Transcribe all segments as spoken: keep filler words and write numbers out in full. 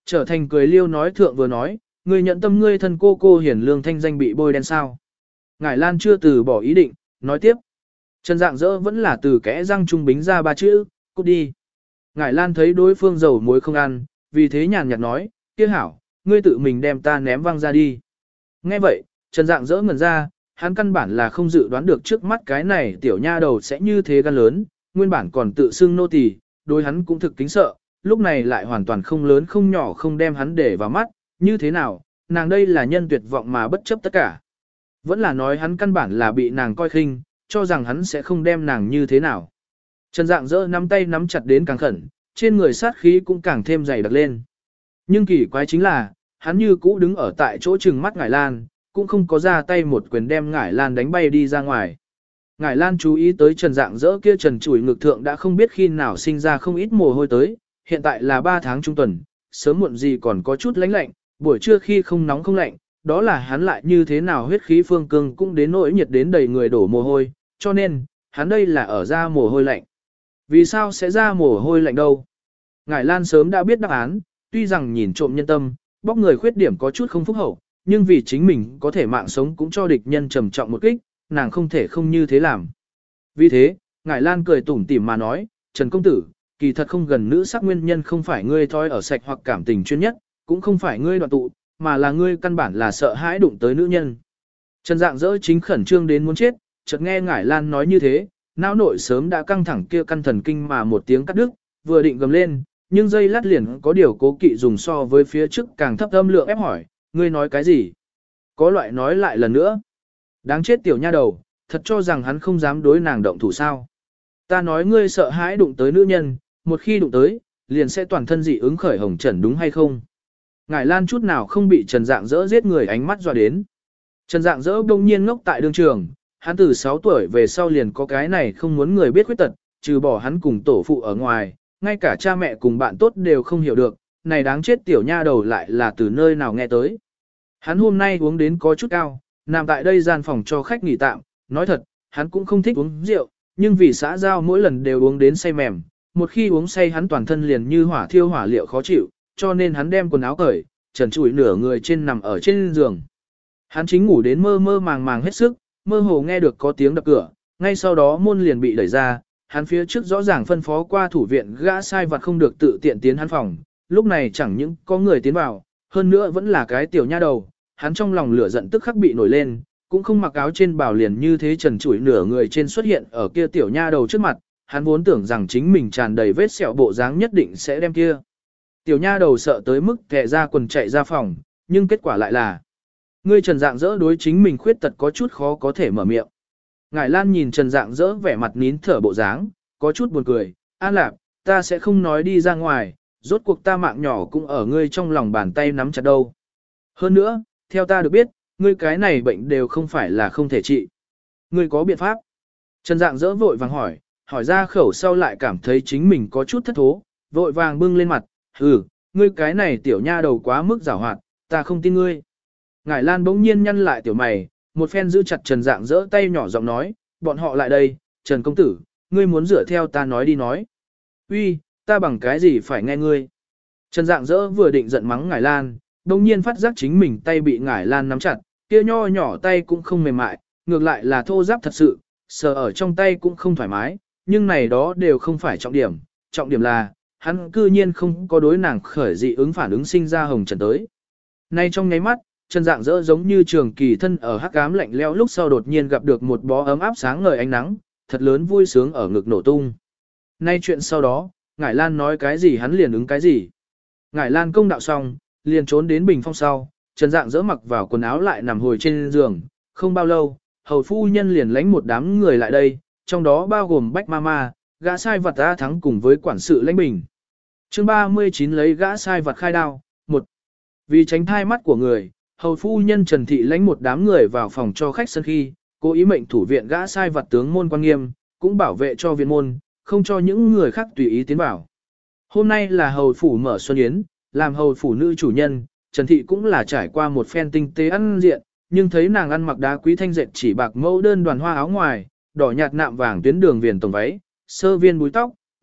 Trở thành cười liêu nói thượng vừa nói, ngươi nhận tâm ngươi thân cô cô hiển lương thanh danh bị bôi đen sao. Ngải Lan chưa từ bỏ ý định, nói tiếp. Trần Dạng Dỡ vẫn là từ kẽ răng trung bính ra ba chữ, cút đi. Ngải Lan thấy đối phương dầu muối không ăn, vì thế nhàn nhạt nói, kia hảo, ngươi tự mình đem ta ném văng ra đi. Nghe vậy, Trần Dạng Dỡ ngẩn ra, hắn căn bản là không dự đoán được trước mắt cái này tiểu nha đầu sẽ như thế gan lớn, nguyên bản còn tự xưng nô tỳ, đối hắn cũng thực kính sợ, lúc này lại hoàn toàn không lớn không nhỏ không đem hắn để vào mắt, như thế nào, nàng đây là nhân tuyệt vọng mà bất chấp tất cả. Vẫn là nói hắn căn bản là bị nàng coi khinh, cho rằng hắn sẽ không đem nàng như thế nào. Trần Dạng Dỡ nắm tay nắm chặt đến càng khẩn, trên người sát khí cũng càng thêm dày đặc lên. Nhưng kỳ quái chính là, hắn như cũ đứng ở tại chỗ trừng mắt Ngải Lan, cũng không có ra tay một quyền đem Ngải Lan đánh bay đi ra ngoài. Ngải Lan chú ý tới Trần Dạng Dỡ kia trần trụi ngực thượng đã không biết khi nào sinh ra không ít mồ hôi tới, hiện tại là ba tháng trung tuần, sớm muộn gì còn có chút lạnh lạnh, buổi trưa khi không nóng không lạnh, đó là hắn lại như thế nào huyết khí phương cương cũng đến nỗi nhiệt đến đầy người đổ mồ hôi, cho nên, hắn đây là ở ra mồ hôi lạnh. Vì sao sẽ ra mồ hôi lạnh đâu? Ngải Lan sớm đã biết đáp án, tuy rằng nhìn trộm nhân tâm, bóc người khuyết điểm có chút không phúc hậu, nhưng vì chính mình có thể mạng sống cũng cho địch nhân trầm trọng một kích, nàng không thể không như thế làm. Vì thế, Ngải Lan cười tủm tỉm mà nói, Trần công tử, kỳ thật không gần nữ sắc nguyên nhân không phải ngươi thói ở sạch hoặc cảm tình chuyên nhất, cũng không phải ngươi đoạn tụ, mà là ngươi căn bản là sợ hãi đụng tới nữ nhân. Trần Dạng Dỡ chính khẩn trương đến muốn chết, chợt nghe Ngải Lan nói như thế, não nội sớm đã căng thẳng kia căn thần kinh mà một tiếng cắt đứt, vừa định gầm lên, nhưng dây lát liền có điều cố kỵ dùng so với phía trước càng thấp âm lượng ép hỏi, ngươi nói cái gì? Có loại nói lại lần nữa. Đáng chết tiểu nha đầu, thật cho rằng hắn không dám đối nàng động thủ sao. Ta nói ngươi sợ hãi đụng tới nữ nhân, một khi đụng tới, liền sẽ toàn thân dị ứng khởi hồng trần đúng hay không? Ngải Lan chút nào không bị Trần Dạng Dỡ giết người ánh mắt dọa đến. Trần Dạng Dỡ đông nhiên ngốc tại đương trường, hắn từ sáu tuổi về sau liền có cái này không muốn người biết khuyết tật, trừ bỏ hắn cùng tổ phụ ở ngoài, ngay cả cha mẹ cùng bạn tốt đều không hiểu được, này đáng chết tiểu nha đầu lại là từ nơi nào nghe tới. Hắn hôm nay uống đến có chút cao, nằm tại đây gian phòng cho khách nghỉ tạm, nói thật, hắn cũng không thích uống rượu, nhưng vì xã giao mỗi lần đều uống đến say mềm, một khi uống say hắn toàn thân liền như hỏa thiêu hỏa liệu khó chịu, cho nên hắn đem quần áo cởi, trần trụi nửa người trên nằm ở trên giường. Hắn chính ngủ đến mơ mơ màng màng hết sức, mơ hồ nghe được có tiếng đập cửa, ngay sau đó môn liền bị đẩy ra, hắn phía trước rõ ràng phân phó qua thủ viện gã sai vặt không được tự tiện tiến hắn phòng, lúc này chẳng những có người tiến vào, hơn nữa vẫn là cái tiểu nha đầu, hắn trong lòng lửa giận tức khắc bị nổi lên, cũng không mặc áo trên bào liền như thế trần trụi nửa người trên xuất hiện ở kia tiểu nha đầu trước mặt, hắn vốn tưởng rằng chính mình tràn đầy vết sẹo bộ dáng nhất định sẽ đem kia. Tiểu nha đầu sợ tới mức kẹ ra quần chạy ra phòng, nhưng kết quả lại là ngươi Trần Dạng Dỡ đối chính mình khuyết tật có chút khó có thể mở miệng. Ngải Lan nhìn Trần Dạng Dỡ vẻ mặt nín thở bộ dáng, có chút buồn cười, an lạc, ta sẽ không nói đi ra ngoài, rốt cuộc ta mạng nhỏ cũng ở ngươi trong lòng bàn tay nắm chặt đâu. Hơn nữa, theo ta được biết, ngươi cái này bệnh đều không phải là không thể trị. Ngươi có biện pháp? Trần Dạng Dỡ vội vàng hỏi, hỏi ra khẩu sau lại cảm thấy chính mình có chút thất thố, vội vàng bưng lên mặt, hừ, ngươi cái này tiểu nha đầu quá mức giảo hoạt, ta không tin ngươi. Ngải Lan bỗng nhiên nhăn lại tiểu mày, một phen giữ chặt Trần Dạng Dỡ tay nhỏ giọng nói, bọn họ lại đây, Trần công tử, ngươi muốn dựa theo ta nói đi nói. Uy, ta bằng cái gì phải nghe ngươi? Trần Dạng Dỡ vừa định giận mắng Ngải Lan, bỗng nhiên phát giác chính mình tay bị Ngải Lan nắm chặt, kia nho nhỏ tay cũng không mềm mại, ngược lại là thô ráp thật sự, sờ ở trong tay cũng không thoải mái, nhưng này đó đều không phải trọng điểm, trọng điểm là, hắn cư nhiên không có đối nàng khởi dị ứng phản ứng sinh ra hồng trần tới. Nay trong nháy mắt, Trần Dạng Dỡ giống như trường kỳ thân ở hắc ám lạnh lẽo lúc sau đột nhiên gặp được một bó ấm áp sáng ngời ánh nắng, thật lớn vui sướng ở ngực nổ tung. Nay chuyện sau đó, Ngải Lan nói cái gì hắn liền ứng cái gì. Ngải Lan công đạo xong, liền trốn đến bình phong sau, Trần Dạng Dỡ mặc vào quần áo lại nằm hồi trên giường, không bao lâu, hầu phu nhân liền lãnh một đám người lại đây, trong đó bao gồm Bách Mama, gã sai vật A Thắng cùng với quản sự lãnh bình. Chương ba mươi chín lấy gã sai vật khai đao, một. Vì tránh thai mắt của người, hầu phu nhân Trần Thị lãnh một đám người vào phòng cho khách sân khi, cố ý mệnh thủ viện gã sai vật tướng môn quan nghiêm, cũng bảo vệ cho viện môn, không cho những người khác tùy ý tiến vào. Hôm nay là hầu phủ mở xuân yến, làm hầu phủ nữ chủ nhân, Trần Thị cũng là trải qua một phen tinh tế ăn diện, nhưng thấy nàng ăn mặc đá quý thanh dệt chỉ bạc mẫu đơn đoàn hoa áo ngoài, đỏ nhạt nạm vàng tuyến đường viền tổng váy, sơ viên búi tóc,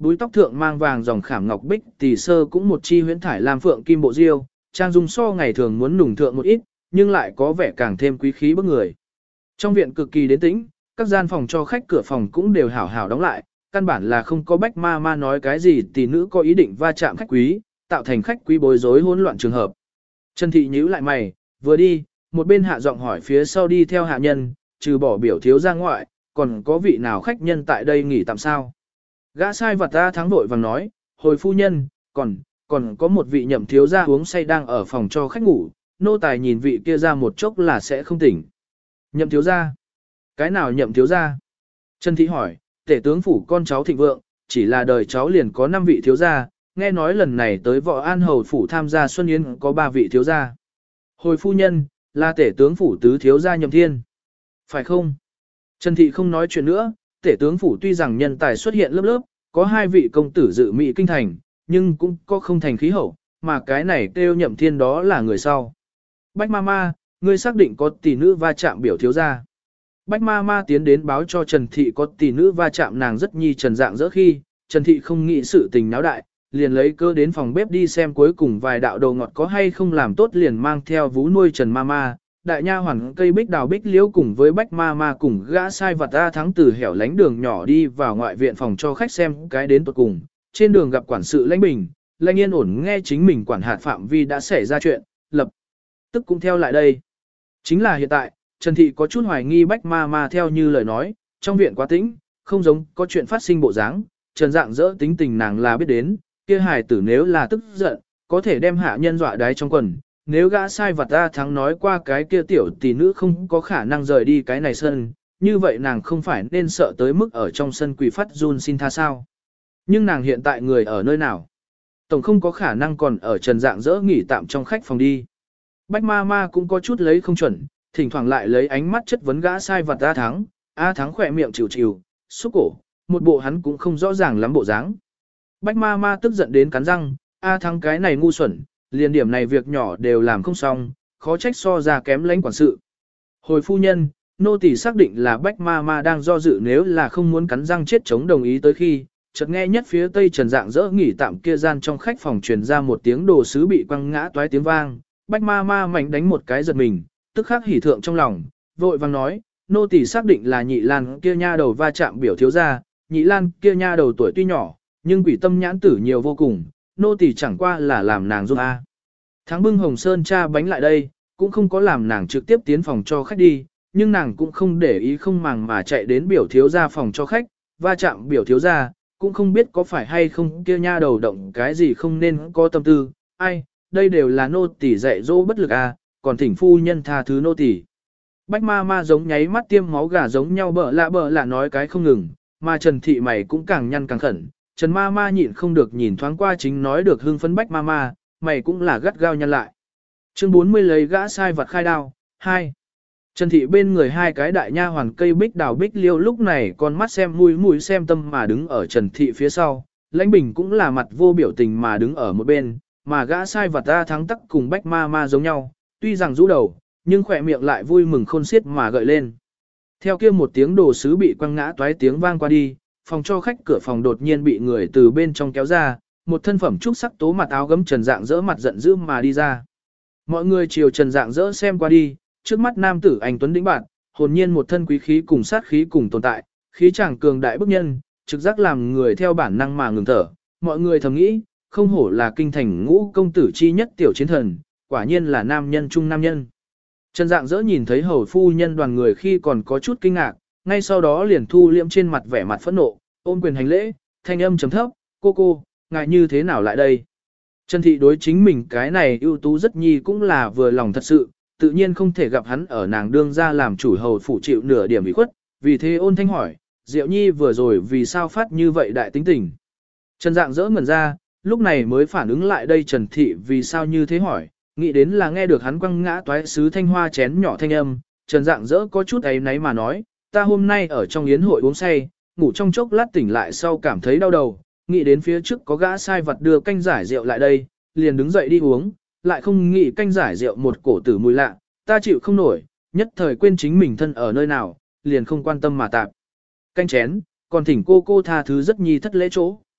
búi tóc thượng mang vàng dòng khảm ngọc bích tỷ sơ cũng một chi huyễn thải lam phượng kim bộ diêu, trang dung so ngày thường muốn nùng thượng một ít, nhưng lại có vẻ càng thêm quý khí bức người. Trong viện cực kỳ đến tĩnh, các gian phòng cho khách cửa phòng cũng đều hảo hảo đóng lại, căn bản là không có bách ma ma nói cái gì tỷ nữ có ý định va chạm khách quý, tạo thành khách quý bối rối hỗn loạn trường hợp. Trần Thị nhíu lại mày, vừa đi, một bên hạ giọng hỏi phía sau đi theo hạ nhân, trừ bỏ biểu thiếu ra ngoại, còn có vị nào khách nhân tại đây nghỉ tạm sao? Gã sai vật ta thắng vội vàng nói, hồi phu nhân, còn, còn có một vị nhậm thiếu gia uống say đang ở phòng cho khách ngủ, nô tài nhìn vị kia ra một chốc là sẽ không tỉnh. Nhậm thiếu gia? Cái nào nhậm thiếu gia? Trần Thị hỏi, tể tướng phủ con cháu thịnh vượng, chỉ là đời cháu liền có năm vị thiếu gia, nghe nói lần này tới võ an hầu phủ tham gia xuân yến có ba vị thiếu gia. Hồi phu nhân, là tể tướng phủ tứ thiếu gia Nhậm Thiên. Phải không? Trần Thị không nói chuyện nữa, tể tướng phủ tuy rằng nhân tài xuất hiện lớp lớp, có hai vị công tử dự mỹ kinh thành, nhưng cũng có không thành khí hậu, mà cái này kêu Nhậm Thiên đó là người sau. Bách ma ma, ngươi xác định có tỷ nữ va chạm biểu thiếu gia. Bách ma ma tiến đến báo cho Trần Thị có tỷ nữ va chạm nàng rất nhi trần dạng dỡ khi, Trần Thị không nghĩ sự tình náo đại, liền lấy cơ đến phòng bếp đi xem cuối cùng vài đạo đồ ngọt có hay không làm tốt liền mang theo vú nuôi Trần ma ma, đại nha hoàn cây bích đào bích liễu cùng với bách ma ma cùng gã sai vật A Thắng từ hẻo lánh đường nhỏ đi vào ngoại viện phòng cho khách xem cái đến tuột cùng, trên đường gặp quản sự Lãnh Bình, Lãnh Yên ổn nghe chính mình quản hạt phạm vi đã xảy ra chuyện, lập tức cũng theo lại đây. Chính là hiện tại, Trần Thị có chút hoài nghi bách ma ma theo như lời nói, trong viện quá tĩnh, không giống có chuyện phát sinh bộ dáng, Trần dạng dỡ tính tình nàng là biết đến, kia hài tử nếu là tức giận, có thể đem hạ nhân dọa đái trong quần. Nếu gã sai vật A Thắng nói qua cái kia tiểu tỷ nữ không có khả năng rời đi cái này sân, như vậy nàng không phải nên sợ tới mức ở trong sân quỷ phát run xin tha sao. Nhưng nàng hiện tại người ở nơi nào? Tổng không có khả năng còn ở Trần dạng dỡ nghỉ tạm trong khách phòng đi. Bách ma ma cũng có chút lấy không chuẩn, thỉnh thoảng lại lấy ánh mắt chất vấn gã sai vật A Thắng. A Thắng khỏe miệng chịu chịu, xúc cổ, một bộ hắn cũng không rõ ràng lắm bộ dáng. Bách ma ma tức giận đến cắn răng, A Thắng cái này ngu xuẩn, liền điểm này việc nhỏ đều làm không xong, khó trách so ra kém lãnh quản sự. Hồi phu nhân, nô tỳ xác định là bách ma ma đang do dự nếu là không muốn cắn răng chết chống đồng ý tới khi, chợt nghe nhất phía tây Trần dạng dỡ nghỉ tạm kia gian trong khách phòng truyền ra một tiếng đồ sứ bị quăng ngã toái tiếng vang, bách ma ma mạnh đánh một cái giật mình, tức khắc hỉ thượng trong lòng, vội vang nói, nô tỳ xác định là nhị lan kia nha đầu va chạm biểu thiếu gia, nhị lan kia nha đầu tuổi tuy nhỏ, nhưng quỷ tâm nhãn tử nhiều vô cùng, nô tỳ chẳng qua là làm nàng giúp a. Thắng bưng Hồng Sơn cha bánh lại đây, cũng không có làm nàng trực tiếp tiến phòng cho khách đi, nhưng nàng cũng không để ý không màng mà chạy đến biểu thiếu gia phòng cho khách, va chạm biểu thiếu gia, cũng không biết có phải hay không kia nha đầu động cái gì không nên có tâm tư, ai, đây đều là nô tỳ dạy dỗ bất lực a, còn thỉnh phu nhân tha thứ nô tỳ. Bách ma ma giống nháy mắt tiêm máu gà giống nhau bợ lạ bợ lạ nói cái không ngừng, mà Trần Thị mày cũng càng nhăn càng khẩn, Trần ma ma nhịn không được nhìn thoáng qua chính nói được hưng phấn bách ma ma, mày cũng là gắt gao nhăn lại. Chương bốn mươi lấy gã sai vật khai đao, hai. Trần Thị bên người hai cái đại nha hoàn cây bích đào bích liêu lúc này con mắt xem mũi mũi xem tâm mà đứng ở Trần Thị phía sau, Lãnh Bình cũng là mặt vô biểu tình mà đứng ở một bên, mà gã sai vật A Thắng tắc cùng bách ma ma giống nhau, tuy rằng rũ đầu, nhưng khỏe miệng lại vui mừng khôn xiết mà gợi lên. Theo kia một tiếng đồ sứ bị quăng ngã toái tiếng vang qua đi, phòng cho khách cửa phòng đột nhiên bị người từ bên trong kéo ra, một thân phẩm trúc sắc tố mặt áo gấm Trần dạng dỡ mặt giận dữ mà đi ra. Mọi người chiều Trần dạng dỡ xem qua đi, trước mắt nam tử anh tuấn đĩnh bạn, hồn nhiên một thân quý khí cùng sát khí cùng tồn tại, khí chàng cường đại bức nhân, trực giác làm người theo bản năng mà ngừng thở. Mọi người thầm nghĩ, không hổ là kinh thành ngũ công tử chi nhất tiểu chiến thần, quả nhiên là nam nhân trung nam nhân. Trần dạng dỡ nhìn thấy hầu phu nhân đoàn người khi còn có chút kinh ngạc, ngay sau đó liền thu liễm trên mặt vẻ mặt phẫn nộ, ôm quyền hành lễ, thanh âm trầm thấp, cô cô, ngài như thế nào lại đây? Trần Thị đối chính mình cái này ưu tú rất nhi cũng là vừa lòng thật sự, tự nhiên không thể gặp hắn ở nàng đương ra làm chủ hầu phủ chịu nửa điểm ủy khuất, vì thế ôn thanh hỏi, Diệu Nhi vừa rồi vì sao phát như vậy đại tính tình? Trần dạng dỡ ngẩn ra, lúc này mới phản ứng lại đây Trần Thị vì sao như thế hỏi, nghĩ đến là nghe được hắn quăng ngã toái sứ thanh hoa chén nhỏ thanh âm, Trần dạng dỡ có chút ấy náy mà nói, ta hôm nay ở trong yến hội uống say, ngủ trong chốc lát tỉnh lại sau cảm thấy đau đầu, nghĩ đến phía trước có gã sai vật đưa canh giải rượu lại đây, liền đứng dậy đi uống, lại không nghĩ canh giải rượu một cổ tử mùi lạ, ta chịu không nổi, nhất thời quên chính mình thân ở nơi nào, liền không quan tâm mà tạp. Canh chén, còn thỉnh cô cô tha thứ rất nhi thất lễ chỗ.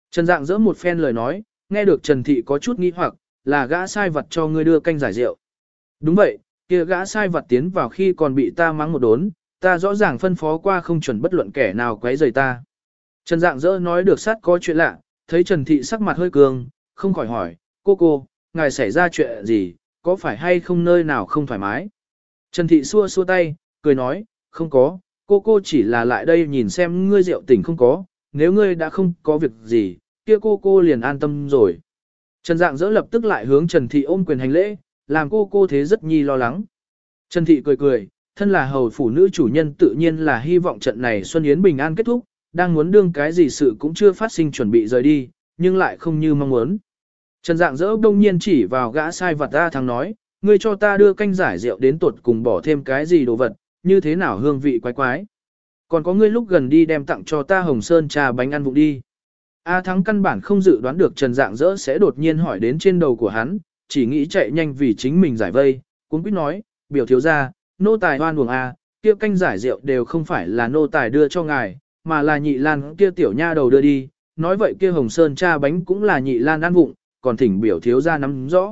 Trần Dạng dỡ một phen lời nói, nghe được Trần Thị có chút nghi hoặc, là gã sai vật cho ngươi đưa canh giải rượu. Đúng vậy, kia gã sai vật tiến vào khi còn bị ta mắng một đốn, ta rõ ràng phân phó qua không chuẩn bất luận kẻ nào quấy rầy ta. Trần Dạng dỡ nói được sát có chuyện lạ, thấy Trần Thị sắc mặt hơi cường, không khỏi hỏi, cô cô, ngài xảy ra chuyện gì, có phải hay không nơi nào không thoải mái? Trần Thị xua xua tay, cười nói, không có, cô cô chỉ là lại đây nhìn xem ngươi rượu tỉnh không có, nếu ngươi đã không có việc gì, kia cô cô liền an tâm rồi. Trần Dạng dỡ lập tức lại hướng Trần Thị ôm quyền hành lễ, làm cô cô thế rất nhi lo lắng. Trần Thị cười cười, thân là hầu phủ nữ chủ nhân tự nhiên là hy vọng trận này Xuân Yến bình an kết thúc, đang muốn đương cái gì sự cũng chưa phát sinh chuẩn bị rời đi, nhưng lại không như mong muốn. Trần Dạng dỡ đông nhiên chỉ vào gã sai vật A Thắng nói, ngươi cho ta đưa canh giải rượu đến tuột cùng bỏ thêm cái gì đồ vật, như thế nào hương vị quái quái. Còn có ngươi lúc gần đi đem tặng cho ta Hồng Sơn trà bánh ăn vụng đi. A Thắng căn bản không dự đoán được Trần Dạng dỡ sẽ đột nhiên hỏi đến trên đầu của hắn, chỉ nghĩ chạy nhanh vì chính mình giải vây, cũng biết nói, biểu thiếu ra, nô tài hoan uổng A, kia canh giải rượu đều không phải là nô tài đưa cho ngài, mà là nhị lan kia tiểu nha đầu đưa đi, nói vậy kia Hồng Sơn trà bánh cũng là nhị lan ăn vụng, còn thỉnh biểu thiếu ra nắm rõ.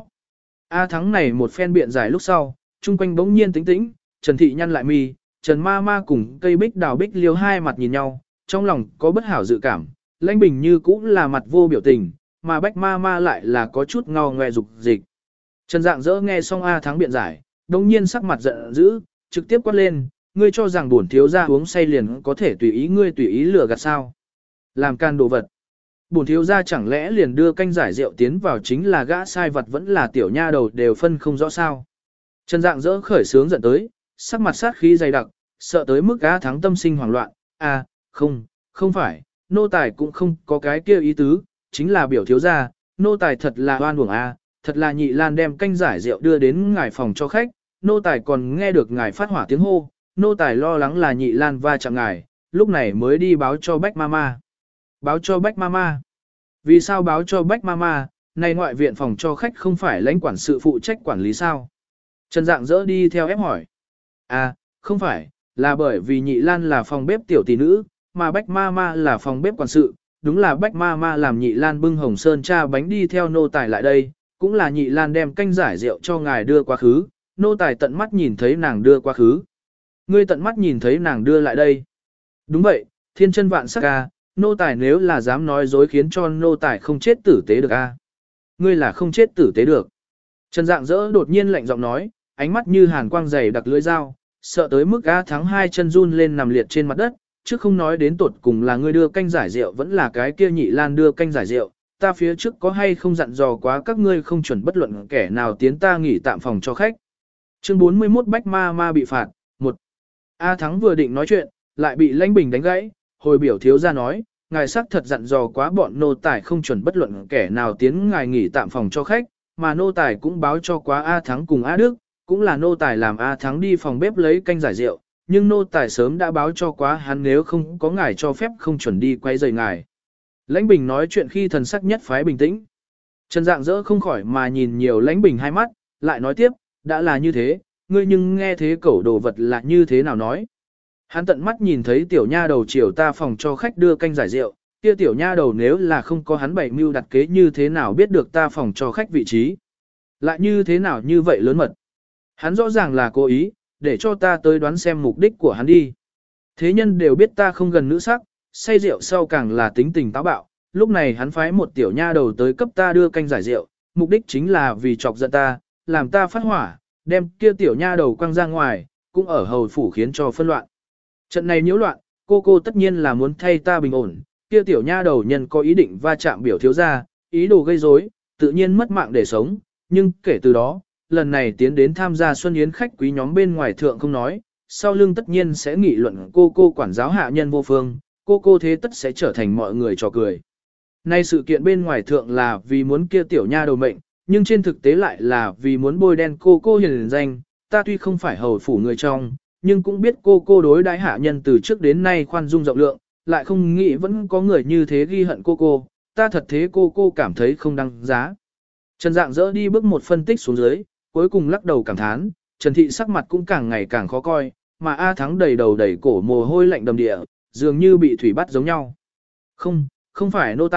A Thắng này một phen biện giải lúc sau, chung quanh bỗng nhiên tĩnh tĩnh, Trần Thị nhăn lại mi, Trần Ma Ma cùng cây bích đào bích liêu hai mặt nhìn nhau, trong lòng có bất hảo dự cảm, Lãnh Bình như cũng là mặt vô biểu tình, mà Bách Ma Ma lại là có chút ngao ngoe dục dịch. Trần Dạng dỡ nghe xong A Thắng biện giải, đồng nhiên sắc mặt giận dữ, trực tiếp quát lên, ngươi cho rằng bổn thiếu gia uống say liền có thể tùy ý ngươi tùy ý lừa gạt sao? Làm can đồ vật. Bổn thiếu gia chẳng lẽ liền đưa canh giải rượu tiến vào chính là gã sai vật vẫn là tiểu nha đầu đều phân không rõ sao? Trần Dạng dỡ khởi sướng giận tới, sắc mặt sát khí dày đặc, sợ tới mức A Thắng tâm sinh hoảng loạn, à, không, không phải, nô tài cũng không có cái kia ý tứ, chính là biểu thiếu gia, nô tài thật là oan uổng a, thật là nhị lan đem canh giải rượu đưa đến ngài phòng cho khách, nô tài còn nghe được ngài phát hỏa tiếng hô, nô tài lo lắng là nhị lan va chạm ngài, lúc này mới đi báo cho Bách Mama. Báo cho Bách Mama. Vì sao báo cho Bách Mama, này ngoại viện phòng cho khách không phải lãnh quản sự phụ trách quản lý sao? Trần Dạng dỡ đi theo ép hỏi. À, không phải, là bởi vì nhị lan là phòng bếp tiểu tỷ nữ, mà Bách Mama là phòng bếp quản sự, đúng là Bách Mama làm nhị lan bưng Hồng Sơn cha bánh đi theo nô tài lại đây, cũng là nhị lan đem canh giải rượu cho ngài đưa quá khứ, nô tài tận mắt nhìn thấy nàng đưa quá khứ. Ngươi tận mắt nhìn thấy nàng đưa lại đây. Đúng vậy, thiên chân vạn sắc a, nô tài nếu là dám nói dối khiến cho nô tài không chết tử tế được a. Ngươi là không chết tử tế được. Trần Dạng dỡ đột nhiên lạnh giọng nói, ánh mắt như hàn quang dày đặc lưỡi dao, sợ tới mức A Thắng hai chân run lên nằm liệt trên mặt đất, chứ không nói đến tột cùng là ngươi đưa canh giải rượu vẫn là cái kia nhị lan đưa canh giải rượu, ta phía trước có hay không dặn dò quá các ngươi không chuẩn bất luận kẻ nào tiến ta nghỉ tạm phòng cho khách. Chương bốn mươi mốt Bách Ma Ma bị phạt, một. A Thắng vừa định nói chuyện, lại bị Lãnh Bình đánh gãy, hồi biểu thiếu ra nói, ngài xác thật dặn dò quá bọn nô tài không chuẩn bất luận kẻ nào tiến ngài nghỉ tạm phòng cho khách, mà nô tài cũng báo cho quá A Thắng cùng A Đức, cũng là nô tài làm A Thắng đi phòng bếp lấy canh giải rượu, nhưng nô tài sớm đã báo cho quá hắn nếu không có ngài cho phép không chuẩn đi quay rời ngài. Lãnh Bình nói chuyện khi thần sắc nhất phái bình tĩnh. Trần Dạng dỡ không khỏi mà nhìn nhiều Lãnh Bình hai mắt, lại nói tiếp, đã là như thế, ngươi nhưng nghe thế cẩu đồ vật là như thế nào nói. Hắn tận mắt nhìn thấy tiểu nha đầu chiều ta phòng cho khách đưa canh giải rượu, kia tiểu nha đầu nếu là không có hắn bảy mưu đặt kế như thế nào biết được ta phòng cho khách vị trí. Lại như thế nào như vậy lớn mật. Hắn rõ ràng là cố ý, để cho ta tới đoán xem mục đích của hắn đi. Thế nhân đều biết ta không gần nữ sắc, say rượu sau càng là tính tình táo bạo, lúc này hắn phái một tiểu nha đầu tới cấp ta đưa canh giải rượu, mục đích chính là vì chọc giận ta, làm ta phát hỏa, đem kia tiểu nha đầu quăng ra ngoài, cũng ở hầu phủ khiến cho phân loạn. Trận này nhiễu loạn, cô cô tất nhiên là muốn thay ta bình ổn, kia tiểu nha đầu nhân có ý định va chạm biểu thiếu gia, ý đồ gây rối, tự nhiên mất mạng để sống, nhưng kể từ đó, lần này tiến đến tham gia Xuân Yến khách quý nhóm bên ngoài thượng không nói, sau lưng tất nhiên sẽ nghị luận cô cô quản giáo hạ nhân vô phương, cô cô thế tất sẽ trở thành mọi người trò cười. Nay sự kiện bên ngoài thượng là vì muốn kia tiểu nha đầu mệnh, nhưng trên thực tế lại là vì muốn bôi đen cô cô hiền danh, ta tuy không phải hầu phủ người trong, nhưng cũng biết cô cô đối đãi hạ nhân từ trước đến nay khoan dung rộng lượng, lại không nghĩ vẫn có người như thế ghi hận cô cô, ta thật thế cô cô cảm thấy không đăng giá. Trần Dạng dỡ đi bước một phân tích xuống dưới, cuối cùng lắc đầu cảm thán, Trần Thị sắc mặt cũng càng ngày càng khó coi, mà A Thắng đầy đầu đầy cổ mồ hôi lạnh đầm địa, dường như bị thủy bắt giống nhau. Không, không phải nô tài,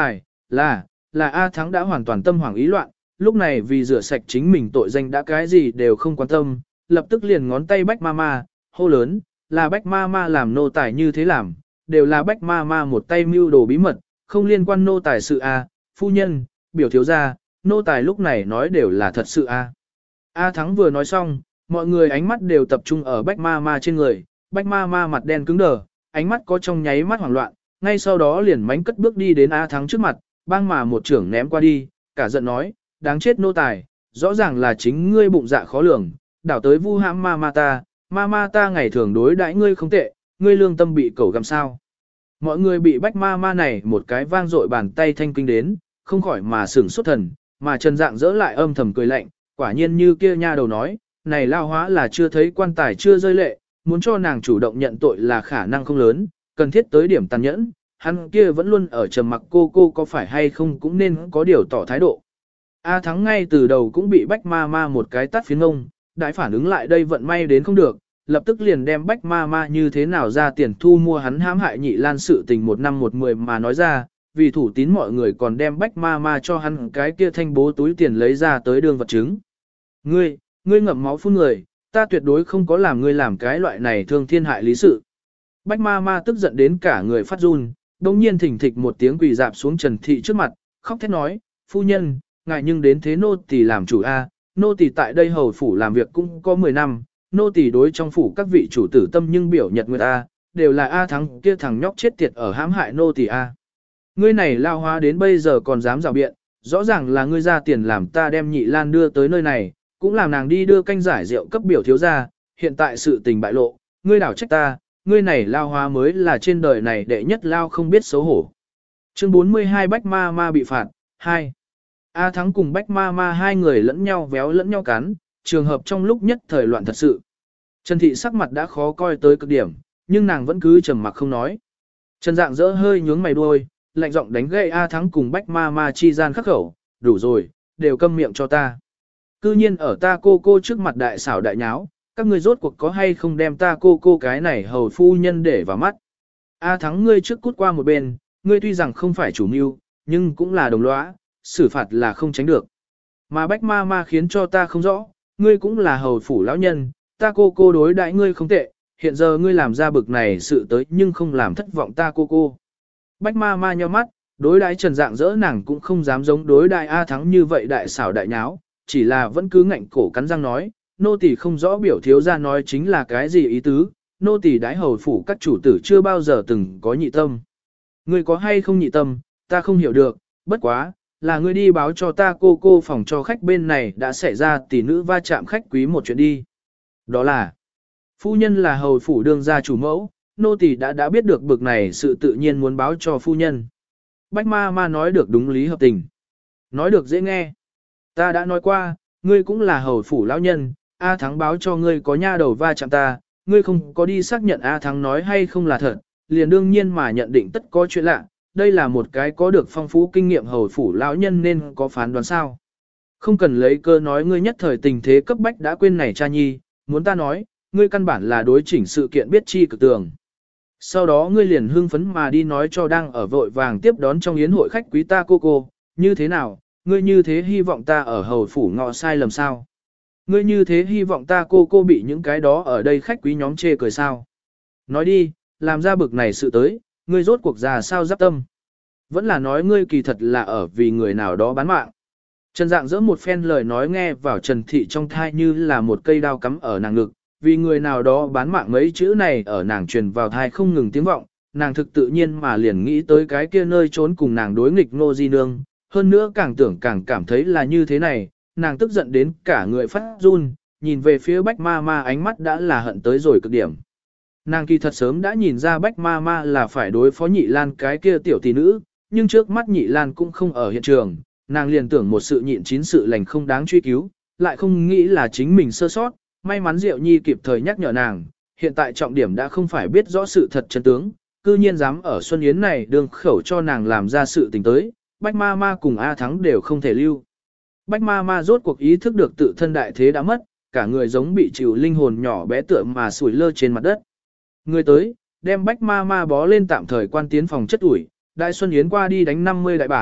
Là, là A Thắng đã hoàn toàn tâm hoảng ý loạn, lúc này vì rửa sạch chính mình tội danh đã cái gì đều không quan tâm, lập tức liền ngón tay Bách Mama, hô lớn, là Bách Mama làm nô tài như thế làm, đều là Bách Mama một tay mưu đồ bí mật, không liên quan nô tài sự A, phu nhân, biểu thiếu gia, nô tài lúc này nói đều là thật sự A. A Thắng vừa nói xong, mọi người ánh mắt đều tập trung ở Bách Mama trên người, Bách Mama mặt đen cứng đờ, ánh mắt có trong nháy mắt hoảng loạn, ngay sau đó liền mánh cất bước đi đến A Thắng trước mặt, bang mà một trưởng ném qua đi, cả giận nói, đáng chết nô tài, rõ ràng là chính ngươi bụng dạ khó lường, đảo tới vu hãm Mama ta, Mama ta ngày thường đối đãi ngươi không tệ, ngươi lương tâm bị cẩu găm sao. Mọi người bị Bách Mama này một cái vang dội bàn tay thanh kinh đến, không khỏi mà sửng sốt thần, mà Trần Dạng dỡ lại âm thầm cười lạnh, quả nhiên như kia nha đầu nói, này lao hóa là chưa thấy quan tài chưa rơi lệ, muốn cho nàng chủ động nhận tội là khả năng không lớn, cần thiết tới điểm tàn nhẫn, hắn kia vẫn luôn ở trầm mặc cô cô có phải hay không cũng nên có điều tỏ thái độ. A Thắng ngay từ đầu cũng bị Bách Ma Ma một cái tắt phiến ngông, đại phản ứng lại đây vận may đến không được, lập tức liền đem Bách Ma Ma như thế nào ra tiền thu mua hắn hãm hại Nhị Lan sự tình một năm một mười mà nói ra, vì thủ tín mọi người còn đem Bách Ma Ma cho hắn cái kia thanh bố túi tiền lấy ra tới đường vật chứng. Ngươi, ngươi ngậm máu phun người, ta tuyệt đối không có làm ngươi làm cái loại này thương thiên hại lý sự. Bách Ma Ma tức giận đến cả người phát run, đồng nhiên thỉnh thịch một tiếng quỳ dạp xuống Trần Thị trước mặt, khóc thét nói, phu nhân, ngài nhưng đến thế nô tỳ làm chủ A, nô tỳ tại đây hầu phủ làm việc cũng có mười năm, nô tỳ đối trong phủ các vị chủ tử tâm nhưng biểu nhật nguyệt A, đều là A Thắng kia thằng nhóc chết tiệt ở hãm hại nô tỳ A. Ngươi này lao hóa đến bây giờ còn dám rào biện, rõ ràng là ngươi ra tiền làm ta đem Nhị Lan đưa tới nơi này, cũng làm nàng đi đưa canh giải rượu cấp biểu thiếu gia, hiện tại sự tình bại lộ, ngươi đảo trách ta, ngươi này lao hóa mới là trên đời này đệ nhất lao không biết xấu hổ. Chương bốn mươi hai Bách Ma Ma bị phạt, hai. A Thắng cùng Bách Ma Ma hai người lẫn nhau véo lẫn nhau cắn, trường hợp trong lúc nhất thời loạn thật sự. Trần Thị sắc mặt đã khó coi tới cực điểm, nhưng nàng vẫn cứ trầm mặc không nói. Trần Dạng dỡ hơi nhướng mày đuôi, lạnh giọng đánh gậy A Thắng cùng Bách Ma Ma chi gian khắc khẩu, đủ rồi, đều câm miệng cho ta. Cư nhiên ở ta cô cô trước mặt đại xảo đại nháo, các ngươi rốt cuộc có hay không đem ta cô cô cái này hầu phu nhân để vào mắt. A Thắng ngươi trước cút qua một bên, ngươi tuy rằng không phải chủ mưu, nhưng cũng là đồng lõa, xử phạt là không tránh được. Mà Bách Ma Ma khiến cho ta không rõ, ngươi cũng là hầu phủ lão nhân, ta cô cô đối đãi ngươi không tệ, hiện giờ ngươi làm ra bực này sự tới nhưng không làm thất vọng ta cô cô. Bách Ma Ma nhíu mắt, đối đãi Trần Dạng dỡ nàng cũng không dám giống đối đãi A Thắng như vậy đại xảo đại nháo, chỉ là vẫn cứ ngạnh cổ cắn răng nói, nô tỳ không rõ biểu thiếu gia nói chính là cái gì ý tứ, nô tỳ đãi hầu phủ các chủ tử chưa bao giờ từng có nhị tâm. Ngươi có hay không nhị tâm, ta không hiểu được, bất quá, là ngươi đi báo cho ta cô cô phòng cho khách bên này đã xảy ra tỷ nữ va chạm khách quý một chuyện đi. Đó là, phu nhân là hầu phủ đương gia chủ mẫu, nô tỳ đã đã biết được bực này sự tự nhiên muốn báo cho phu nhân. Bách Ma Ma nói được đúng lý hợp tình. Nói được dễ nghe. Ta đã nói qua, ngươi cũng là hầu phủ lão nhân, A Thắng báo cho ngươi có nha đầu va chạm ta, ngươi không có đi xác nhận A Thắng nói hay không là thật, liền đương nhiên mà nhận định tất có chuyện lạ, đây là một cái có được phong phú kinh nghiệm hầu phủ lão nhân nên có phán đoán sao. Không cần lấy cơ nói ngươi nhất thời tình thế cấp bách đã quên này cha nhi, muốn ta nói, ngươi căn bản là đối chỉnh sự kiện biết chi cực tường. Sau đó ngươi liền hưng phấn mà đi nói cho đang ở vội vàng tiếp đón trong yến hội khách quý ta cô cô, như thế nào, ngươi như thế hy vọng ta ở hầu phủ ngọ sai lầm sao? Ngươi như thế hy vọng ta cô cô bị những cái đó ở đây khách quý nhóm chê cười sao? Nói đi, làm ra bực này sự tới, ngươi rốt cuộc già sao giáp tâm? Vẫn là nói ngươi kỳ thật là ở vì người nào đó bán mạng. Trần Dạng dỡ một phen lời nói nghe vào Trần Thị trong thai như là một cây đao cắm ở nàng ngực, vì người nào đó bán mạng mấy chữ này ở nàng truyền vào thai không ngừng tiếng vọng, nàng thực tự nhiên mà liền nghĩ tới cái kia nơi trốn cùng nàng đối nghịch Ngô Di Nương, hơn nữa càng tưởng càng cảm thấy là như thế này, nàng tức giận đến cả người phát run, nhìn về phía Bách Ma Ma ánh mắt đã là hận tới rồi cực điểm. Nàng kỳ thật sớm đã nhìn ra Bách Ma Ma là phải đối phó Nhị Lan cái kia tiểu tỷ nữ, nhưng trước mắt Nhị Lan cũng không ở hiện trường, nàng liền tưởng một sự nhịn chín sự lành không đáng truy cứu, lại không nghĩ là chính mình sơ sót, may mắn Diệu Nhi kịp thời nhắc nhở nàng, hiện tại trọng điểm đã không phải biết rõ sự thật chân tướng, cư nhiên dám ở Xuân Yến này đường khẩu cho nàng làm ra sự tình tới, Bách Ma Ma cùng A Thắng đều không thể lưu. Bách Ma Ma rốt cuộc ý thức được tự thân đại thế đã mất, cả người giống bị chịu linh hồn nhỏ bé tựa mà sủi lơ trên mặt đất. Người tới, đem Bách Ma Ma bó lên tạm thời quan tiến phòng chất ủi, Đại Xuân Yến qua đi đánh năm mươi đại bản,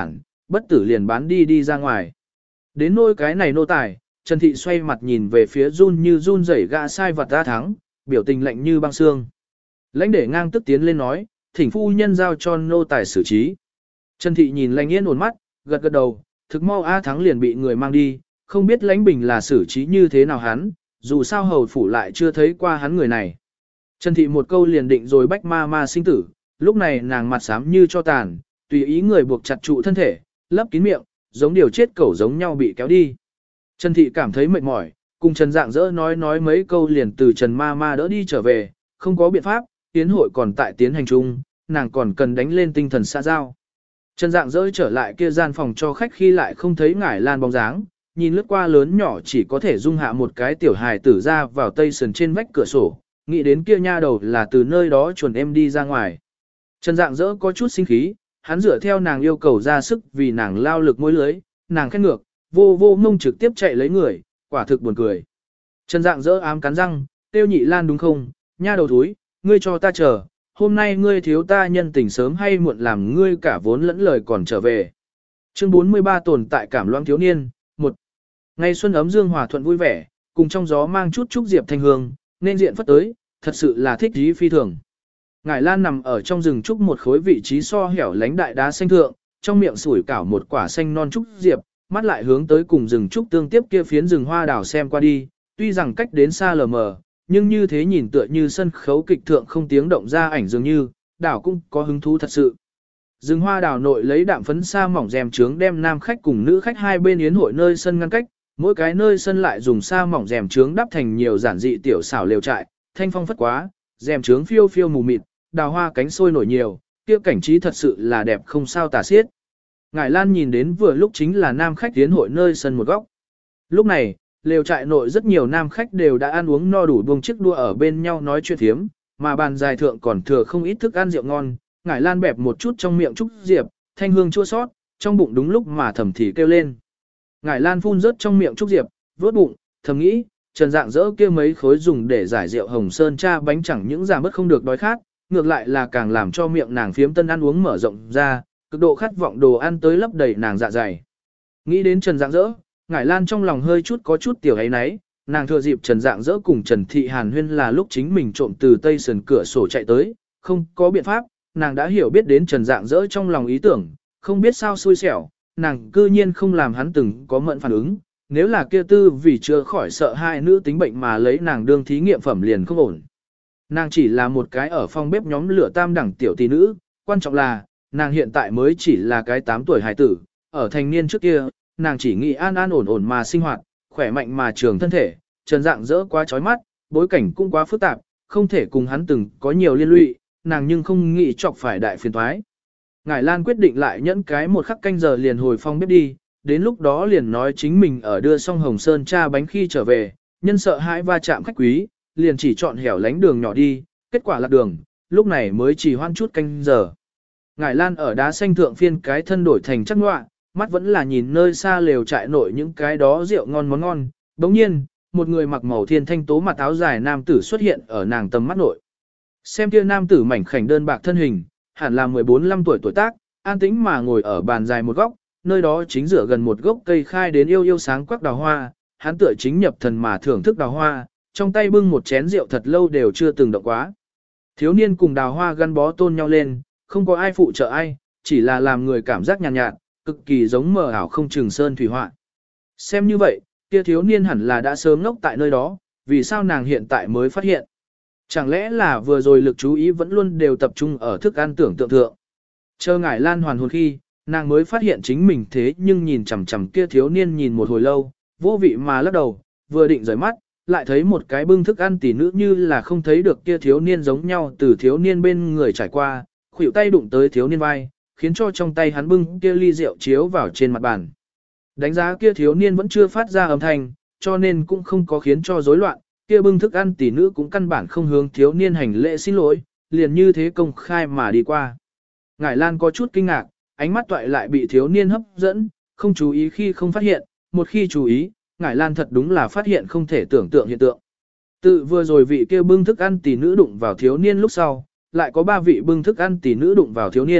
bất tử liền bán đi đi ra ngoài. Đến nôi cái này nô tài, Trần Thị xoay mặt nhìn về phía run như run rẩy gã sai vật A Thắng, biểu tình lạnh như băng xương. Lãnh để ngang tức tiến lên nói, thỉnh phu nhân giao cho nô tài xử trí. Trần Thị nhìn lãnh yên ổn mắt, gật gật đầu, thực mau A Thắng liền bị người mang đi, không biết lãnh bình là xử trí như thế nào hắn, dù sao hầu phủ lại chưa thấy qua hắn người này. Trần Thị một câu liền định rồi bách ma ma sinh tử, lúc này nàng mặt xám như cho tàn, tùy ý người buộc chặt trụ thân thể, lấp kín miệng, giống điều chết cẩu giống nhau bị kéo đi. Trần Thị cảm thấy mệt mỏi, cùng Trần Dạng Dỡ nói nói mấy câu liền từ Trần ma ma đỡ đi trở về, không có biện pháp, tiến hội còn tại tiến hành chung, nàng còn cần đánh lên tinh thần xã giao. Trần Dạng Dỡ trở lại kia gian phòng cho khách khi lại không thấy Ngải Lan bóng dáng, nhìn lướt qua lớn nhỏ chỉ có thể dung hạ một cái tiểu hài tử ra vào tây sườn trên vách cửa sổ, nghĩ đến kia nha đầu là từ nơi đó chuồn em đi ra ngoài. Trần Dạng Dỡ có chút sinh khí, hắn dựa theo nàng yêu cầu ra sức vì nàng lao lực mối lưới, nàng khét ngược, vô vô mông trực tiếp chạy lấy người, quả thực buồn cười. Trần Dạng Dỡ ám cắn răng, tiêu Nhị Lan đúng không, nha đầu thúi, ngươi cho ta chờ, hôm nay ngươi thiếu ta nhân tình sớm hay muộn làm ngươi cả vốn lẫn lời còn trở về. Chương bốn mươi ba tồn tại cảm loãng thiếu niên, một Ngày xuân ấm dương hòa thuận vui vẻ, cùng trong gió mang chút trúc diệp thanh hương, nên diện phất tới, thật sự là thích dí phi thường. Ngải Lan nằm ở trong rừng trúc một khối vị trí so hẻo lánh đại đá xanh thượng, trong miệng sủi cảo một quả xanh non trúc diệp, mắt lại hướng tới cùng rừng trúc tương tiếp kia phiến rừng hoa đào xem qua đi, tuy rằng cách đến xa lờ mờ, nhưng như thế nhìn tựa như sân khấu kịch thượng không tiếng động ra ảnh dường như, đảo cũng có hứng thú thật sự. Rừng hoa đào nội lấy đạm phấn sa mỏng rèm trướng đem nam khách cùng nữ khách hai bên yến hội nơi sân ngăn cách, mỗi cái nơi sân lại dùng sa mỏng rèm trướng đắp thành nhiều giản dị tiểu xảo lều trại, thanh phong phất quá, rèm trướng phiêu phiêu mù mịt, đào hoa cánh sôi nổi nhiều, kia cảnh trí thật sự là đẹp không sao tả xiết. Ngải Lan nhìn đến vừa lúc chính là nam khách tiến hội nơi sân một góc. Lúc này, lều trại nội rất nhiều nam khách đều đã ăn uống no đủ buông chiếc đua ở bên nhau nói chuyện thiếm, mà bàn dài thượng còn thừa không ít thức ăn rượu ngon. Ngải Lan bẹp một chút trong miệng trúc diệp, thanh hương chua sót, trong bụng đúng lúc mà thầm thì kêu lên. Ngải Lan phun rớt trong miệng trúc diệp, vớt bụng, thầm nghĩ, Trần Dạng Dỡ kia mấy khối dùng để giải rượu hồng sơn cha bánh chẳng những giảm bớt không được đói khát, ngược lại là càng làm cho miệng nàng phiếm tân ăn uống mở rộng ra, cực độ khát vọng đồ ăn tới lấp đầy nàng dạ dày. Nghĩ đến Trần Dạng Dỡ, Ngải Lan trong lòng hơi chút có chút tiểu ấy náy, nàng thừa dịp Trần Dạng Dỡ cùng Trần Thị Hàn huyên là lúc chính mình trộm từ tây sườn cửa sổ chạy tới, không có biện pháp, nàng đã hiểu biết đến Trần Dạng Dỡ trong lòng ý tưởng, không biết sao xui xẻo, nàng cư nhiên không làm hắn từng có mẫn phản ứng, nếu là kia tư vì chưa khỏi sợ hai nữ tính bệnh mà lấy nàng đương thí nghiệm phẩm liền không ổn. Nàng chỉ là một cái ở phòng bếp nhóm lửa tam đẳng tiểu tỷ nữ, quan trọng là, nàng hiện tại mới chỉ là cái tám tuổi hài tử, ở thành niên trước kia, nàng chỉ nghĩ an an ổn ổn mà sinh hoạt, khỏe mạnh mà trường thân thể, Trần Dạng Dỡ quá chói mắt, bối cảnh cũng quá phức tạp, không thể cùng hắn từng có nhiều liên lụy, nàng nhưng không nghĩ chọc phải đại phiền toái. Ngải Lan quyết định lại nhẫn cái một khắc canh giờ liền hồi phòng bếp đi, đến lúc đó liền nói chính mình ở đưa xong Hồng Sơn cha bánh khi trở về, nhân sợ hãi va chạm khách quý, liền chỉ chọn hẻo lánh đường nhỏ đi, kết quả lạc đường, lúc này mới chỉ hoan chút canh giờ. Ngải Lan ở đá xanh thượng phiên cái thân đổi thành chắc ngoạ, mắt vẫn là nhìn nơi xa lều trại nội những cái đó rượu ngon món ngon. Đồng nhiên, một người mặc màu thiên thanh tố mặt áo dài nam tử xuất hiện ở nàng tầm mắt nội. Xem kia nam tử mảnh khảnh đơn bạc thân hình, hẳn là mười bốn lăm tuổi tuổi tác, an tĩnh mà ngồi ở bàn dài một góc, nơi đó chính rửa gần một gốc cây khai đến yêu yêu sáng quắc đào hoa, hắn tựa chính nhập thần mà thưởng thức đào hoa, trong tay bưng một chén rượu thật lâu đều chưa từng động quá. Thiếu niên cùng đào hoa gắn bó tôn nhau lên, không có ai phụ trợ ai, chỉ là làm người cảm giác nhàn nhạt, nhạt, cực kỳ giống mờ ảo không chừng sơn thủy họa. Xem như vậy, kia thiếu niên hẳn là đã sớm ngốc tại nơi đó, vì sao nàng hiện tại mới phát hiện? Chẳng lẽ là vừa rồi lực chú ý vẫn luôn đều tập trung ở thức ăn tưởng tượng thượng? Chờ Ngải Lan hoàn hồn khi, nàng mới phát hiện chính mình thế nhưng nhìn chằm chằm kia thiếu niên nhìn một hồi lâu, vô vị mà lắc đầu, vừa định rời mắt, lại thấy một cái bưng thức ăn tỷ nữ như là không thấy được kia thiếu niên giống nhau từ thiếu niên bên người trải qua, khuỷu tay đụng tới thiếu niên vai, khiến cho trong tay hắn bưng kia ly rượu chiếu vào trên mặt bàn. Đánh giá kia thiếu niên vẫn chưa phát ra âm thanh, cho nên cũng không có khiến cho rối loạn, kia bưng thức ăn tỷ nữ cũng căn bản không hướng thiếu niên hành lễ xin lỗi, liền như thế công khai mà đi qua. Ngải Lan có chút kinh ngạc, ánh mắt toại lại bị thiếu niên hấp dẫn, không chú ý khi không phát hiện, một khi chú ý, Ngải Lan thật đúng là phát hiện không thể tưởng tượng hiện tượng. Tự vừa rồi vị kia bưng thức ăn tỷ nữ đụng vào thiếu niên lúc sau, lại có ba vị bưng thức ăn tỷ nữ đụng vào thiếu niên,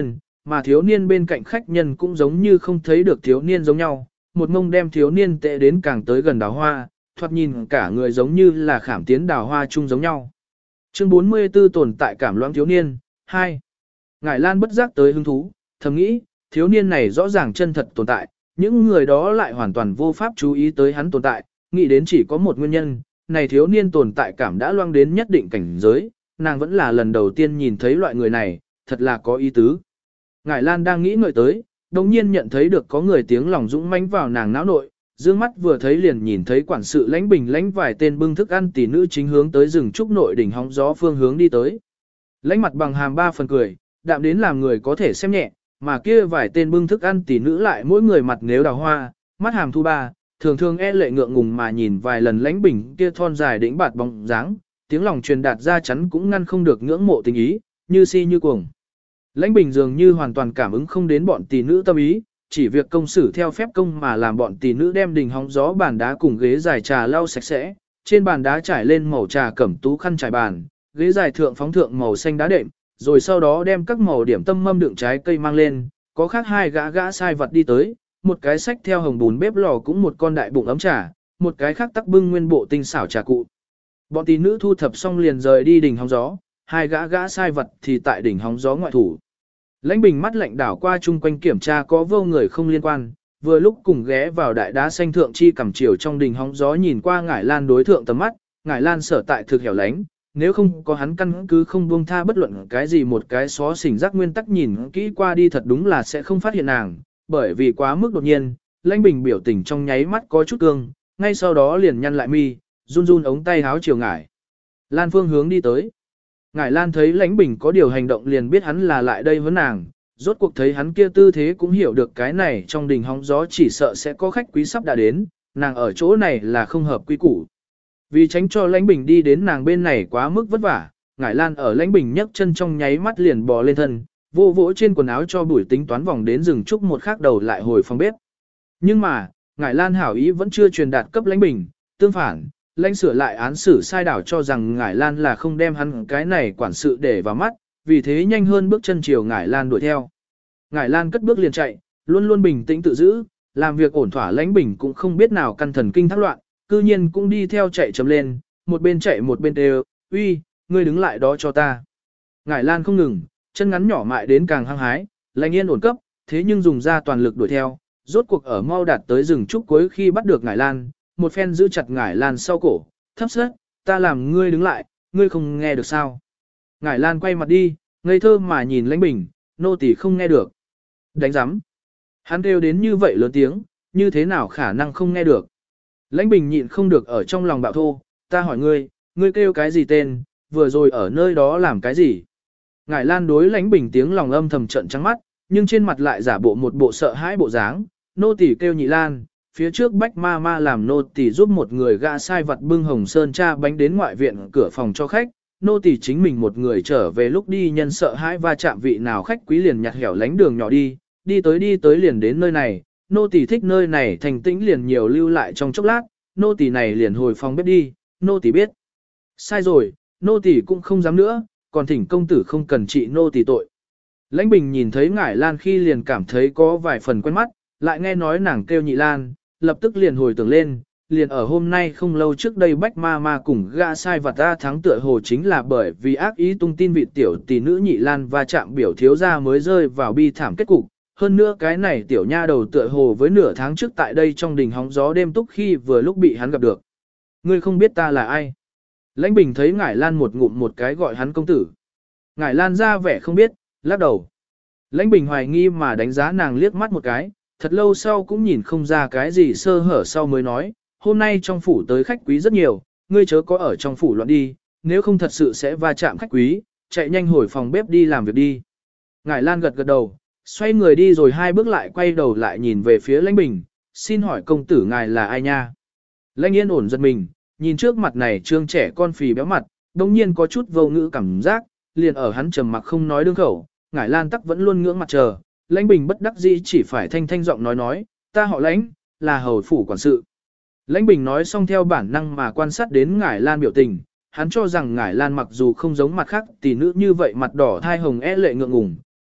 mà thiếu niên bên cạnh khách nhân cũng giống như không thấy được thiếu niên giống nhau, một mông đem thiếu niên tệ đến càng tới gần đào hoa, thoạt nhìn cả người giống như là khảm tiến đào hoa chung giống nhau. Chương bốn mươi tư tồn tại cảm loãng thiếu niên, hai. Ngải Lan bất giác tới hứng thú, thầm nghĩ, thiếu niên này rõ ràng chân thật tồn tại, những người đó lại hoàn toàn vô pháp chú ý tới hắn tồn tại, nghĩ đến chỉ có một nguyên nhân, này thiếu niên tồn tại cảm đã loang đến nhất định cảnh giới, nàng vẫn là lần đầu tiên nhìn thấy loại người này, thật là có ý tứ. Ngải Lan đang nghĩ ngợi tới, đồng nhiên nhận thấy được có người tiếng lòng dũng mãnh vào nàng não nội, dương mắt vừa thấy liền nhìn thấy quản sự lãnh bình lãnh vài tên bưng thức ăn tỷ nữ chính hướng tới rừng trúc nội đỉnh hóng gió phương hướng đi tới. Lãnh mặt bằng hàm ba phần cười, đạm đến làm người có thể xem nhẹ, mà kia vài tên bưng thức ăn tỷ nữ lại mỗi người mặt nếu đào hoa, mắt hàm thu ba, thường thường e lệ ngượng ngùng mà nhìn vài lần lãnh bình kia thon dài đĩnh bạt bóng dáng, tiếng lòng truyền đạt ra chắn cũng ngăn không được ngưỡng mộ tình ý, như si như cuồng. Lãnh bình dường như hoàn toàn cảm ứng không đến bọn tỷ nữ tâm ý, chỉ việc công xử theo phép công mà làm bọn tỷ nữ đem đình hóng gió bàn đá cùng ghế dài trà lau sạch sẽ, trên bàn đá trải lên màu trà cẩm tú khăn trải bàn, ghế dài thượng phóng thượng màu xanh đá đệm, rồi sau đó đem các màu điểm tâm mâm đựng trái cây mang lên, có khác hai gã gã sai vật đi tới, một cái xách theo hồng bùn bếp lò cũng một con đại bụng ấm trà, một cái khác tắc bưng nguyên bộ tinh xảo trà cụ. Bọn tỷ nữ thu thập xong liền rời đi đỉnh hóng gió, hai gã gã sai vật thì tại đỉnh hóng gió ngoại thủ. Lãnh bình mắt lạnh đảo qua chung quanh kiểm tra có vô người không liên quan, vừa lúc cùng ghé vào đại đá xanh thượng chi cầm chiều trong đỉnh hóng gió nhìn qua Ngải Lan đối thượng tầm mắt, Ngải Lan sở tại thực hẻo lánh, nếu không có hắn căn cứ không buông tha bất luận cái gì một cái xó xỉnh giác nguyên tắc nhìn kỹ qua đi thật đúng là sẽ không phát hiện nàng, bởi vì quá mức đột nhiên, Lãnh bình biểu tình trong nháy mắt có chút cương, ngay sau đó liền nhăn lại mi, run run ống tay háo chiều Ngải Lan phương hướng đi tới. Ngải Lan thấy Lãnh bình có điều hành động liền biết hắn là lại đây với nàng, rốt cuộc thấy hắn kia tư thế cũng hiểu được cái này trong đình hóng gió chỉ sợ sẽ có khách quý sắp đã đến, nàng ở chỗ này là không hợp quy củ. Vì tránh cho Lãnh bình đi đến nàng bên này quá mức vất vả, Ngải Lan ở Lãnh bình nhấc chân trong nháy mắt liền bò lên thân, vô vỗ trên quần áo cho bụi tính toán vòng đến rừng trúc một khắc đầu lại hồi phòng bếp. Nhưng mà, Ngải Lan hảo ý vẫn chưa truyền đạt cấp Lãnh bình, tương phản, Lãnh sửa lại án xử sai đảo cho rằng Ngải Lan là không đem hắn cái này quản sự để vào mắt, vì thế nhanh hơn bước chân chiều Ngải Lan đuổi theo. Ngải Lan cất bước liền chạy, luôn luôn bình tĩnh tự giữ, làm việc ổn thỏa Lãnh bình cũng không biết nào căn thần kinh thác loạn, cư nhiên cũng đi theo chạy chấm lên, một bên chạy một bên đều, uy, ngươi đứng lại đó cho ta. Ngải Lan không ngừng, chân ngắn nhỏ mại đến càng hăng hái, Lãnh yên ổn cấp, thế nhưng dùng ra toàn lực đuổi theo, rốt cuộc ở mau đạt tới rừng trúc cuối khi bắt được Ngải Lan, một phen giữ chặt Ngải Lan sau cổ, thấp sớt, ta làm ngươi đứng lại, ngươi không nghe được sao. Ngải Lan quay mặt đi, ngây thơ mà nhìn Lãnh bình, nô tỳ không nghe được. Đánh giám. Hắn kêu đến như vậy lớn tiếng, như thế nào khả năng không nghe được. Lãnh bình nhịn không được ở trong lòng bạo thô, ta hỏi ngươi, ngươi kêu cái gì tên, vừa rồi ở nơi đó làm cái gì. Ngải Lan đối Lãnh bình tiếng lòng âm thầm trận trắng mắt, nhưng trên mặt lại giả bộ một bộ sợ hãi bộ dáng, nô tỳ kêu Nhị Lan. Phía trước Bách Ma Ma làm nô tỳ giúp một người gã sai vật bưng hồng sơn cha bánh đến ngoại viện cửa phòng cho khách, nô tỳ chính mình một người trở về lúc đi nhân sợ hãi va chạm vị nào khách quý liền nhặt hẻo lánh đường nhỏ đi, đi tới đi tới liền đến nơi này, nô tỳ thích nơi này thành tĩnh liền nhiều lưu lại trong chốc lát, nô tỳ này liền hồi phòng bếp đi, nô tỳ biết. Sai rồi, nô tỳ cũng không dám nữa, còn thỉnh công tử không cần trị nô tỳ tội. Lãnh bình nhìn thấy Ngải Lan khi liền cảm thấy có vài phần quen mắt, lại nghe nói nàng kêu Nhị Lan, lập tức liền hồi tưởng lên, liền ở hôm nay không lâu trước đây Bách Ma Ma cùng gã sai vật ta thắng tựa hồ chính là bởi vì ác ý tung tin vị tiểu tỷ nữ Nhị Lan và chạm biểu thiếu gia mới rơi vào bi thảm kết cục. Hơn nữa cái này tiểu nha đầu tựa hồ với nửa tháng trước tại đây trong đình hóng gió đêm túc khi vừa lúc bị hắn gặp được. Ngươi không biết ta là ai. Lãnh bình thấy Ngải Lan một ngụm một cái gọi hắn công tử. Ngải Lan ra vẻ không biết, lắc đầu. Lãnh bình hoài nghi mà đánh giá nàng liếc mắt một cái, thật lâu sau cũng nhìn không ra cái gì sơ hở sau mới nói, hôm nay trong phủ tới khách quý rất nhiều, ngươi chớ có ở trong phủ loạn đi, nếu không thật sự sẽ va chạm khách quý, chạy nhanh hồi phòng bếp đi làm việc đi. Ngải Lan gật gật đầu, xoay người đi rồi hai bước lại quay đầu lại nhìn về phía Lãnh bình, xin hỏi công tử ngài là ai nha? Lãnh yên ổn giật mình, nhìn trước mặt này trương trẻ con phì béo mặt, đồng nhiên có chút vô ngữ cảm giác, liền ở hắn trầm mặc không nói đương khẩu, Ngải Lan tắc vẫn luôn ngưỡng mặt chờ. Lãnh bình bất đắc dĩ chỉ phải thanh thanh giọng nói nói, ta họ Lãnh, là hầu phủ quản sự. Lãnh bình nói xong theo bản năng mà quan sát đến Ngải Lan biểu tình, hắn cho rằng Ngải Lan mặc dù không giống mặt khác tỷ nữ như vậy mặt đỏ thai hồng e lệ ngượng ngùng,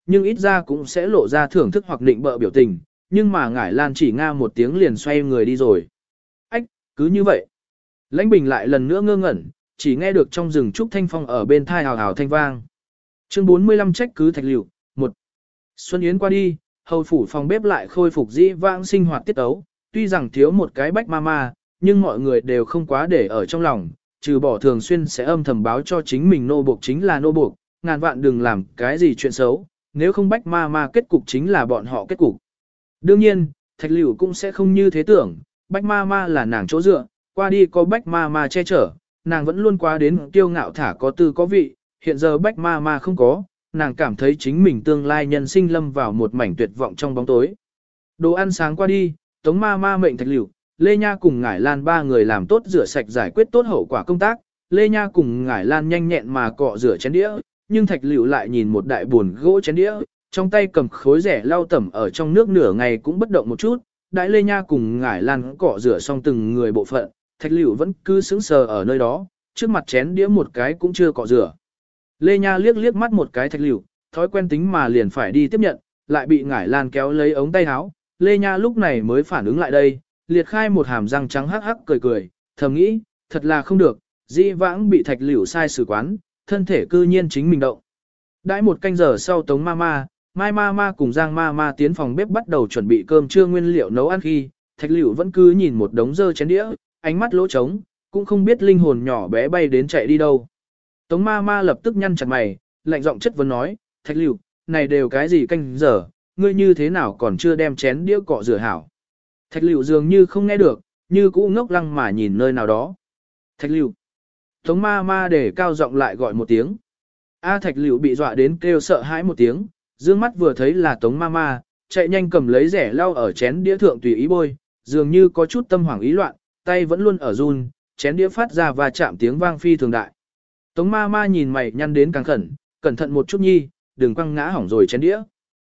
nhưng ít ra cũng sẽ lộ ra thưởng thức hoặc định bợ biểu tình, nhưng mà ngải lan chỉ nga một tiếng liền xoay người đi rồi. Ách, cứ như vậy. Lãnh Bình lại lần nữa ngơ ngẩn, chỉ nghe được trong rừng trúc thanh phong ở bên thai hào hào thanh vang. Chương bốn mươi lăm trách cứ Thạch Liệu, một. Xuân Yến qua đi, hầu phủ phòng bếp lại khôi phục dĩ vãng sinh hoạt tiết ấu, tuy rằng thiếu một cái bách ma ma, nhưng mọi người đều không quá để ở trong lòng, trừ bỏ thường xuyên sẽ âm thầm báo cho chính mình nô buộc chính là nô buộc, ngàn vạn đừng làm cái gì chuyện xấu, nếu không bách ma ma kết cục chính là bọn họ kết cục. Đương nhiên, Thạch Liệu cũng sẽ không như thế tưởng, bách ma ma là nàng chỗ dựa, qua đi có bách ma ma che chở, nàng vẫn luôn qua đến kiêu ngạo thả có tư có vị, hiện giờ bách ma ma không có, nàng cảm thấy chính mình tương lai nhân sinh lâm vào một mảnh tuyệt vọng trong bóng tối. Đồ ăn sáng qua đi, Tống ma ma mệnh Thạch Liệu, Lê Nha cùng Ngải Lan ba người làm tốt rửa sạch giải quyết tốt hậu quả công tác, Lê Nha cùng Ngải Lan nhanh nhẹn mà cọ rửa chén đĩa, nhưng Thạch Liệu lại nhìn một đại buồn gỗ chén đĩa, trong tay cầm khối rẻ lau tẩm ở trong nước nửa ngày cũng bất động một chút, đại Lê Nha cùng Ngải Lan cọ rửa xong từng người bộ phận, Thạch Liệu vẫn cứ sững sờ ở nơi đó, trước mặt chén đĩa một cái cũng chưa cọ rửa. Lê Nha liếc liếc mắt một cái Thạch Liệu, thói quen tính mà liền phải đi tiếp nhận, lại bị Ngải Lan kéo lấy ống tay áo, Lê Nha lúc này mới phản ứng lại đây, liệt khai một hàm răng trắng hắc hắc cười cười, thầm nghĩ, thật là không được, dĩ vãng bị Thạch Liệu sai xử quán, thân thể cư nhiên chính mình động. Đãi một canh giờ sau Tống Mama, Mai Mama cùng Giang Mama tiến phòng bếp bắt đầu chuẩn bị cơm trưa nguyên liệu nấu ăn khi, Thạch Liệu vẫn cứ nhìn một đống dơ chén đĩa, ánh mắt lỗ trống, cũng không biết linh hồn nhỏ bé bay đến chạy đi đâu. Tống Mama lập tức nhăn chặt mày, lạnh giọng chất vấn nói, Thạch Liệu, này đều cái gì canh giờ, ngươi như thế nào còn chưa đem chén đĩa cọ rửa hảo. Thạch Liệu dường như không nghe được, như cũ ngốc lăng mà nhìn nơi nào đó. Thạch Liệu. Tống Mama để cao giọng lại gọi một tiếng. A Thạch Liệu bị dọa đến kêu sợ hãi một tiếng, dương mắt vừa thấy là Tống Mama, chạy nhanh cầm lấy rẻ lau ở chén đĩa thượng tùy ý bôi, dường như có chút tâm hoảng ý loạn, tay vẫn luôn ở run, chén đĩa phát ra và chạm tiếng vang phi thường đại. Tống Mama nhìn mày nhăn đến càng khẩn, cẩn thận một chút nhi, đừng quăng ngã hỏng rồi chén đĩa.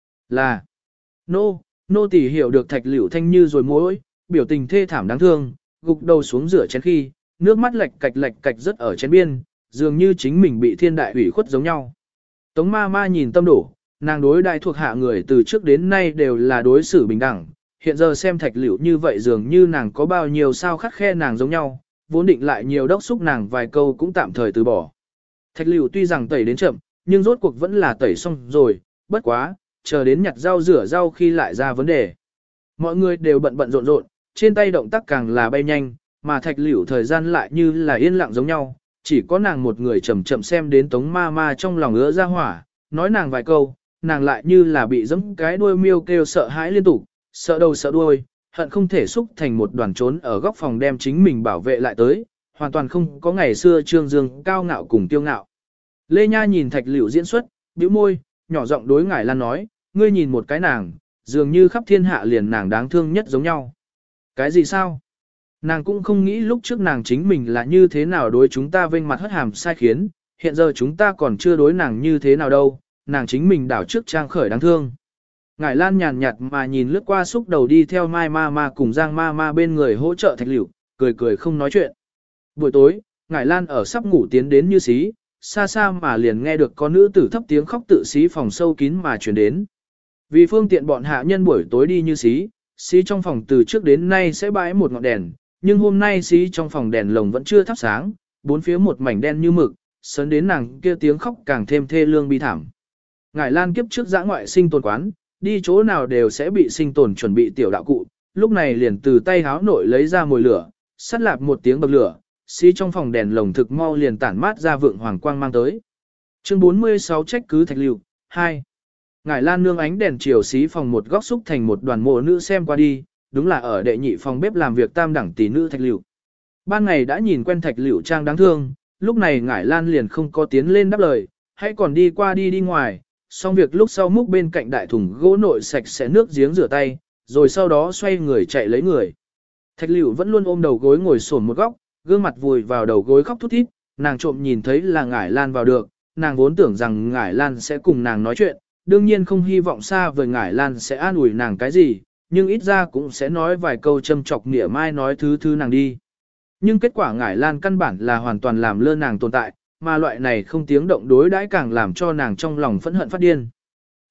Là, nô, nô tỳ hiểu được Thạch Liệu thanh như rồi mối, biểu tình thê thảm đáng thương, gục đầu xuống rửa chén khi, nước mắt lệch cạch lệch cạch rất ở chén biên, dường như chính mình bị thiên đại ủy khuất giống nhau. Tống ma ma nhìn tâm đổ, nàng đối đại thuộc hạ người từ trước đến nay đều là đối xử bình đẳng, hiện giờ xem Thạch Liệu như vậy dường như nàng có bao nhiêu sao khắt khe nàng giống nhau, vốn định lại nhiều đốc xúc nàng vài câu cũng tạm thời từ bỏ. Thạch Liệu tuy rằng tẩy đến chậm, nhưng rốt cuộc vẫn là tẩy xong rồi, bất quá, chờ đến nhặt rau rửa rau khi lại ra vấn đề. Mọi người đều bận bận rộn rộn, trên tay động tác càng là bay nhanh, mà Thạch Liệu thời gian lại như là yên lặng giống nhau, chỉ có nàng một người chậm chậm xem đến Tống ma ma trong lòng ứa ra hỏa, nói nàng vài câu, nàng lại như là bị giẫm cái đuôi miêu kêu sợ hãi liên tục, sợ đầu sợ đuôi, hận không thể xúc thành một đoàn trốn ở góc phòng đem chính mình bảo vệ lại tới, hoàn toàn không có ngày xưa trương dương cao ngạo cùng tiêu ngạo. Lê Nha nhìn Thạch Liệu diễn xuất, bĩu môi, nhỏ giọng đối Ngải Lan nói, ngươi nhìn một cái nàng, dường như khắp thiên hạ liền nàng đáng thương nhất giống nhau. Cái gì sao? Nàng cũng không nghĩ lúc trước nàng chính mình là như thế nào đối chúng ta vênh mặt hất hàm sai khiến, hiện giờ chúng ta còn chưa đối nàng như thế nào đâu, nàng chính mình đảo trước trang khởi đáng thương. Ngải Lan nhàn nhạt mà nhìn lướt qua xúc đầu đi theo Mai Ma Ma cùng Giang Ma Ma bên người hỗ trợ Thạch Liệu, cười cười không nói chuyện. Buổi tối, Ngải Lan ở sắp ngủ tiến đến như xí, xa xa mà liền nghe được có nữ tử thấp tiếng khóc tự xí phòng sâu kín mà truyền đến. Vì phương tiện bọn hạ nhân buổi tối đi như xí, xí trong phòng từ trước đến nay sẽ bãi một ngọn đèn, nhưng hôm nay xí trong phòng đèn lồng vẫn chưa thắp sáng, bốn phía một mảnh đen như mực, sớn đến nàng kia tiếng khóc càng thêm thê lương bi thảm. Ngải Lan kiếp trước dã ngoại sinh tồn quán, đi chỗ nào đều sẽ bị sinh tồn chuẩn bị tiểu đạo cụ, lúc này liền từ tay háo nội lấy ra mồi lửa, sắt lạp một tiếng bậc lửa, xí trong phòng đèn lồng thực mau liền tản mát ra vượng hoàng quang mang tới. Chương bốn mươi sáu trách cứ Thạch Liệu, hai. Ngải Lan nương ánh đèn chiều xí phòng một góc xúc thành một đoàn mộ nữ xem qua đi, đúng là ở đệ nhị phòng bếp làm việc tam đẳng tỷ nữ Thạch Liệu. Ban ngày đã nhìn quen Thạch Liệu trang đáng thương, lúc này Ngải Lan liền không có tiến lên đáp lời, hãy còn đi qua đi đi ngoài, xong việc lúc sau múc bên cạnh đại thùng gỗ nội sạch sẽ nước giếng rửa tay, rồi sau đó xoay người chạy lấy người. Thạch Liệu vẫn luôn ôm đầu gối ngồi xổm một góc, gương mặt vùi vào đầu gối khóc thút thít, nàng trộm nhìn thấy là Ngải Lan vào được, nàng vốn tưởng rằng Ngải Lan sẽ cùng nàng nói chuyện, đương nhiên không hy vọng xa vời Ngải Lan sẽ an ủi nàng cái gì, nhưng ít ra cũng sẽ nói vài câu châm chọc nghĩa mai nói thứ thứ nàng đi. Nhưng kết quả Ngải Lan căn bản là hoàn toàn làm lơ nàng tồn tại, mà loại này không tiếng động đối đãi càng làm cho nàng trong lòng phẫn hận phát điên.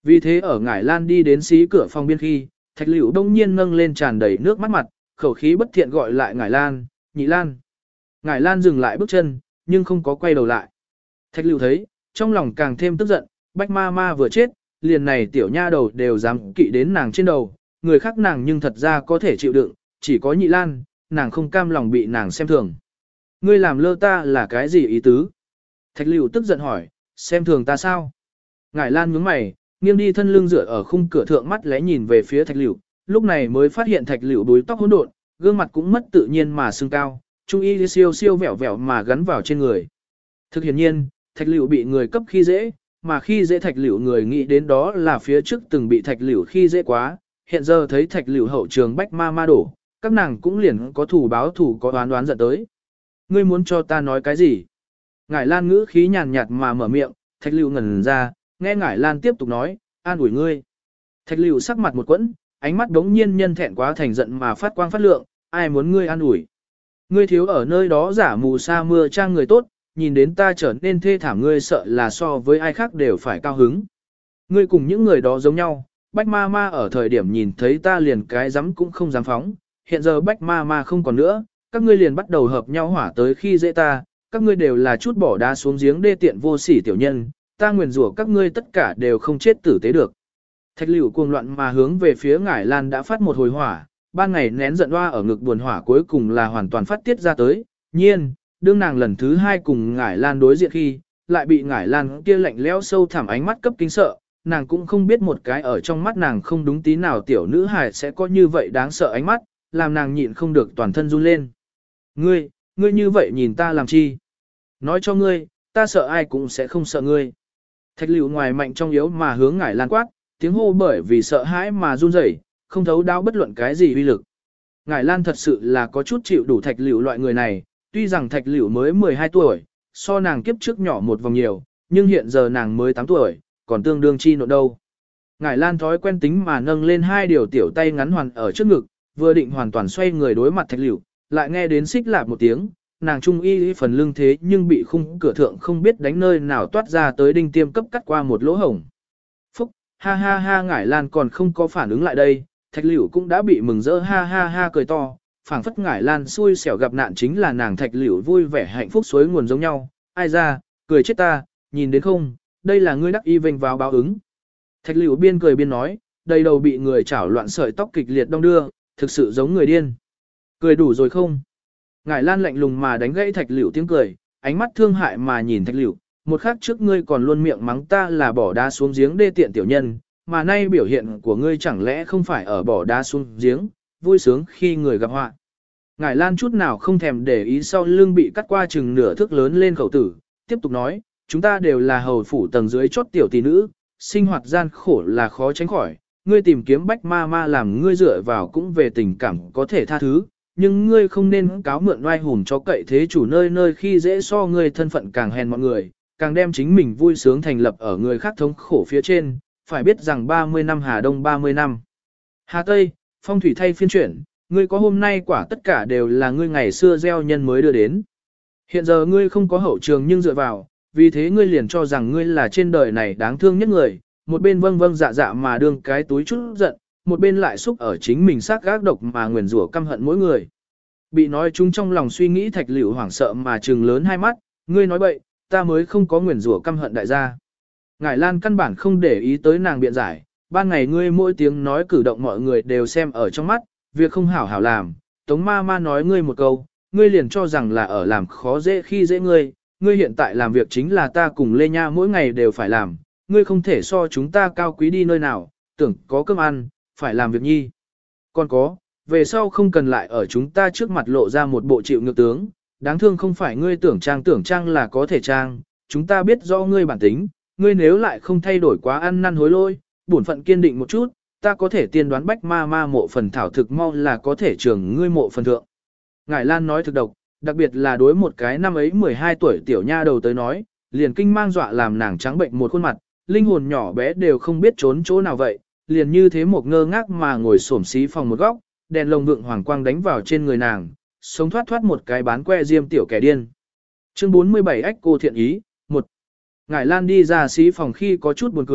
Vì thế ở Ngải Lan đi đến xí cửa phòng biên khi, Thạch Liễu đông nhiên nâng lên tràn đầy nước mắt mặt, khẩu khí bất thiện gọi lại Ngải Lan, Nhị Lan. Ngải Lan dừng lại bước chân, nhưng không có quay đầu lại. Thạch Liễu thấy, trong lòng càng thêm tức giận, Bách ma ma vừa chết, liền này tiểu nha đầu đều dám kỵ đến nàng trên đầu, người khác nàng nhưng thật ra có thể chịu đựng, chỉ có Nhị Lan, nàng không cam lòng bị nàng xem thường. Ngươi làm lơ ta là cái gì ý tứ? Thạch Liễu tức giận hỏi, xem thường ta sao? Ngải Lan nhướng mày, nghiêng đi thân lưng dựa ở khung cửa thượng mắt lẽ nhìn về phía Thạch Liễu, lúc này mới phát hiện Thạch Liễu đuôi tóc hỗn độn, gương mặt cũng mất tự nhiên mà sưng cao, trung y siêu siêu vẹo vẹo mà gắn vào trên người. Thực hiển nhiên, Thạch Liễu bị người cấp khi dễ, mà khi dễ Thạch Liễu người nghĩ đến đó là phía trước từng bị Thạch Liễu khi dễ quá, hiện giờ thấy Thạch Liễu hậu trường bách ma ma đổ, các nàng cũng liền có thủ báo thủ có đoán đoán giận tới. Ngươi muốn cho ta nói cái gì? Ngải Lan ngữ khí nhàn nhạt mà mở miệng, Thạch Liễu ngẩn ra, nghe Ngải Lan tiếp tục nói, an ủi ngươi. Thạch Liễu sắc mặt một quẫn, ánh mắt đống nhiên nhân thẹn quá thành giận mà phát quang phát lượng, ai muốn ngươi an ủi? Ngươi thiếu ở nơi đó giả mù sa mưa trang người tốt, nhìn đến ta trở nên thê thảm ngươi sợ là so với ai khác đều phải cao hứng. Ngươi cùng những người đó giống nhau, Bách ma ma ở thời điểm nhìn thấy ta liền cái dám cũng không dám phóng, hiện giờ Bách ma ma không còn nữa, các ngươi liền bắt đầu hợp nhau hỏa tới khi dễ ta, các ngươi đều là chút bỏ đá xuống giếng đê tiện vô sỉ tiểu nhân, ta nguyền rủa các ngươi tất cả đều không chết tử tế được. Thạch Liễu cuồng loạn mà hướng về phía Ngải Lan đã phát một hồi hỏa, ban ngày nén giận hoa ở ngực buồn hỏa cuối cùng là hoàn toàn phát tiết ra tới, nhiên, đương nàng lần thứ hai cùng Ngải Lan đối diện khi, lại bị Ngải Lan kia lạnh lẽo sâu thẳm ánh mắt cấp kinh sợ, nàng cũng không biết một cái ở trong mắt nàng không đúng tí nào tiểu nữ hài sẽ có như vậy đáng sợ ánh mắt, làm nàng nhịn không được toàn thân run lên. Ngươi, ngươi như vậy nhìn ta làm chi? Nói cho ngươi, ta sợ ai cũng sẽ không sợ ngươi. Thạch Liễu ngoài mạnh trong yếu mà hướng Ngải Lan quát, tiếng hô bởi vì sợ hãi mà run rẩy, không thấu đáo bất luận cái gì uy lực. Ngải Lan thật sự là có chút chịu đủ Thạch Liễu loại người này, tuy rằng Thạch Liễu mới mười hai tuổi, so nàng kiếp trước nhỏ một vòng nhiều, nhưng hiện giờ nàng mới tám tuổi, còn tương đương chi nộ đâu. Ngải Lan thói quen tính mà nâng lên hai điều tiểu tay ngắn hoàn ở trước ngực, vừa định hoàn toàn xoay người đối mặt Thạch Liễu, lại nghe đến xích lạp một tiếng, nàng trung y phần lưng thế nhưng bị khung cửa thượng không biết đánh nơi nào toát ra tới đinh tiêm cấp cắt qua một lỗ hổng. Phúc, ha ha ha Ngải Lan còn không có phản ứng lại đây, Thạch Liễu cũng đã bị mừng rỡ ha ha ha cười to, phảng phất Ngải Lan xui xẻo gặp nạn chính là nàng Thạch Liễu vui vẻ hạnh phúc suối nguồn giống nhau, ai ra, cười chết ta, nhìn đến không, đây là ngươi đắc y vênh vào báo ứng. Thạch Liễu biên cười biên nói, đầy đầu bị người chảo loạn sợi tóc kịch liệt đong đưa, thực sự giống người điên. Cười đủ rồi không? Ngải Lan lạnh lùng mà đánh gãy Thạch Liễu tiếng cười, ánh mắt thương hại mà nhìn Thạch Liễu, một khắc trước ngươi còn luôn miệng mắng ta là bỏ đá xuống giếng đê tiện tiểu nhân, mà nay biểu hiện của ngươi chẳng lẽ không phải ở bỏ đá xuống giếng, vui sướng khi người gặp họa. Ngải Lan chút nào không thèm để ý sau lưng bị cắt qua chừng nửa thước lớn lên khẩu tử, tiếp tục nói, chúng ta đều là hầu phủ tầng dưới chốt tiểu tỷ nữ, sinh hoạt gian khổ là khó tránh khỏi, ngươi tìm kiếm Bách ma ma làm ngươi dựa vào cũng về tình cảm có thể tha thứ, nhưng ngươi không nên cáo mượn oai hùn cho cậy thế chủ nơi nơi khi dễ so ngươi thân phận càng hèn mọi người, càng đem chính mình vui sướng thành lập ở người khác thống khổ phía trên, phải biết rằng ba mươi năm Hà Đông ba mươi năm. Hà Tây, phong thủy thay phiên chuyển, ngươi có hôm nay quả tất cả đều là ngươi ngày xưa gieo nhân mới đưa đến. Hiện giờ ngươi không có hậu trường nhưng dựa vào, vì thế ngươi liền cho rằng ngươi là trên đời này đáng thương nhất người, một bên vâng vâng dạ dạ mà đương cái túi chút giận, một bên lại xúc ở chính mình xác gác độc mà nguyền rủa căm hận mỗi người. Bị nói chúng trong lòng suy nghĩ Thạch Liễu hoảng sợ mà trừng lớn hai mắt, ngươi nói bậy, ta mới không có nguyền rủa căm hận đại gia. Ngải Lan căn bản không để ý tới nàng biện giải, ban ngày ngươi mỗi tiếng nói cử động mọi người đều xem ở trong mắt, việc không hảo hảo làm, Tống ma ma nói ngươi một câu, ngươi liền cho rằng là ở làm khó dễ khi dễ ngươi, ngươi hiện tại làm việc chính là ta cùng Lê Nha mỗi ngày đều phải làm, ngươi không thể so chúng ta cao quý đi nơi nào, tưởng có cơm ăn, phải làm việc nhi. Còn có, về sau không cần lại ở chúng ta trước mặt lộ ra một bộ chịu ngược tướng, đáng thương không phải ngươi tưởng trang tưởng trang là có thể trang, chúng ta biết do ngươi bản tính, ngươi nếu lại không thay đổi quá ăn năn hối lỗi, bổn phận kiên định một chút, ta có thể tiên đoán Bách ma ma mộ phần thảo thực mau là có thể trường ngươi mộ phần thượng. Ngải Lan nói thực độc, đặc biệt là đối một cái năm ấy mười hai tuổi tiểu nha đầu tới nói, liền kinh mang dọa làm nàng trắng bệnh một khuôn mặt, linh hồn nhỏ bé đều không biết trốn chỗ nào vậy, liền như thế một ngơ ngác mà ngồi xổm xí phòng một góc, đèn lồng vượng hoàng quang đánh vào trên người nàng, sống thoát thoát một cái bán que diêm tiểu kẻ điên. Chương bốn mươi bảy Ách cô thiện ý, một. Ngải Lan đi ra xí phòng khi có chút buồn cười,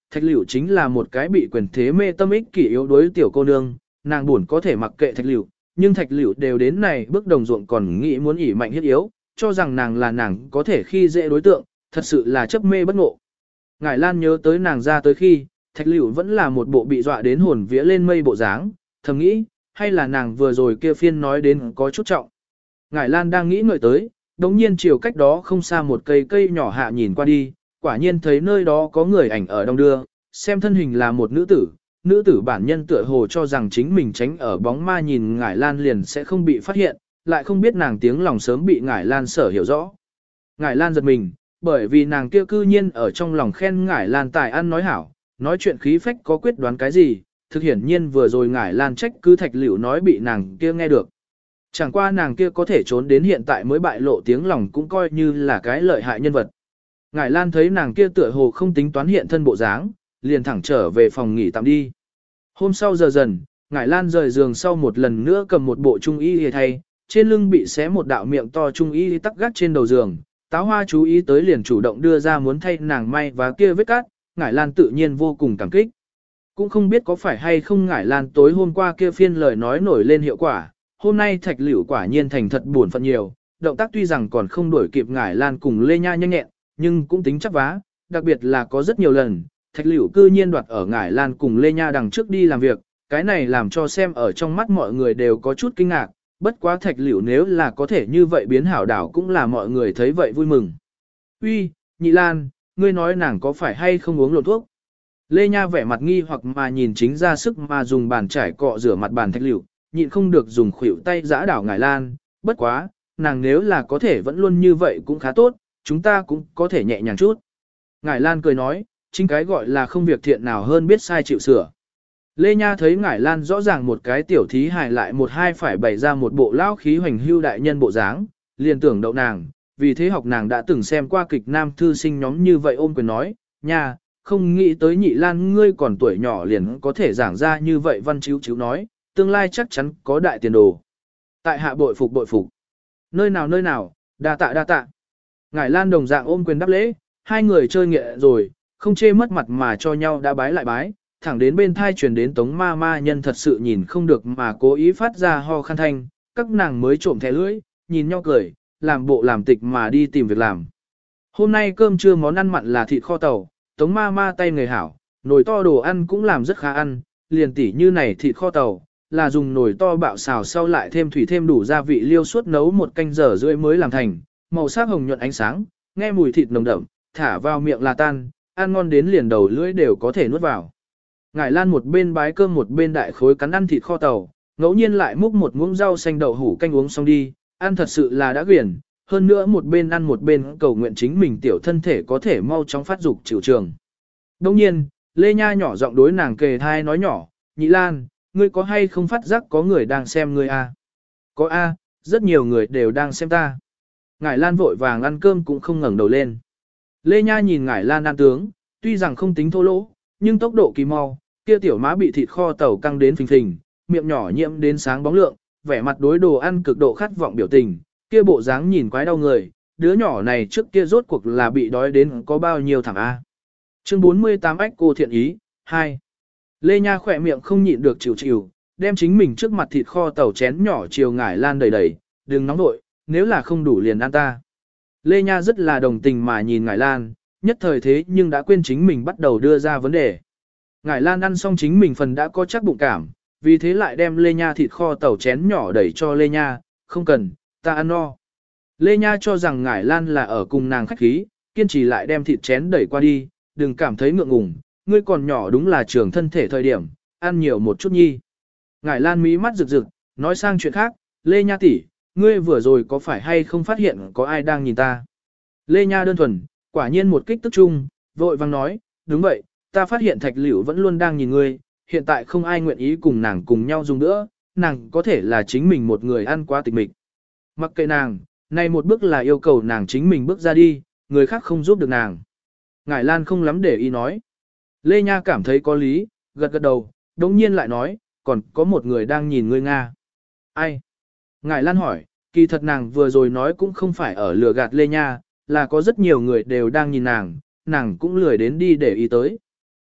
Thạch Liễu chính là một cái bị quyền thế mê tâm ích kỷ yếu đuối tiểu cô nương, nàng buồn có thể mặc kệ Thạch Liễu, nhưng Thạch Liễu đều đến này bước đồng ruộng còn nghĩ muốn ỉ mạnh hiếp yếu, cho rằng nàng là nàng có thể khi dễ đối tượng, thật sự là chấp mê bất ngộ. Ngải Lan nhớ tới nàng ra tới khi, Thạch Liễu vẫn là một bộ bị dọa đến hồn vía lên mây bộ dáng, thầm nghĩ, hay là nàng vừa rồi kia phiên nói đến có chút trọng. Ngải Lan đang nghĩ ngợi tới, đống nhiên chiều cách đó không xa một cây cây nhỏ hạ nhìn qua đi, quả nhiên thấy nơi đó có người ảnh ở đông đưa, xem thân hình là một nữ tử, nữ tử bản nhân tựa hồ cho rằng chính mình tránh ở bóng ma nhìn Ngải Lan liền sẽ không bị phát hiện, lại không biết nàng tiếng lòng sớm bị Ngải Lan sở hiểu rõ. Ngải Lan giật mình, bởi vì nàng kia cư nhiên ở trong lòng khen Ngải Lan tài ăn nói hảo, nói chuyện khí phách có quyết đoán cái gì, thực hiển nhiên vừa rồi Ngải Lan trách cứ Thạch Liễu nói bị nàng kia nghe được. Chẳng qua nàng kia có thể trốn đến hiện tại mới bại lộ tiếng lòng cũng coi như là cái lợi hại nhân vật. Ngải Lan thấy nàng kia tựa hồ không tính toán hiện thân bộ dáng, liền thẳng trở về phòng nghỉ tạm đi. Hôm sau giờ dần, Ngải Lan rời giường sau một lần nữa cầm một bộ trung y y thay, trên lưng bị xé một đạo miệng to trung y tắc gác trên đầu giường. Táo Hoa chú ý tới liền chủ động đưa ra muốn thay nàng may và kia vết cát, Ngải Lan tự nhiên vô cùng cảm kích. Cũng không biết có phải hay không Ngải Lan tối hôm qua kia phiên lời nói nổi lên hiệu quả, hôm nay Thạch Liễu quả nhiên thành thật buồn phận nhiều, động tác tuy rằng còn không đuổi kịp Ngải Lan cùng Lê Nha nhanh nhẹn, nhưng cũng tính chắc vá, đặc biệt là có rất nhiều lần, Thạch Liễu cư nhiên đoạt ở Ngải Lan cùng Lê Nha đằng trước đi làm việc, cái này làm cho xem ở trong mắt mọi người đều có chút kinh ngạc, bất quá Thạch Liễu nếu là có thể như vậy biến hảo đảo cũng là mọi người thấy vậy vui mừng. Uy, Nhị Lan, ngươi nói nàng có phải hay không uống lộn thuốc? Lê Nha vẻ mặt nghi hoặc mà nhìn chính ra sức mà dùng bàn chải cọ rửa mặt bàn Thạch Liễu, nhịn không được dùng khuỷu tay giã đảo Ngải Lan, bất quá, nàng nếu là có thể vẫn luôn như vậy cũng khá tốt, chúng ta cũng có thể nhẹ nhàng chút. Ngải Lan cười nói, chính cái gọi là không việc thiện nào hơn biết sai chịu sửa. Lê Nha thấy Ngải Lan rõ ràng một cái tiểu thí hài lại một hai phải bày ra một bộ lão khí hoành hưu đại nhân bộ dáng, liền tưởng đậu nàng, vì thế học nàng đã từng xem qua kịch nam thư sinh nhóm như vậy ôm quyền nói, nha, không nghĩ tới Nhị Lan ngươi còn tuổi nhỏ liền có thể giảng ra như vậy văn chiếu chiếu nói, tương lai chắc chắn có đại tiền đồ. Tại hạ bội phục bội phục. Nơi nào nơi nào, đa tạ đa tạ. Ngải Lan đồng dạng ôm quyền đáp lễ, hai người chơi nghệ rồi, không chê mất mặt mà cho nhau đã bái lại bái, thẳng đến bên thai truyền đến tống ma ma nhân thật sự nhìn không được mà cố ý phát ra ho khăn thanh, các nàng mới trộm thẻ lưỡi, nhìn nhau cười, làm bộ làm tịch mà đi tìm việc làm. Hôm nay cơm trưa món ăn mặn là thịt kho tàu, tống ma ma tay người hảo, nồi to đồ ăn cũng làm rất khá ăn, liền tỉ như này thịt kho tàu, là dùng nồi to bạo xào sau lại thêm thủy thêm đủ gia vị liêu suốt nấu một canh giờ rưỡi mới làm thành, màu sắc hồng nhuận ánh sáng, nghe mùi thịt nồng đậm, thả vào miệng là tan, ăn ngon đến liền đầu lưỡi đều có thể nuốt vào. Ngải Lan một bên bái cơm một bên đại khối cắn ăn thịt kho tàu, ngẫu nhiên lại múc một muỗng rau xanh đậu hủ canh uống xong đi, ăn thật sự là đã quyển, hơn nữa một bên ăn một bên cầu nguyện chính mình tiểu thân thể có thể mau chóng phát dục chịu trường. Đồng nhiên, Lê Nha nhỏ giọng đối nàng kề thai nói nhỏ, Nhị Lan, ngươi có hay không phát giác có người đang xem ngươi a? Có a, rất nhiều người đều đang xem ta. Ngải Lan vội vàng ăn cơm cũng không ngẩng đầu lên. Lê Nha nhìn Ngải Lan ăn tướng, tuy rằng không tính thô lỗ, nhưng tốc độ kỳ mau, kia tiểu má bị thịt kho tàu căng đến phình phình, miệng nhỏ nhiễm đến sáng bóng lượng, vẻ mặt đối đồ ăn cực độ khát vọng biểu tình, kia bộ dáng nhìn quái đau người, đứa nhỏ này trước kia rốt cuộc là bị đói đến có bao nhiêu thằng a. Chương bốn mươi tám ách cô thiện ý, hai. Lê Nha khỏe miệng không nhịn được chịu chịu, đem chính mình trước mặt thịt kho tàu chén nhỏ chiều Ngải Lan đầy đầy, đừng nóng nội, nếu là không đủ liền ăn ta. Lê Nha rất là đồng tình mà nhìn Ngải Lan, nhất thời thế nhưng đã quên chính mình bắt đầu đưa ra vấn đề. Ngải Lan ăn xong chính mình phần đã có chắc bụng cảm, vì thế lại đem Lê Nha thịt kho tàu chén nhỏ đẩy cho Lê Nha, không cần, ta ăn no. Lê Nha cho rằng Ngải Lan là ở cùng nàng khách khí, kiên trì lại đem thịt chén đẩy qua đi, đừng cảm thấy ngượng ngùng, ngươi còn nhỏ đúng là trưởng thân thể thời điểm, ăn nhiều một chút nhi. Ngải Lan mí mắt rực rực, nói sang chuyện khác, Lê Nha tỷ, ngươi vừa rồi có phải hay không phát hiện có ai đang nhìn ta? Lê Nha đơn thuần, quả nhiên một kích tức chung, vội vang nói, đúng vậy, ta phát hiện Thạch Liễu vẫn luôn đang nhìn ngươi, hiện tại không ai nguyện ý cùng nàng cùng nhau dùng nữa, nàng có thể là chính mình một người ăn quá tịch mịch. Mặc kệ nàng, này một bước là yêu cầu nàng chính mình bước ra đi, người khác không giúp được nàng. Ngải Lan không lắm để ý nói. Lê Nha cảm thấy có lý, gật gật đầu, đồng nhiên lại nói, còn có một người đang nhìn ngươi Nga. Ai? Ngải Lan hỏi, kỳ thật nàng vừa rồi nói cũng không phải ở lừa gạt Lê Nha, là có rất nhiều người đều đang nhìn nàng, nàng cũng lười đến đi để ý tới.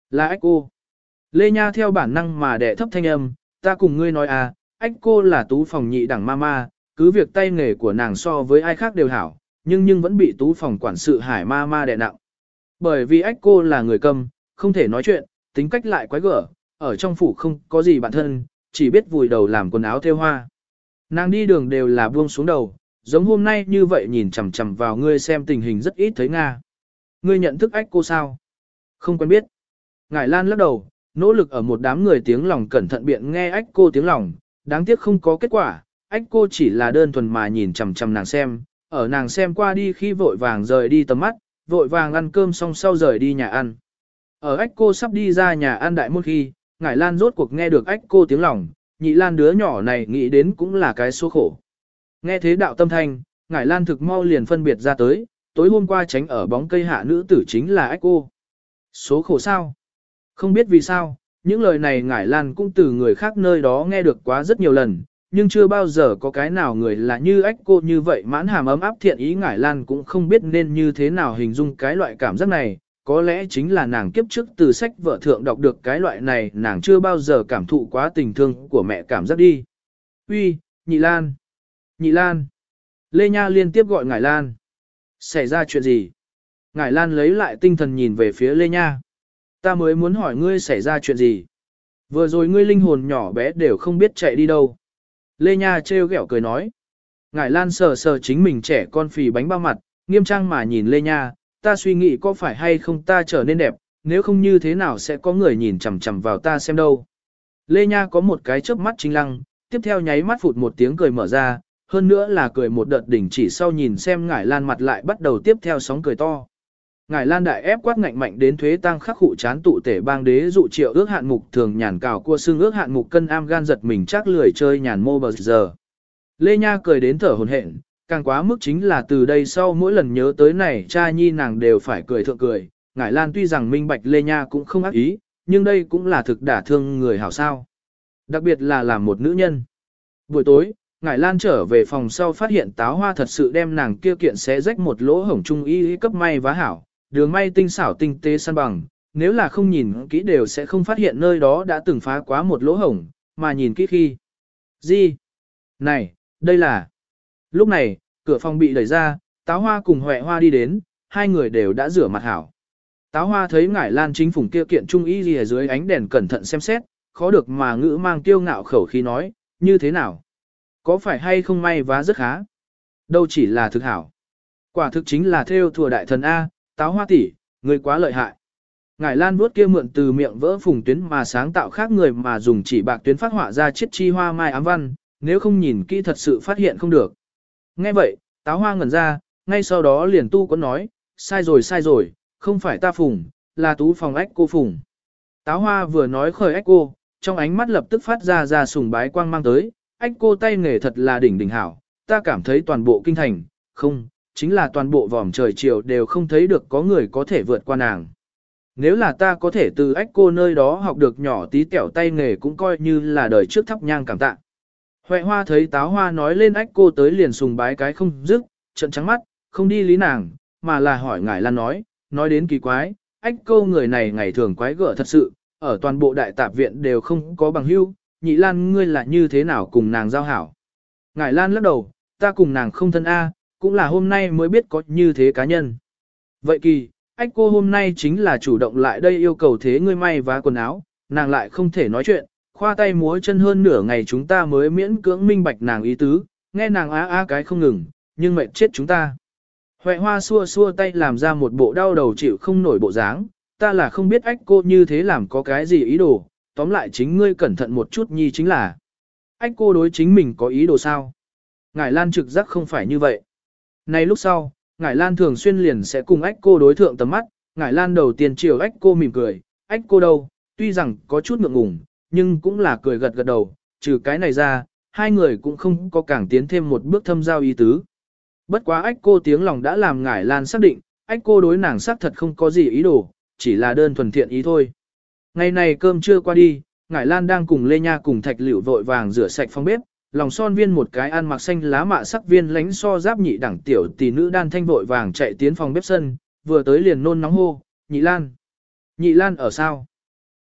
Là ách cô. Lê Nha theo bản năng mà đẻ thấp thanh âm, ta cùng ngươi nói à, ách cô là tú phòng nhị đẳng mama, cứ việc tay nghề của nàng so với ai khác đều hảo, nhưng nhưng vẫn bị tú phòng quản sự hải mama đè nặng. Bởi vì ách cô là người câm, không thể nói chuyện, tính cách lại quái gở, ở trong phủ không có gì bạn thân, chỉ biết vùi đầu làm quần áo thêu hoa. Nàng đi đường đều là buông xuống đầu, giống hôm nay như vậy nhìn chằm chằm vào ngươi xem tình hình rất ít thấy Nga. Ngươi nhận thức ách cô sao? Không quen biết. Ngải Lan lắc đầu, nỗ lực ở một đám người tiếng lòng cẩn thận biện nghe ách cô tiếng lòng, đáng tiếc không có kết quả, ách cô chỉ là đơn thuần mà nhìn chằm chằm nàng xem, ở nàng xem qua đi khi vội vàng rời đi tầm mắt, vội vàng ăn cơm xong sau rời đi nhà ăn. Ở ách cô sắp đi ra nhà ăn đại môn khi, Ngải Lan rốt cuộc nghe được ách cô tiếng lòng, nhị Lan đứa nhỏ này nghĩ đến cũng là cái số khổ. Nghe thế đạo tâm thanh, Ngải Lan thực mau liền phân biệt ra tới, tối hôm qua tránh ở bóng cây hạ nữ tử chính là ách cô. Số khổ sao? Không biết vì sao, những lời này Ngải Lan cũng từ người khác nơi đó nghe được quá rất nhiều lần, nhưng chưa bao giờ có cái nào người là như ách cô như vậy mãn hàm ấm áp thiện ý. Ngải Lan cũng không biết nên như thế nào hình dung cái loại cảm giác này, có lẽ chính là nàng kiếp trước từ sách vợ thượng đọc được cái loại này nàng chưa bao giờ cảm thụ quá tình thương của mẹ cảm giác đi. Uy, Nhị Lan! Nhị Lan! Lê Nha liên tiếp gọi Ngải Lan. Xảy ra chuyện gì? Ngải Lan lấy lại tinh thần nhìn về phía Lê Nha. Ta mới muốn hỏi ngươi xảy ra chuyện gì? Vừa rồi ngươi linh hồn nhỏ bé đều không biết chạy đi đâu. Lê Nha trêu ghẹo cười nói. Ngải Lan sờ sờ chính mình trẻ con phì bánh bao mặt, nghiêm trang mà nhìn Lê Nha, ta suy nghĩ có phải hay không ta trở nên đẹp, nếu không như thế nào sẽ có người nhìn chằm chằm vào ta xem đâu. Lê Nha có một cái chớp mắt chính lăng, tiếp theo nháy mắt phụt một tiếng cười mở ra, hơn nữa là cười một đợt đỉnh chỉ sau nhìn xem Ngải Lan mặt lại bắt đầu tiếp theo sóng cười to. Ngải Lan đại ép quát ngạnh mạnh đến thuế tăng khắc khụ chán tụ tể bang đế dụ triệu ước hạn mục thường nhàn cào cua xương ước hạn mục cân am gan giật mình chắc lười chơi nhàn mô bờ giờ. Lê Nha cười đến thở hổn hển, càng quá mức chính là từ đây sau mỗi lần nhớ tới này cha nhi nàng đều phải cười thượng cười. Ngải Lan tuy rằng minh bạch Lê Nha cũng không ác ý, nhưng đây cũng là thực đả thương người hảo sao. Đặc biệt là làm một nữ nhân. Buổi tối, Ngải Lan trở về phòng sau phát hiện Táo Hoa thật sự đem nàng kia kiện xé rách một lỗ hổng trung y cấp may vá hảo, đường may tinh xảo tinh tế săn bằng, nếu là không nhìn kỹ đều sẽ không phát hiện nơi đó đã từng phá quá một lỗ hổng, mà nhìn kỹ khi. Gì? Này, đây là... Lúc này, cửa phòng bị đẩy ra, Táo Hoa cùng Huệ Hoa đi đến, hai người đều đã rửa mặt hảo. Táo Hoa thấy Ngải Lan chính phủng kia kiện trung y gì ở dưới ánh đèn cẩn thận xem xét, khó được mà ngữ mang tiêu ngạo khẩu khí nói, như thế nào? Có phải hay không may vá rất khá? Đâu chỉ là thực hảo. Quả thực chính là theo thùa đại thần A, Táo Hoa tỷ, người quá lợi hại. Ngải Lan vuốt kia mượn từ miệng vỡ phùng tuyến mà sáng tạo khác người mà dùng chỉ bạc tuyến phát họa ra chiếc chi hoa mai ám văn, nếu không nhìn kỹ thật sự phát hiện không được. Nghe vậy, Táo Hoa ngẩn ra, ngay sau đó liền tu quấn nói, sai rồi sai rồi, không phải ta phùng, là tú phòng ách cô phùng. Táo Hoa vừa nói khởi ách cô, trong ánh mắt lập tức phát ra ra sùng bái quang mang tới, ách cô tay nghề thật là đỉnh đỉnh hảo, ta cảm thấy toàn bộ kinh thành, không, chính là toàn bộ vòm trời chiều đều không thấy được có người có thể vượt qua nàng. Nếu là ta có thể từ ách cô nơi đó học được nhỏ tí tẹo tay nghề cũng coi như là đời trước thắp nhang cảm tạ. Huệ Hoa thấy Táo Hoa nói lên ách cô tới liền sùng bái cái không dứt, trận trắng mắt, không đi lý nàng, mà là hỏi Ngải Lan nói, nói đến kỳ quái, ách cô người này ngày thường quái gở thật sự, ở toàn bộ đại tạp viện đều không có bằng hữu, Nhị Lan ngươi là như thế nào cùng nàng giao hảo. Ngải Lan lắc đầu, ta cùng nàng không thân A, cũng là hôm nay mới biết có như thế cá nhân. Vậy kỳ, ách cô hôm nay chính là chủ động lại đây yêu cầu thế ngươi may vá quần áo, nàng lại không thể nói chuyện, khoa tay múa chân hơn nửa ngày chúng ta mới miễn cưỡng minh bạch nàng ý tứ, nghe nàng á á cái không ngừng, nhưng mệt chết chúng ta. Huệ Hoa xua xua tay làm ra một bộ đau đầu chịu không nổi bộ dáng, ta là không biết ách cô như thế làm có cái gì ý đồ, tóm lại chính ngươi cẩn thận một chút nhi chính là. Ách cô đối chính mình có ý đồ sao? Ngải Lan trực giác không phải như vậy. Này lúc sau, Ngải Lan thường xuyên liền sẽ cùng ách cô đối thượng tầm mắt, Ngải Lan đầu tiên chiều ách cô mỉm cười, ách cô đâu, tuy rằng có chút ngượng ngùng, nhưng cũng là cười gật gật đầu, trừ cái này ra, hai người cũng không có càng tiến thêm một bước thâm giao ý tứ. Bất quá ách cô tiếng lòng đã làm Ngải Lan xác định, ách cô đối nàng xác thật không có gì ý đồ, chỉ là đơn thuần thiện ý thôi. Ngày này cơm trưa qua đi, Ngải Lan đang cùng Lê Nha cùng Thạch Liễu vội vàng rửa sạch phòng bếp, lòng son viên một cái ăn mặc xanh lá mạ sắc viên lánh so giáp nhị đẳng tiểu tỷ nữ đan thanh vội vàng chạy tiến phòng bếp sân, vừa tới liền nôn nóng hô, Nhị Lan. Nhị Lan ở sao?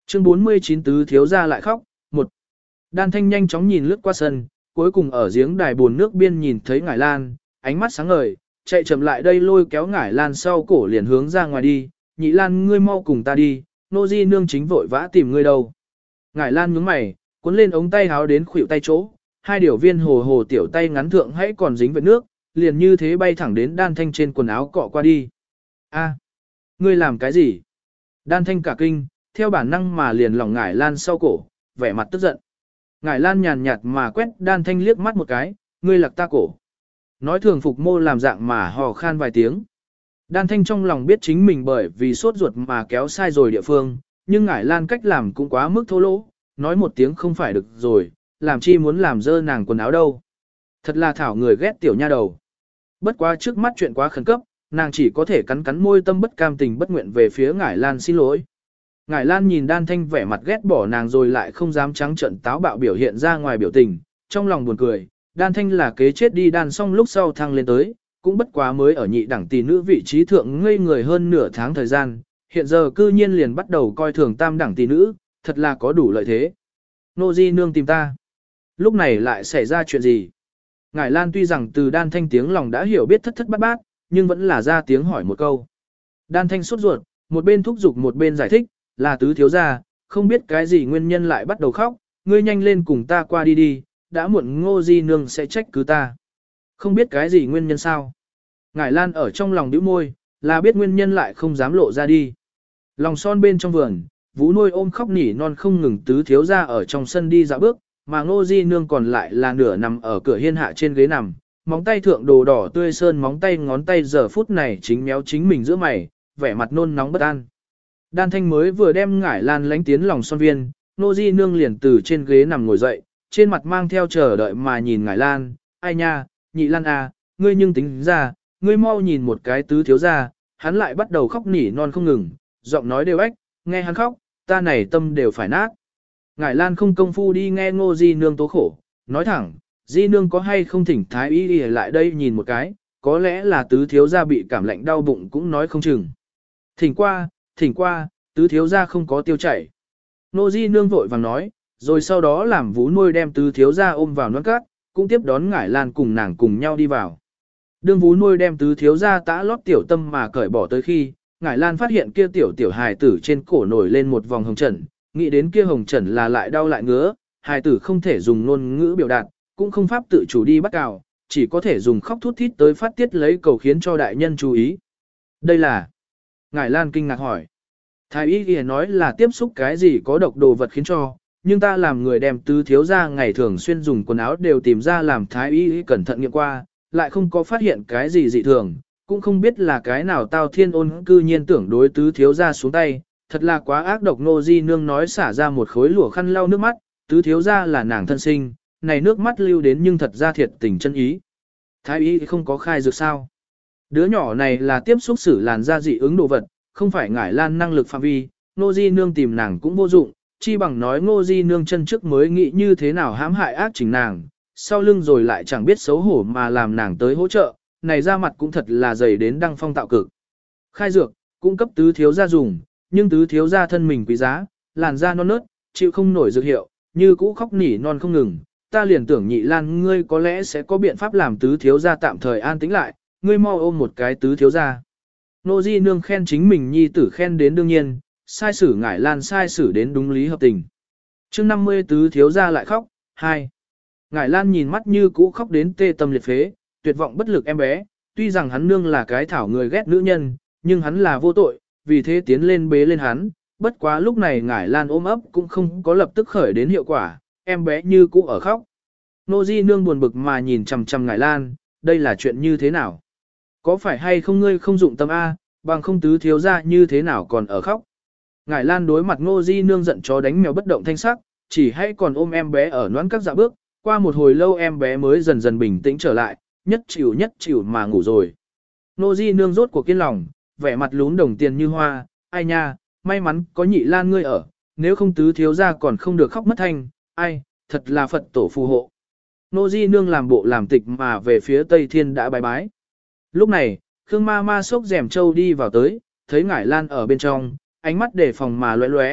Chương bốn mươi chín tứ thiếu gia lại khóc, một. Đan Thanh nhanh chóng nhìn lướt qua sân, cuối cùng ở giếng đài bồn nước biên nhìn thấy Ngải Lan, ánh mắt sáng ngời, chạy chậm lại đây lôi kéo Ngải Lan sau cổ liền hướng ra ngoài đi, Nhị Lan ngươi mau cùng ta đi, nô di nương chính vội vã tìm ngươi đâu. Ngải Lan nhướng mày, cuốn lên ống tay háo đến khuỷu tay chỗ, hai điều viên hồ hồ tiểu tay ngắn thượng hãy còn dính vết nước, liền như thế bay thẳng đến Đan Thanh trên quần áo cọ qua đi. A, ngươi làm cái gì? Đan Thanh cả kinh, theo bản năng mà liền lỏng Ngải Lan sau cổ, vẻ mặt tức giận. Ngải Lan nhàn nhạt mà quét Đan Thanh liếc mắt một cái, ngươi lặc ta cổ. Nói thường phục mô làm dạng mà hò khan vài tiếng. Đan Thanh trong lòng biết chính mình bởi vì sốt ruột mà kéo sai rồi địa phương, nhưng Ngải Lan cách làm cũng quá mức thô lỗ, nói một tiếng không phải được rồi, làm chi muốn làm dơ nàng quần áo đâu. Thật là thảo người ghét tiểu nha đầu. Bất quá trước mắt chuyện quá khẩn cấp, nàng chỉ có thể cắn cắn môi tâm bất cam tình bất nguyện về phía Ngải Lan xin lỗi. Ngải Lan nhìn Đan Thanh vẻ mặt ghét bỏ nàng rồi lại không dám trắng trợn táo bạo biểu hiện ra ngoài biểu tình, trong lòng buồn cười, Đan Thanh là kế chết đi đan xong lúc sau thăng lên tới, cũng bất quá mới ở nhị đẳng tỷ nữ vị trí thượng ngây người hơn nửa tháng thời gian, hiện giờ cư nhiên liền bắt đầu coi thường tam đẳng tỷ nữ, thật là có đủ lợi thế. Nô di nương tìm ta. Lúc này lại xảy ra chuyện gì? Ngải Lan tuy rằng từ Đan Thanh tiếng lòng đã hiểu biết thất thất bát bát, nhưng vẫn là ra tiếng hỏi một câu. Đan Thanh sốt ruột, một bên thúc giục một bên giải thích, là tứ thiếu gia, không biết cái gì nguyên nhân lại bắt đầu khóc, ngươi nhanh lên cùng ta qua đi đi, đã muộn Ngô di nương sẽ trách cứ ta. Không biết cái gì nguyên nhân sao? Ngải Lan ở trong lòng bĩu môi, là biết nguyên nhân lại không dám lộ ra đi. Lòng son bên trong vườn, Vũ Nuôi ôm khóc nỉ non không ngừng tứ thiếu gia ở trong sân đi dạo bước, mà Ngô di nương còn lại là nửa nằm ở cửa hiên hạ trên ghế nằm, móng tay thượng đồ đỏ tươi sơn móng tay ngón tay giờ phút này chính méo chính mình giữa mày, vẻ mặt nôn nóng bất an. Đan Thanh mới vừa đem Ngải Lan lánh tiến lòng son viên, Ngô di nương liền từ trên ghế nằm ngồi dậy, trên mặt mang theo chờ đợi mà nhìn Ngải Lan, ai nha, nhị Lan à, ngươi nhưng tính ra, ngươi mau nhìn một cái tứ thiếu gia, hắn lại bắt đầu khóc nỉ non không ngừng, giọng nói đều ếch, nghe hắn khóc, ta này tâm đều phải nát. Ngải Lan không công phu đi nghe Ngô di nương tố khổ, nói thẳng, di nương có hay không thỉnh thái y đi lại đây nhìn một cái, có lẽ là tứ thiếu gia bị cảm lạnh đau bụng cũng nói không chừng. Thỉnh qua, thỉnh qua, tứ thiếu gia không có tiêu chảy. Ngô di nương vội vàng nói, rồi sau đó làm Vũ Nuôi đem tứ thiếu gia ôm vào nón cát, cũng tiếp đón Ngải Lan cùng nàng cùng nhau đi vào. Đương Vũ Nuôi đem tứ thiếu gia tã lót tiểu tâm mà cởi bỏ tới khi, Ngải Lan phát hiện kia tiểu tiểu hài tử trên cổ nổi lên một vòng hồng trần, nghĩ đến kia hồng trần là lại đau lại ngứa, hài tử không thể dùng ngôn ngữ biểu đạt, cũng không pháp tự chủ đi bắt cào, chỉ có thể dùng khóc thút thít tới phát tiết lấy cầu khiến cho đại nhân chú ý. Đây là... Ngải Lan kinh ngạc hỏi. Thái y kia nói là tiếp xúc cái gì có độc đồ vật khiến cho, nhưng ta làm người đem tứ thiếu gia ngày thường xuyên dùng quần áo đều tìm ra làm thái y cẩn thận nghiệm qua, lại không có phát hiện cái gì dị thường, cũng không biết là cái nào tao thiên ôn cư nhiên tưởng đối tứ thiếu gia xuống tay, thật là quá ác độc. Nô di nương nói xả ra một khối lụa khăn lau nước mắt, tứ thiếu gia là nàng thân sinh, này nước mắt lưu đến nhưng thật ra thiệt tình chân ý. Thái y không có khai dược sao? Đứa nhỏ này là tiếp xúc xử làn da dị ứng đồ vật, không phải Ngải Lan năng lực phạm vi, Nô di nương tìm nàng cũng vô dụng, chi bằng nói Ngô di nương chân trước mới nghĩ như thế nào hãm hại ác chỉnh nàng, sau lưng rồi lại chẳng biết xấu hổ mà làm nàng tới hỗ trợ, này ra mặt cũng thật là dày đến đăng phong tạo cực. Khai dược, cung cấp tứ thiếu gia dùng, nhưng tứ thiếu gia thân mình quý giá, làn da non nớt, chịu không nổi dược hiệu, như cũ khóc nỉ non không ngừng, ta liền tưởng Nhị Lan ngươi có lẽ sẽ có biện pháp làm tứ thiếu gia tạm thời an tĩnh lại, ngươi mau ôm một cái tứ thiếu gia. Nô di nương khen chính mình nhi tử khen đến đương nhiên, sai sử Ngải Lan sai sử đến đúng lý hợp tình. Chương năm mươi tứ thiếu gia lại khóc, hai. Ngải Lan nhìn mắt như cũ khóc đến tê tâm liệt phế, tuyệt vọng bất lực em bé, tuy rằng hắn nương là cái thảo người ghét nữ nhân, nhưng hắn là vô tội, vì thế tiến lên bế lên hắn, bất quá lúc này Ngải Lan ôm ấp cũng không có lập tức khởi đến hiệu quả, em bé như cũ ở khóc. Nô di nương buồn bực mà nhìn chằm chằm Ngải Lan, đây là chuyện như thế nào? Có phải hay không ngươi không dụng tâm A, bằng không tứ thiếu gia như thế nào còn ở khóc? Ngải Lan đối mặt Ngô di nương giận chó đánh mèo bất động thanh sắc, chỉ hay còn ôm em bé ở noãn các dạ bước, qua một hồi lâu em bé mới dần dần bình tĩnh trở lại, nhất chịu nhất chịu mà ngủ rồi. Ngô di nương rốt cuộc kiên lòng, vẻ mặt lún đồng tiền như hoa, ai nha, may mắn có Nhị Lan ngươi ở, nếu không tứ thiếu gia còn không được khóc mất thanh, ai, thật là Phật tổ phù hộ. Ngô di nương làm bộ làm tịch mà về phía Tây Thiên đã bái bái. Lúc này, Khương ma ma xốc rèm trâu đi vào tới, thấy Ngải Lan ở bên trong, ánh mắt đề phòng mà lóe lóe,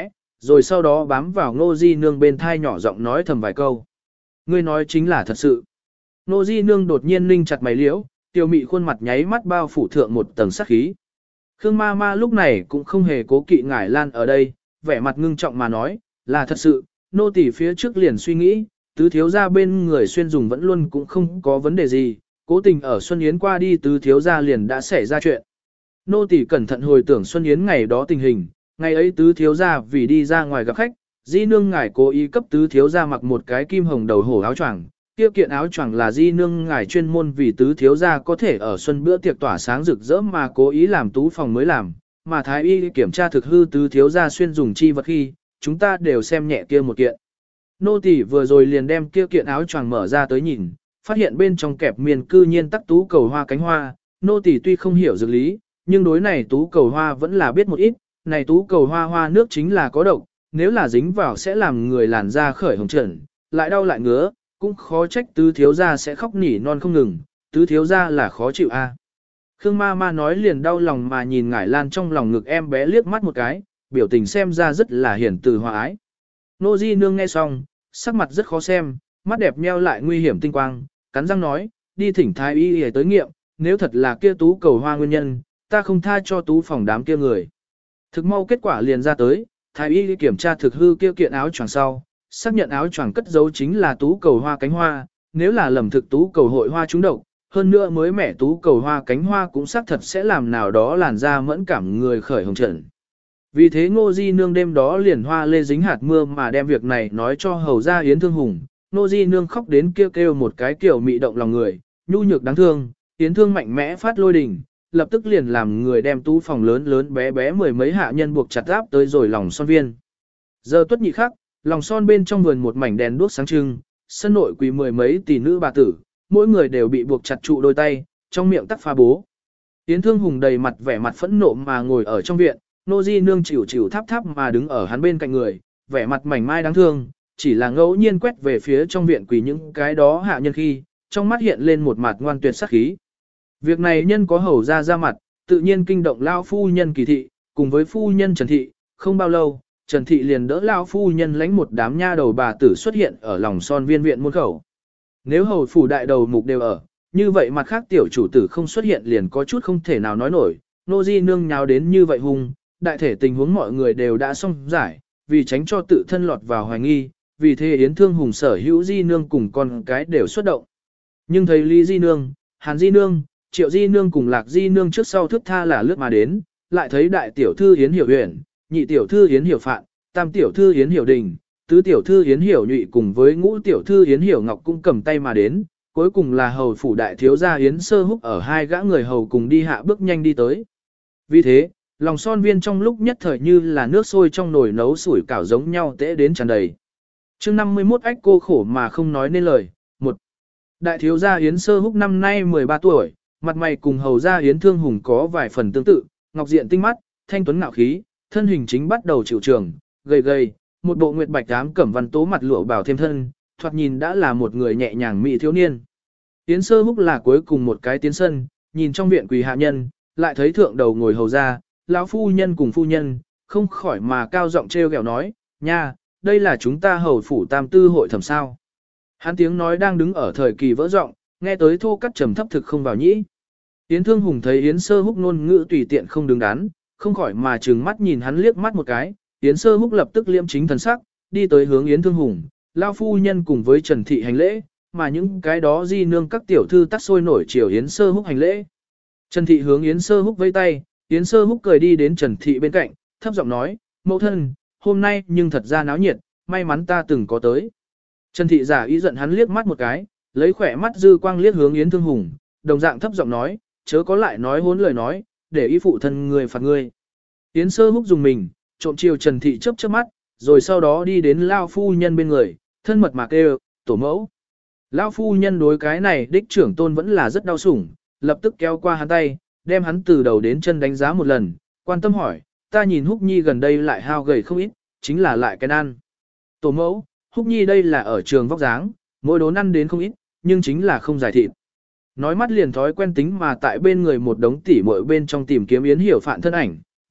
rồi sau đó bám vào Ngô Di Nương bên thai nhỏ giọng nói thầm vài câu. Ngươi nói chính là thật sự. Ngô Di Nương đột nhiên ninh chặt mày liễu, tiêu mị khuôn mặt nháy mắt bao phủ thượng một tầng sát khí. Khương ma ma lúc này cũng không hề cố kỵ ngải lan ở đây, vẻ mặt ngưng trọng mà nói, là thật sự, nô tỳ phía trước liền suy nghĩ, tứ thiếu gia bên người xuyên dùng vẫn luôn cũng không có vấn đề gì, cố tình ở Xuân Yến qua đi tứ thiếu gia liền đã xảy ra chuyện. Nô tỳ cẩn thận hồi tưởng Xuân Yến ngày đó tình hình, ngày ấy tứ thiếu gia vì đi ra ngoài gặp khách, di nương ngài cố ý cấp tứ thiếu gia mặc một cái kim hồng đầu hổ áo choàng. Tiêu kiện áo choàng là di nương ngài chuyên môn vì tứ thiếu gia có thể ở xuân bữa tiệc tỏa sáng rực rỡ mà cố ý làm tú phòng mới làm, mà thái y kiểm tra thực hư tứ thiếu gia xuyên dùng chi vật khi, chúng ta đều xem nhẹ kia một kiện. Nô tỳ vừa rồi liền đem kia kiện áo choàng mở ra tới nhìn, phát hiện bên trong kẹp miền cư nhiên tắc tú cầu hoa cánh hoa, nô tỳ tuy không hiểu dược lý, nhưng đối này tú cầu hoa vẫn là biết một ít, này tú cầu hoa hoa nước chính là có độc, nếu là dính vào sẽ làm người làn da khởi hồng trần, lại đau lại ngứa, cũng khó trách tứ thiếu gia sẽ khóc nỉ non không ngừng, tứ thiếu gia là khó chịu a. À. Khương ma ma nói liền đau lòng mà nhìn ngải lan trong lòng ngực em bé liếc mắt một cái, biểu tình xem ra rất là hiển từ hòa ái. Nô Di Nương nghe xong, sắc mặt rất khó xem, mắt đẹp nheo lại nguy hiểm tinh quang, cắn răng nói, đi thỉnh thái y để tới nghiệm, nếu thật là kia tú cầu hoa nguyên nhân, ta không tha cho tú phòng đám kia người. Thực mau kết quả liền ra tới, thái y kiểm tra thực hư kia kiện áo choàng sau, xác nhận áo choàng cất giấu chính là tú cầu hoa cánh hoa, nếu là lầm thực tú cầu hội hoa trúng độc, hơn nữa mới mẻ tú cầu hoa cánh hoa cũng xác thật sẽ làm nào đó làn da mẫn cảm người khởi hồng trận. Vì thế Ngô Di Nương đêm đó liền hoa lê dính hạt mưa mà đem việc này nói cho hầu gia Yến Thương Hùng, Ngô Di Nương khóc đến kêu kêu một cái kiểu mị động lòng người, nhu nhược đáng thương, Yến Thương mạnh mẽ phát lôi đình, lập tức liền làm người đem tú phòng lớn lớn bé bé mười mấy hạ nhân buộc chặt áp tới rồi lòng son viên. Giờ tuất nhị khắc, lòng son bên trong vườn một mảnh đèn đuốc sáng trưng, sân nội quỳ mười mấy tỷ nữ bà tử, mỗi người đều bị buộc chặt trụ đôi tay, trong miệng tắc pha bố. Yến Thương Hùng đầy mặt vẻ mặt phẫn nộ mà ngồi ở trong viện, Nô Di Nương chịu chịu tháp tháp mà đứng ở hắn bên cạnh người, vẻ mặt mảnh mai đáng thương, chỉ là ngẫu nhiên quét về phía trong viện quỳ những cái đó hạ nhân khi, trong mắt hiện lên một mặt ngoan tuyệt sắc khí. Việc này nhân có hầu ra ra mặt, tự nhiên kinh động lao phu nhân Kỳ thị, cùng với phu nhân Trần thị, không bao lâu, Trần thị liền đỡ lao phu nhân lãnh một đám nha đầu bà tử xuất hiện ở lòng son viên viện môn khẩu. Nếu hầu phủ đại đầu mục đều ở, như vậy mặt khác tiểu chủ tử không xuất hiện liền có chút không thể nào nói nổi, Nô Di Nương nháo đến như vậy hung, đại thể tình huống mọi người đều đã xong giải, vì tránh cho tự thân lọt vào hoài nghi, vì thế Yến Thương Hùng sở hữu Di Nương cùng con cái đều xuất động. Nhưng thấy Lý Di Nương, Hàn Di Nương, Triệu Di Nương cùng Lạc Di Nương trước sau thức tha là lướt mà đến, lại thấy đại tiểu thư Yến Hiểu Huyền, nhị tiểu thư Yến Hiểu Phạn, tam tiểu thư Yến Hiểu Đình, tứ tiểu thư Yến Hiểu Nhụy cùng với ngũ tiểu thư Yến Hiểu Ngọc cũng cầm tay mà đến, cuối cùng là hầu phủ đại thiếu gia Yến Sơ Húc ở hai gã người hầu cùng đi hạ bước nhanh đi tới. Vì thế, lòng son viên trong lúc nhất thời như là nước sôi trong nồi nấu sủi cảo giống nhau tễ đến tràn đầy. Chương năm mươi mốt ách cô khổ mà không nói nên lời. Một, đại thiếu gia Yến Sơ Húc năm nay mười ba tuổi, mặt mày cùng hầu gia Yến Thương Hùng có vài phần tương tự, ngọc diện tinh mắt, thanh tuấn ngạo khí, thân hình chính bắt đầu chịu trường, gầy gầy, một bộ nguyệt bạch ám cẩm văn tố mặt lụa bảo thêm thân, thoạt nhìn đã là một người nhẹ nhàng mỹ thiếu niên. Yến Sơ Húc là cuối cùng một cái tiến sân, nhìn trong viện quỳ hạ nhân, lại thấy thượng đầu ngồi hầu gia, lão phu nhân cùng phu nhân, không khỏi mà cao giọng trêu ghẹo nói, nha, đây là chúng ta hầu phủ tam tư hội thẩm sao. Hắn tiếng nói đang đứng ở thời kỳ vỡ giọng, nghe tới thô cắt trầm thấp thực không vào nhĩ. Yến Thương Hùng thấy Yến Sơ Húc ngôn ngữ tùy tiện không đứng đắn, không khỏi mà trừng mắt nhìn hắn liếc mắt một cái, Yến Sơ Húc lập tức liêm chính thần sắc, đi tới hướng Yến Thương Hùng, lão phu nhân cùng với Trần thị hành lễ, mà những cái đó di nương các tiểu thư tắt sôi nổi chiều Yến Sơ Húc hành lễ. Trần thị hướng Yến Sơ Húc vẫy tay, Yến Sơ Húc cười đi đến Trần thị bên cạnh, thấp giọng nói, mẫu thân, hôm nay nhưng thật ra náo nhiệt, may mắn ta từng có tới. Trần thị giả ý giận hắn liếc mắt một cái, lấy khỏe mắt dư quang liếc hướng Yến Thương Hùng, đồng dạng thấp giọng nói, chớ có lại nói hỗn lời nói, để ý phụ thân người phạt ngươi. Yến Sơ Húc dùng mình, trộm chiều Trần thị chớp chớp mắt, rồi sau đó đi đến lao phu nhân bên người, thân mật mà kêu, tổ mẫu. Lao phu nhân đối cái này đích trưởng tôn vẫn là rất đau sủng, lập tức kéo qua hắn tay, đem hắn từ đầu đến chân đánh giá một lần, quan tâm hỏi, ta nhìn Húc Nhi gần đây lại hao gầy không ít, chính là lại cái ăn. Tổ mẫu, Húc Nhi đây là ở trường vóc dáng, mỗi đốn ăn đến không ít, nhưng chính là không giải thịt. Nói mắt liền thói quen tính mà tại bên người một đống tỉ muội bên trong tìm kiếm Yến Hiểu Phạn thân ảnh,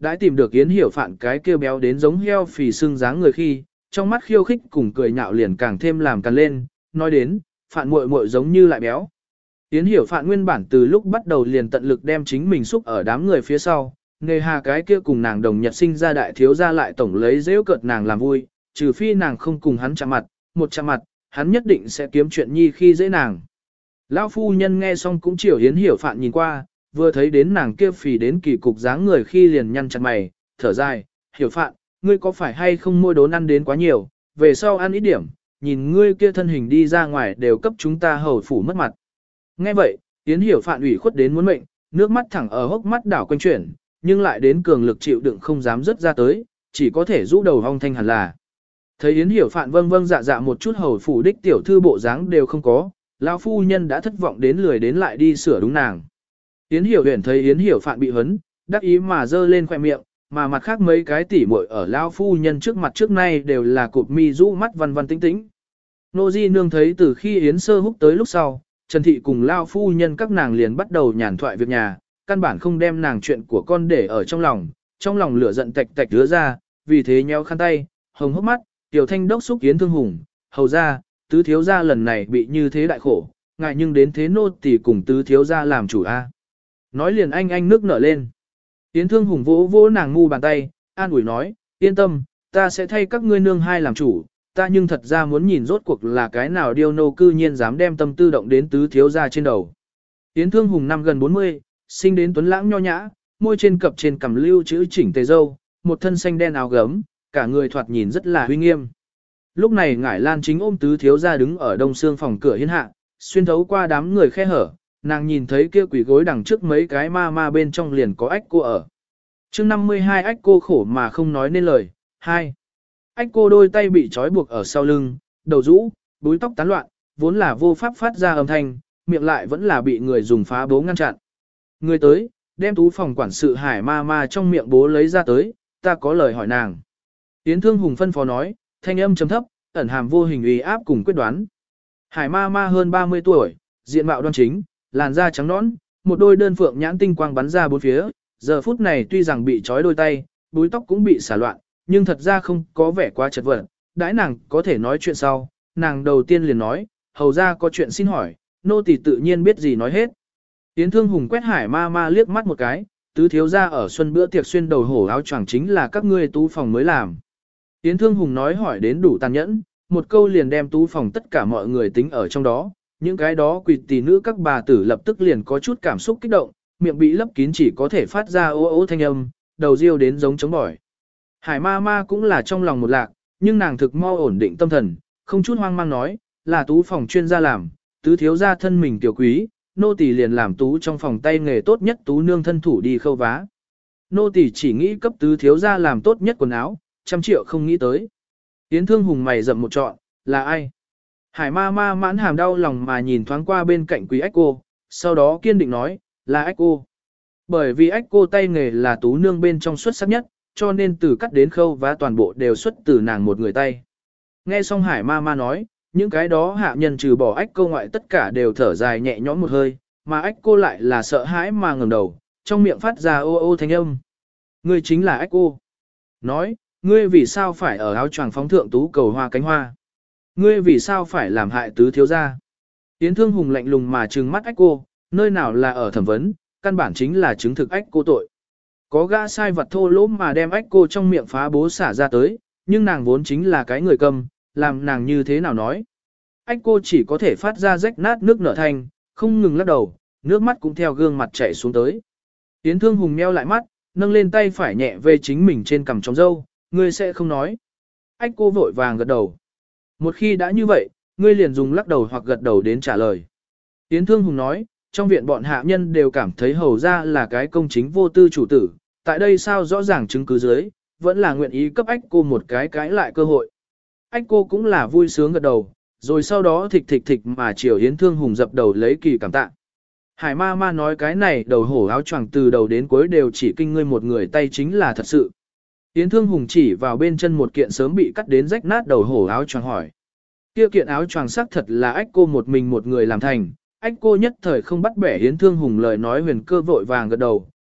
đã tìm được Yến Hiểu Phạn cái kia béo đến giống heo phì xương dáng người khi, trong mắt khiêu khích cùng cười nhạo liền càng thêm làm càng lên, nói đến, Phạn muội muội giống như lại béo. Yến Hiểu Phạn nguyên bản từ lúc bắt đầu liền tận lực đem chính mình xúc ở đám người phía sau, nghề hà cái kia cùng nàng đồng nhật sinh ra đại thiếu gia lại tổng lấy dễ cợt nàng làm vui, trừ phi nàng không cùng hắn chạm mặt, một chạm mặt, hắn nhất định sẽ kiếm chuyện nhi khi dễ nàng. Lão phu nhân nghe xong cũng chiều Yến Hiểu Phạn nhìn qua, vừa thấy đến nàng kia phì đến kỳ cục dáng người khi liền nhăn chặt mày, thở dài, Hiểu Phạn, ngươi có phải hay không mua đốn ăn đến quá nhiều, về sau ăn ít điểm, nhìn ngươi kia thân hình đi ra ngoài đều cấp chúng ta hầu phủ mất mặt. Nghe vậy, Yến Hiểu Phạn ủy khuất đến muốn mệnh, nước mắt thẳng ở hốc mắt đảo quanh chuyển, nhưng lại đến cường lực chịu đựng không dám rớt ra tới, chỉ có thể rũ đầu hong thanh hẳn là. Thấy Yến Hiểu Phạn vâng vâng dạ dạ một chút hầu phủ đích tiểu thư bộ dáng đều không có, lão phu nhân đã thất vọng đến lười đến lại đi sửa đúng nàng. Yến Hiểu Huyền thấy Yến Hiểu Phạn bị hấn, đắc ý mà giơ lên khoe miệng, mà mặt khác mấy cái tỉ muội ở lão phu nhân trước mặt trước nay đều là cụp mi rũ mắt văn văn tĩnh tĩnh. Nô Di nương thấy từ khi Yến Sơ Húc tới lúc sau, Trần Thị cùng lão phu nhân các nàng liền bắt đầu nhàn thoại việc nhà, căn bản không đem nàng chuyện của con để ở trong lòng, trong lòng lửa giận tạch tạch rứa ra, vì thế nhéo khăn tay, hồng hốc mắt, Tiểu Thanh đốc xúc Yến Thương Hùng, hầu ra, tứ thiếu gia lần này bị như thế đại khổ, ngại nhưng đến thế nô tỳ cùng tứ thiếu gia làm chủ a. Nói liền anh anh nước nở lên. Yến Thương Hùng vỗ vỗ nàng ngu bàn tay, an ủi nói, yên tâm, ta sẽ thay các ngươi nương hai làm chủ, ta nhưng thật ra muốn nhìn rốt cuộc là cái nào điêu nô cư nhiên dám đem tâm tư động đến tứ thiếu gia trên đầu. Yến Thương Hùng năm gần bốn mươi, sinh đến tuấn lãng nho nhã, môi trên cập trên cằm lưu chữ chỉnh tề dâu, một thân xanh đen áo gấm, cả người thoạt nhìn rất là uy nghiêm. Lúc này Ngải Lan chính ôm tứ thiếu gia đứng ở đông xương phòng cửa hiên hạ, xuyên thấu qua đám người khe hở, nàng nhìn thấy kia quỷ gối đằng trước mấy cái ma ma bên trong liền có ách cô ở. Chương năm mươi hai ách cô khổ mà không nói nên lời. Hai, ách cô đôi tay bị trói buộc ở sau lưng, đầu rũ, búi tóc tán loạn, vốn là vô pháp phát ra âm thanh, miệng lại vẫn là bị người dùng phá bố ngăn chặn. Người tới, đem tú phòng quản sự Hải ma ma trong miệng bố lấy ra tới, ta có lời hỏi nàng. Yến Thương Hùng phân phó nói, thanh âm trầm thấp, ẩn hàm vô hình uy áp cùng quyết đoán. Hải ma ma hơn ba mươi tuổi, diện mạo đoan chính, làn da trắng nõn, một đôi đơn phượng nhãn tinh quang bắn ra bốn phía, giờ phút này tuy rằng bị trói đôi tay, búi tóc cũng bị xả loạn, nhưng thật ra không có vẻ quá chật vật, đãi nàng có thể nói chuyện sau, nàng đầu tiên liền nói, hầu ra có chuyện xin hỏi, nô tỳ tự nhiên biết gì nói hết. Yến Thương Hùng quét Hải ma ma liếc mắt một cái, tứ thiếu ra ở xuân bữa tiệc xuyên đầu hổ áo choàng chính là các ngươi tú phòng mới làm. Yến Thương Hùng nói hỏi đến đủ tàn nhẫn, một câu liền đem tú phòng tất cả mọi người tính ở trong đó, những cái đó quỳ tỷ nữ các bà tử lập tức liền có chút cảm xúc kích động, miệng bị lấp kín chỉ có thể phát ra ô ô thanh âm, đầu riêu đến giống chống bỏi. Hải ma ma cũng là trong lòng một lạc, nhưng nàng thực mau ổn định tâm thần, không chút hoang mang nói, là tú phòng chuyên gia làm, tứ thiếu gia thân mình tiểu quý, nô tỳ liền làm tú trong phòng tay nghề tốt nhất tú nương thân thủ đi khâu vá. Nô tỳ chỉ nghĩ cấp tứ thiếu gia làm tốt nhất quần áo, trăm triệu không nghĩ tới. Yến Thương Hùng mày rậm một trọn, là ai? Hải ma ma mãn hàm đau lòng mà nhìn thoáng qua bên cạnh quý ách cô, sau đó kiên định nói, là ách cô. Bởi vì ách cô tay nghề là tú nương bên trong xuất sắc nhất, cho nên từ cắt đến khâu vá toàn bộ đều xuất từ nàng một người tay. Nghe xong Hải ma ma nói, những cái đó hạ nhân trừ bỏ ách cô ngoại tất cả đều thở dài nhẹ nhõm một hơi, mà ách cô lại là sợ hãi mà ngẩng đầu, trong miệng phát ra ô ô thanh âm. Ngươi chính là ách cô. Nói, ngươi vì sao phải ở áo choàng phóng thượng tú cầu hoa cánh hoa? Ngươi vì sao phải làm hại tứ thiếu gia? Yến Thương Hùng lạnh lùng mà trừng mắt ách cô, nơi nào là ở thẩm vấn, căn bản chính là chứng thực ách cô tội. Có gã sai vật thô lỗ mà đem ách cô trong miệng phá bố xả ra tới, nhưng nàng vốn chính là cái người câm, làm nàng như thế nào nói. Ách cô chỉ có thể phát ra rách nát nước nở thanh, không ngừng lắc đầu, nước mắt cũng theo gương mặt chảy xuống tới. Yến Thương Hùng meo lại mắt, nâng lên tay phải nhẹ về chính mình trên cằm trống dâu, ngươi sẽ không nói. Ách cô vội vàng gật đầu. Một khi đã như vậy, ngươi liền dùng lắc đầu hoặc gật đầu đến trả lời. Yến Thương Hùng nói, trong viện bọn hạ nhân đều cảm thấy hầu ra là cái công chính vô tư chủ tử, tại đây sao rõ ràng chứng cứ dưới, vẫn là nguyện ý cấp ách cô một cái cãi lại cơ hội. Ách cô cũng là vui sướng gật đầu, rồi sau đó thịch thịch thịch mà chiều Yến Thương Hùng dập đầu lấy kỳ cảm tạ. Hải ma ma nói cái này đầu hổ áo choàng từ đầu đến cuối đều chỉ kinh ngươi một người tay chính là thật sự. Yến Thương Hùng chỉ vào bên chân một kiện sớm bị cắt đến rách nát đầu hổ áo choàng hỏi. Kia kiện áo choàng sắc thật là ách cô một mình một người làm thành, ách cô nhất thời không bắt bẻ Yến Thương Hùng lời nói huyền cơ vội vàng gật đầu,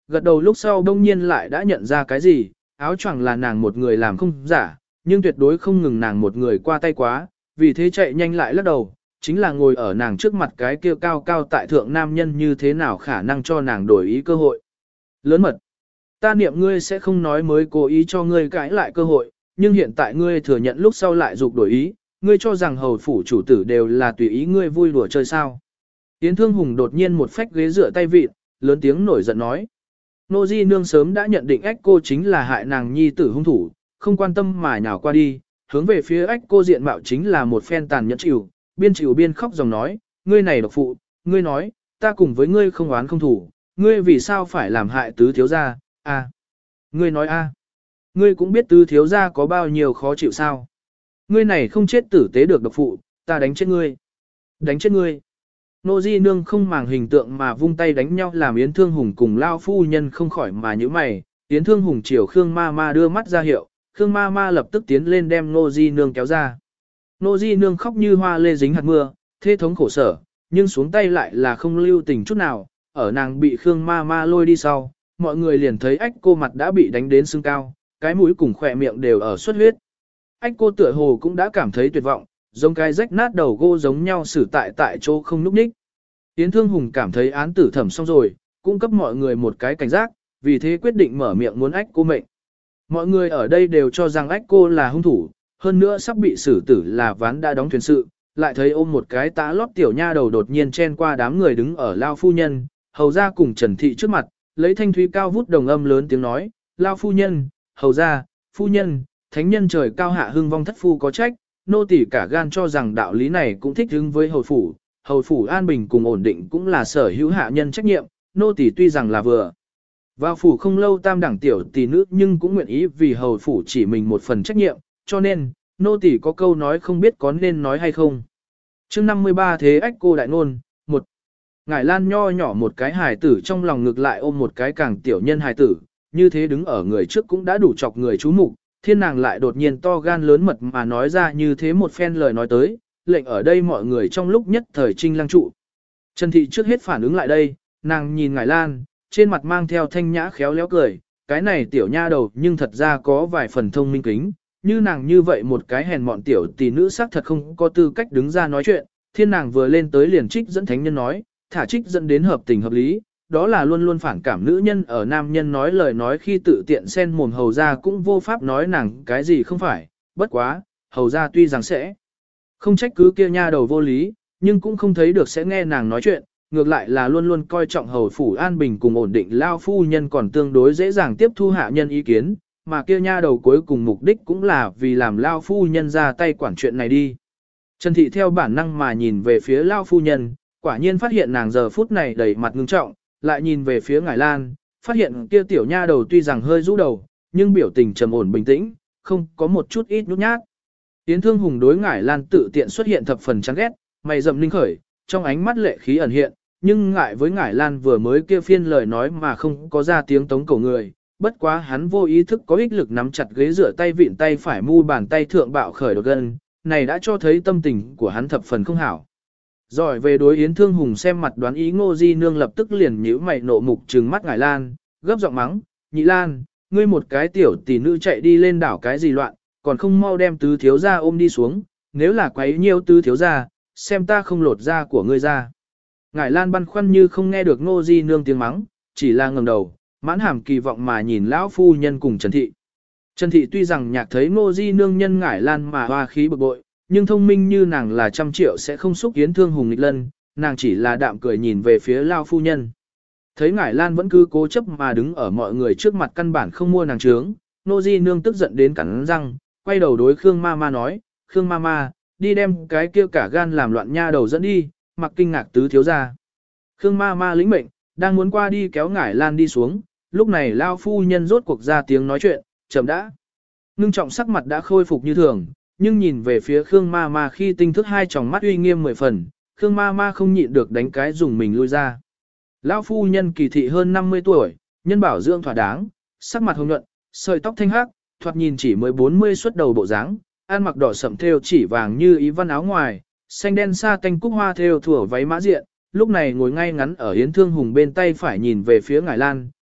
gật đầu lúc sau đông nhiên lại đã nhận ra cái gì, áo choàng là nàng một người làm không giả, nhưng tuyệt đối không ngừng nàng một người qua tay quá, vì thế chạy nhanh lại lắc đầu, chính là ngồi ở nàng trước mặt cái kia cao cao tại thượng nam nhân như thế nào khả năng cho nàng đổi ý cơ hội. Lớn mật, ta niệm ngươi sẽ không nói mới cố ý cho ngươi cãi lại cơ hội, nhưng hiện tại ngươi thừa nhận lúc sau lại dục đổi ý, ngươi cho rằng hầu phủ chủ tử đều là tùy ý ngươi vui đùa chơi sao. Yến Thương Hùng đột nhiên một phách ghế dựa tay vịt, lớn tiếng nổi giận nói. Nô Di Nương sớm đã nhận định ách cô chính là hại nàng nhi tử hung thủ, không quan tâm mà nhào qua đi, hướng về phía ách cô diện mạo chính là một phen tàn nhẫn chịu, biên chịu biên khóc dòng nói, ngươi này độc phụ, ngươi nói, ta cùng với ngươi không oán không thủ, ngươi vì sao phải làm hại tứ thiếu gia, a, ngươi nói a, ngươi cũng biết tứ thiếu gia có bao nhiêu khó chịu sao, ngươi này không chết tử tế được độc phụ, ta đánh chết ngươi, đánh chết ngươi. Nô Di Nương không màng hình tượng mà vung tay đánh nhau làm Yến Thương Hùng cùng lao phu nhân không khỏi mà nhíu mày, Yến Thương Hùng chiều Khương Ma Ma đưa mắt ra hiệu, Khương Ma Ma lập tức tiến lên đem Nô Di Nương kéo ra. Nô Di Nương khóc như hoa lê dính hạt mưa, thê thống khổ sở, nhưng xuống tay lại là không lưu tình chút nào, ở nàng bị Khương Ma Ma lôi đi sau, mọi người liền thấy ách cô mặt đã bị đánh đến sưng cao, cái mũi cùng khỏe miệng đều ở xuất huyết. Ách cô tựa hồ cũng đã cảm thấy tuyệt vọng, giống cái rách nát đầu gô giống nhau xử tại tại chỗ không núp ních. Yến Thương Hùng cảm thấy án tử thẩm xong rồi, cung cấp mọi người một cái cảnh giác, vì thế quyết định mở miệng muốn ách cô mệnh. Mọi người ở đây đều cho rằng ách cô là hung thủ, hơn nữa sắp bị xử tử là ván đã đóng thuyền sự, lại thấy ôm một cái tã lót tiểu nha đầu đột nhiên chen qua đám người đứng ở lao phu nhân, hầu ra cùng Trần Thị trước mặt, lấy thanh thúy cao vút đồng âm lớn tiếng nói, lao phu nhân, hầu ra, phu nhân, thánh nhân trời cao hạ hưng vong thất phu có trách, nô tỳ cả gan cho rằng đạo lý này cũng thích hứng với hầu phủ, hầu phủ an bình cùng ổn định cũng là sở hữu hạ nhân trách nhiệm, nô tỳ tuy rằng là vừa vào phủ không lâu tam đẳng tiểu tỷ nữ nhưng cũng nguyện ý vì hầu phủ chỉ mình một phần trách nhiệm, cho nên, nô tỳ có câu nói không biết có nên nói hay không. Chương năm mươi ba thế ách cô đại nôn, một Ngải Lan nho nhỏ một cái hài tử trong lòng ngược lại ôm một cái càng tiểu nhân hài tử, như thế đứng ở người trước cũng đã đủ chọc người chú mục, thiên nàng lại đột nhiên to gan lớn mật mà nói ra như thế một phen lời nói tới, lệnh ở đây mọi người trong lúc nhất thời trinh lăng trụ. Trần Thị trước hết phản ứng lại đây, nàng nhìn Ngải Lan, trên mặt mang theo thanh nhã khéo léo cười, cái này tiểu nha đầu nhưng thật ra có vài phần thông minh kính, như nàng như vậy một cái hèn mọn tiểu tỷ nữ xác thật không có tư cách đứng ra nói chuyện, thiên nàng vừa lên tới liền trích dẫn thánh nhân nói, thả trích dẫn đến hợp tình hợp lý, đó là luôn luôn phản cảm nữ nhân ở nam nhân nói lời nói khi tự tiện xen mồm hầu ra cũng vô pháp nói nàng cái gì không phải, bất quá, hầu ra tuy rằng sẽ không trách cứ kia nha đầu vô lý, nhưng cũng không thấy được sẽ nghe nàng nói chuyện, ngược lại là luôn luôn coi trọng hầu phủ an bình cùng ổn định lao phu nhân còn tương đối dễ dàng tiếp thu hạ nhân ý kiến, mà kia nha đầu cuối cùng mục đích cũng là vì làm lao phu nhân ra tay quản chuyện này đi. Trần Thị theo bản năng mà nhìn về phía lao phu nhân, quả nhiên phát hiện nàng giờ phút này đầy mặt ngưng trọng, lại nhìn về phía Ngải Lan, phát hiện kia tiểu nha đầu tuy rằng hơi rũ đầu, nhưng biểu tình trầm ổn bình tĩnh, không có một chút ít nhút nhát. Yến Thương Hùng đối Ngải Lan tự tiện xuất hiện thập phần chán ghét, mày rậm linh khởi, trong ánh mắt lệ khí ẩn hiện, nhưng ngại với Ngải Lan vừa mới kia phiên lời nói mà không có ra tiếng tống cổ người, bất quá hắn vô ý thức có ích lực nắm chặt ghế rửa tay vịn tay phải mu bàn tay thượng bạo khởi đột gân, này đã cho thấy tâm tình của hắn thập phần không hảo. Rồi về đối Yến Thương Hùng xem mặt đoán ý Ngô Di Nương lập tức liền nhíu mày nộ mục trừng mắt Ngải Lan, gấp giọng mắng, Nhị Lan, ngươi một cái tiểu tỷ nữ chạy đi lên đảo cái gì loạn, còn không mau đem tứ thiếu gia ôm đi xuống, nếu là quấy nhiêu tứ thiếu gia, xem ta không lột da của ngươi ra. Ngải Lan băn khoăn như không nghe được Ngô Di Nương tiếng mắng, chỉ là ngẩng đầu, mãn hàm kỳ vọng mà nhìn lão phu nhân cùng Trần Thị. Trần Thị tuy rằng nhạc thấy Ngô Di Nương nhân Ngải Lan mà hoa khí bực bội, nhưng thông minh như nàng là trăm triệu sẽ không xúc Yến Thương Hùng nghịch lân, nàng chỉ là đạm cười nhìn về phía lão phu nhân. Thấy Ngải Lan vẫn cứ cố chấp mà đứng ở mọi người trước mặt căn bản không mua nàng trướng, Ngô Di Nương tức giận đến cắn răng, quay đầu đối Khương Ma Ma nói, Khương Ma Ma, đi đem cái kia cả gan làm loạn nha đầu dẫn đi, mặc kinh ngạc tứ thiếu ra. Khương Ma Ma lĩnh mệnh, đang muốn qua đi kéo Ngải Lan đi xuống, lúc này lao phu nhân rốt cuộc ra tiếng nói chuyện, chậm đã. Ngưng trọng sắc mặt đã khôi phục như thường, nhưng nhìn về phía Khương Ma Ma khi tinh thức hai tròng mắt uy nghiêm mười phần, Khương Ma Ma không nhịn được đánh cái dùng mình lui ra. Lão phu nhân kỳ thị hơn năm mươi tuổi, nhân bảo dưỡng thỏa đáng, sắc mặt hồng nhuận, sợi tóc thanh hắc, thoạt nhìn chỉ mới bốn mươi xuất đầu bộ dáng, ăn mặc đỏ sẫm thêu chỉ vàng như ý văn áo ngoài, xanh đen sa tanh cúc hoa thêu thủa váy mã diện, lúc này ngồi ngay ngắn ở Yến Thương Hùng bên tay phải nhìn về phía Ngải Lan,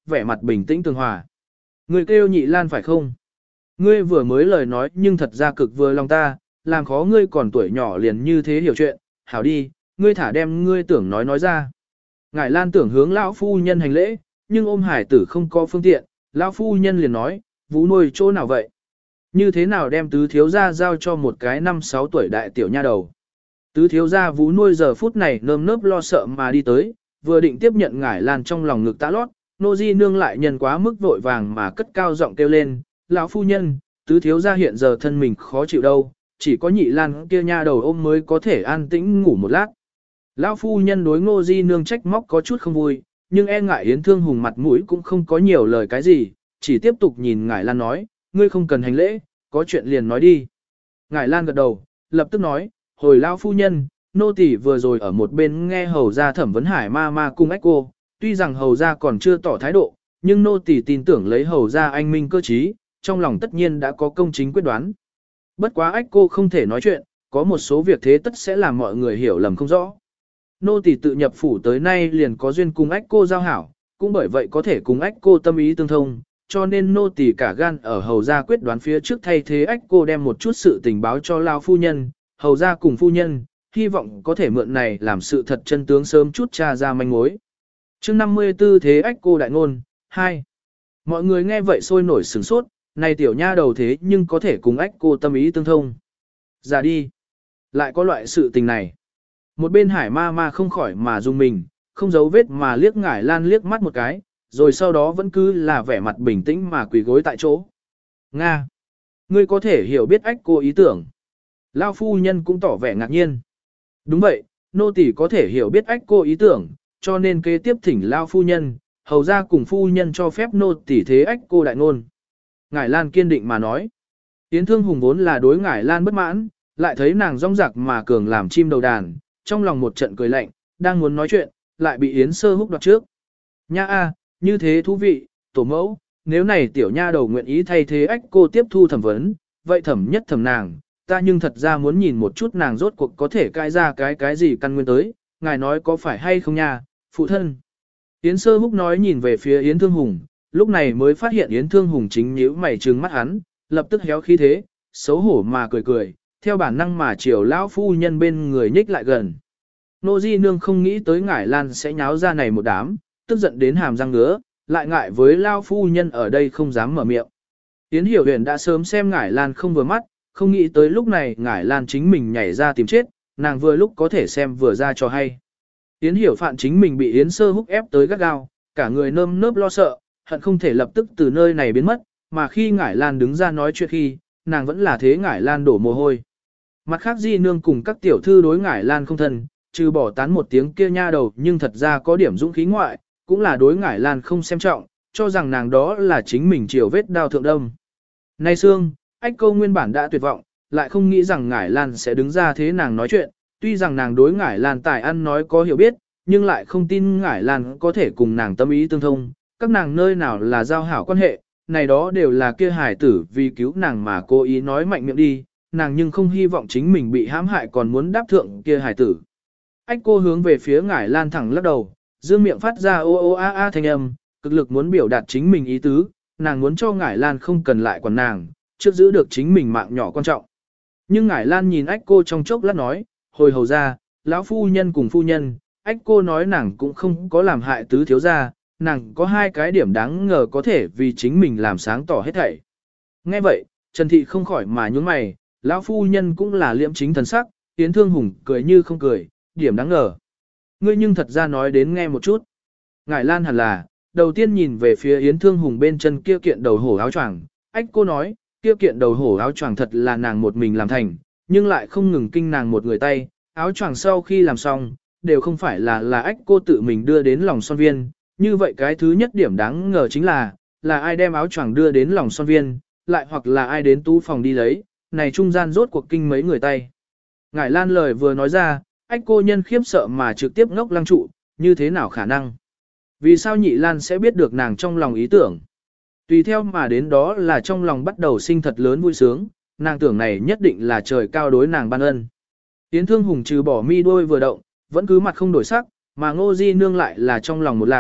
vẻ mặt bình tĩnh tường hòa. Ngươi kêu nhị lan phải không? Ngươi vừa mới lời nói nhưng thật ra cực vừa lòng ta, làm khó ngươi còn tuổi nhỏ liền như thế hiểu chuyện, hảo đi, ngươi thả đem ngươi tưởng nói nói ra. Ngải Lan tưởng hướng lão phu nhân hành lễ, nhưng ôm hải tử không có phương tiện, lão phu nhân liền nói, vú nuôi chỗ nào vậy? Như thế nào đem tứ thiếu gia giao cho một cái năm sáu tuổi đại tiểu nha đầu? Tứ thiếu gia vú nuôi giờ phút này nơm nớp lo sợ mà đi tới, vừa định tiếp nhận Ngải Lan trong lòng ngực tã lót, nô di nương lại nhân quá mức vội vàng mà cất cao giọng kêu lên, lão phu nhân, tứ thiếu gia hiện giờ thân mình khó chịu đâu, chỉ có nhị Lan kia nha đầu ôm mới có thể an tĩnh ngủ một lát. Lão phu nhân đối ngô di nương trách móc có chút không vui, nhưng e ngại Yến Thương Hùng mặt mũi cũng không có nhiều lời cái gì, chỉ tiếp tục nhìn Ngải Lan nói, ngươi không cần hành lễ, có chuyện liền nói đi. Ngải Lan gật đầu, lập tức nói, hồi lão phu nhân, nô tỳ vừa rồi ở một bên nghe hầu gia thẩm vấn Hải ma ma cung ách cô, tuy rằng hầu gia còn chưa tỏ thái độ, nhưng nô tỳ tin tưởng lấy hầu gia anh minh cơ trí, trong lòng tất nhiên đã có công chính quyết đoán. Bất quá ách cô không thể nói chuyện, có một số việc thế tất sẽ làm mọi người hiểu lầm không rõ. Nô tỳ tự nhập phủ tới nay liền có duyên cùng ách cô giao hảo, cũng bởi vậy có thể cùng ách cô tâm ý tương thông, cho nên nô tỳ cả gan ở hầu gia quyết đoán phía trước thay thế ách cô đem một chút sự tình báo cho lao phu nhân, hầu gia cùng phu nhân, hy vọng có thể mượn này làm sự thật chân tướng sớm chút tra ra manh mối. Chương năm mươi tư thế ách cô đại ngôn, hai. Mọi người nghe vậy sôi nổi sửng sốt, này tiểu nha đầu thế nhưng có thể cùng ách cô tâm ý tương thông. Ra đi. Lại có loại sự tình này. Một bên Hải ma ma không khỏi mà rung mình, không giấu vết mà liếc Ngải Lan liếc mắt một cái, rồi sau đó vẫn cứ là vẻ mặt bình tĩnh mà quỳ gối tại chỗ. Nga! Ngươi có thể hiểu biết ách cô ý tưởng. Lao phu nhân cũng tỏ vẻ ngạc nhiên. Đúng vậy, nô tỳ có thể hiểu biết ách cô ý tưởng, cho nên kế tiếp thỉnh Lao phu nhân, hầu ra cùng phu nhân cho phép nô tỳ thế ách cô đại ngôn. Ngải Lan kiên định mà nói. Yến Thương Hùng vốn là đối Ngải Lan bất mãn, lại thấy nàng rong rạc mà cường làm chim đầu đàn, trong lòng một trận cười lạnh, đang muốn nói chuyện, lại bị Yến Sơ Húc đoạt trước. Nha a, như thế thú vị, tổ mẫu, nếu này tiểu nha đầu nguyện ý thay thế ách cô tiếp thu thẩm vấn, vậy thẩm nhất thẩm nàng, ta nhưng thật ra muốn nhìn một chút nàng rốt cuộc có thể cãi ra cái cái gì căn nguyên tới, ngài nói có phải hay không nha, phụ thân. Yến Sơ Húc nói nhìn về phía Yến Thương Hùng, lúc này mới phát hiện Yến Thương Hùng chính nhíu mày trừng mắt hắn, lập tức héo khí thế, xấu hổ mà cười cười, theo bản năng mà chiều lão phu nhân bên người nhích lại gần. Nô Di Nương không nghĩ tới Ngải Lan sẽ nháo ra này một đám, tức giận đến hàm răng ngứa, lại ngại với lão phu nhân ở đây không dám mở miệng. Yến Hiểu Huyền đã sớm xem Ngải Lan không vừa mắt, không nghĩ tới lúc này Ngải Lan chính mình nhảy ra tìm chết, nàng vừa lúc có thể xem vừa ra cho hay. Yến Hiểu Phạn chính mình bị Yến Sơ Húc ép tới gắt gao, cả người nơm nớp lo sợ, hận không thể lập tức từ nơi này biến mất, mà khi Ngải Lan đứng ra nói chuyện khi, nàng vẫn là thế Ngải Lan đổ mồ hôi. Mặt khác Di Nương cùng các tiểu thư đối Ngải Lan không thân, trừ bỏ tán một tiếng kia nha đầu nhưng thật ra có điểm dũng khí ngoại, cũng là đối Ngải Lan không xem trọng, cho rằng nàng đó là chính mình chiều vết đao thượng đâm. Nay Sương, ách câu nguyên bản đã tuyệt vọng, lại không nghĩ rằng Ngải Lan sẽ đứng ra thế nàng nói chuyện, tuy rằng nàng đối Ngải Lan tài ăn nói có hiểu biết, nhưng lại không tin Ngải Lan có thể cùng nàng tâm ý tương thông, các nàng nơi nào là giao hảo quan hệ, này đó đều là kia hải tử vì cứu nàng mà cố ý nói mạnh miệng đi, nàng nhưng không hy vọng chính mình bị hãm hại còn muốn đáp thượng kia hải tử. Ách cô hướng về phía Ngải Lan thẳng lắc đầu, dương miệng phát ra ô ô a a thanh âm, cực lực muốn biểu đạt chính mình ý tứ, nàng muốn cho Ngải Lan không cần lại quản nàng, trước giữ được chính mình mạng nhỏ quan trọng. Nhưng Ngải Lan nhìn ách cô trong chốc lát nói, hồi hầu ra, lão phu nhân cùng phu nhân, ách cô nói nàng cũng không có làm hại tứ thiếu gia, nàng có hai cái điểm đáng ngờ có thể vì chính mình làm sáng tỏ hết thảy. Nghe vậy, Trần Thị không khỏi mà nhướng mày, lão phu nhân cũng là liễm chính thần sắc, Yến Thương Hùng cười như không cười, điểm đáng ngờ. Ngươi nhưng thật ra nói đến nghe một chút. Ngải Lan hẳn là, đầu tiên nhìn về phía Yến Thương Hùng bên chân kia kiện đầu hổ áo choàng, ách cô nói, kia kiện đầu hổ áo choàng thật là nàng một mình làm thành, nhưng lại không ngừng kinh nàng một người tay, áo choàng sau khi làm xong, đều không phải là là ách cô tự mình đưa đến lòng son viên, như vậy cái thứ nhất điểm đáng ngờ chính là, là ai đem áo choàng đưa đến lòng son viên, lại hoặc là ai đến tú phòng đi lấy, này trung gian rốt cuộc kinh mấy người tay. Ngải Lan lời vừa nói ra, ách cô nhân khiếp sợ mà trực tiếp ngốc lăng trụ, như thế nào khả năng? Vì sao nhị Lan sẽ biết được nàng trong lòng ý tưởng? Tùy theo mà đến đó là trong lòng bắt đầu sinh thật lớn vui sướng, nàng tưởng này nhất định là trời cao đối nàng ban ân. Yến Thương Hùng trừ bỏ mi đôi vừa động, vẫn cứ mặt không đổi sắc, mà Ngô Di Nương lại là trong lòng một lạc,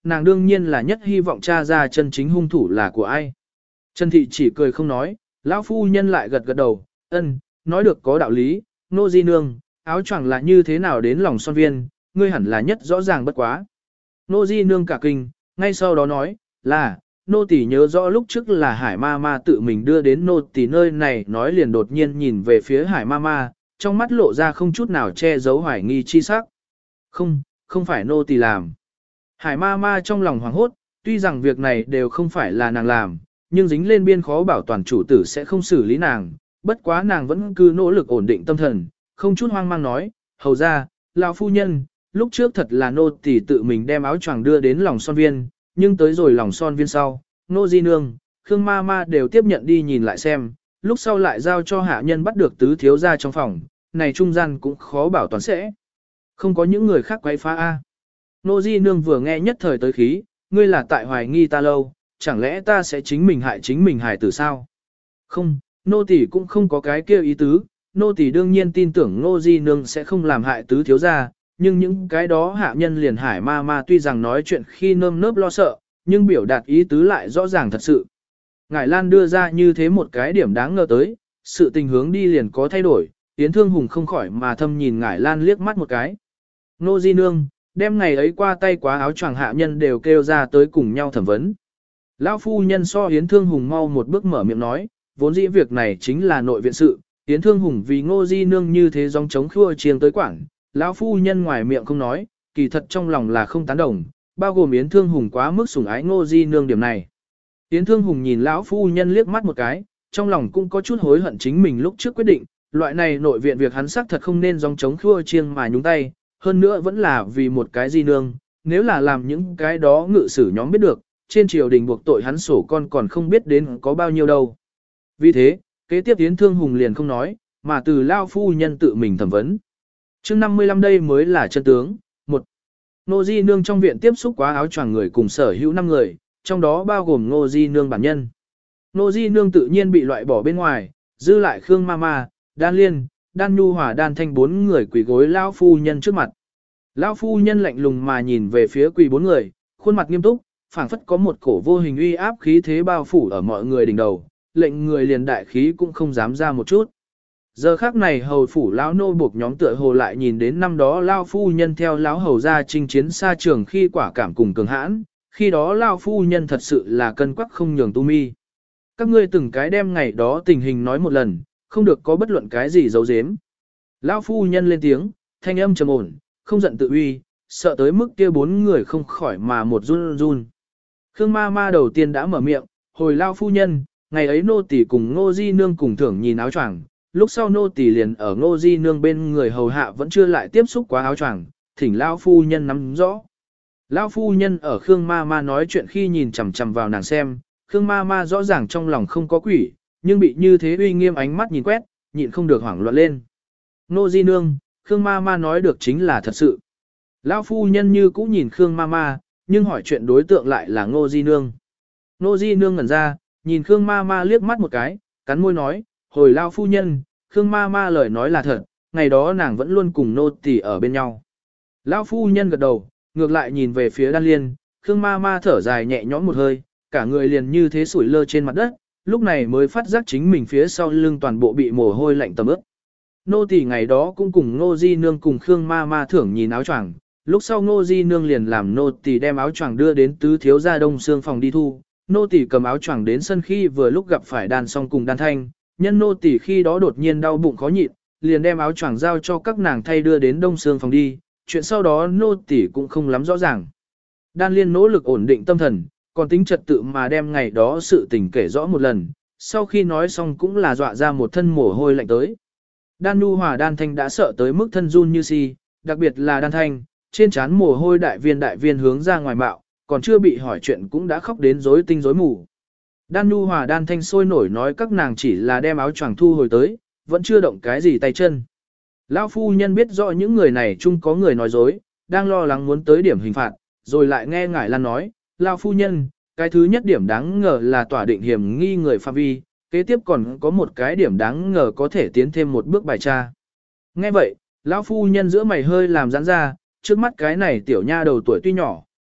nàng đương nhiên là nhất hy vọng tra ra chân chính hung thủ là của ai. Trần Thị chỉ cười không nói, lão phu nhân lại gật gật đầu, ân, nói được có đạo lý, nô di nương, áo choàng là như thế nào đến lòng son viên, ngươi hẳn là nhất rõ ràng bất quá. Nô di nương cả kinh, ngay sau đó nói, là, nô tỳ nhớ rõ lúc trước là hải ma ma tự mình đưa đến nô tỳ nơi này, nói liền đột nhiên nhìn về phía hải ma ma, trong mắt lộ ra không chút nào che giấu hoài nghi chi sắc. Không, không phải nô tỳ làm. Hải ma ma trong lòng hoảng hốt, tuy rằng việc này đều không phải là nàng làm, nhưng dính lên biên khó bảo toàn chủ tử sẽ không xử lý nàng, bất quá nàng vẫn cứ nỗ lực ổn định tâm thần, không chút hoang mang nói, hầu ra, lão phu nhân, lúc trước thật là nô tỳ tự mình đem áo choàng đưa đến lòng son viên, nhưng tới rồi lòng son viên sau, nô di nương, Khương ma ma đều tiếp nhận đi nhìn lại xem, lúc sau lại giao cho hạ nhân bắt được tứ thiếu ra trong phòng, này trung gian cũng khó bảo toàn sẽ. Không có những người khác quấy phá A. Nô di nương vừa nghe nhất thời tới khí, ngươi là tại hoài nghi ta lâu, chẳng lẽ ta sẽ chính mình hại chính mình hại tử sao? Không, nô tỳ cũng không có cái kia ý tứ, nô tỳ đương nhiên tin tưởng nô di nương sẽ không làm hại tứ thiếu gia, nhưng những cái đó hạ nhân liền hải ma ma tuy rằng nói chuyện khi nơm nớp lo sợ, nhưng biểu đạt ý tứ lại rõ ràng thật sự. Ngải Lan đưa ra như thế một cái điểm đáng ngờ tới, sự tình hướng đi liền có thay đổi, Yến Thương Hùng không khỏi mà thâm nhìn Ngải Lan liếc mắt một cái. Nô di nương, đem ngày ấy qua tay quá áo choàng hạ nhân đều kêu ra tới cùng nhau thẩm vấn. Lão phu nhân so Yến Thương Hùng mau một bước mở miệng nói, vốn dĩ việc này chính là nội viện sự, Yến Thương Hùng vì Ngô di nương như thế dòng chống khua chiêng tới quảng, lão phu nhân ngoài miệng không nói, kỳ thật trong lòng là không tán đồng, bao gồm Yến Thương Hùng quá mức sủng ái Ngô di nương điểm này. Yến Thương Hùng nhìn lão phu nhân liếc mắt một cái, trong lòng cũng có chút hối hận chính mình lúc trước quyết định, loại này nội viện việc hắn xác thật không nên dòng chống khua chiêng mà nhúng tay, hơn nữa vẫn là vì một cái di nương, nếu là làm những cái đó ngự sử nhóm biết được, trên triều đình buộc tội hắn sổ con còn không biết đến có bao nhiêu đâu. Vì thế, kế tiếp Yến Thương Hùng liền không nói, mà từ lao phu nhân tự mình thẩm vấn. Chương năm mươi lăm đây mới là chân tướng. Một, Ngô Di Nương trong viện tiếp xúc quá áo choàng người cùng sở hữu năm người, trong đó bao gồm Ngô Di Nương bản nhân. Ngô Di Nương tự nhiên bị loại bỏ bên ngoài, dư lại Khương Mama, Đan Liên, Đan Nhu Hòa, Đan Thanh bốn người quỳ gối lao phu nhân trước mặt. Lao phu nhân lạnh lùng mà nhìn về phía quỳ bốn người, khuôn mặt nghiêm túc, phảng phất có một cổ vô hình uy áp khí thế bao phủ ở mọi người đỉnh đầu, lệnh người liền đại khí cũng không dám ra một chút. Giờ khắc này hầu phủ lão nô buộc nhóm tựa hồ lại nhìn đến năm đó lao phu nhân theo lão hầu ra chinh chiến xa trường khi quả cảm cùng cường hãn, khi đó lao phu nhân thật sự là cân quắc không nhường tu mi. Các ngươi từng cái đem ngày đó tình hình nói một lần, không được có bất luận cái gì giấu giếm. Lão phu nhân lên tiếng, thanh âm trầm ổn, không giận tự uy, sợ tới mức kia bốn người không khỏi mà một run run. Khương ma ma đầu tiên đã mở miệng, hồi lao phu nhân, ngày ấy nô tỳ cùng Ngô Di Nương cùng thưởng nhìn áo choàng, lúc sau nô tỳ liền ở Ngô Di Nương bên người hầu hạ vẫn chưa lại tiếp xúc quá áo choàng, thỉnh lao phu nhân nắm rõ. Lao phu nhân ở Khương ma ma nói chuyện khi nhìn chằm chằm vào nàng xem, Khương ma ma rõ ràng trong lòng không có quỷ, nhưng bị như thế uy nghiêm ánh mắt nhìn quét, nhịn không được hoảng loạn lên. Ngô Di Nương, Khương ma ma nói được chính là thật sự. Lao phu nhân như cũ nhìn Khương ma ma, nhưng hỏi chuyện đối tượng lại là Ngô Di Nương. Ngô Di Nương ngẩn ra, nhìn Khương ma ma liếc mắt một cái, cắn môi nói, hồi lao phu nhân, Khương ma ma lời nói là thật, ngày đó nàng vẫn luôn cùng nô tỳ ở bên nhau. Lao phu nhân gật đầu, ngược lại nhìn về phía Đan Liên, Khương ma ma thở dài nhẹ nhõm một hơi, cả người liền như thế sủi lơ trên mặt đất, lúc này mới phát giác chính mình phía sau lưng toàn bộ bị mồ hôi lạnh tầm ướt. Nô tỳ ngày đó cũng cùng Ngô Di Nương cùng Khương ma ma thưởng nhìn áo choàng, lúc sau Ngô Di Nương liền làm nô tỳ đem áo choàng đưa đến tứ thiếu gia đông xương phòng đi thu, nô tỳ cầm áo choàng đến sân khi vừa lúc gặp phải Đan Song cùng Đan Thanh, nhân nô tỳ khi đó đột nhiên đau bụng khó nhịn, liền đem áo choàng giao cho các nàng thay đưa đến đông xương phòng đi, chuyện sau đó nô tỳ cũng không lắm rõ ràng. Đan Liên nỗ lực ổn định tâm thần, còn tính trật tự mà đem ngày đó sự tình kể rõ một lần, sau khi nói xong cũng là dọa ra một thân mồ hôi lạnh tới. Đan Nhu Hòa Đan Thanh đã sợ tới mức thân run như si, đặc biệt là Đan Thanh, trên trán mồ hôi đại viên đại viên hướng ra ngoài bạo, còn chưa bị hỏi chuyện cũng đã khóc đến rối tinh rối mù. Đan Nhu Hòa Đan Thanh sôi nổi nói các nàng chỉ là đem áo choàng thu hồi tới, vẫn chưa động cái gì tay chân. Lão phu nhân biết rõ những người này chung có người nói dối, đang lo lắng muốn tới điểm hình phạt, rồi lại nghe Ngải Lan nói, Lão phu nhân, cái thứ nhất điểm đáng ngờ là tỏa định hiểm nghi người phạm vi, kế tiếp còn có một cái điểm đáng ngờ có thể tiến thêm một bước bài tra. Nghe vậy, lão phu nhân giữa mày hơi làm giãn ra, trước mắt cái này tiểu nha đầu tuổi tuy nhỏ,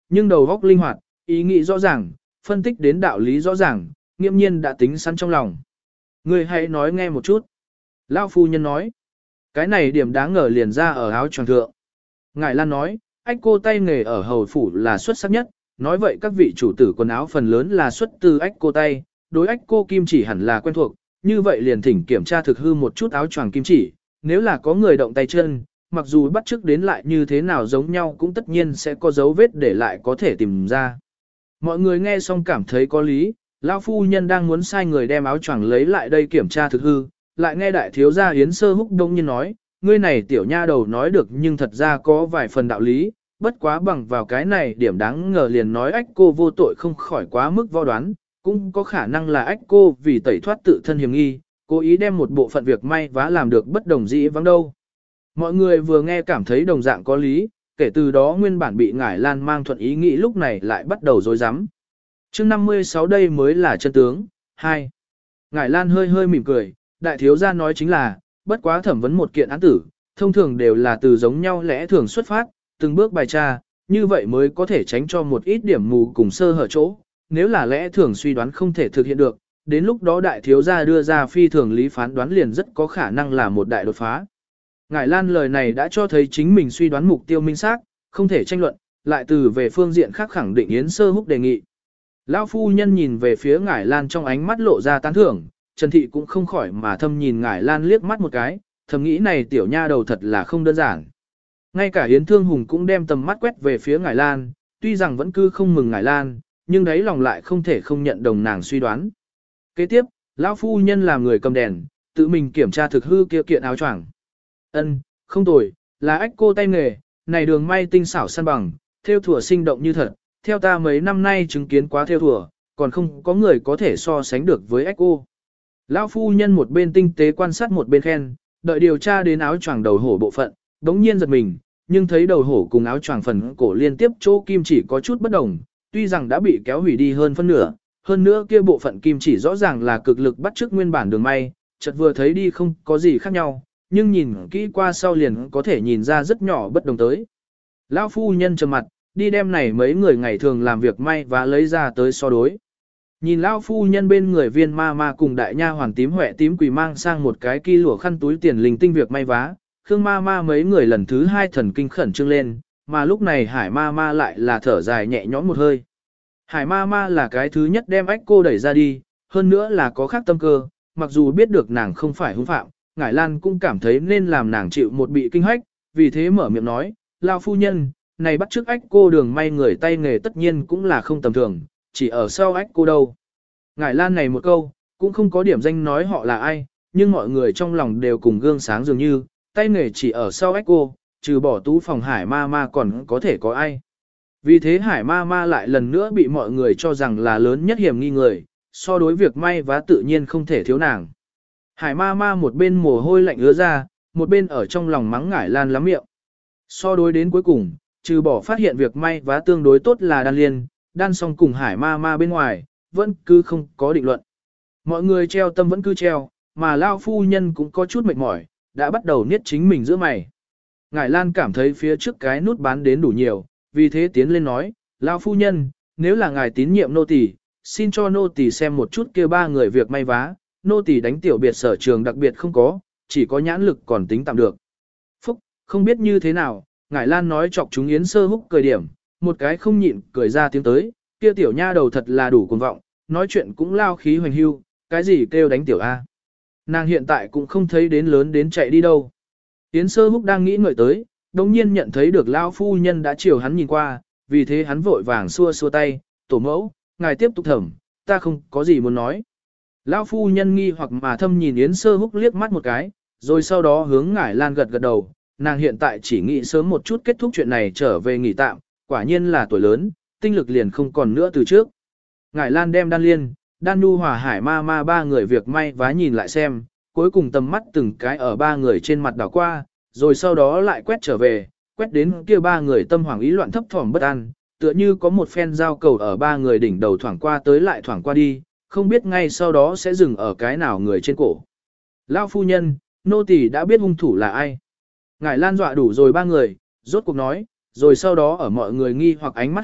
nhưng đầu óc linh hoạt, ý nghĩ rõ ràng, phân tích đến đạo lý rõ ràng, nghiêm nhiên đã tính sẵn trong lòng. Ngươi hãy nói nghe một chút. Lão phu nhân nói, cái này điểm đáng ngờ liền ra ở áo choàng thượng. Ngài Lan nói, ách cô tay nghề ở hầu phủ là xuất sắc nhất, nói vậy các vị chủ tử quần áo phần lớn là xuất từ ách cô tay, đối ách cô kim chỉ hẳn là quen thuộc, như vậy liền thỉnh kiểm tra thực hư một chút áo choàng kim chỉ, nếu là có người động tay chân, mặc dù bắt chước đến lại như thế nào giống nhau cũng tất nhiên sẽ có dấu vết để lại có thể tìm ra. Mọi người nghe xong cảm thấy có lý, lão phu nhân đang muốn sai người đem áo choàng lấy lại đây kiểm tra thực hư, lại nghe đại thiếu gia Yến Sơ Húc đông nhiên nói, ngươi này tiểu nha đầu nói được nhưng thật ra có vài phần đạo lý, bất quá bằng vào cái này điểm đáng ngờ liền nói ách cô vô tội không khỏi quá mức vo đoán, cũng có khả năng là ách cô vì tẩy thoát tự thân hiểm nghi, cố ý đem một bộ phận việc may vá làm được bất đồng dĩ vắng đâu. Mọi người vừa nghe cảm thấy đồng dạng có lý, kể từ đó nguyên bản bị ngải lan mang thuận ý nghĩ lúc này lại bắt đầu dối rắm. Chương năm mươi sáu đây mới là chân tướng. hai. Ngải lan hơi hơi mỉm cười, đại thiếu gia nói chính là, bất quá thẩm vấn một kiện án tử, thông thường đều là từ giống nhau lẽ thường xuất phát, từng bước bài tra, như vậy mới có thể tránh cho một ít điểm mù cùng sơ hở chỗ, nếu là lẽ thường suy đoán không thể thực hiện được, đến lúc đó đại thiếu gia đưa ra phi thường lý phán đoán liền rất có khả năng là một đại đột phá. Ngải Lan lời này đã cho thấy chính mình suy đoán mục tiêu minh xác, không thể tranh luận, lại từ về phương diện khác khẳng định Yến Sơ Húc đề nghị. Lão phu nhân nhìn về phía Ngải Lan trong ánh mắt lộ ra tán thưởng, Trần Thị cũng không khỏi mà thâm nhìn Ngải Lan liếc mắt một cái, thầm nghĩ này tiểu nha đầu thật là không đơn giản. Ngay cả Yến Thương Hùng cũng đem tầm mắt quét về phía Ngải Lan, tuy rằng vẫn cứ không mừng Ngải Lan, nhưng đấy lòng lại không thể không nhận đồng nàng suy đoán. Kế tiếp, lão phu nhân làm người cầm đèn, tự mình kiểm tra thực hư kia kiện áo choàng. Ân, không tồi, là ách cô tay nghề, này đường may tinh xảo săn bằng, theo thủa sinh động như thật, theo ta mấy năm nay chứng kiến quá theo thủa, còn không có người có thể so sánh được với ách cô. Lão phu nhân một bên tinh tế quan sát một bên khen, đợi điều tra đến áo choàng đầu hổ bộ phận, đống nhiên giật mình, nhưng thấy đầu hổ cùng áo choàng phần cổ liên tiếp chỗ kim chỉ có chút bất đồng, tuy rằng đã bị kéo hủy đi hơn phân nửa, hơn nữa kia bộ phận kim chỉ rõ ràng là cực lực bắt chước nguyên bản đường may, chợt vừa thấy đi không có gì khác nhau, nhưng nhìn kỹ qua sau liền có thể nhìn ra rất nhỏ bất đồng tới. Lão phu nhân trầm mặt, đi đem này mấy người ngày thường làm việc may và lấy ra tới so đối. Nhìn lão phu nhân bên người viên ma ma cùng đại nha hoàng tím huệ tím quỳ mang sang một cái ki lụa khăn túi tiền linh tinh việc may vá, Khương ma ma mấy người lần thứ hai thần kinh khẩn trương lên, mà lúc này Hải ma ma lại là thở dài nhẹ nhõm một hơi. Hải ma ma là cái thứ nhất đem ách cô đẩy ra đi, hơn nữa là có khác tâm cơ, mặc dù biết được nàng không phải hung phạm, Ngải Lan cũng cảm thấy nên làm nàng chịu một bị kinh hách, vì thế mở miệng nói, lão phu nhân, này bắt chước ách cô đường may người tay nghề tất nhiên cũng là không tầm thường, chỉ ở sau ách cô đâu. Ngải Lan này một câu, cũng không có điểm danh nói họ là ai, nhưng mọi người trong lòng đều cùng gương sáng dường như, tay nghề chỉ ở sau ách cô, trừ bỏ tú phòng Hải ma ma còn có thể có ai. Vì thế Hải ma ma lại lần nữa bị mọi người cho rằng là lớn nhất hiểm nghi người, so đối việc may vá tự nhiên không thể thiếu nàng. Hải ma ma một bên mồ hôi lạnh ứa ra, một bên ở trong lòng mắng Ngải Lan lắm miệng. So đối đến cuối cùng, trừ bỏ phát hiện việc may vá tương đối tốt là đan liên, đan xong cùng Hải ma ma bên ngoài, vẫn cứ không có định luận. Mọi người treo tâm vẫn cứ treo, mà Lao phu nhân cũng có chút mệt mỏi, đã bắt đầu niết chính mình giữa mày. Ngải Lan cảm thấy phía trước cái nút bán đến đủ nhiều, vì thế tiến lên nói, Lao phu nhân, nếu là ngài tín nhiệm nô tỳ, xin cho nô tỳ xem một chút kia ba người việc may vá, nô tỳ đánh tiểu biệt sở trường đặc biệt không có, chỉ có nhãn lực còn tính tạm được. Phúc, không biết như thế nào, Ngải Lan nói chọc chúng Yến Sơ Húc cười điểm, một cái không nhịn cười ra tiếng tới, kia tiểu nha đầu thật là đủ cuồng vọng, nói chuyện cũng lao khí hoành hưu, cái gì kêu đánh tiểu A. Nàng hiện tại cũng không thấy đến lớn đến chạy đi đâu. Yến Sơ Húc đang nghĩ ngợi tới, đồng nhiên nhận thấy được lão phu nhân đã chiều hắn nhìn qua, vì thế hắn vội vàng xua xua tay, tổ mẫu, ngài tiếp tục thẩm, ta không có gì muốn nói. Lão phu nhân nghi hoặc mà thâm nhìn Yến Sơ Húc liếc mắt một cái, rồi sau đó hướng Ngải Lan gật gật đầu, nàng hiện tại chỉ nghĩ sớm một chút kết thúc chuyện này trở về nghỉ tạm, quả nhiên là tuổi lớn, tinh lực liền không còn nữa từ trước. Ngải Lan đem đan liên, đan nu hòa Hải ma ma ba người việc may vá nhìn lại xem, cuối cùng tầm mắt từng cái ở ba người trên mặt đảo qua, rồi sau đó lại quét trở về, quét đến kia ba người tâm hoảng ý loạn thấp thỏm bất an, tựa như có một phen giao cầu ở ba người đỉnh đầu thoảng qua tới lại thoảng qua đi, không biết ngay sau đó sẽ dừng ở cái nào người trên cổ. Lão phu nhân, nô tỳ đã biết hung thủ là ai. Ngải Lan dọa đủ rồi ba người, rốt cuộc nói, rồi sau đó ở mọi người nghi hoặc ánh mắt hạ,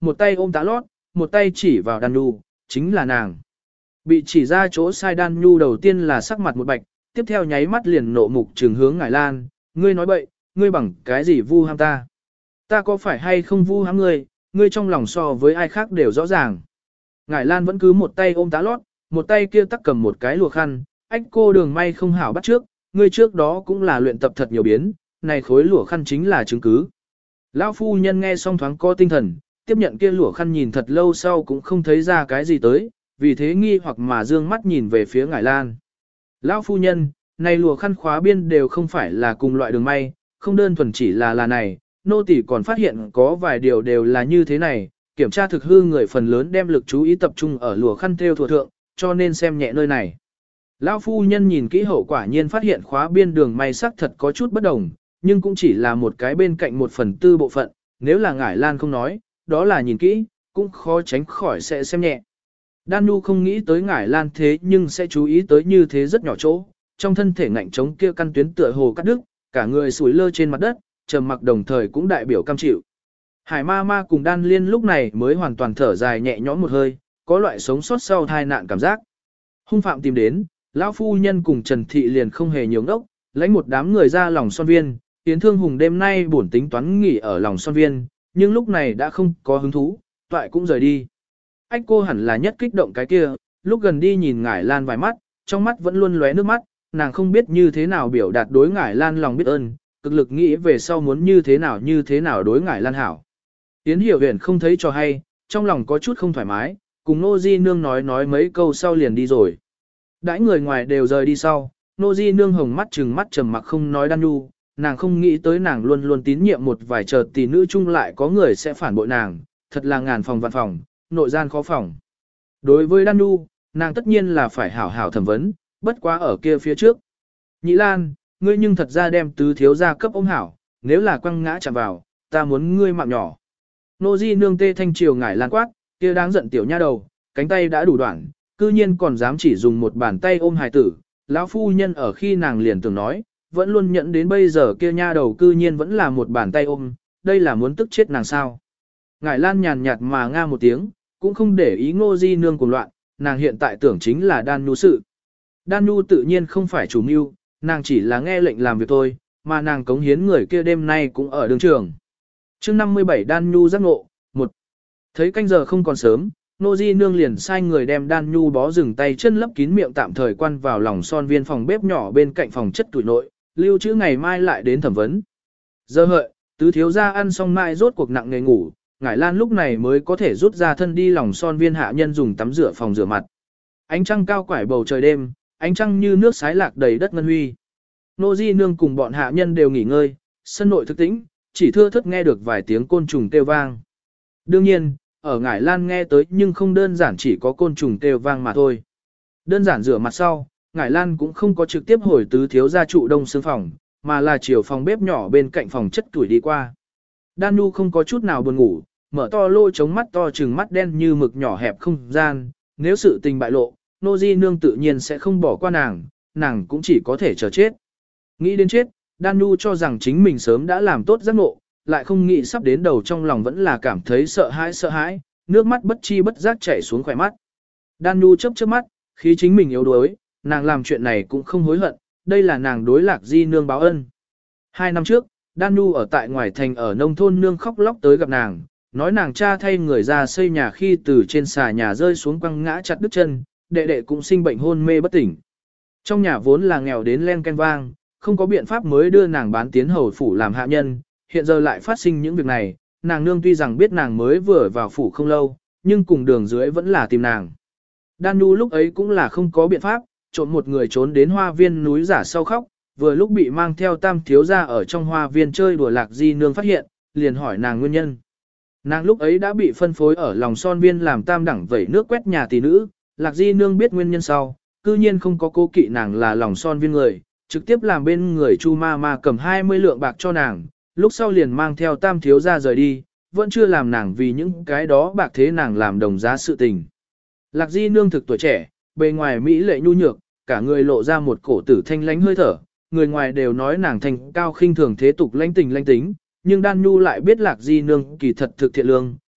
một tay ôm tá lót, một tay chỉ vào Đan Nhu, chính là nàng. Bị chỉ ra chỗ sai Đan Nhu đầu tiên là sắc mặt một bạch, tiếp theo nháy mắt liền nộ mục trừng hướng Ngải Lan, ngươi nói bậy, ngươi bằng cái gì vu ham ta? Ta có phải hay không vu ham ngươi, ngươi trong lòng so với ai khác đều rõ ràng. Ngải Lan vẫn cứ một tay ôm tá lót, một tay kia tắc cầm một cái lùa khăn, ách cô đường may không hảo bắt trước, ngươi trước đó cũng là luyện tập thật nhiều biến, này khối lùa khăn chính là chứng cứ. Lão phu nhân nghe xong thoáng có tinh thần, tiếp nhận kia lùa khăn nhìn thật lâu sau cũng không thấy ra cái gì tới, vì thế nghi hoặc mà dương mắt nhìn về phía Ngải Lan. Lão phu nhân, này lùa khăn khóa biên đều không phải là cùng loại đường may, không đơn thuần chỉ là là này, nô tỳ còn phát hiện có vài điều đều là như thế này, kiểm tra thực hư người phần lớn đem lực chú ý tập trung ở lùa khăn thêu thùa thượng, cho nên xem nhẹ nơi này. Lão phu nhân nhìn kỹ hậu quả nhiên phát hiện khóa biên đường may sắc thật có chút bất đồng, nhưng cũng chỉ là một cái bên cạnh một phần tư bộ phận, nếu là Ngải Lan không nói, đó là nhìn kỹ, cũng khó tránh khỏi sẽ xem nhẹ. Đan Nhu không nghĩ tới Ngải Lan thế nhưng sẽ chú ý tới như thế rất nhỏ chỗ, trong thân thể ngạnh chống kia căn tuyến tựa hồ cắt đứt, cả người sủi lơ trên mặt đất, trầm mặc đồng thời cũng đại biểu cam chịu. Hải ma ma cùng Đan Liên lúc này mới hoàn toàn thở dài nhẹ nhõm một hơi, có loại sống sót sau tai nạn cảm giác. Hung phạm tìm đến, lão phu nhân cùng Trần Thị liền không hề nhiều ngốc, lãnh một đám người ra lòng son viên, Yến Thương Hùng đêm nay bổn tính toán nghỉ ở lòng son viên, nhưng lúc này đã không có hứng thú, toại cũng rời đi. Ách cô hẳn là nhất kích động cái kia, lúc gần đi nhìn Ngải Lan vài mắt, trong mắt vẫn luôn lóe nước mắt, nàng không biết như thế nào biểu đạt đối Ngải Lan lòng biết ơn, cực lực nghĩ về sau muốn như thế nào như thế nào đối Ngải Lan hảo. Yến Hiểu Huyền không thấy cho hay, trong lòng có chút không thoải mái, cùng Nô Di Nương nói nói mấy câu sau liền đi rồi. Đãi người ngoài đều rời đi sau, Nô Di Nương hồng mắt trừng mắt trầm mặc không nói Đan Nhu, nàng không nghĩ tới nàng luôn luôn tín nhiệm một vài chợt tỷ nữ chung lại có người sẽ phản bội nàng, thật là ngàn phòng vạn phòng, nội gian khó phòng. Đối với Đan Nhu, nàng tất nhiên là phải hảo hảo thẩm vấn, bất quá ở kia phía trước. Nhĩ Lan, ngươi nhưng thật ra đem tứ thiếu gia cấp ôm hảo, nếu là quăng ngã chạm vào, ta muốn ngươi mạng nhỏ. Nô Di Nương tê thanh triều Ngải Lan quát, kia đáng giận tiểu nha đầu, cánh tay đã đủ đoạn, cư nhiên còn dám chỉ dùng một bàn tay ôm hài tử, lão phu nhân ở khi nàng liền tưởng nói, vẫn luôn nhận đến bây giờ kia nha đầu cư nhiên vẫn là một bàn tay ôm, đây là muốn tức chết nàng sao. Ngải Lan nhàn nhạt mà nga một tiếng, cũng không để ý Ngô Di Nương cuồng loạn, nàng hiện tại tưởng chính là Đan Nhu sự. Đan Nhu tự nhiên không phải chủ mưu, nàng chỉ là nghe lệnh làm việc thôi, mà nàng cống hiến người kia đêm nay cũng ở đường trường. Chương năm mươi bảy Đan Nhu giác ngộ, một. Thấy canh giờ không còn sớm, Nô Di Nương liền sai người đem Đan Nhu bó rừng tay chân lấp kín miệng tạm thời quan vào lòng son viên phòng bếp nhỏ bên cạnh phòng chất tuổi nội, lưu trữ ngày mai lại đến thẩm vấn. Giờ hợi, tứ thiếu gia ăn xong mai rốt cuộc nặng nề ngủ, Ngải Lan lúc này mới có thể rút ra thân đi lòng son viên hạ nhân dùng tắm rửa phòng rửa mặt. Ánh trăng cao quải bầu trời đêm, ánh trăng như nước sái lạc đầy đất ngân huy. Nô Di Nương cùng bọn hạ nhân đều nghỉ ngơi, sân nội thực tĩnh, chỉ thưa thớt nghe được vài tiếng côn trùng kêu vang. Đương nhiên, ở Ngải Lan nghe tới nhưng không đơn giản chỉ có côn trùng kêu vang mà thôi. Đơn giản rửa mặt sau, Ngải Lan cũng không có trực tiếp hồi tứ thiếu gia trụ đông xương phòng, mà là chiều phòng bếp nhỏ bên cạnh phòng chất tuổi đi qua. Đan Nhu không có chút nào buồn ngủ, mở to lôi chống mắt to trừng mắt đen như mực nhỏ hẹp không gian, nếu sự tình bại lộ, Nô Di Nương tự nhiên sẽ không bỏ qua nàng, nàng cũng chỉ có thể chờ chết. Nghĩ đến chết, Đan Nhu cho rằng chính mình sớm đã làm tốt giác ngộ, lại không nghĩ sắp đến đầu trong lòng vẫn là cảm thấy sợ hãi sợ hãi, nước mắt bất chi bất giác chảy xuống khỏe mắt. Đan Nhu chớp chớp mắt, khi chính mình yếu đuối, nàng làm chuyện này cũng không hối hận, đây là nàng đối Lạc Di Nương báo ân. Hai năm trước, Đan Nhu ở tại ngoài thành ở nông thôn nương khóc lóc tới gặp nàng, nói nàng cha thay người ra xây nhà khi từ trên xà nhà rơi xuống quăng ngã chặt đứt chân, đệ đệ cũng sinh bệnh hôn mê bất tỉnh. Trong nhà vốn là nghèo đến len ken vang, không có biện pháp mới đưa nàng bán tiến hầu phủ làm hạ nhân, hiện giờ lại phát sinh những việc này, nàng nương tuy rằng biết nàng mới vừa vào phủ không lâu, nhưng cùng đường dưới vẫn là tìm nàng. Đan Nhu lúc ấy cũng là không có biện pháp, trộn một người trốn đến hoa viên núi giả sau khóc, vừa lúc bị mang theo tam thiếu ra ở trong hoa viên chơi đùa Lạc Di Nương phát hiện, liền hỏi nàng nguyên nhân. Nàng lúc ấy đã bị phân phối ở lòng son viên làm tam đẳng vẩy nước quét nhà tỷ nữ, Lạc Di Nương biết nguyên nhân sau, cư nhiên không có cố kỵ nàng là lòng son viên người, trực tiếp làm bên người Chu ma ma cầm hai mươi lượng bạc cho nàng, lúc sau liền mang theo tam thiếu ra rời đi, vẫn chưa làm nàng vì những cái đó bạc thế nàng làm đồng giá sự tình. Lạc Di Nương thực tuổi trẻ, bề ngoài mỹ lệ nhu nhược, cả người lộ ra một cổ tử thanh lánh hơi thở, người ngoài đều nói nàng thành cao khinh thường thế tục lãnh tình lãnh tính, nhưng Đan Nhu lại biết Lạc Di Nương kỳ thật thực thiện lương,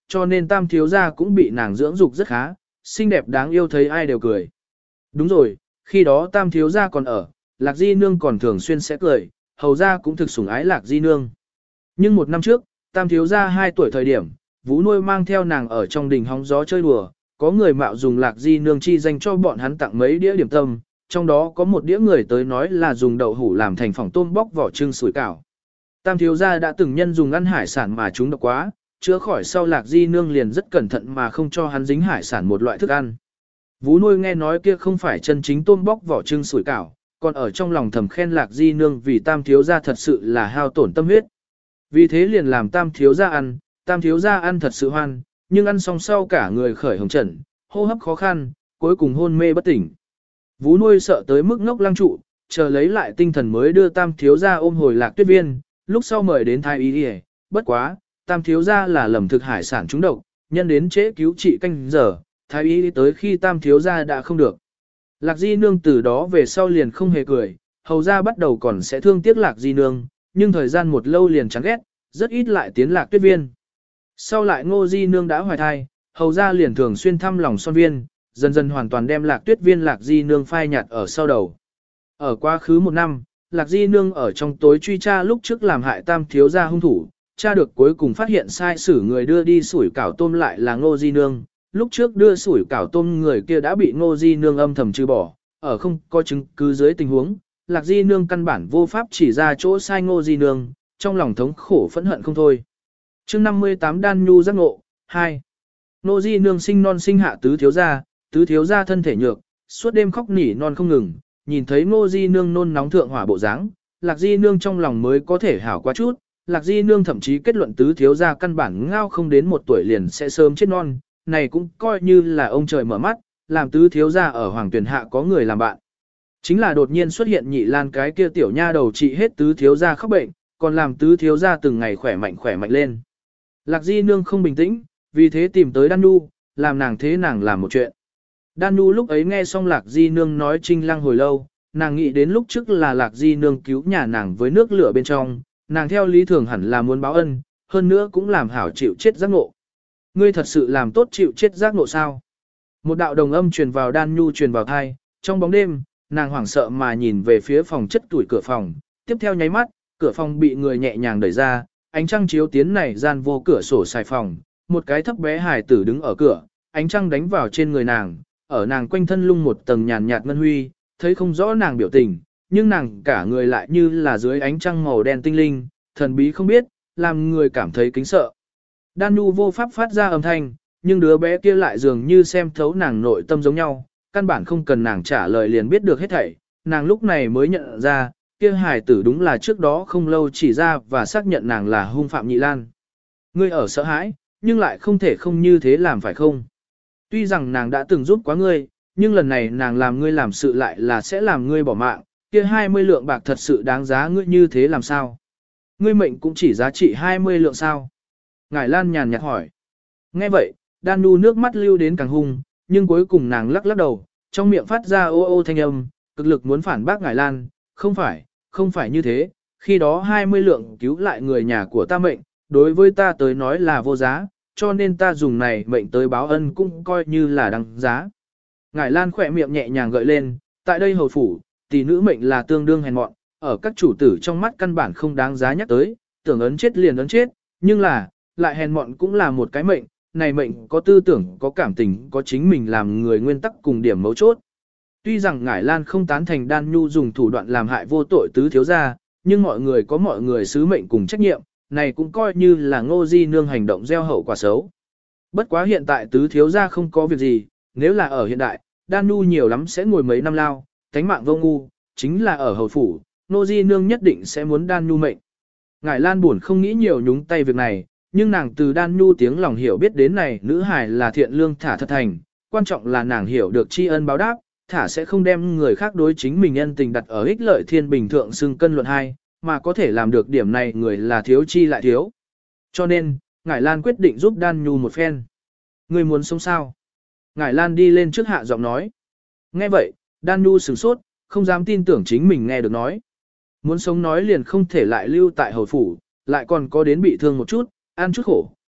cho nên tam thiếu gia cũng bị nàng dưỡng dục rất khá, xinh đẹp đáng yêu thấy ai đều cười. Đúng rồi, khi đó tam thiếu gia còn ở, Lạc Di Nương còn thường xuyên sẽ cười, hầu gia cũng thực sủng ái Lạc Di Nương. Nhưng một năm trước, tam thiếu gia hai tuổi thời điểm, Vũ nuôi mang theo nàng ở trong đình hóng gió chơi đùa, có người mạo dùng Lạc Di Nương chi danh cho bọn hắn tặng mấy đĩa điểm tâm, trong đó có một đĩa người tới nói là dùng đậu hủ làm thành phỏng tôm bóc vỏ trưng sủi cảo. Tam thiếu gia đã từng nhân dùng ăn hải sản mà chúng độc quá, chữa khỏi sau Lạc Di Nương liền rất cẩn thận mà không cho hắn dính hải sản một loại thức ăn. Vũ nuôi nghe nói kia không phải chân chính tôm bóc vỏ trưng sủi cảo, còn ở trong lòng thầm khen Lạc Di Nương vì tam thiếu gia thật sự là hao tổn tâm huyết. Vì thế liền làm tam thiếu gia ăn, tam thiếu gia ăn thật sự hoan, nhưng ăn xong sau cả người khởi hồng trần, hô hấp khó khăn, cuối cùng hôn mê bất tỉnh. Vũ nuôi sợ tới mức ngốc lăng trụ, chờ lấy lại tinh thần mới đưa tam thiếu gia ôm hồi Lạc Tuyết Viên, lúc sau mời đến thái y y, bất quá, tam thiếu gia là lầm thực hải sản trúng độc, nhân đến trễ cứu trị canh giờ, thái y tới khi tam thiếu gia đã không được. Lạc Di Nương từ đó về sau liền không hề cười, hầu ra bắt đầu còn sẽ thương tiếc Lạc Di Nương, nhưng thời gian một lâu liền chán ghét, rất ít lại tiến Lạc Tuyết Viên. Sau lại Ngô Di Nương đã hoài thai, hầu ra liền thường xuyên thăm lòng son viên, dần dần hoàn toàn đem Lạc Tuyết Viên Lạc Di Nương phai nhạt ở sau đầu. Ở quá khứ một năm, Lạc Di Nương ở trong tối truy tra lúc trước làm hại tam thiếu gia hung thủ, tra được cuối cùng phát hiện sai sử người đưa đi sủi cảo tôm lại là Ngô Di Nương. Lúc trước đưa sủi cảo tôm người kia đã bị Ngô Di Nương âm thầm trừ bỏ, ở không có chứng cứ dưới tình huống, Lạc Di Nương căn bản vô pháp chỉ ra chỗ sai Ngô Di Nương, trong lòng thống khổ phẫn hận không thôi. Chương năm mươi tám Đan Nhu giác ngộ, hai. Ngô Di Nương sinh non sinh hạ tứ thiếu gia, tứ thiếu gia thân thể nhược, suốt đêm khóc nỉ non không ngừng, nhìn thấy Ngô Di Nương nôn nóng thượng hỏa bộ dáng, Lạc Di Nương trong lòng mới có thể hảo quá chút, Lạc Di Nương thậm chí kết luận tứ thiếu gia căn bản ngao không đến một tuổi liền sẽ sớm chết non, này cũng coi như là ông trời mở mắt, làm tứ thiếu gia ở Hoàng Tuyển Hạ có người làm bạn. Chính là đột nhiên xuất hiện Nhị Lan cái kia tiểu nha đầu trị hết tứ thiếu gia khóc bệnh, còn làm tứ thiếu gia từng ngày khỏe mạnh khỏe mạnh lên. Lạc Di Nương không bình tĩnh, vì thế tìm tới Đan Nhu, làm nàng thế nàng làm một chuyện. Đan Nhu lúc ấy nghe xong Lạc Di Nương nói Trinh Lăng hồi lâu, nàng nghĩ đến lúc trước là Lạc Di Nương cứu nhà nàng với nước lửa bên trong, nàng theo lý thường hẳn là muốn báo ân, hơn nữa cũng làm hảo chịu chết giác ngộ. Ngươi thật sự làm tốt chịu chết giác ngộ sao? Một đạo đồng âm truyền vào Đan Nhu truyền vào thai, trong bóng đêm, nàng hoảng sợ mà nhìn về phía phòng chất tuổi cửa phòng, tiếp theo nháy mắt, cửa phòng bị người nhẹ nhàng đẩy ra, ánh trăng chiếu tiến này gian vô cửa sổ xài phòng, một cái thấp bé hài tử đứng ở cửa, ánh trăng đánh vào trên người nàng, ở nàng quanh thân lung một tầng nhàn nhạt ngân huy, thấy không rõ nàng biểu tình, nhưng nàng cả người lại như là dưới ánh trăng màu đen tinh linh, thần bí không biết, làm người cảm thấy kính sợ. Đan Nhu vô pháp phát ra âm thanh, nhưng đứa bé kia lại dường như xem thấu nàng nội tâm giống nhau, căn bản không cần nàng trả lời liền biết được hết thảy, nàng lúc này mới nhận ra, kia hài tử đúng là trước đó không lâu chỉ ra và xác nhận nàng là hung phạm Nhị Lan. Ngươi ở sợ hãi, nhưng lại không thể không như thế làm phải không? Tuy rằng nàng đã từng giúp quá ngươi, nhưng lần này nàng làm ngươi làm sự lại là sẽ làm ngươi bỏ mạng, kia hai mươi lượng bạc thật sự đáng giá ngươi như thế làm sao? Ngươi mệnh cũng chỉ giá trị hai mươi lượng sao? Ngải Lan nhàn nhạt hỏi. Nghe vậy, Đan Nhu nước mắt lưu đến càng hung, nhưng cuối cùng nàng lắc lắc đầu, trong miệng phát ra ô ô thanh âm, cực lực muốn phản bác Ngải Lan, không phải, không phải như thế, khi đó hai mươi lượng cứu lại người nhà của ta mệnh, đối với ta tới nói là vô giá, cho nên ta dùng này mệnh tới báo ân cũng coi như là đăng giá. Ngải Lan khỏe miệng nhẹ nhàng gợi lên, tại đây hầu phủ, tỷ nữ mệnh là tương đương hèn mọn, ở các chủ tử trong mắt căn bản không đáng giá nhắc tới, tưởng ấn chết liền ấn chết, nhưng là, lại hèn mọn cũng là một cái mệnh, này mệnh có tư tưởng, có cảm tình, có chính mình làm người nguyên tắc cùng điểm mấu chốt. Tuy rằng Ngải Lan không tán thành Đan Nhu dùng thủ đoạn làm hại vô tội tứ thiếu gia, nhưng mọi người có mọi người sứ mệnh cùng trách nhiệm, này cũng coi như là Ngô Di Nương hành động gieo hậu quả xấu. Bất quá hiện tại tứ thiếu gia không có việc gì, nếu là ở hiện đại, Đan Nhu nhiều lắm sẽ ngồi mấy năm lao, tánh mạng vô ngu, chính là ở hầu phủ, Ngô Di Nương nhất định sẽ muốn Đan Nhu mệnh. Ngải Lan buồn không nghĩ nhiều nhúng tay việc này, nhưng nàng từ Đan Nhu tiếng lòng hiểu biết đến này nữ hài là thiện lương thả thật thành, quan trọng là nàng hiểu được tri ân báo đáp, thả sẽ không đem người khác đối chính mình nhân tình đặt ở ích lợi thiên bình thượng xưng cân luận hai, mà có thể làm được điểm này người là thiếu chi lại thiếu. Cho nên, Ngải Lan quyết định giúp Đan Nhu một phen. Người muốn sống sao? Ngải Lan đi lên trước hạ giọng nói. Nghe vậy, Đan Nhu sửng sốt, không dám tin tưởng chính mình nghe được nói. Muốn sống nói liền không thể lại lưu tại hầu phủ, lại còn có đến bị thương một chút, ăn chút khổ,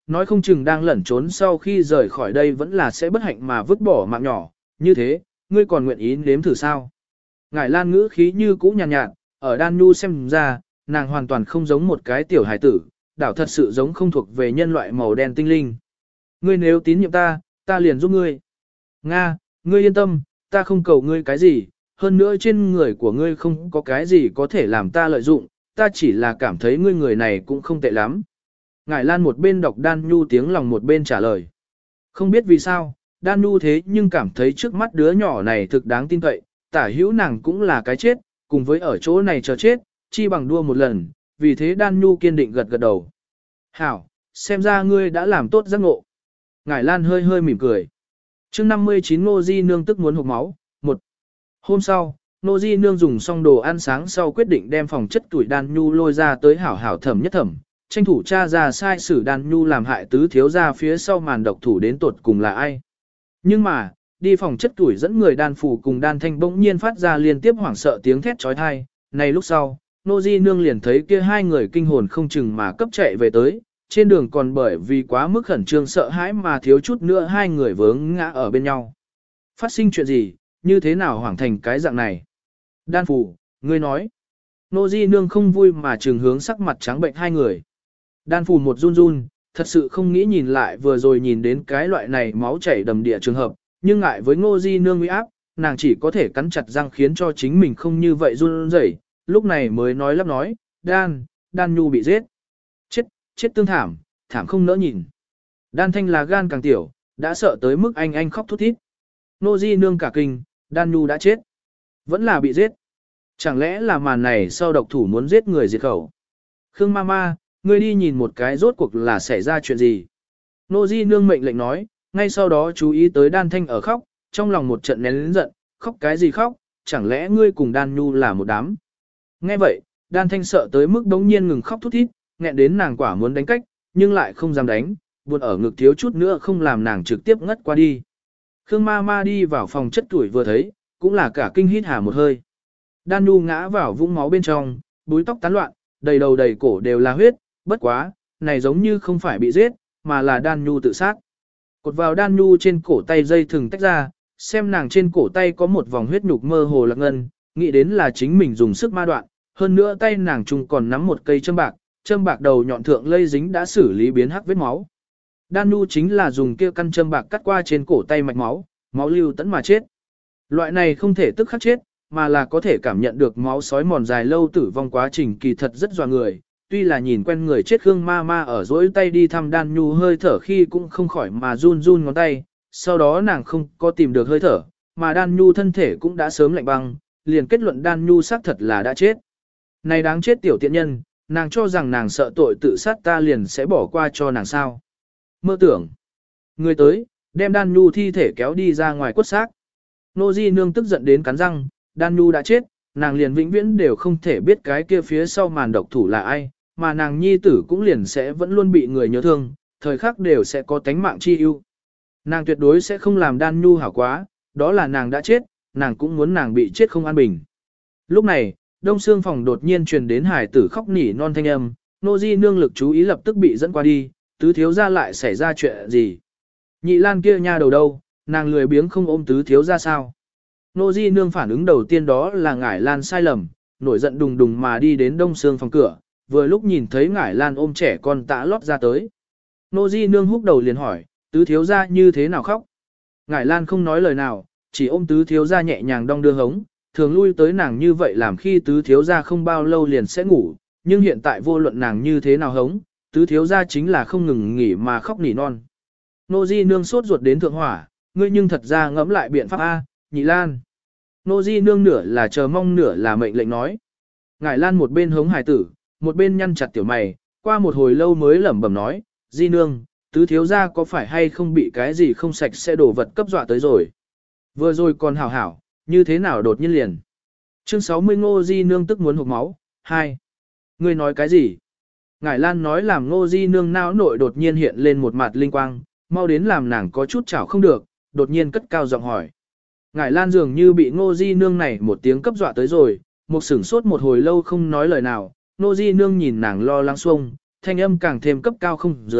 nói không chừng đang lẩn trốn sau khi rời khỏi đây vẫn là sẽ bất hạnh mà vứt bỏ mạng nhỏ, như thế, ngươi còn nguyện ý nếm thử sao? Ngải Lan ngữ khí như cũ nhàn nhạt, nhạt, ở Đan Nhu xem ra, nàng hoàn toàn không giống một cái tiểu hải tử, đảo thật sự giống không thuộc về nhân loại màu đen tinh linh. Ngươi nếu tín nhiệm ta, ta liền giúp ngươi. Nga, ngươi yên tâm, ta không cầu ngươi cái gì, hơn nữa trên người của ngươi không có cái gì có thể làm ta lợi dụng, ta chỉ là cảm thấy ngươi người này cũng không tệ lắm. Ngải Lan một bên đọc Đan Nhu tiếng lòng một bên trả lời. Không biết vì sao, Đan Nhu thế nhưng cảm thấy trước mắt đứa nhỏ này thực đáng tin cậy, tả hữu nàng cũng là cái chết, cùng với ở chỗ này chờ chết, chi bằng đua một lần, vì thế Đan Nhu kiên định gật gật đầu. Hảo, xem ra ngươi đã làm tốt giác ngộ. Ngải Lan hơi hơi mỉm cười. chương năm mươi chín Ngô Di Nương tức muốn hộc máu, một. Hôm sau, Ngô Di Nương dùng xong đồ ăn sáng sau quyết định đem phòng chất tuổi Đan Nhu lôi ra tới hảo hảo thẩm nhất thẩm, tranh thủ cha ra sai sử Đan Nhu làm hại tứ thiếu ra phía sau màn độc thủ đến tột cùng là ai. Nhưng mà, đi phòng chất tuổi dẫn người Đan Phủ cùng Đan Thanh bỗng nhiên phát ra liên tiếp hoảng sợ tiếng thét trói thai, này lúc sau, Ngô Di Nương liền thấy kia hai người kinh hồn không chừng mà cấp chạy về tới, trên đường còn bởi vì quá mức khẩn trương sợ hãi mà thiếu chút nữa hai người vướng ngã ở bên nhau. Phát sinh chuyện gì, như thế nào hoảng thành cái dạng này? Đan Phủ, ngươi nói. Ngô Di Nương không vui mà trừng hướng sắc mặt trắng bệnh hai người. Đan Phủ một run run, thật sự không nghĩ nhìn lại vừa rồi nhìn đến cái loại này máu chảy đầm địa trường hợp, nhưng ngại với Ngô Di Nương uy áp, nàng chỉ có thể cắn chặt răng khiến cho chính mình không như vậy run rẩy, lúc này mới nói lắp nói, Đan, Đan Nhu bị giết. Chết, chết tương thảm, thảm không nỡ nhìn. Đan Thanh là gan càng tiểu, đã sợ tới mức anh anh khóc thút thít. Ngô Di Nương cả kinh, Đan Nhu đã chết. Vẫn là bị giết. Chẳng lẽ là màn này sau độc thủ muốn giết người diệt khẩu. Khương Mama, ngươi đi nhìn một cái rốt cuộc là xảy ra chuyện gì. Ngô Di Nương mệnh lệnh nói, ngay sau đó chú ý tới Đan Thanh ở khóc, trong lòng một trận nén lớn giận, khóc cái gì khóc, chẳng lẽ ngươi cùng Đan Nhu là một đám. Nghe vậy, Đan Thanh sợ tới mức đống nhiên ngừng khóc thút thít, nghẹn đến nàng quả muốn đánh cách, nhưng lại không dám đánh, buồn ở ngực thiếu chút nữa không làm nàng trực tiếp ngất qua đi. Khương ma ma đi vào phòng chất tuổi vừa thấy, cũng là cả kinh hít hà một hơi. Đan Nhu ngã vào vũng máu bên trong, búi tóc tán loạn, đầy đầu đầy cổ đều là huyết, bất quá, này giống như không phải bị giết, mà là Đan Nhu tự sát. Cột vào Đan Nhu trên cổ tay dây thừng tách ra, xem nàng trên cổ tay có một vòng huyết nhục mơ hồ lạc ngân, nghĩ đến là chính mình dùng sức ma đoạn, hơn nữa tay nàng chung còn nắm một cây châm bạc, châm bạc đầu nhọn thượng lây dính đã xử lý biến hắc vết máu. Đan Nhu chính là dùng kia căn châm bạc cắt qua trên cổ tay mạch máu, máu lưu tẫn mà chết. Loại này không thể tức khắc chết, mà là có thể cảm nhận được máu sói mòn dài lâu tử vong quá trình kỳ thật rất dọa người. Tuy là nhìn quen người chết Khương ma ma ở dỗi tay đi thăm Đan Nhu hơi thở khi cũng không khỏi mà run run ngón tay, sau đó nàng không có tìm được hơi thở, mà Đan Nhu thân thể cũng đã sớm lạnh băng, liền kết luận Đan Nhu xác thật là đã chết. Này đáng chết tiểu tiện nhân, nàng cho rằng nàng sợ tội tự sát ta liền sẽ bỏ qua cho nàng sao. Mơ tưởng. Người tới, đem Đan Nhu thi thể kéo đi ra ngoài quất xác. Ngô Di Nương tức giận đến cắn răng, Đan Nhu đã chết, nàng liền vĩnh viễn đều không thể biết cái kia phía sau màn độc thủ là ai, mà nàng nhi tử cũng liền sẽ vẫn luôn bị người nhớ thương, thời khắc đều sẽ có tánh mạng chi ưu. Nàng tuyệt đối sẽ không làm Đan Nhu hảo quá, đó là nàng đã chết, nàng cũng muốn nàng bị chết không an bình. Lúc này, đông xương phòng đột nhiên truyền đến hải tử khóc nỉ non thanh âm, Ngô Di Nương lực chú ý lập tức bị dẫn qua đi, tứ thiếu ra lại xảy ra chuyện gì. Nhị Lan kia nha đầu đâu, nàng lười biếng không ôm tứ thiếu ra sao. Ngô Di Nương phản ứng đầu tiên đó là Ngải Lan sai lầm, nổi giận đùng đùng mà đi đến đông xương phòng cửa, vừa lúc nhìn thấy Ngải Lan ôm trẻ con tã lót ra tới. Ngô Di Nương húc đầu liền hỏi, tứ thiếu ra như thế nào khóc. Ngải Lan không nói lời nào, chỉ ôm tứ thiếu ra nhẹ nhàng đong đưa hống, thường lui tới nàng như vậy làm khi tứ thiếu ra không bao lâu liền sẽ ngủ, nhưng hiện tại vô luận nàng như thế nào hống, tứ thiếu ra chính là không ngừng nghỉ mà khóc nỉ non. Ngô Di Nương sốt ruột đến thượng hỏa, ngươi nhưng thật ra ngẫm lại biện pháp A, Nhị Lan. Ngô Di Nương nửa là chờ mong nửa là mệnh lệnh nói. Ngải Lan một bên hống hài tử, một bên nhăn chặt tiểu mày, qua một hồi lâu mới lẩm bẩm nói, Di Nương, tứ thiếu ra có phải hay không bị cái gì không sạch sẽ đổ vật cấp dọa tới rồi. Vừa rồi còn hảo hảo, như thế nào đột nhiên liền. Chương sáu mươi Ngô Di Nương tức muốn hộc máu, hai. Ngươi nói cái gì? Ngải Lan nói làm Ngô Di Nương não nội đột nhiên hiện lên một mặt linh quang, mau đến làm nàng có chút chảo không được, đột nhiên cất cao giọng hỏi. Ngải Lan dường như bị Ngô Di Nương này một tiếng cấp dọa tới rồi, một sửng sốt một hồi lâu không nói lời nào, Ngô Di Nương nhìn nàng lo lắng xuông, thanh âm càng thêm cấp cao không dưới,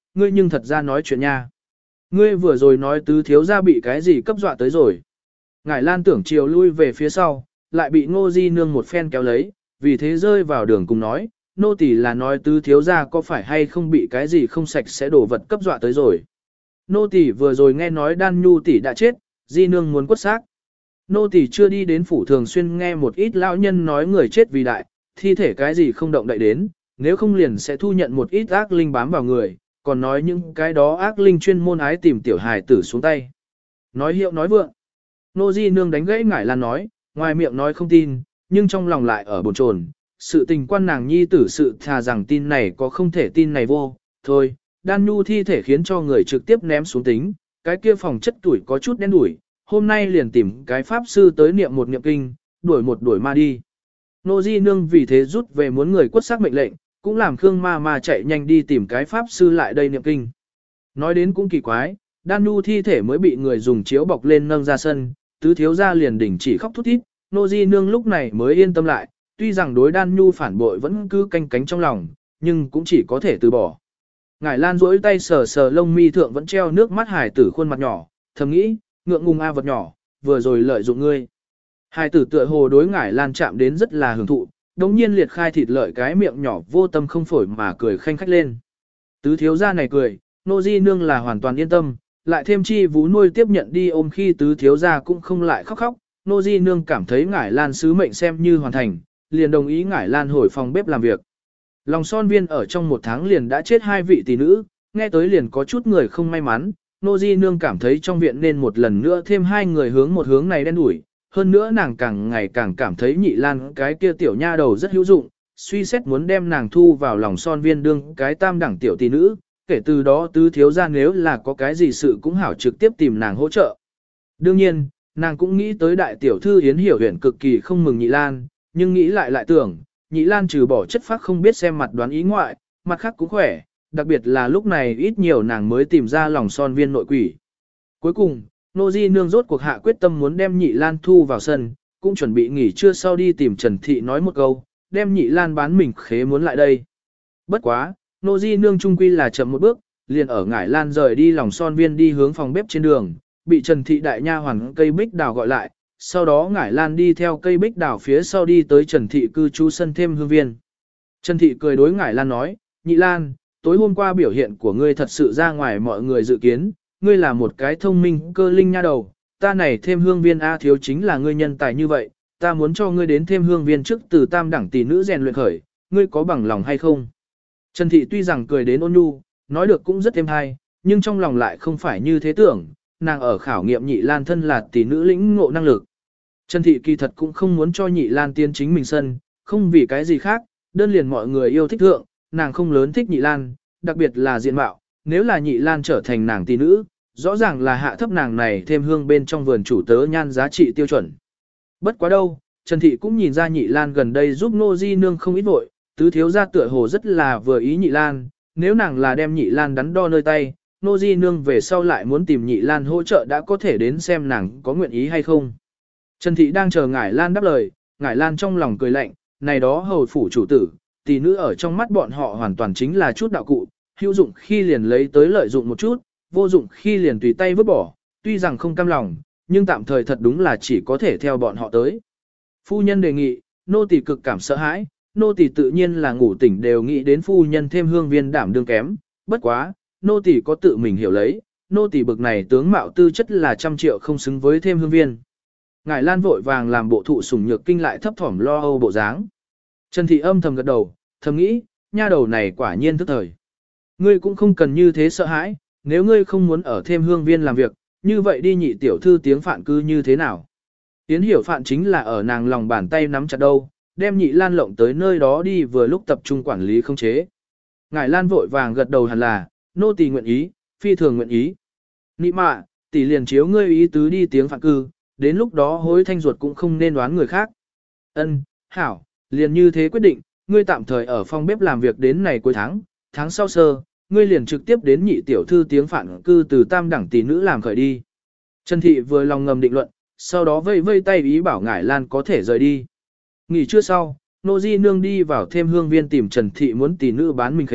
ngươi nhưng thật ra nói chuyện nha. Ngươi vừa rồi nói tứ thiếu gia bị cái gì cấp dọa tới rồi. Ngải Lan tưởng chiều lui về phía sau, lại bị Ngô Di Nương một phen kéo lấy, vì thế rơi vào đường cùng nói, nô tỳ là nói tứ thiếu gia có phải hay không bị cái gì không sạch sẽ đổ vật cấp dọa tới rồi. Nô tỳ vừa rồi nghe nói Đan Nhu tỷ đã chết, Di Nương muốn quất xác. Nô tỳ chưa đi đến phủ thường xuyên nghe một ít lão nhân nói người chết vì đại, thi thể cái gì không động đậy đến, nếu không liền sẽ thu nhận một ít ác linh bám vào người, còn nói những cái đó ác linh chuyên môn ái tìm tiểu hài tử xuống tay. Nói hiệu nói vượng. Nô Di Nương đánh gãy Ngải Lan nói, ngoài miệng nói không tin, nhưng trong lòng lại ở bồn chồn. Sự tình quan nàng nhi tử sự thà rằng tin này có không thể tin này vô, thôi, Đan Nhu thi thể khiến cho người trực tiếp ném xuống tính, cái kia phòng chất tuổi có chút đen đủi, hôm nay liền tìm cái pháp sư tới niệm một niệm kinh, đuổi một đuổi ma đi. Nô Di Nương vì thế rút về muốn người quất xác mệnh lệnh, cũng làm Khương ma ma chạy nhanh đi tìm cái pháp sư lại đây niệm kinh. Nói đến cũng kỳ quái, Đan Nhu thi thể mới bị người dùng chiếu bọc lên nâng ra sân, tứ thiếu gia liền đỉnh chỉ khóc thút thít, Nô Di Nương lúc này mới yên tâm lại, tuy rằng đối Đan Nhu phản bội vẫn cứ canh cánh trong lòng, nhưng cũng chỉ có thể từ bỏ. Ngải Lan duỗi tay sờ sờ lông mi thượng vẫn treo nước mắt hài tử khuôn mặt nhỏ, thầm nghĩ, ngượng ngùng a vật nhỏ, vừa rồi lợi dụng ngươi. Hài tử tựa hồ đối Ngải Lan chạm đến rất là hưởng thụ, đống nhiên liệt khai thịt lợi cái miệng nhỏ vô tâm không phổi mà cười khanh khách lên. Tứ thiếu gia này cười, Nô Di Nương là hoàn toàn yên tâm, lại thêm chi vú nuôi tiếp nhận đi ôm khi tứ thiếu gia cũng không lại khóc khóc, Nô Di Nương cảm thấy Ngải Lan sứ mệnh xem như hoàn thành, liền đồng ý Ngải Lan hồi phòng bếp làm việc. Lòng son viên ở trong một tháng liền đã chết hai vị tỷ nữ, nghe tới liền có chút người không may mắn, Nô Di Nương cảm thấy trong viện nên một lần nữa thêm hai người hướng một hướng này đen đủi, hơn nữa nàng càng ngày càng cảm thấy Nhị Lan cái kia tiểu nha đầu rất hữu dụng, suy xét muốn đem nàng thu vào lòng son viên đương cái tam đẳng tiểu tỷ nữ, kể từ đó tứ thiếu gia nếu là có cái gì sự cũng hảo trực tiếp tìm nàng hỗ trợ. Đương nhiên, nàng cũng nghĩ tới đại tiểu thư Yến Hiểu Huyền cực kỳ không mừng Nhị Lan, nhưng nghĩ lại lại tưởng, Nhị Lan trừ bỏ chất phác không biết xem mặt đoán ý ngoại, mặt khác cũng khỏe, đặc biệt là lúc này ít nhiều nàng mới tìm ra lòng son viên nội quỷ. Cuối cùng, Nô Di Nương rốt cuộc hạ quyết tâm muốn đem Nhị Lan thu vào sân, cũng chuẩn bị nghỉ trưa sau đi tìm Trần Thị nói một câu, đem Nhị Lan bán mình khế muốn lại đây. Bất quá, Nô Di Nương trung quy là chậm một bước, liền ở Ngải Lan rời đi lòng son viên đi hướng phòng bếp trên đường, bị Trần Thị đại nha hoàn cây bích đào gọi lại, sau đó Ngải Lan đi theo cây bích đào phía sau đi tới Trần Thị cư trú sân thêm hương viên. Trần Thị cười đối Ngải Lan nói, Nhị Lan, tối hôm qua biểu hiện của ngươi thật sự ra ngoài mọi người dự kiến, ngươi là một cái thông minh cơ linh nha đầu, ta này thêm hương viên A thiếu chính là ngươi nhân tài như vậy, ta muốn cho ngươi đến thêm hương viên trước từ tam đẳng tỷ nữ rèn luyện khởi, ngươi có bằng lòng hay không? Trần Thị tuy rằng cười đến ôn nhu, nói được cũng rất êm hay, nhưng trong lòng lại không phải như thế tưởng, nàng ở khảo nghiệm Nhị Lan thân là tỷ nữ lĩnh ngộ năng lực. Trần Thị kỳ thật cũng không muốn cho Nhị Lan tiến chính mình sân, không vì cái gì khác, đơn liền mọi người yêu thích thượng, nàng không lớn thích Nhị Lan, đặc biệt là diện mạo, nếu là Nhị Lan trở thành nàng tỷ nữ, rõ ràng là hạ thấp nàng này thêm hương bên trong vườn chủ tớ nhan giá trị tiêu chuẩn. Bất quá đâu, Trần Thị cũng nhìn ra Nhị Lan gần đây giúp Nô Di Nương không ít vội, tứ thiếu gia tựa hồ rất là vừa ý Nhị Lan, nếu nàng là đem Nhị Lan đắn đo nơi tay, Nô Di Nương về sau lại muốn tìm Nhị Lan hỗ trợ đã có thể đến xem nàng có nguyện ý hay không. Trần Thị đang chờ Ngải Lan đáp lời, Ngải Lan trong lòng cười lạnh, này đó hầu phủ chủ tử, tỷ nữ ở trong mắt bọn họ hoàn toàn chính là chút đạo cụ, hữu dụng khi liền lấy tới lợi dụng một chút, vô dụng khi liền tùy tay vứt bỏ, tuy rằng không cam lòng, nhưng tạm thời thật đúng là chỉ có thể theo bọn họ tới. Phu nhân đề nghị, nô tỳ cực cảm sợ hãi, nô tỳ tự nhiên là ngủ tỉnh đều nghĩ đến phu nhân thêm hương viên đảm đương kém, bất quá, nô tỳ có tự mình hiểu lấy, nô tỳ bực này tướng mạo tư chất là trăm triệu không xứng với thêm hương viên. Ngải Lan vội vàng làm bộ thụ sủng nhược kinh lại thấp thỏm lo âu bộ dáng. Trần Thị âm thầm gật đầu, thầm nghĩ, nha đầu này quả nhiên thức thời. Ngươi cũng không cần như thế sợ hãi, nếu ngươi không muốn ở thêm hương viên làm việc, như vậy đi nhị tiểu thư tiếng phạn cư như thế nào? Tiến hiểu phạn chính là ở nàng lòng bàn tay nắm chặt đâu, đem Nhị Lan lộng tới nơi đó đi vừa lúc tập trung quản lý không chế. Ngải Lan vội vàng gật đầu hẳn là, nô tỳ nguyện ý, phi thường nguyện ý. Nị mạ, tỷ liền chiếu ngươi ý tứ đi tiếng phạn cư, đến lúc đó hối thanh ruột cũng không nên đoán người khác. Ân, hảo, liền như thế quyết định, ngươi tạm thời ở phòng bếp làm việc đến này cuối tháng, tháng sau sơ, ngươi liền trực tiếp đến nhị tiểu thư tiếng phản cư từ tam đẳng tỷ nữ làm khởi đi. Trần Thị vừa lòng ngầm định luận, sau đó vây vây tay ý bảo Ngải Lan có thể rời đi. Nghỉ trưa sau, Nô Di Nương đi vào thêm hương viên tìm Trần Thị muốn tỷ nữ bán mình khế,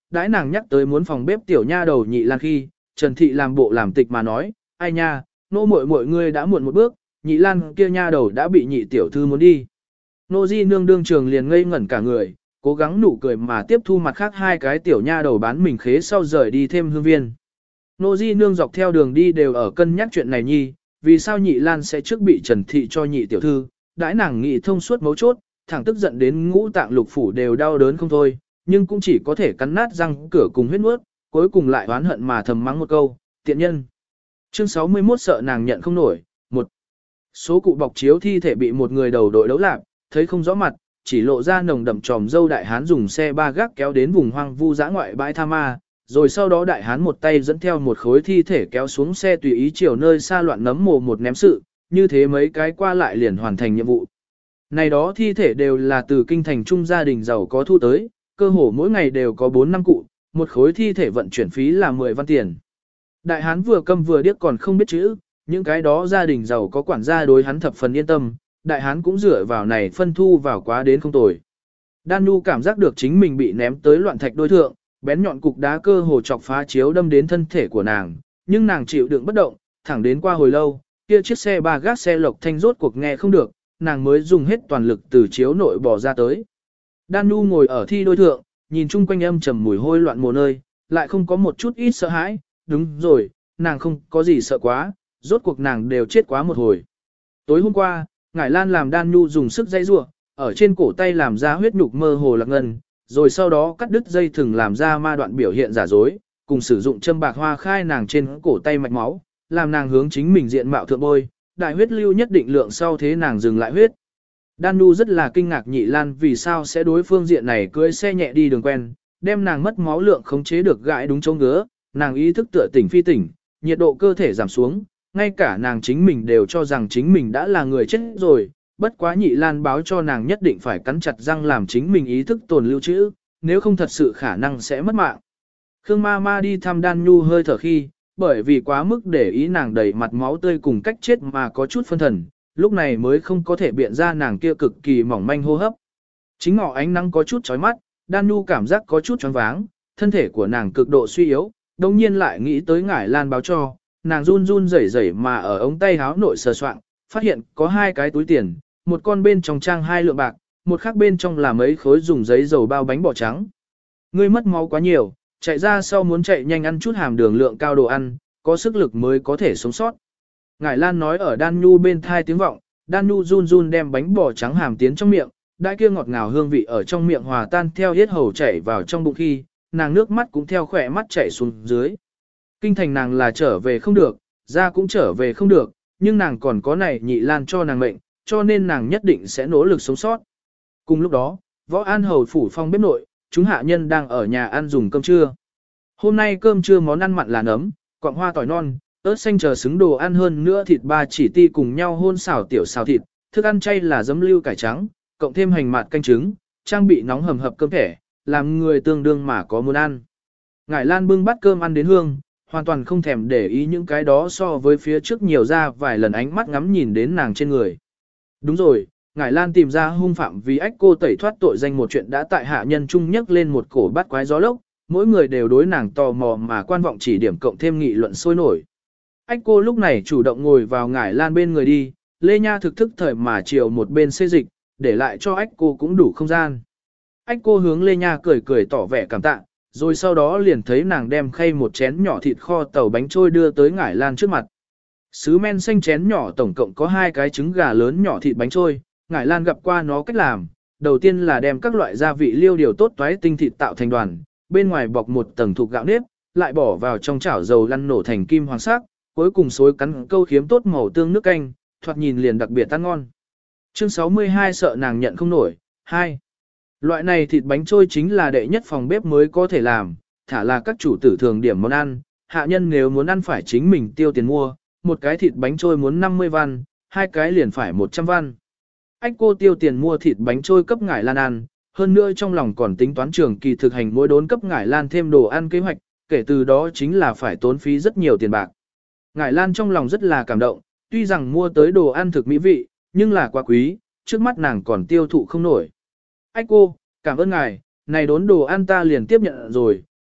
đãi nàng nhắc tới muốn phòng bếp tiểu nha đầu Nhị Lan khi, Trần Thị làm bộ làm tịch mà nói, ai nha, nô muội muội ngươi đã muộn một bước, Nhị Lan kia nha đầu đã bị nhị tiểu thư muốn đi. Nô di nương đương trường liền ngây ngẩn cả người, cố gắng nụ cười mà tiếp thu mặt khác hai cái tiểu nha đầu bán mình khế sau rời đi thêm hương viên. Nô di nương dọc theo đường đi đều ở cân nhắc chuyện này nhi, vì sao Nhị Lan sẽ trước bị Trần Thị cho nhị tiểu thư, đãi nàng nghĩ thông suốt mấu chốt, thẳng tức giận đến ngũ tạng lục phủ đều đau đớn không thôi, nhưng cũng chỉ có thể cắn nát răng cửa cùng huyết nuốt, cuối cùng lại oán hận mà thầm mắng một câu, tiện nhân. Chương sáu mươi mốt sợ nàng nhận không nổi, một số cụ bọc chiếu thi thể bị một người đầu đội đấu lạc, thấy không rõ mặt, chỉ lộ ra nồng đậm tròm dâu đại hán dùng xe ba gác kéo đến vùng hoang vu dã ngoại bãi tha ma, rồi sau đó đại hán một tay dẫn theo một khối thi thể kéo xuống xe tùy ý chiều nơi xa loạn nấm mồ một ném sự, như thế mấy cái qua lại liền hoàn thành nhiệm vụ. Này đó thi thể đều là từ kinh thành trung gia đình giàu có thu tới, cơ hồ mỗi ngày đều có bốn năm cụ, một khối thi thể vận chuyển phí là mười văn tiền. Đại hán vừa câm vừa điếc còn không biết chữ, những cái đó gia đình giàu có quản gia đối hắn thập phần yên tâm, đại hán cũng dựa vào này phân thu vào quá đến không tồi. Đan Nhu cảm giác được chính mình bị ném tới loạn thạch đối thượng, bén nhọn cục đá cơ hồ chọc phá chiếu đâm đến thân thể của nàng, nhưng nàng chịu đựng bất động, thẳng đến qua hồi lâu, kia chiếc xe ba gác xe lộc thanh rốt cuộc nghe không được, nàng mới dùng hết toàn lực từ chiếu nội bỏ ra tới. Đan Nhu ngồi ở thi đối thượng, nhìn chung quanh âm trầm mùi hôi loạn mồ nơi, lại không có một chút ít sợ hãi, đúng rồi, nàng không có gì sợ quá, rốt cuộc nàng đều chết quá một hồi. Tối hôm qua, Ngải Lan làm Đan Nhu dùng sức dây rua, ở trên cổ tay làm ra huyết nhục mơ hồ lạc ngân, rồi sau đó cắt đứt dây thừng làm ra ma đoạn biểu hiện giả dối, cùng sử dụng châm bạc hoa khai nàng trên cổ tay mạch máu, làm nàng hướng chính mình diện mạo thượng bôi, đại huyết lưu nhất định lượng sau thế nàng dừng lại huyết. Đan Nhu rất là kinh ngạc Nhị Lan vì sao sẽ đối phương diện này cưỡi xe nhẹ đi đường quen, đem nàng mất máu lượng khống chế được gãi đúng chỗ ngứa, nàng ý thức tựa tỉnh phi tỉnh, nhiệt độ cơ thể giảm xuống, ngay cả nàng chính mình đều cho rằng chính mình đã là người chết rồi, bất quá Nhị Lan báo cho nàng nhất định phải cắn chặt răng làm chính mình ý thức tồn lưu trữ, nếu không thật sự khả năng sẽ mất mạng. Khương ma ma đi thăm Đan Nhu hơi thở khi, bởi vì quá mức để ý nàng đầy mặt máu tươi cùng cách chết mà có chút phân thần, lúc này mới không có thể biện ra nàng kia cực kỳ mỏng manh hô hấp. Chính ngọ ánh nắng có chút chói mắt, Đan Nhu cảm giác có chút choáng váng, thân thể của nàng cực độ suy yếu, đồng nhiên lại nghĩ tới Ngải Lan báo cho, nàng run run rẩy rẩy mà ở ống tay háo nội sờ soạng, phát hiện có hai cái túi tiền, một con bên trong trang hai lượng bạc, một khác bên trong là mấy khối dùng giấy dầu bao bánh bò trắng. Ngươi mất máu quá nhiều, chạy ra sau muốn chạy nhanh ăn chút hàm đường lượng cao đồ ăn, có sức lực mới có thể sống sót. Ngải Lan nói ở Đan Nhu bên thai tiếng vọng, Đan Nhu run run đem bánh bò trắng hàm tiến trong miệng, đại kia ngọt ngào hương vị ở trong miệng hòa tan theo yết hầu chảy vào trong bụng khi, nàng nước mắt cũng theo khỏe mắt chảy xuống dưới. Kinh thành nàng là trở về không được, ra cũng trở về không được, nhưng nàng còn có này Nhị Lan cho nàng mệnh, cho nên nàng nhất định sẽ nỗ lực sống sót. Cùng lúc đó, Võ An hầu phủ phong bếp nội, chúng hạ nhân đang ở nhà ăn dùng cơm trưa. Hôm nay cơm trưa món ăn mặn là nấm, quặng hoa tỏi non, ớt xanh chờ xứng đồ ăn hơn nữa thịt ba chỉ ti cùng nhau hôn xào tiểu xào thịt, thức ăn chay là giấm lưu cải trắng, cộng thêm hành mạt canh trứng, trang bị nóng hầm hập cơm thẻ, làm người tương đương mà có muốn ăn. Ngải Lan bưng bát cơm ăn đến hương, hoàn toàn không thèm để ý những cái đó so với phía trước nhiều ra vài lần ánh mắt ngắm nhìn đến nàng trên người. Đúng rồi, Ngải Lan tìm ra hung phạm vì ách cô tẩy thoát tội danh một chuyện đã tại hạ nhân trung nhấc lên một cổ bát quái gió lốc, mỗi người đều đối nàng tò mò mà quan vọng chỉ điểm cộng thêm nghị luận sôi nổi. Ách cô lúc này chủ động ngồi vào Ngải Lan bên người đi, Lê Nha thực thức thời mà chiều một bên xê dịch, để lại cho ách cô cũng đủ không gian. Ách cô hướng Lê Nha cười cười tỏ vẻ cảm tạ, rồi sau đó liền thấy nàng đem khay một chén nhỏ thịt kho tàu bánh trôi đưa tới Ngải Lan trước mặt. Sứ men xanh chén nhỏ tổng cộng có hai cái trứng gà lớn nhỏ thịt bánh trôi, Ngải Lan gặp qua nó cách làm, đầu tiên là đem các loại gia vị liêu điều tốt toái tinh thịt tạo thành đoàn, bên ngoài bọc một tầng thục gạo nếp, lại bỏ vào trong chảo dầu lăn nổ thành kim hoàng sắc, cuối cùng xối cắn câu khiếm tốt màu tương nước canh, thoạt nhìn liền đặc biệt ăn ngon. Chương sáu mươi hai sợ nàng nhận không nổi. hai. Loại này thịt bánh trôi chính là đệ nhất phòng bếp mới có thể làm, thả là các chủ tử thường điểm món ăn, hạ nhân nếu muốn ăn phải chính mình tiêu tiền mua, một cái thịt bánh trôi muốn năm mươi văn, hai cái liền phải một trăm văn. Ách cô tiêu tiền mua thịt bánh trôi cấp Ngải Lan ăn, hơn nữa trong lòng còn tính toán trường kỳ thực hành mỗi đốn cấp Ngải Lan thêm đồ ăn kế hoạch, kể từ đó chính là phải tốn phí rất nhiều tiền bạc. Ngải Lan trong lòng rất là cảm động, tuy rằng mua tới đồ ăn thực mỹ vị, nhưng là quá quý, trước mắt nàng còn tiêu thụ không nổi. Ách cô, cảm ơn ngài, này đốn đồ ăn ta liền tiếp nhận rồi,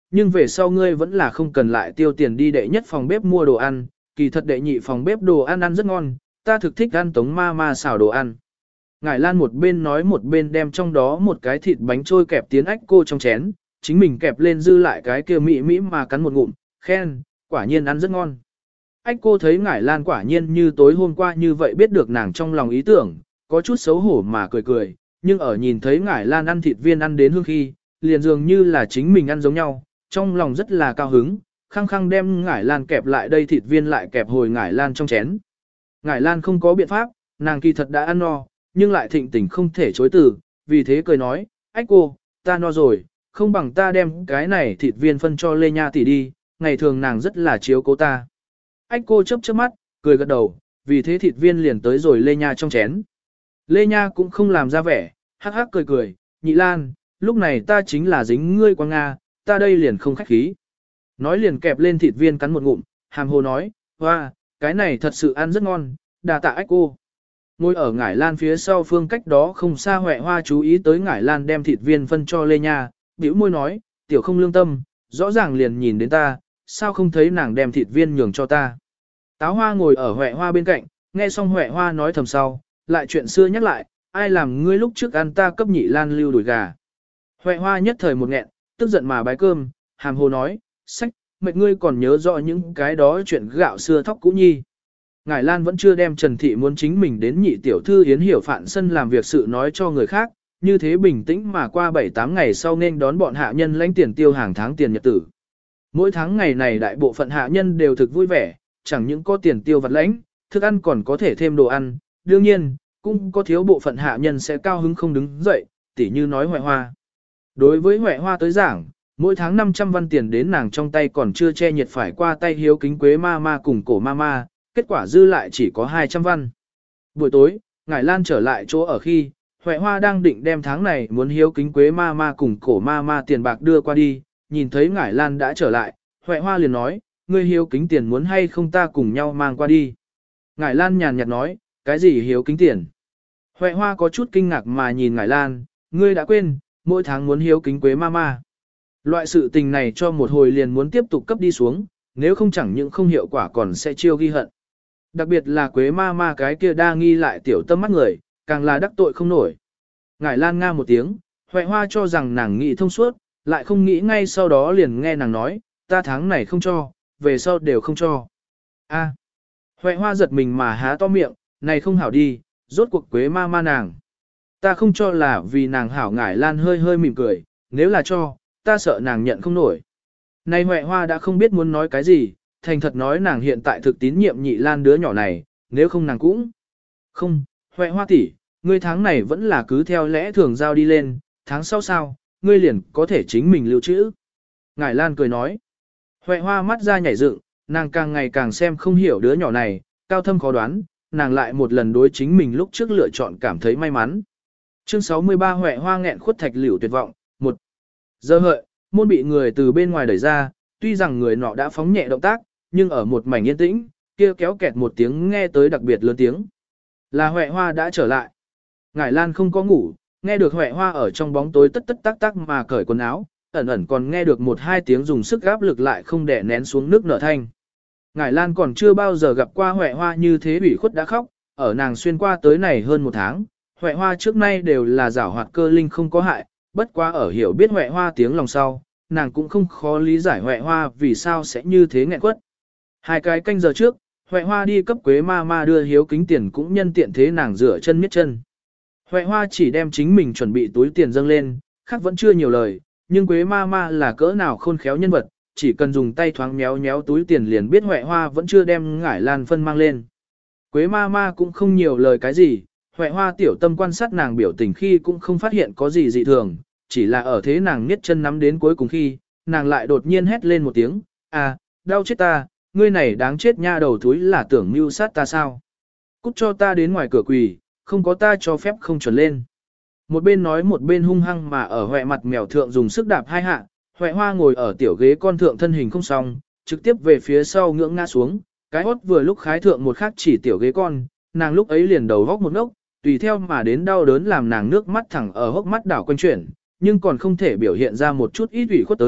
nhưng về sau ngươi vẫn là không cần lại tiêu tiền đi đệ nhất phòng bếp mua đồ ăn, kỳ thật đệ nhị phòng bếp đồ ăn ăn rất ngon, ta thực thích ăn Tống ma ma xào đồ ăn. Ngải Lan một bên nói một bên đem trong đó một cái thịt bánh trôi kẹp tiến ách cô trong chén, chính mình kẹp lên dư lại cái kia mỹ mỹ mà cắn một ngụm, khen, quả nhiên ăn rất ngon. Ách cô thấy Ngải Lan quả nhiên như tối hôm qua như vậy biết được nàng trong lòng ý tưởng, có chút xấu hổ mà cười cười, nhưng ở nhìn thấy Ngải Lan ăn thịt viên ăn đến hương khi, liền dường như là chính mình ăn giống nhau, trong lòng rất là cao hứng, khăng khăng đem Ngải Lan kẹp lại đây thịt viên lại kẹp hồi Ngải Lan trong chén. Ngải Lan không có biện pháp, nàng kỳ thật đã ăn no, nhưng lại thịnh tình không thể chối từ, vì thế cười nói, ách cô, ta no rồi, không bằng ta đem cái này thịt viên phân cho Lê Nha tỷ đi, ngày thường nàng rất là chiếu cố ta. Ách cô chớp chớp mắt, cười gật đầu, vì thế thịt viên liền tới rồi Lê Nha trong chén. Lê Nha cũng không làm ra vẻ, hắc hắc cười cười, Nhị Lan, lúc này ta chính là dính ngươi qua Nga, ta đây liền không khách khí. Nói liền kẹp lên thịt viên cắn một ngụm, hàm hồ nói, hoa, cái này thật sự ăn rất ngon, đà tạ ách cô. Ngồi ở Ngải Lan phía sau phương cách đó không xa Huệ Hoa chú ý tới Ngải Lan đem thịt viên phân cho Lê Nha, bĩu môi nói, tiểu không lương tâm, rõ ràng liền nhìn đến ta, sao không thấy nàng đem thịt viên nhường cho ta. Táo Hoa ngồi ở Huệ Hoa bên cạnh, nghe xong Huệ Hoa nói thầm sau, lại chuyện xưa nhắc lại, ai làm ngươi lúc trước ăn ta cấp Nhị Lan lưu đùi gà. Huệ Hoa nhất thời một nghẹn, tức giận mà bái cơm, hàm hồ nói, sách, mệt ngươi còn nhớ rõ những cái đó chuyện gạo xưa thóc cũ nhi. Ngải Lan vẫn chưa đem Trần Thị muốn chính mình đến nhị tiểu thư Yến Hiểu Phạn sân làm việc sự nói cho người khác, như thế bình tĩnh mà qua bảy tám ngày sau nên đón bọn hạ nhân lãnh tiền tiêu hàng tháng tiền nhật tử. Mỗi tháng ngày này đại bộ phận hạ nhân đều thực vui vẻ, chẳng những có tiền tiêu vặt lãnh, thức ăn còn có thể thêm đồ ăn, đương nhiên, cũng có thiếu bộ phận hạ nhân sẽ cao hứng không đứng dậy, tỉ như nói Huệ Hoa. Đối với Huệ Hoa tới giảng, mỗi tháng năm trăm văn tiền đến nàng trong tay còn chưa che nhiệt phải qua tay hiếu kính quế ma ma cùng cổ ma ma, kết quả dư lại chỉ có hai trăm văn. Buổi tối, Ngải Lan trở lại chỗ ở khi, Huệ Hoa đang định đem tháng này muốn hiếu kính quế ma ma cùng cổ ma ma tiền bạc đưa qua đi, nhìn thấy Ngải Lan đã trở lại, Huệ Hoa liền nói, ngươi hiếu kính tiền muốn hay không ta cùng nhau mang qua đi. Ngải Lan nhàn nhạt nói, cái gì hiếu kính tiền? Huệ Hoa có chút kinh ngạc mà nhìn Ngải Lan, ngươi đã quên, mỗi tháng muốn hiếu kính quế ma ma. Loại sự tình này cho một hồi liền muốn tiếp tục cấp đi xuống, nếu không chẳng những không hiệu quả còn sẽ chiêu ghi hận. Đặc biệt là quế ma ma cái kia đa nghi lại tiểu tâm mắt người, càng là đắc tội không nổi. Ngải Lan nga một tiếng, Huệ Hoa cho rằng nàng nghĩ thông suốt, lại không nghĩ ngay sau đó liền nghe nàng nói, ta tháng này không cho, về sau đều không cho. A. À. Huệ Hoa giật mình mà há to miệng, này không hảo đi, rốt cuộc quế ma ma nàng. Ta không cho là vì nàng hảo. Ngải Lan hơi hơi mỉm cười, nếu là cho, ta sợ nàng nhận không nổi. Này Huệ Hoa đã không biết muốn nói cái gì, thành thật nói nàng hiện tại thực tín nhiệm Nhị Lan đứa nhỏ này, nếu không nàng cũng. Không, Huệ Hoa tỷ, ngươi tháng này vẫn là cứ theo lẽ thường giao đi lên, tháng sau sao, ngươi liền có thể chính mình lưu trữ. Ngải Lan cười nói. Huệ Hoa mắt ra nhảy dựng, nàng càng ngày càng xem không hiểu đứa nhỏ này, cao thâm khó đoán, nàng lại một lần đối chính mình lúc trước lựa chọn cảm thấy may mắn. Chương sáu mươi ba Huệ Hoa nghẹn khuất thạch liễu tuyệt vọng, một giờ hợi, môn bị người từ bên ngoài đẩy ra, tuy rằng người nọ đã phóng nhẹ động tác, nhưng ở một mảnh yên tĩnh, kia kéo kẹt một tiếng nghe tới đặc biệt lớn tiếng. Là Huệ Hoa đã trở lại. Ngải Lan không có ngủ, nghe được Huệ Hoa ở trong bóng tối tất tất tác tác mà cởi quần áo, ẩn ẩn còn nghe được một hai tiếng dùng sức áp lực lại không để nén xuống nước nở thanh. Ngải Lan còn chưa bao giờ gặp qua Huệ Hoa như thế ủy khuất đã khóc, ở nàng xuyên qua tới này hơn một tháng, Huệ Hoa trước nay đều là giảo hoạt cơ linh không có hại, bất quá ở hiểu biết Huệ Hoa tiếng lòng sau, nàng cũng không khó lý giải Huệ Hoa vì sao sẽ như thế nghẹn quất. Hai cái canh giờ trước, Huệ Hoa đi cấp quế ma ma đưa hiếu kính tiền cũng nhân tiện thế nàng rửa chân miết chân. Huệ Hoa chỉ đem chính mình chuẩn bị túi tiền dâng lên, khác vẫn chưa nhiều lời, nhưng quế ma ma là cỡ nào khôn khéo nhân vật, chỉ cần dùng tay thoáng méo méo túi tiền liền biết Huệ Hoa vẫn chưa đem Ngải Lan phân mang lên. Quế ma ma cũng không nhiều lời cái gì, Huệ Hoa tiểu tâm quan sát nàng biểu tình khi cũng không phát hiện có gì dị thường, chỉ là ở thế nàng niết chân nắm đến cuối cùng khi, nàng lại đột nhiên hét lên một tiếng, à, đau chết ta, ngươi này đáng chết nha đầu thúi là tưởng mưu sát ta sao. Cút cho ta đến ngoài cửa quỳ, không có ta cho phép không chuẩn lên. Một bên nói một bên hung hăng mà ở Huệ mặt mèo thượng dùng sức đạp hai hạ, Huệ Hoa ngồi ở tiểu ghế con thượng thân hình không xong, trực tiếp về phía sau ngưỡng ngã xuống, cái hốt vừa lúc khái thượng một khắc chỉ tiểu ghế con, nàng lúc ấy liền đầu góc một ngốc, tùy theo mà đến đau đớn làm nàng nước mắt thẳng ở hốc mắt đảo quanh chuyển, nhưng còn không thể biểu hiện ra một chút ít ủy khuất tới,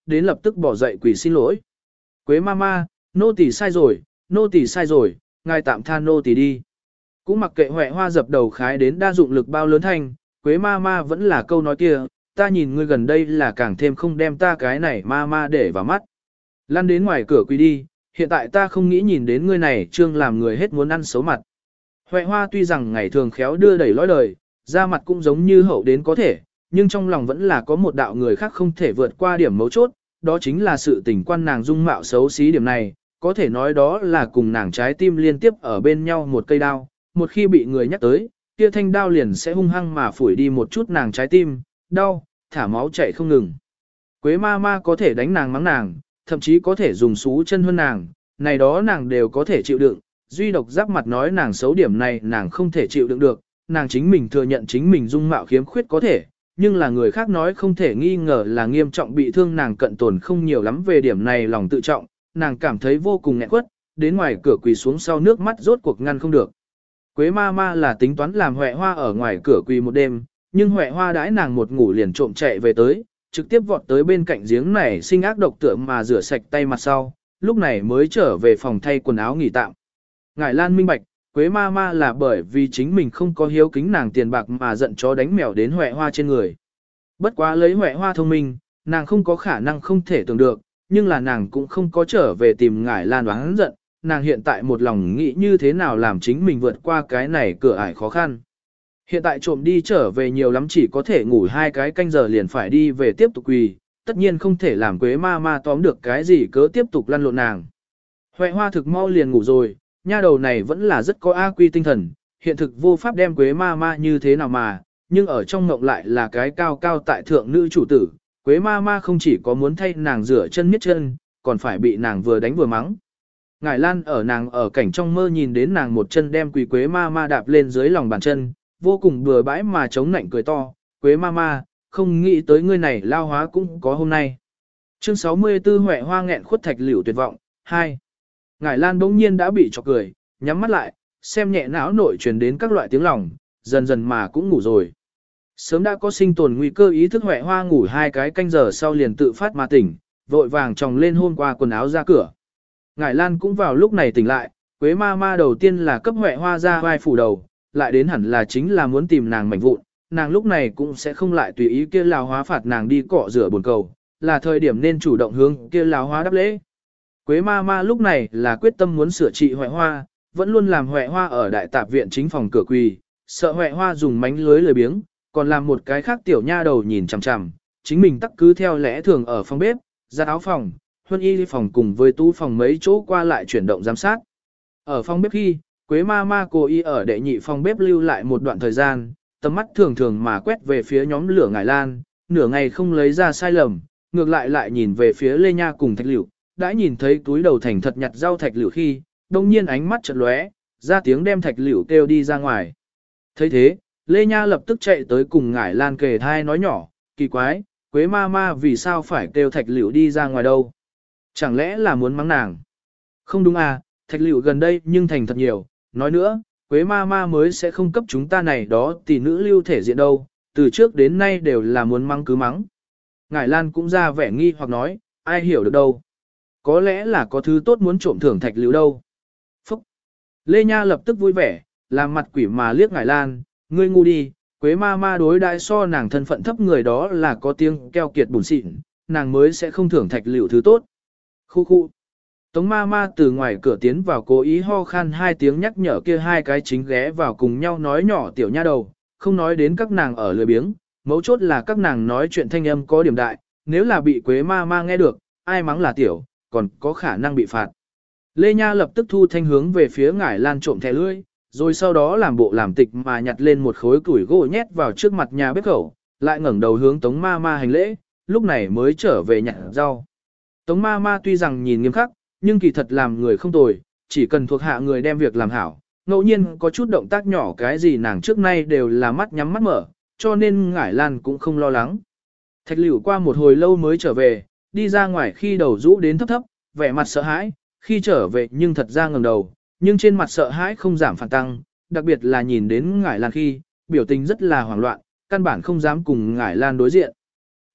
đến lập tức bỏ dậy quỳ xin lỗi. Quế ma ma, nô tỳ sai rồi, nô tỳ sai rồi, ngài tạm tha nô tỳ đi. Cũng mặc kệ Huệ Hoa dập đầu khái đến đa dụng lực bao lớn thanh, Quế ma ma vẫn là câu nói kia, ta nhìn ngươi gần đây là càng thêm không đem ta cái này ma ma để vào mắt. Lăn đến ngoài cửa quỳ đi, hiện tại ta không nghĩ nhìn đến ngươi này trương làm người hết muốn ăn xấu mặt. Huệ Hoa tuy rằng ngày thường khéo đưa đẩy lõi đời, da mặt cũng giống như hậu đến có thể, nhưng trong lòng vẫn là có một đạo người khác không thể vượt qua điểm mấu chốt, đó chính là sự tình quan nàng dung mạo xấu xí điểm này, có thể nói đó là cùng nàng trái tim liên tiếp ở bên nhau một cây đao, một khi bị người nhắc tới, kia thanh đao liền sẽ hung hăng mà phủi đi một chút nàng trái tim, đau, thả máu chảy không ngừng. Quế ma ma có thể đánh nàng mắng nàng, thậm chí có thể dùng xú chân hơn nàng, này đó nàng đều có thể chịu đựng, duy độc giáp mặt nói nàng xấu điểm này nàng không thể chịu đựng được, nàng chính mình thừa nhận chính mình dung mạo khiếm khuyết có thể, nhưng là người khác nói không thể nghi ngờ là nghiêm trọng bị thương nàng cận tồn không nhiều lắm về điểm này lòng tự trọng, nàng cảm thấy vô cùng nghẹn quất, đến ngoài cửa quỳ xuống sau nước mắt rốt cuộc ngăn không được. Quế ma ma là tính toán làm Huệ Hoa ở ngoài cửa quỳ một đêm, nhưng Huệ Hoa đãi nàng một ngủ liền trộm chạy về tới, trực tiếp vọt tới bên cạnh giếng này sinh ác độc tựa mà rửa sạch tay mặt sau, lúc này mới trở về phòng thay quần áo nghỉ tạm. Ngải Lan minh bạch, Quế ma ma là bởi vì chính mình không có hiếu kính nàng tiền bạc mà giận chó đánh mèo đến Huệ Hoa trên người. Bất quá lấy Huệ Hoa thông minh, nàng không có khả năng không thể tưởng được, nhưng là nàng cũng không có trở về tìm Ngải Lan oán giận, nàng hiện tại một lòng nghĩ như thế nào làm chính mình vượt qua cái này cửa ải khó khăn. Hiện tại trộm đi trở về nhiều lắm chỉ có thể ngủ hai cái canh giờ liền phải đi về tiếp tục quỳ, tất nhiên không thể làm Quế ma ma tóm được cái gì cớ tiếp tục lăn lộn nàng. Huệ Hoa thực mau liền ngủ rồi, nha đầu này vẫn là rất có A quy tinh thần, hiện thực vô pháp đem Quế ma ma như thế nào mà, nhưng ở trong mộng lại là cái cao cao tại thượng nữ chủ tử, Quế ma ma không chỉ có muốn thay nàng rửa chân miết chân, còn phải bị nàng vừa đánh vừa mắng. Ngải Lan ở nàng ở cảnh trong mơ nhìn đến nàng một chân đem quỳ Quế ma ma đạp lên dưới lòng bàn chân, vô cùng bừa bãi mà chống nạnh cười to, Quế ma ma, không nghĩ tới ngươi này lao hóa cũng có hôm nay. Chương sáu mươi tư Huệ Hoa nghẹn khuất thạch liễu tuyệt vọng, hai. Ngải Lan bỗng nhiên đã bị chọc cười, nhắm mắt lại, xem nhẹ não nội truyền đến các loại tiếng lòng, dần dần mà cũng ngủ rồi. Sớm đã có sinh tồn nguy cơ ý thức Huệ Hoa ngủ hai cái canh giờ sau liền tự phát mà tỉnh, vội vàng tròng lên hôm qua quần áo ra cửa. Ngải Lan cũng vào lúc này tỉnh lại, Quế ma ma đầu tiên là cấp Huệ Hoa ra vai phủ đầu, lại đến hẳn là chính là muốn tìm nàng mảnh vụn, nàng lúc này cũng sẽ không lại tùy ý kia lão hóa phạt nàng đi cọ rửa bồn cầu, là thời điểm nên chủ động hướng kia lão hóa đáp lễ. Quế ma ma lúc này là quyết tâm muốn sửa trị Huệ Hoa, vẫn luôn làm Huệ Hoa ở đại tạp viện chính phòng cửa quỳ, sợ Huệ Hoa dùng mánh lưới lười biếng, còn làm một cái khác tiểu nha đầu nhìn chằm chằm, chính mình tắc cứ theo lẽ thường ở phòng bếp, ra áo phòng, huân y phòng cùng với tú phòng mấy chỗ qua lại chuyển động giám sát. Ở phòng bếp khi, Quế ma ma cố ý ở đệ nhị phòng bếp lưu lại một đoạn thời gian, tầm mắt thường thường mà quét về phía nhóm lửa Ngải Lan, nửa ngày không lấy ra sai lầm, ngược lại lại nhìn về phía Lê Nha cùng Thạch Liễu, đã nhìn thấy túi đầu thành thật nhặt rau Thạch Liễu khi, đông nhiên ánh mắt chợt lóe, ra tiếng đem Thạch Liễu kêu đi ra ngoài. Thấy thế, Lê Nha lập tức chạy tới cùng Ngải Lan kề thai nói nhỏ, kỳ quái, Quế ma ma vì sao phải kêu Thạch Liễu đi ra ngoài đâu? Chẳng lẽ là muốn mắng nàng? Không đúng à, Thạch Liễu gần đây nhưng thành thật nhiều, nói nữa, Quế ma ma mới sẽ không cấp chúng ta này đó tỷ nữ lưu thể diện đâu, từ trước đến nay đều là muốn mắng cứ mắng. Ngải Lan cũng ra vẻ nghi hoặc nói, ai hiểu được đâu. Có lẽ là có thứ tốt muốn trộm thưởng Thạch Liễu đâu. Phúc! Lê Nha lập tức vui vẻ, làm mặt quỷ mà liếc Ngải Lan, ngươi ngu đi, Quế ma ma đối đại so nàng thân phận thấp người đó là có tiếng keo kiệt bùn xịn, nàng mới sẽ không thưởng Thạch Liễu thứ tốt. Khu khu! Tống ma ma từ ngoài cửa tiến vào cố ý ho khan hai tiếng nhắc nhở kia hai cái chính ghé vào cùng nhau nói nhỏ tiểu nha đầu, không nói đến các nàng ở lười biếng, mấu chốt là các nàng nói chuyện thanh âm có điểm đại, nếu là bị Quế ma ma nghe được, ai mắng là tiểu, còn có khả năng bị phạt. Lê Nha lập tức thu thanh hướng về phía Ngải Lan trộm thẻ lưỡi, rồi sau đó làm bộ làm tịch mà nhặt lên một khối củi gỗ nhét vào trước mặt nhà bếp khẩu, lại ngẩng đầu hướng Tống ma ma hành lễ, lúc này mới trở về nhặt rau. Tống ma ma tuy rằng nhìn nghiêm khắc, nhưng kỳ thật làm người không tồi, chỉ cần thuộc hạ người đem việc làm hảo, ngẫu nhiên có chút động tác nhỏ cái gì nàng trước nay đều là mắt nhắm mắt mở, cho nên Ngải Lan cũng không lo lắng. Thạch Liễu qua một hồi lâu mới trở về, đi ra ngoài khi đầu rũ đến thấp thấp, vẻ mặt sợ hãi, khi trở về nhưng thật ra ngẩng đầu, nhưng trên mặt sợ hãi không giảm phản tăng, đặc biệt là nhìn đến Ngải Lan khi, biểu tình rất là hoảng loạn, căn bản không dám cùng Ngải Lan đối diện.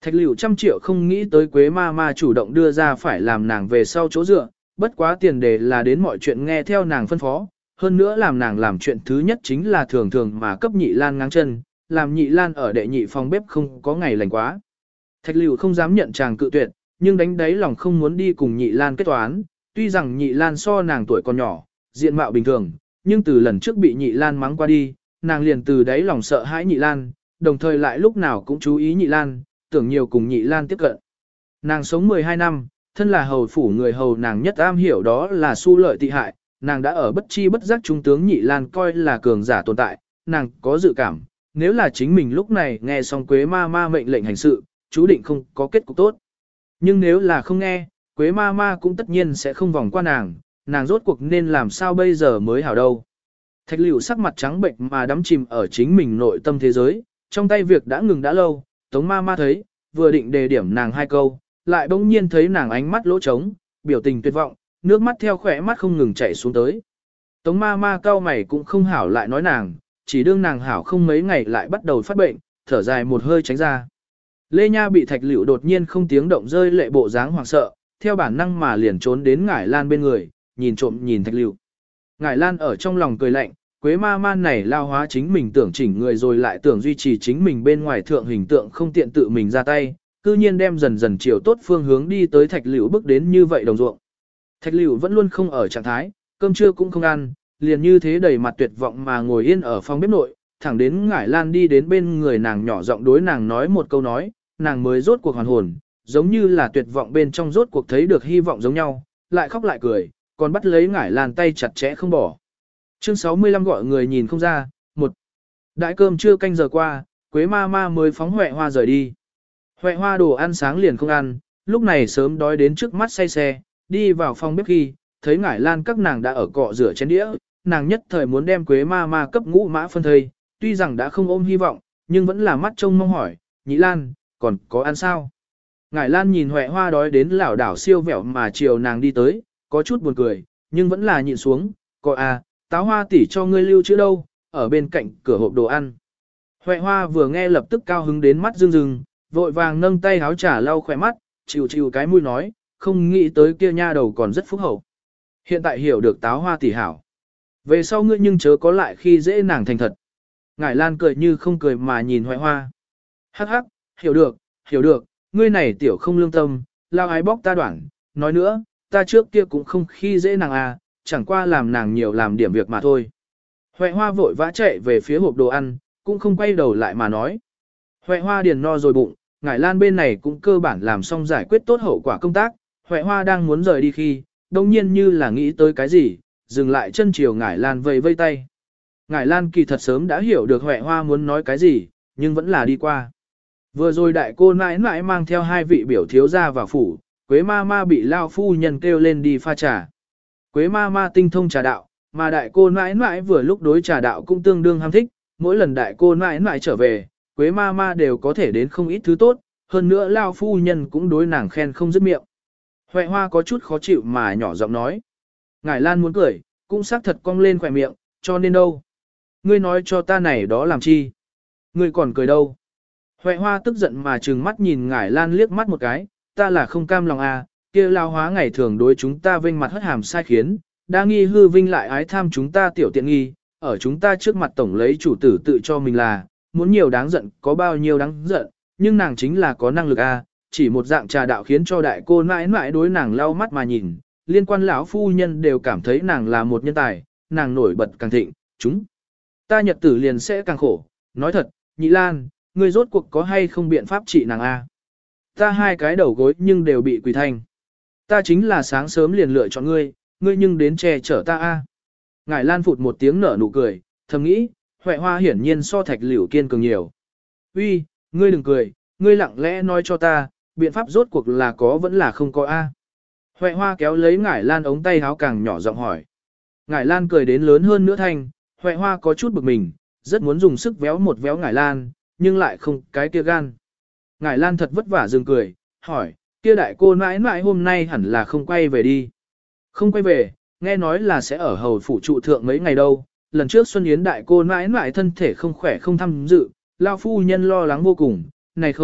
Thạch Liễu trăm triệu không nghĩ tới Quế ma ma chủ động đưa ra phải làm nàng về sau chỗ dựa, bất quá tiền đề là đến mọi chuyện nghe theo nàng phân phó, hơn nữa làm nàng làm chuyện thứ nhất chính là thường thường mà cấp Nhị Lan ngáng chân, làm Nhị Lan ở đệ nhị phòng bếp không có ngày lành quá. Thạch Liễu không dám nhận chàng cự tuyệt, nhưng đánh đáy lòng không muốn đi cùng Nhị Lan kết toán, tuy rằng Nhị Lan so nàng tuổi còn nhỏ, diện mạo bình thường, nhưng từ lần trước bị Nhị Lan mắng qua đi, nàng liền từ đáy lòng sợ hãi Nhị Lan, đồng thời lại lúc nào cũng chú ý Nhị Lan, tưởng nhiều cùng Nhị Lan tiếp cận. Nàng sống mười hai năm, thân là hầu phủ người hầu nàng nhất am hiểu đó là su lợi tị hại, nàng đã ở bất chi bất giác trung tướng Nhị Lan coi là cường giả tồn tại, nàng có dự cảm, nếu là chính mình lúc này nghe xong Quế ma ma mệnh lệnh hành sự, chú định không có kết cục tốt. Nhưng nếu là không nghe, Quế ma ma cũng tất nhiên sẽ không vòng qua nàng, nàng rốt cuộc nên làm sao bây giờ mới hảo đâu. Thạch Liễu sắc mặt trắng bệnh mà đắm chìm ở chính mình nội tâm thế giới, trong tay việc đã ngừng đã lâu, Tống ma ma thấy, vừa định đề điểm nàng hai câu, lại bỗng nhiên thấy nàng ánh mắt lỗ trống, biểu tình tuyệt vọng, nước mắt theo khỏe mắt không ngừng chảy xuống tới. Tống ma ma cao mày cũng không hảo lại nói nàng, chỉ đương nàng hảo không mấy ngày lại bắt đầu phát bệnh, thở dài một hơi tránh ra. Lê Nha bị Thạch Liễu đột nhiên không tiếng động rơi lệ bộ dáng hoảng sợ, theo bản năng mà liền trốn đến Ngải Lan bên người, nhìn trộm nhìn Thạch Liễu. Ngải Lan ở trong lòng cười lạnh, Quế ma ma này lao hóa chính mình tưởng chỉnh người rồi lại tưởng duy trì chính mình bên ngoài thượng hình tượng không tiện tự mình ra tay, cư nhiên đem dần dần chiều tốt phương hướng đi tới Thạch Liễu bước đến như vậy đồng ruộng. Thạch Liễu vẫn luôn không ở trạng thái, cơm trưa cũng không ăn, liền như thế đầy mặt tuyệt vọng mà ngồi yên ở phòng bếp nội, thẳng đến Ngải Lan đi đến bên người nàng nhỏ giọng đối nàng nói một câu nói, nàng mới rốt cuộc hoàn hồn, giống như là tuyệt vọng bên trong rốt cuộc thấy được hy vọng giống nhau, lại khóc lại cười, còn bắt lấy Ngải Lan tay chặt chẽ không bỏ. Chương sáu mươi lăm gọi người nhìn không ra, một. Đại cơm trưa canh giờ qua, Quế ma ma mới phóng Huệ Hoa rời đi. Huệ Hoa đồ ăn sáng liền không ăn, lúc này sớm đói đến trước mắt say xe, đi vào phòng bếp khi, thấy Ngải Lan các nàng đã ở cọ rửa chén đĩa, nàng nhất thời muốn đem Quế ma ma cấp ngũ mã phân thây, tuy rằng đã không ôm hy vọng, nhưng vẫn là mắt trông mong hỏi, Nhị Lan, còn có ăn sao? Ngải Lan nhìn Huệ Hoa đói đến lảo đảo siêu vẹo mà chiều nàng đi tới, có chút buồn cười, nhưng vẫn là nhịn xuống, có à, táo hoa tỷ cho ngươi lưu chữ đâu, ở bên cạnh cửa hộp đồ ăn. Huệ Hoa vừa nghe lập tức cao hứng đến mắt rưng rưng, vội vàng nâng tay háo trà lau khỏe mắt, chịu chịu cái mũi nói, không nghĩ tới kia nha đầu còn rất phúc hậu. Hiện tại hiểu được táo hoa tỷ hảo. Về sau ngươi nhưng chớ có lại khi dễ nàng thành thật. Ngải Lan cười như không cười mà nhìn Huệ Hoa. Hắc hắc, hiểu được, hiểu được, ngươi này tiểu không lương tâm, lao ái bóc ta đoạn, nói nữa, ta trước kia cũng không khi dễ nàng à, chẳng qua làm nàng nhiều làm điểm việc mà thôi. Huệ Hoa vội vã chạy về phía hộp đồ ăn, cũng không quay đầu lại mà nói. Huệ Hoa điền no rồi bụng, Ngải Lan bên này cũng cơ bản làm xong giải quyết tốt hậu quả công tác, Huệ Hoa đang muốn rời đi khi, đồng nhiên như là nghĩ tới cái gì, dừng lại chân chiều Ngải Lan vây vây tay. Ngải Lan kỳ thật sớm đã hiểu được Huệ Hoa muốn nói cái gì, nhưng vẫn là đi qua. Vừa rồi đại cô nãi nãi mang theo hai vị biểu thiếu gia vào phủ, Quế ma ma bị lao phu nhân kêu lên đi pha trà. Quế ma ma tinh thông trà đạo, mà đại cô nãi nãi vừa lúc đối trà đạo cũng tương đương ham thích, mỗi lần đại cô nãi nãi trở về, Quế ma ma đều có thể đến không ít thứ tốt, hơn nữa lao phu nhân cũng đối nàng khen không dứt miệng. Huệ Hoa có chút khó chịu mà nhỏ giọng nói. Ngải Lan muốn cười, cũng xác thật cong lên khỏe miệng, cho nên đâu. Ngươi nói cho ta này đó làm chi? Ngươi còn cười đâu? Huệ Hoa tức giận mà trừng mắt nhìn Ngải Lan liếc mắt một cái, ta là không cam lòng à, kia lao hóa ngày thường đối chúng ta vinh mặt hất hàm sai khiến, đa nghi hư vinh lại ái tham chúng ta tiểu tiện nghi, ở chúng ta trước mặt tổng lấy chủ tử tự cho mình là, muốn nhiều đáng giận có bao nhiêu đáng giận, nhưng nàng chính là có năng lực à, chỉ một dạng trà đạo khiến cho đại cô mãi mãi đối nàng lau mắt mà nhìn, liên quan lão phu nhân đều cảm thấy nàng là một nhân tài, nàng nổi bật càng thịnh, chúng ta nhật tử liền sẽ càng khổ, nói thật, Nhị Lan, ngươi rốt cuộc có hay không biện pháp trị nàng a? Ta hai cái đầu gối nhưng đều bị quỳ thành. Ta chính là sáng sớm liền lựa chọn ngươi, ngươi nhưng đến che chở ta a. Ngải Lan phụt một tiếng nở nụ cười, thầm nghĩ, Huệ Hoa hiển nhiên so Thạch Liễu kiên cường nhiều. Uy, ngươi đừng cười, ngươi lặng lẽ nói cho ta, biện pháp rốt cuộc là có vẫn là không có a. Huệ Hoa kéo lấy Ngải Lan ống tay áo càng nhỏ giọng hỏi. Ngải Lan cười đến lớn hơn nữa thanh, Huệ Hoa có chút bực mình, rất muốn dùng sức véo một véo Ngải Lan, nhưng lại không cái kia gan. Ngải Lan thật vất vả dừng cười, hỏi, kia đại cô nãi nãi hôm nay hẳn là không quay về đi. Không quay về, nghe nói là sẽ ở hầu phủ trụ thượng mấy ngày đâu. Lần trước Xuân Yến đại cô nãi nãi thân thể không khỏe không tham dự, lao phu nhân lo lắng vô cùng, này không,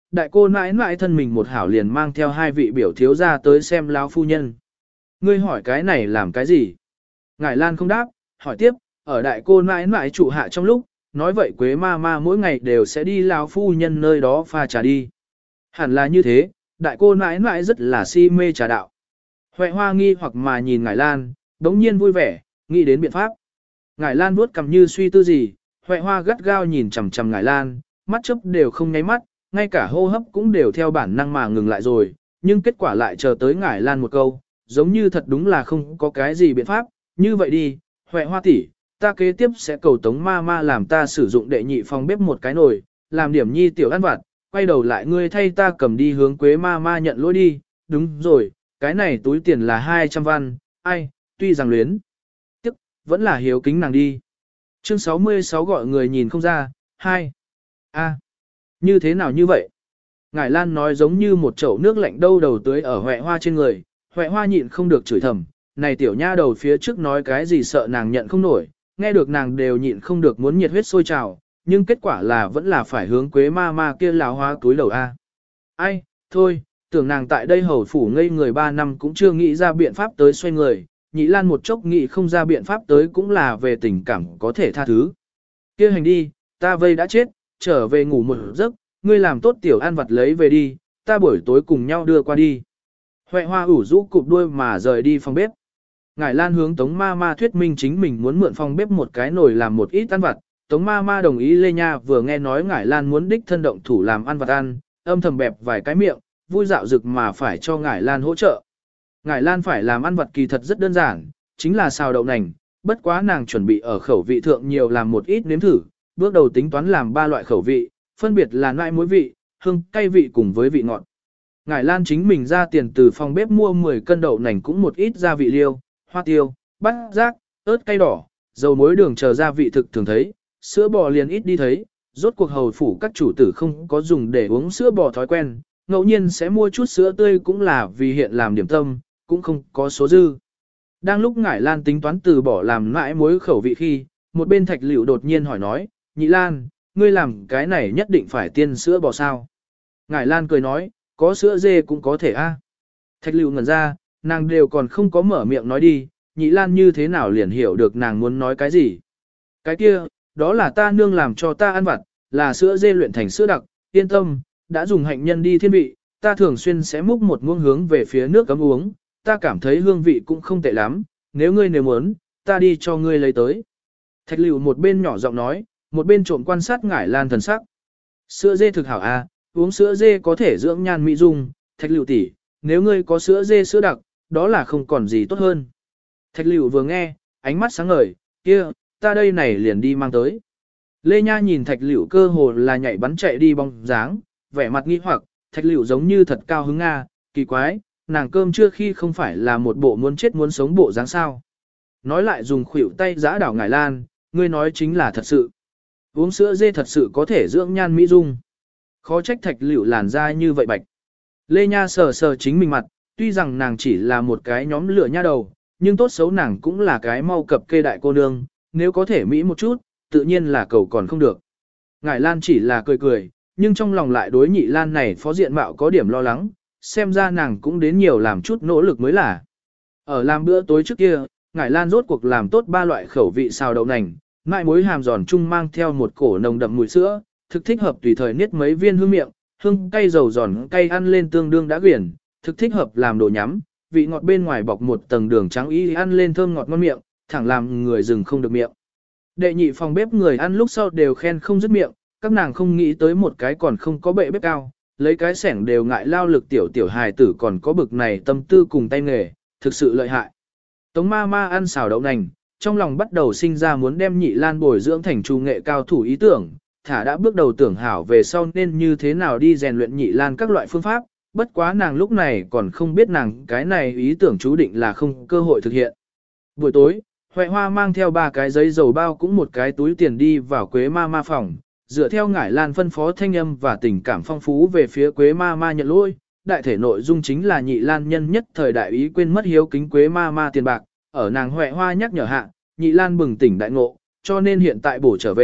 đại cô nãi nãi thân mình một hảo liền mang theo hai vị biểu thiếu ra tới xem lão phu nhân. Ngươi hỏi cái này làm cái gì? Ngải Lan không đáp, hỏi tiếp, ở đại cô nãi nãi trụ hạ trong lúc, nói vậy Quế ma ma mỗi ngày đều sẽ đi lão phu nhân nơi đó pha trà đi. Hẳn là như thế, đại cô nãi nãi rất là si mê trà đạo. Huệ Hoa nghi hoặc mà nhìn Ngải Lan, đống nhiên vui vẻ, nghĩ đến biện pháp. Ngải Lan vuốt cầm như suy tư gì, Huệ Hoa gắt gao nhìn chằm chằm Ngải Lan, mắt chớp đều không nháy mắt, ngay cả hô hấp cũng đều theo bản năng mà ngừng lại rồi, nhưng kết quả lại chờ tới Ngải Lan một câu, giống như thật đúng là không có cái gì biện pháp, như vậy đi, Huệ Hoa tỷ, ta kế tiếp sẽ cầu Tống ma ma làm ta sử dụng đệ nhị phòng bếp một cái nồi, làm điểm nhi tiểu ăn vặt, quay đầu lại ngươi thay ta cầm đi hướng Quế ma ma nhận lỗi đi, đúng rồi, cái này túi tiền là hai trăm văn, ai, tuy rằng luyến, tiếc, vẫn là hiếu kính nàng đi. Chương sáu mươi sáu gọi người nhìn không ra, hai. A. Như thế nào như vậy? Ngải Lan nói giống như một chậu nước lạnh đâu đầu tưới ở Huệ Hoa trên người, Huệ Hoa nhịn không được chửi thầm, này tiểu nha đầu phía trước nói cái gì sợ nàng nhận không nổi, nghe được nàng đều nhịn không được muốn nhiệt huyết sôi trào, nhưng kết quả là vẫn là phải hướng Quế ma ma kia lão hóa túi đầu A. Ai, thôi, tưởng nàng tại đây hầu phủ ngây người ba năm cũng chưa nghĩ ra biện pháp tới xoay người, Nhị Lan một chốc nghĩ không ra biện pháp tới cũng là về tình cảm có thể tha thứ. Kia hành đi, ta vây đã chết, trở về ngủ một giấc, ngươi làm tốt tiểu ăn vặt lấy về đi, ta buổi tối cùng nhau đưa qua đi. Huệ Hoa ủ rũ cụp đuôi mà rời đi phòng bếp. Ngải Lan hướng Tống ma ma thuyết minh chính mình muốn mượn phòng bếp một cái nồi làm một ít ăn vặt. Tống ma ma đồng ý. Lê Nha vừa nghe nói Ngải Lan muốn đích thân động thủ làm ăn vặt ăn, âm thầm bẹp vài cái miệng, vui dạo rực mà phải cho Ngải Lan hỗ trợ. Ngải Lan phải làm ăn vặt kỳ thật rất đơn giản, chính là xào đậu nành, bất quá nàng chuẩn bị ở khẩu vị thượng nhiều làm một ít nếm thử, bước đầu tính toán làm ba loại khẩu vị, phân biệt là nãi muối vị, hương, cay vị cùng với vị ngọt. Ngải Lan chính mình ra tiền từ phòng bếp mua mười cân đậu nành cũng một ít gia vị liêu, hoa tiêu, bát giác, ớt cay đỏ, dầu muối đường chờ gia vị thực thường thấy, sữa bò liền ít đi thấy, rốt cuộc hầu phủ các chủ tử không có dùng để uống sữa bò thói quen, ngẫu nhiên sẽ mua chút sữa tươi cũng là vì hiện làm điểm tâm, cũng không có số dư. Đang lúc Ngải Lan tính toán từ bỏ làm nãi muối khẩu vị khi, một bên Thạch Liễu đột nhiên hỏi nói, Nhị Lan, ngươi làm cái này nhất định phải tiên sữa bò sao? Ngải Lan cười nói, có sữa dê cũng có thể a. Thạch Liễu ngẩn ra, nàng đều còn không có mở miệng nói đi, Nhị Lan như thế nào liền hiểu được nàng muốn nói cái gì? Cái kia, đó là ta nương làm cho ta ăn vặt, là sữa dê luyện thành sữa đặc, yên tâm, đã dùng hạnh nhân đi thiên vị, ta thường xuyên sẽ múc một muỗng hướng về phía nước cấm uống, ta cảm thấy hương vị cũng không tệ lắm, nếu ngươi nếu muốn, ta đi cho ngươi lấy tới. Thạch Liễu một bên nhỏ giọng nói, một bên trộm quan sát Ngải Lan thần sắc. Sữa dê thực hảo à, uống sữa dê có thể dưỡng nhan mỹ dung, Thạch Liễu tỷ, nếu ngươi có sữa dê sữa đặc, đó là không còn gì tốt hơn. Thạch Liễu vừa nghe, ánh mắt sáng ngời, kia, ta đây này liền đi mang tới. Lê Nha nhìn Thạch Liễu cơ hồ là nhảy bắn chạy đi bóng dáng, vẻ mặt nghi hoặc, Thạch Liễu giống như thật cao hứng nga, kỳ quái, nàng cơm trưa khi không phải là một bộ muốn chết muốn sống bộ dáng sao. Nói lại dùng khuỷu tay giã đảo Ngải Lan, ngươi nói chính là thật sự. Uống sữa dê thật sự có thể dưỡng nhan mỹ dung. Khó trách Thạch Liễu làn da như vậy bạch. Lê Nha sờ sờ chính mình mặt, tuy rằng nàng chỉ là một cái nhóm lửa nha đầu, nhưng tốt xấu nàng cũng là cái mau cập kê đại cô nương, nếu có thể mỹ một chút, tự nhiên là cầu còn không được. Ngải Lan chỉ là cười cười, nhưng trong lòng lại đối Nhị Lan này phó diện mạo có điểm lo lắng, xem ra nàng cũng đến nhiều làm chút nỗ lực mới là. Ở làm bữa tối trước kia, Ngải Lan rốt cuộc làm tốt ba loại khẩu vị xào đậu nành, mại muối hàm giòn chung mang theo một cổ nồng đậm mùi sữa, thực thích hợp tùy thời niết mấy viên hương miệng, hương cay dầu giòn cay ăn lên tương đương đã quyển, thực thích hợp làm đồ nhắm, vị ngọt bên ngoài bọc một tầng đường trắng y ăn lên thơm ngọt ngon miệng, thẳng làm người dừng không được miệng. Đệ nhị phòng bếp người ăn lúc sau đều khen không dứt miệng, các nàng không nghĩ tới một cái còn không có bệ bếp cao, lấy cái sẻng đều ngại lao lực tiểu tiểu hài tử còn có bực này tâm tư cùng tay nghề, thực sự lợi hại. Tống ma ma ăn xào đậu nành, trong lòng bắt đầu sinh ra muốn đem Nhị Lan bồi dưỡng thành trù nghệ cao thủ ý tưởng, thả đã bước đầu tưởng hảo về sau nên như thế nào đi rèn luyện Nhị Lan các loại phương pháp, bất quá nàng lúc này còn không biết nàng cái này ý tưởng chú định là không cơ hội thực hiện. Buổi tối, Huệ Hoa mang theo ba cái giấy dầu bao cũng một cái túi tiền đi vào Quế ma ma phòng, dựa theo Ngải Lan phân phó thanh âm và tình cảm phong phú về phía Quế ma ma nhận lỗi, đại thể nội dung chính là Nhị Lan nhân nhất thời đại ý quên mất hiếu kính Quế ma ma tiền bạc, ở nàng Huệ Hoa nhắc nhở hạ, Nhị Lan bừng tỉnh đại ngộ, cho nên hiện tại bổ trở về,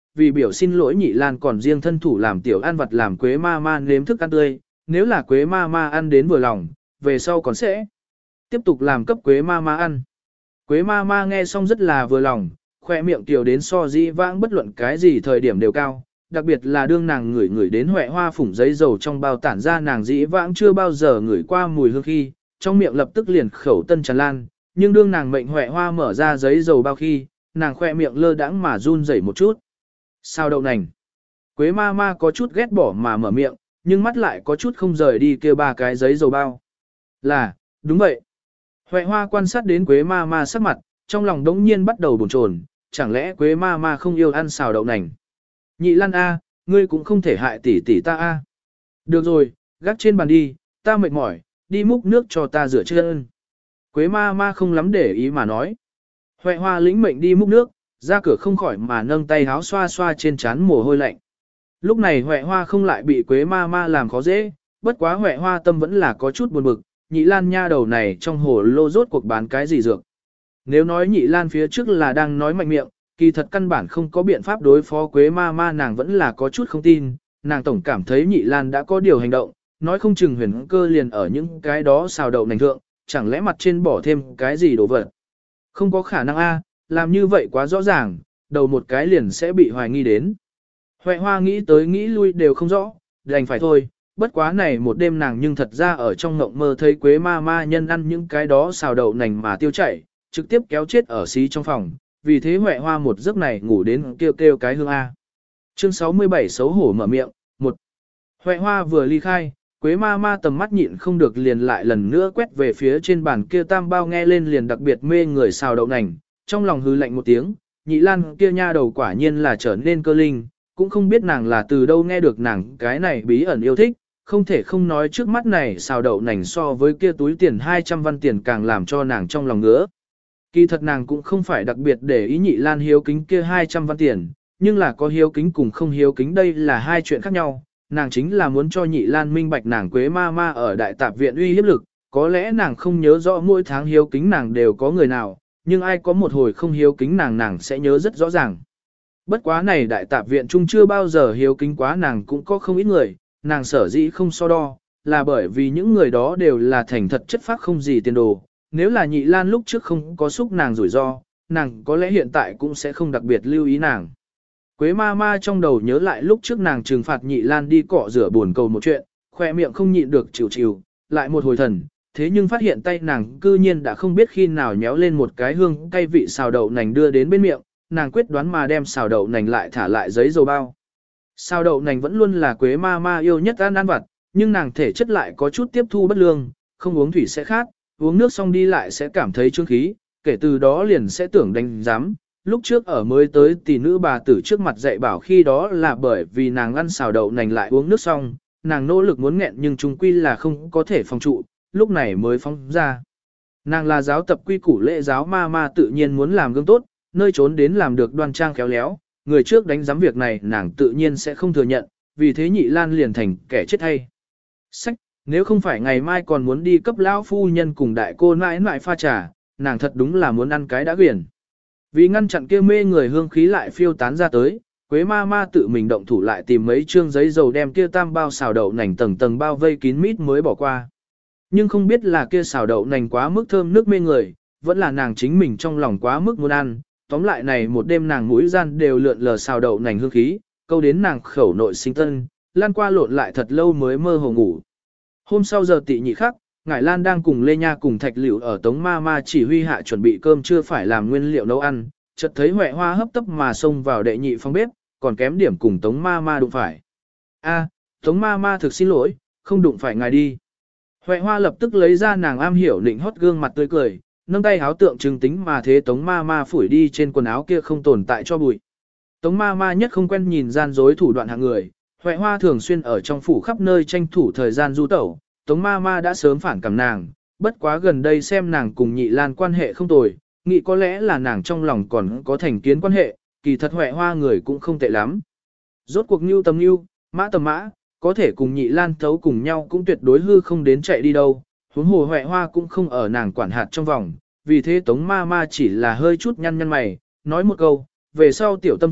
vì biểu xin lỗi Nhị Lan còn riêng thân thủ làm tiểu ăn vật làm Quế ma ma nếm thức ăn tươi, nếu là Quế ma ma ăn đến vừa lòng, về sau còn sẽ tiếp tục làm cấp Quế ma ma ăn. Quế ma ma nghe xong rất là vừa lòng, khoe miệng tiểu đến so dĩ vãng bất luận cái gì thời điểm đều cao, đặc biệt là đương nàng ngửi ngửi đến huệ hoa phủng giấy dầu trong bao tản ra nàng dĩ vãng chưa bao giờ ngửi qua mùi hương khi, trong miệng lập tức liền khẩu tân tràn lan, nhưng đương nàng mệnh huệ hoa mở ra giấy dầu bao khi, nàng khoe miệng lơ đãng mà run rẩy một chút. Sao đậu nành? Quế ma ma có chút ghét bỏ mà mở miệng, nhưng mắt lại có chút không rời đi kêu ba cái giấy dầu bao. Là, đúng vậy. Huệ hoa quan sát đến Quế ma ma sắc mặt, trong lòng đống nhiên bắt đầu bồn chồn, chẳng lẽ Quế ma ma không yêu ăn xào đậu nành? Nhị Lan A, ngươi cũng không thể hại tỷ tỷ ta A. Được rồi, gác trên bàn đi, ta mệt mỏi, đi múc nước cho ta rửa chân. Quế ma ma không lắm để ý mà nói. Huệ hoa lĩnh mệnh đi múc nước, ra cửa không khỏi mà nâng tay háo xoa xoa trên trán mồ hôi lạnh. Lúc này Huệ hoa không lại bị Quế ma ma làm khó dễ, bất quá Huệ hoa tâm vẫn là có chút buồn bực, Nhị Lan nha đầu này trong hồ lô rốt cuộc bán cái gì dược. Nếu nói Nhị Lan phía trước là đang nói mạnh miệng, kỳ thật căn bản không có biện pháp đối phó Quế ma ma, nàng vẫn là có chút không tin, nàng tổng cảm thấy Nhị Lan đã có điều hành động, nói không chừng huyền cơ liền ở những cái đó xào đậu nành thượng, chẳng lẽ mặt trên bỏ thêm cái gì đồ vật. Không có khả năng a, làm như vậy quá rõ ràng, đầu một cái liền sẽ bị hoài nghi đến. Huệ hoa nghĩ tới nghĩ lui đều không rõ, đành phải thôi, bất quá này một đêm nàng nhưng thật ra ở trong ngộng mơ thấy Quế ma ma nhân ăn những cái đó xào đậu nành mà tiêu chảy, trực tiếp kéo chết ở xí trong phòng, vì thế Huệ hoa một giấc này ngủ đến kêu kêu cái hương A. Chương sáu mươi bảy xấu hổ mở miệng, một. Huệ hoa vừa ly khai, Quế ma ma tầm mắt nhịn không được liền lại lần nữa quét về phía trên bàn kia tam bao nghe lên liền đặc biệt mê người xào đậu nành, trong lòng hư lạnh một tiếng, Nhị Lan kia nha đầu quả nhiên là trở nên cơ linh, cũng không biết nàng là từ đâu nghe được nàng cái này bí ẩn yêu thích, không thể không nói trước mắt này xào đậu nành so với kia túi tiền hai trăm văn tiền càng làm cho nàng trong lòng ngứa. Kỳ thật nàng cũng không phải đặc biệt để ý Nhị Lan hiếu kính kia hai trăm văn tiền, nhưng là có hiếu kính cùng không hiếu kính đây là hai chuyện khác nhau. Nàng chính là muốn cho Nhị Lan minh bạch nàng Quế ma ma ở đại tạp viện uy hiếp lực, có lẽ nàng không nhớ rõ mỗi tháng hiếu kính nàng đều có người nào, nhưng ai có một hồi không hiếu kính nàng nàng sẽ nhớ rất rõ ràng. Bất quá này đại tạp viện chung chưa bao giờ hiếu kính quá nàng cũng có không ít người, nàng sở dĩ không so đo, là bởi vì những người đó đều là thành thật chất phác không gì tiền đồ. Nếu là Nhị Lan lúc trước không có xúc nàng rủi ro, nàng có lẽ hiện tại cũng sẽ không đặc biệt lưu ý nàng. Quế ma ma trong đầu nhớ lại lúc trước nàng trừng phạt Nhị Lan đi cọ rửa buồn cầu một chuyện, khoe miệng không nhịn được chịu chịu, lại một hồi thần, thế nhưng phát hiện tay nàng cư nhiên đã không biết khi nào nhéo lên một cái hương cay vị xào đậu nành đưa đến bên miệng, nàng quyết đoán mà đem xào đậu nành lại thả lại giấy dầu bao. Xào đậu nành vẫn luôn là Quế ma ma yêu nhất ăn ăn vặt, nhưng nàng thể chất lại có chút tiếp thu bất lương, không uống thủy sẽ khát, uống nước xong đi lại sẽ cảm thấy trương khí, kể từ đó liền sẽ tưởng đánh giám. Lúc trước ở mới tới tỷ nữ bà tử trước mặt dạy bảo khi đó là bởi vì nàng ăn xào đậu nành lại uống nước xong, nàng nỗ lực muốn nghẹn nhưng chung quy là không có thể phòng trụ, lúc này mới phóng ra. Nàng là giáo tập quy củ lễ giáo ma ma tự nhiên muốn làm gương tốt, nơi trốn đến làm được đoan trang khéo léo, người trước đánh giám việc này nàng tự nhiên sẽ không thừa nhận, vì thế Nhị Lan liền thành kẻ chết hay. Sách, nếu không phải ngày mai còn muốn đi cấp lão phu nhân cùng đại cô nãi nãi pha trà, nàng thật đúng là muốn ăn cái đã quyển. Vì ngăn chặn kia mê người hương khí lại phiêu tán ra tới, Quế ma ma tự mình động thủ lại tìm mấy trương giấy dầu đem kia tam bao xào đậu nành tầng tầng bao vây kín mít mới bỏ qua. Nhưng không biết là kia xào đậu nành quá mức thơm nước mê người, vẫn là nàng chính mình trong lòng quá mức muốn ăn. Tóm lại này một đêm nàng mũi gian đều lượn lờ xào đậu nành hương khí, câu đến nàng khẩu nội sinh tân, lan qua lộn lại thật lâu mới mơ hồ ngủ. Hôm sau giờ tị nhị khắc, Ngải Lan đang cùng Lê Nha cùng Thạch Liễu ở Tống ma ma chỉ huy hạ chuẩn bị cơm chưa phải làm nguyên liệu nấu ăn, chợt thấy Huệ hoa hấp tấp mà xông vào đệ nhị phòng bếp, còn kém điểm cùng Tống ma ma đụng phải. A, Tống ma ma thực xin lỗi, không đụng phải ngài đi. Huệ hoa lập tức lấy ra nàng am hiểu nịnh hót gương mặt tươi cười, nâng tay háo tượng trưng tính mà thế Tống ma ma phủi đi trên quần áo kia không tồn tại cho bụi. Tống ma ma nhất không quen nhìn gian dối thủ đoạn hạng người, Huệ hoa thường xuyên ở trong phủ khắp nơi tranh thủ thời gian du tẩu, Tống ma ma đã sớm phản cảm nàng, bất quá gần đây xem nàng cùng Nhị Lan quan hệ không tồi, nghĩ có lẽ là nàng trong lòng còn có thành kiến quan hệ, kỳ thật Huệ hoa người cũng không tệ lắm. Rốt cuộc nưu tầm nưu, mã tầm mã, có thể cùng Nhị Lan thấu cùng nhau cũng tuyệt đối hư không đến chạy đi đâu, huống hồ Huệ hoa cũng không ở nàng quản hạt trong vòng, vì thế Tống ma ma chỉ là hơi chút nhăn nhăn mày, nói một câu, về sau tiểu tâm chút,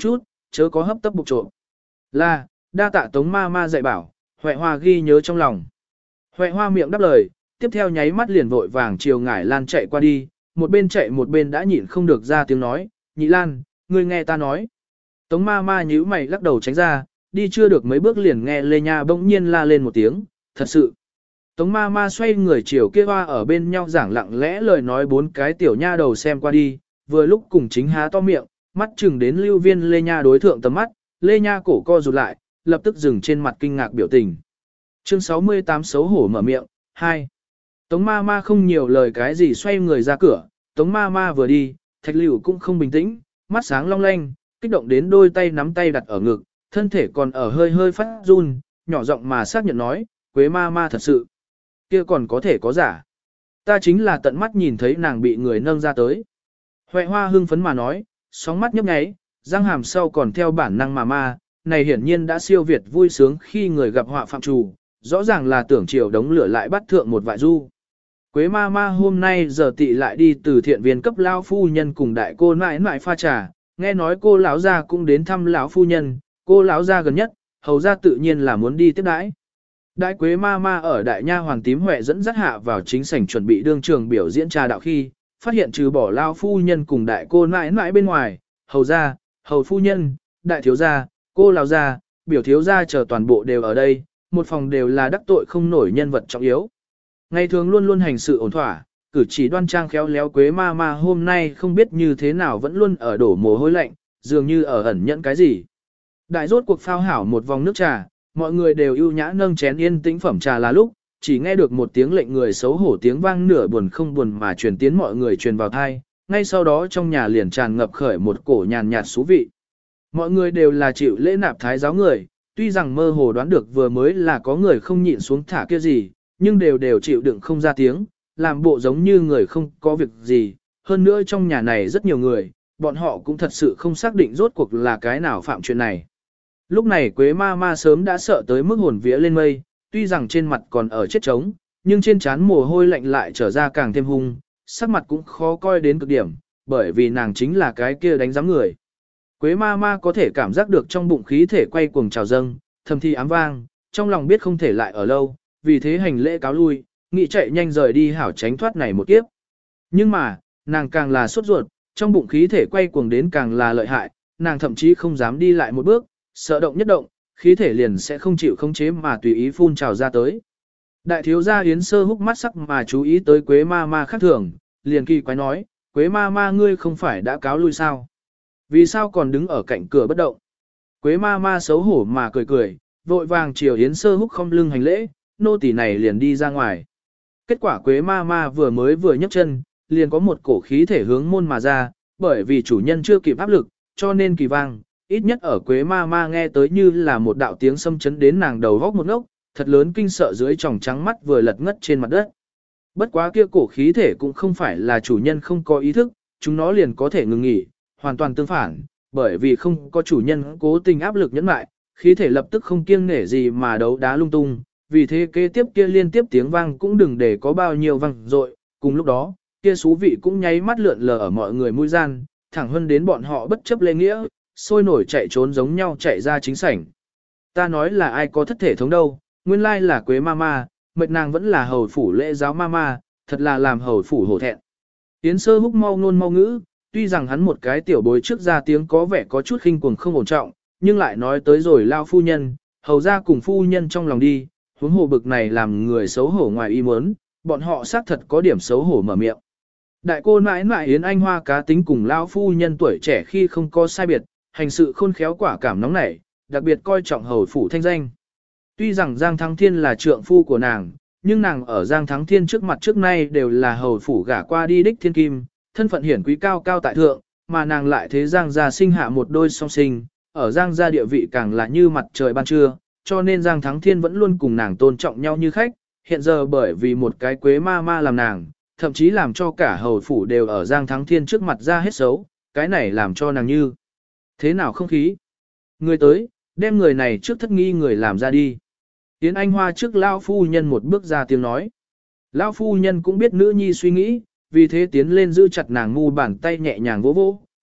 chớ có hấp tấp bục trộm. Là, đa tạ Tống ma ma dạy bảo, Huệ Hoa ghi nhớ trong lòng. Huệ Hoa miệng đáp lời, tiếp theo nháy mắt liền vội vàng chiều Ngải Lan chạy qua đi, một bên chạy một bên đã nhịn không được ra tiếng nói, Nhị Lan, ngươi nghe ta nói. Tống ma ma nhíu mày lắc đầu tránh ra, đi chưa được mấy bước liền nghe Lê Nha bỗng nhiên la lên một tiếng, thật sự. Tống ma ma xoay người chiều kia hoa ở bên nhau giảng lặng lẽ lời nói bốn cái tiểu nha đầu xem qua đi, vừa lúc cùng chính há to miệng, mắt chừng đến lưu viên Lê Nha đối thượng tầm mắt, Lê Nha cổ co rụt lại, lập tức dừng trên mặt kinh ngạc biểu tình. Chương sáu mươi tám xấu hổ mở miệng, hai. Tống ma ma không nhiều lời cái gì xoay người ra cửa, Tống ma ma vừa đi, Thạch Lưu cũng không bình tĩnh, mắt sáng long lanh, kích động đến đôi tay nắm tay đặt ở ngực, thân thể còn ở hơi hơi phát run, nhỏ giọng mà xác nhận nói, Quế ma ma thật sự. Kia còn có thể có giả. Ta chính là tận mắt nhìn thấy nàng bị người nâng ra tới. Huệ Hoa hưng phấn mà nói, sóng mắt nhấp nháy, răng hàm sau còn theo bản năng mà ma, này hiển nhiên đã siêu việt vui sướng khi người gặp họa phạm trù, rõ ràng là tưởng chiều đống lửa lại bắt thượng một vại du. Quế ma ma hôm nay giờ tị lại đi từ thiện viên cấp lão phu nhân cùng đại cô nãi nãi pha trà, nghe nói cô lão gia cũng đến thăm lão phu nhân, cô lão gia gần nhất, hầu gia tự nhiên là muốn đi tiếp đãi. Đại Quế ma ma ở đại nha hoàng tím huệ dẫn dắt hạ vào chính sảnh chuẩn bị đương trường biểu diễn trà đạo khi, phát hiện trừ bỏ lão phu nhân cùng đại cô nãi nãi bên ngoài, hầu gia, hầu phu nhân, đại thiếu gia, cô lão gia, biểu thiếu gia chờ toàn bộ đều ở đây, một phòng đều là đắc tội không nổi nhân vật trọng yếu. Ngày thường luôn luôn hành sự ổn thỏa, cử chỉ đoan trang khéo léo Quế ma ma hôm nay không biết như thế nào vẫn luôn ở đổ mồ hôi lạnh, dường như ở ẩn nhẫn cái gì. Đại rốt cuộc phao hảo một vòng nước trà, mọi người đều ưu nhã nâng chén yên tĩnh phẩm trà là lúc, chỉ nghe được một tiếng lệnh người xấu hổ tiếng vang nửa buồn không buồn mà truyền tiến mọi người truyền vào thai, ngay sau đó trong nhà liền tràn ngập khởi một cổ nhàn nhạt xú vị. Mọi người đều là chịu lễ nạp thái giáo người, tuy rằng mơ hồ đoán được vừa mới là có người không nhịn xuống thả kia gì, nhưng đều đều chịu đựng không ra tiếng, làm bộ giống như người không có việc gì. Hơn nữa trong nhà này rất nhiều người, bọn họ cũng thật sự không xác định rốt cuộc là cái nào phạm chuyện này. Lúc này Quế ma ma sớm đã sợ tới mức hồn vía lên mây, tuy rằng trên mặt còn ở chết trống, nhưng trên trán mồ hôi lạnh lại trở ra càng thêm hung, sắc mặt cũng khó coi đến cực điểm, bởi vì nàng chính là cái kia đánh giám người. Quế ma ma có thể cảm giác được trong bụng khí thể quay cuồng trào dâng, thầm thi ám vang, trong lòng biết không thể lại ở lâu, vì thế hành lễ cáo lui, nghị chạy nhanh rời đi hảo tránh thoát này một kiếp. Nhưng mà, nàng càng là sốt ruột, trong bụng khí thể quay cuồng đến càng là lợi hại, nàng thậm chí không dám đi lại một bước, sợ động nhất động, khí thể liền sẽ không chịu khống chế mà tùy ý phun trào ra tới. Đại thiếu gia Yến Sơ húc mắt sắc mà chú ý tới Quế ma ma khác thường, liền kỳ quái nói, Quế ma ma ngươi không phải đã cáo lui sao? Vì sao còn đứng ở cạnh cửa bất động? Quế ma ma xấu hổ mà cười cười, vội vàng chiều Yến Sơ húc không lưng hành lễ, nô tỳ này liền đi ra ngoài. Kết quả Quế ma ma vừa mới vừa nhấc chân, liền có một cổ khí thể hướng môn mà ra, bởi vì chủ nhân chưa kịp áp lực, cho nên kỳ vang, ít nhất ở Quế ma ma nghe tới như là một đạo tiếng xâm chấn đến nàng đầu góc một ngốc, thật lớn kinh sợ dưới tròng trắng mắt vừa lật ngất trên mặt đất. Bất quá kia cổ khí thể cũng không phải là chủ nhân không có ý thức, chúng nó liền có thể ngừng nghỉ, hoàn toàn tương phản, bởi vì không có chủ nhân cố tình áp lực nhẫn mại, khí thể lập tức không kiêng nể gì mà đấu đá lung tung, vì thế kế tiếp kia liên tiếp tiếng vang cũng đừng để có bao nhiêu vang dội, cùng lúc đó, kia xú vị cũng nháy mắt lượn lờ ở mọi người mũi gian, thẳng hơn đến bọn họ bất chấp lễ nghĩa, sôi nổi chạy trốn giống nhau chạy ra chính sảnh. Ta nói là ai có thất thể thống đâu, nguyên lai là Quế ma ma, mệt nàng vẫn là hầu phủ lễ giáo ma ma, thật là làm hầu phủ hổ thẹn. Yến Sơ húc mau ngôn mau ngữ, tuy rằng hắn một cái tiểu bối trước ra tiếng có vẻ có chút khinh cuồng không ổn trọng, nhưng lại nói tới rồi lao phu nhân, hầu ra cùng phu nhân trong lòng đi, huống hồ bực này làm người xấu hổ ngoài ý muốn, bọn họ xác thật có điểm xấu hổ mở miệng. Đại cô nãi nãi Yến Anh Hoa cá tính cùng lao phu nhân tuổi trẻ khi không có sai biệt, hành sự khôn khéo quả cảm nóng nảy, đặc biệt coi trọng hầu phủ thanh danh. Tuy rằng Giang Thắng Thiên là trượng phu của nàng, nhưng nàng ở Giang Thắng Thiên trước mặt trước nay đều là hầu phủ gả qua đi đích thiên kim, thân phận hiển quý cao cao tại thượng, mà nàng lại thế Giang gia sinh hạ một đôi song sinh, ở Giang gia địa vị càng là như mặt trời ban trưa, cho nên Giang Thắng Thiên vẫn luôn cùng nàng tôn trọng nhau như khách, hiện giờ bởi vì một cái Quế ma ma làm nàng, thậm chí làm cho cả hầu phủ đều ở Giang Thắng Thiên trước mặt ra hết xấu, cái này làm cho nàng như thế nào không khí. Người tới, đem người này trước thất nghi người làm ra đi. Yến Anh Hoa trước Lao phu nhân một bước ra tiếng nói. Lao phu nhân cũng biết nữ nhi suy nghĩ, vì thế tiến lên giữ chặt nàng ngu bàn tay nhẹ nhàng vỗ vỗ,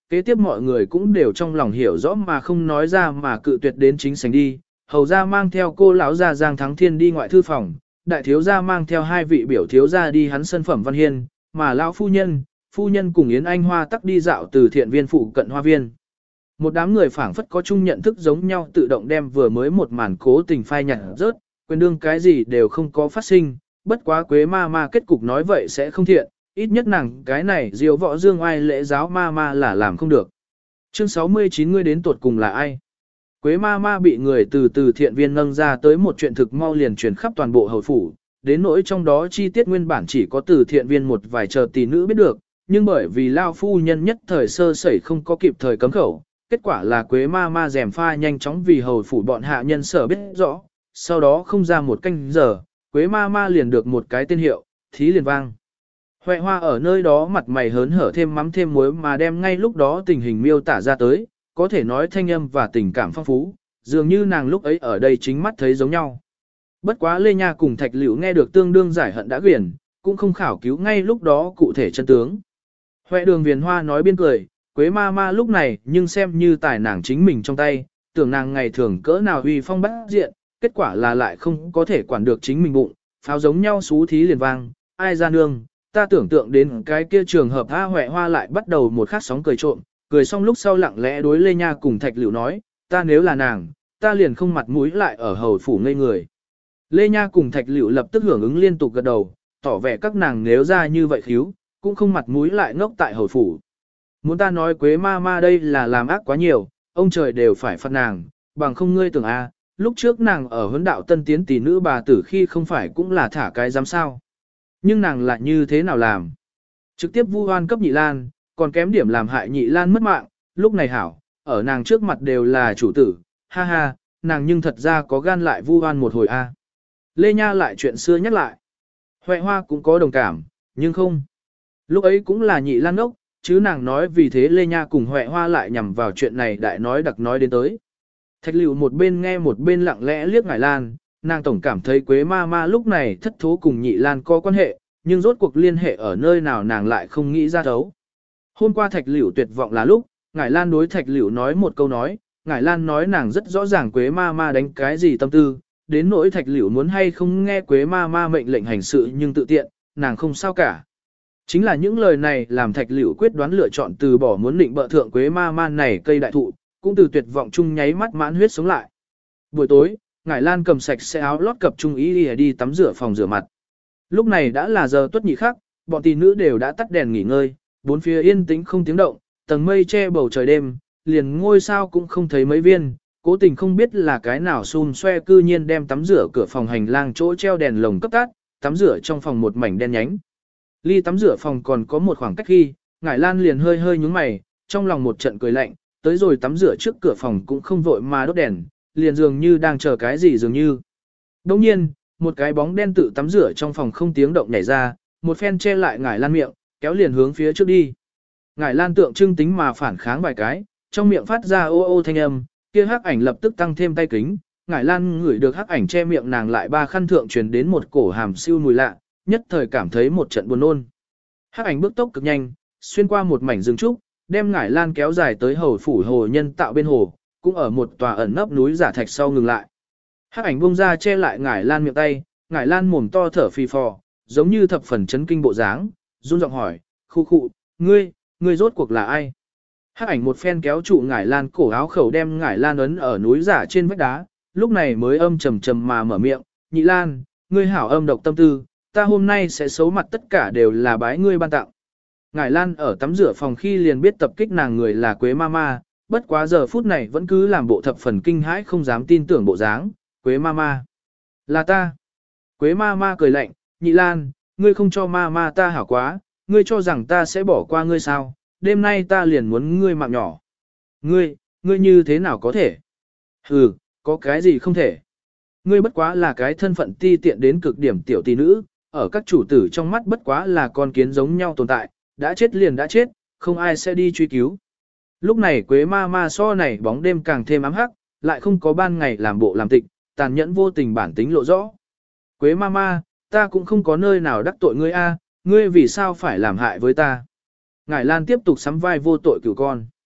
kế tiếp mọi người cũng đều trong lòng hiểu rõ mà không nói ra mà cự tuyệt đến chính sảnh đi. Hầu gia mang theo cô lão gia Giang Thắng Thiên đi ngoại thư phòng, đại thiếu gia mang theo hai vị biểu thiếu gia đi hắn sân phẩm văn hiên, mà lão phu nhân, phu nhân cùng Yến Anh Hoa tắc đi dạo từ thiện viên phụ cận hoa viên. Một đám người phảng phất có chung nhận thức giống nhau tự động đem vừa mới một màn cố tình phai nhạt rớt, quên đương cái gì đều không có phát sinh, bất quá Quế ma ma kết cục nói vậy sẽ không thiện, ít nhất nàng cái này diều võ dương ai lễ giáo ma ma là làm không được. Chương sáu mươi chín ngươi đến tuột cùng là ai? Quế ma ma bị người từ từ thiện viên nâng ra tới một chuyện thực mau liền truyền khắp toàn bộ hầu phủ, đến nỗi trong đó chi tiết nguyên bản chỉ có từ thiện viên một vài chờ tỷ nữ biết được, nhưng bởi vì lao phu nhân nhất thời sơ sẩy không có kịp thời cấm khẩu, kết quả là Quế ma ma rèm pha nhanh chóng vì hầu phủ bọn hạ nhân sở biết rõ, sau đó không ra một canh giờ, Quế ma ma liền được một cái tên hiệu, thí liền vang. Huệ Hoa ở nơi đó mặt mày hớn hở thêm mắm thêm muối mà đem ngay lúc đó tình hình miêu tả ra tới, có thể nói thanh âm và tình cảm phong phú, dường như nàng lúc ấy ở đây chính mắt thấy giống nhau. Bất quá Lê Nha cùng Thạch Liễu nghe được tương đương giải hận đã quyển, cũng không khảo cứu ngay lúc đó cụ thể chân tướng. Huệ Đường Viền Hoa nói biên cười, Quế ma ma lúc này nhưng xem như tài nàng chính mình trong tay, tưởng nàng ngày thường cỡ nào uy phong bát diện, kết quả là lại không có thể quản được chính mình bụng, pháo giống nhau xú thí liền vang, ai ra nương, ta tưởng tượng đến cái kia trường hợp A Huệ Hoa lại bắt đầu một khát sóng cười trộm, cười xong lúc sau lặng lẽ đối Lê Nha cùng Thạch Liễu nói, ta nếu là nàng, ta liền không mặt mũi lại ở hầu phủ ngây người. Lê Nha cùng Thạch Liễu lập tức hưởng ứng liên tục gật đầu, tỏ vẻ các nàng nếu ra như vậy khíu, cũng không mặt mũi lại ngốc tại hầu phủ. Muốn ta nói Quế ma ma đây là làm ác quá nhiều, ông trời đều phải phạt nàng, bằng không ngươi tưởng a, lúc trước nàng ở huấn đạo tân tiến tỷ nữ bà tử khi không phải cũng là thả cái dám sao. Nhưng nàng lại như thế nào làm? Trực tiếp vu oan cấp Nhị Lan, còn kém điểm làm hại Nhị Lan mất mạng, lúc này hảo, ở nàng trước mặt đều là chủ tử, ha ha, nàng nhưng thật ra có gan lại vu oan một hồi a. Lê Nha lại chuyện xưa nhắc lại. Huệ Hoa cũng có đồng cảm, nhưng không. Lúc ấy cũng là Nhị Lan ngốc, chứ nàng nói vì thế Lê Nha cùng Huệ Hoa lại nhằm vào chuyện này đại nói đặc nói đến tới. Thạch Liễu một bên nghe một bên lặng lẽ liếc Ngải Lan, nàng tổng cảm thấy Quế ma ma lúc này thất thố cùng Nhị Lan có quan hệ, nhưng rốt cuộc liên hệ ở nơi nào nàng lại không nghĩ ra thấu. Hôm qua Thạch Liễu tuyệt vọng là lúc, Ngải Lan đối Thạch Liễu nói một câu nói, Ngải Lan nói nàng rất rõ ràng Quế ma ma đánh cái gì tâm tư, đến nỗi Thạch Liễu muốn hay không nghe Quế ma ma mệnh lệnh hành sự nhưng tự tiện, nàng không sao cả. Chính là những lời này làm Thạch Liễu quyết đoán lựa chọn từ bỏ muốn định bợ thượng Quế ma ma này cây đại thụ, cũng từ tuyệt vọng chung nháy mắt mãn huyết sống lại. Buổi tối, Ngải Lan cầm sạch xe áo lót cập trung ý đi, đi tắm rửa phòng rửa mặt. Lúc này đã là giờ tuất nhị khắc, bọn tỷ nữ đều đã tắt đèn nghỉ ngơi, bốn phía yên tĩnh không tiếng động, tầng mây che bầu trời đêm, liền ngôi sao cũng không thấy mấy viên, cố tình không biết là cái nào xun xoe cư nhiên đem tắm rửa cửa phòng hành lang chỗ treo đèn lồng cấp tắt, tắm rửa trong phòng một mảnh đen nhánh. Ly tắm rửa phòng còn có một khoảng cách khi, Ngải Lan liền hơi hơi nhúng mày, trong lòng một trận cười lạnh, tới rồi tắm rửa trước cửa phòng cũng không vội mà đốt đèn, liền dường như đang chờ cái gì dường như. Đồng nhiên, một cái bóng đen tự tắm rửa trong phòng không tiếng động nhảy ra, một phen che lại Ngải Lan miệng, kéo liền hướng phía trước đi. Ngải Lan tượng trưng tính mà phản kháng vài cái, trong miệng phát ra ô ô thanh âm, kia hắc ảnh lập tức tăng thêm tay kính. Ngải Lan ngửi được hắc ảnh che miệng nàng lại ba khăn thượng truyền đến một cổ hàm siêu mùi lạ, nhất thời cảm thấy một trận buồn nôn. Hắc ảnh bước tốc cực nhanh, xuyên qua một mảnh rừng trúc, đem Ngải Lan kéo dài tới hầu phủ hồ nhân tạo bên hồ, cũng ở một tòa ẩn nấp núi giả thạch sau ngừng lại. Hắc ảnh bung ra che lại Ngải Lan miệng tay, Ngải Lan mồm to thở phì phò, giống như thập phần chấn kinh bộ dáng, run giọng hỏi, khu khu, ngươi, ngươi rốt cuộc là ai? Hắc ảnh một phen kéo trụ Ngải Lan cổ áo khẩu đem Ngải Lan ấn ở núi giả trên vách đá, lúc này mới âm trầm trầm mà mở miệng, Nhị Lan, ngươi hảo âm độc tâm tư, ta hôm nay sẽ xấu mặt tất cả đều là bái ngươi ban tặng. Ngải Lan ở tắm rửa phòng khi liền biết tập kích nàng người là Quế ma ma, bất quá giờ phút này vẫn cứ làm bộ thập phần kinh hãi không dám tin tưởng bộ dáng, Quế ma ma. Là ta. Quế ma ma cười lạnh, Nhị Lan, ngươi không cho ma ma ta hảo quá, ngươi cho rằng ta sẽ bỏ qua ngươi sao, đêm nay ta liền muốn ngươi mạng nhỏ. Ngươi, ngươi như thế nào có thể? Ừ, có cái gì không thể? Ngươi bất quá là cái thân phận ti tiện đến cực điểm tiểu tỷ nữ, ở các chủ tử trong mắt bất quá là con kiến giống nhau tồn tại, đã chết liền đã chết, không ai sẽ đi truy cứu. Lúc này Quế ma ma so này bóng đêm càng thêm ám hắc, lại không có ban ngày làm bộ làm tịch, tàn nhẫn vô tình bản tính lộ rõ. Quế ma ma, ta cũng không có nơi nào đắc tội ngươi a, ngươi vì sao phải làm hại với ta? Ngải Lan tiếp tục sắm vai vô tội cửu con.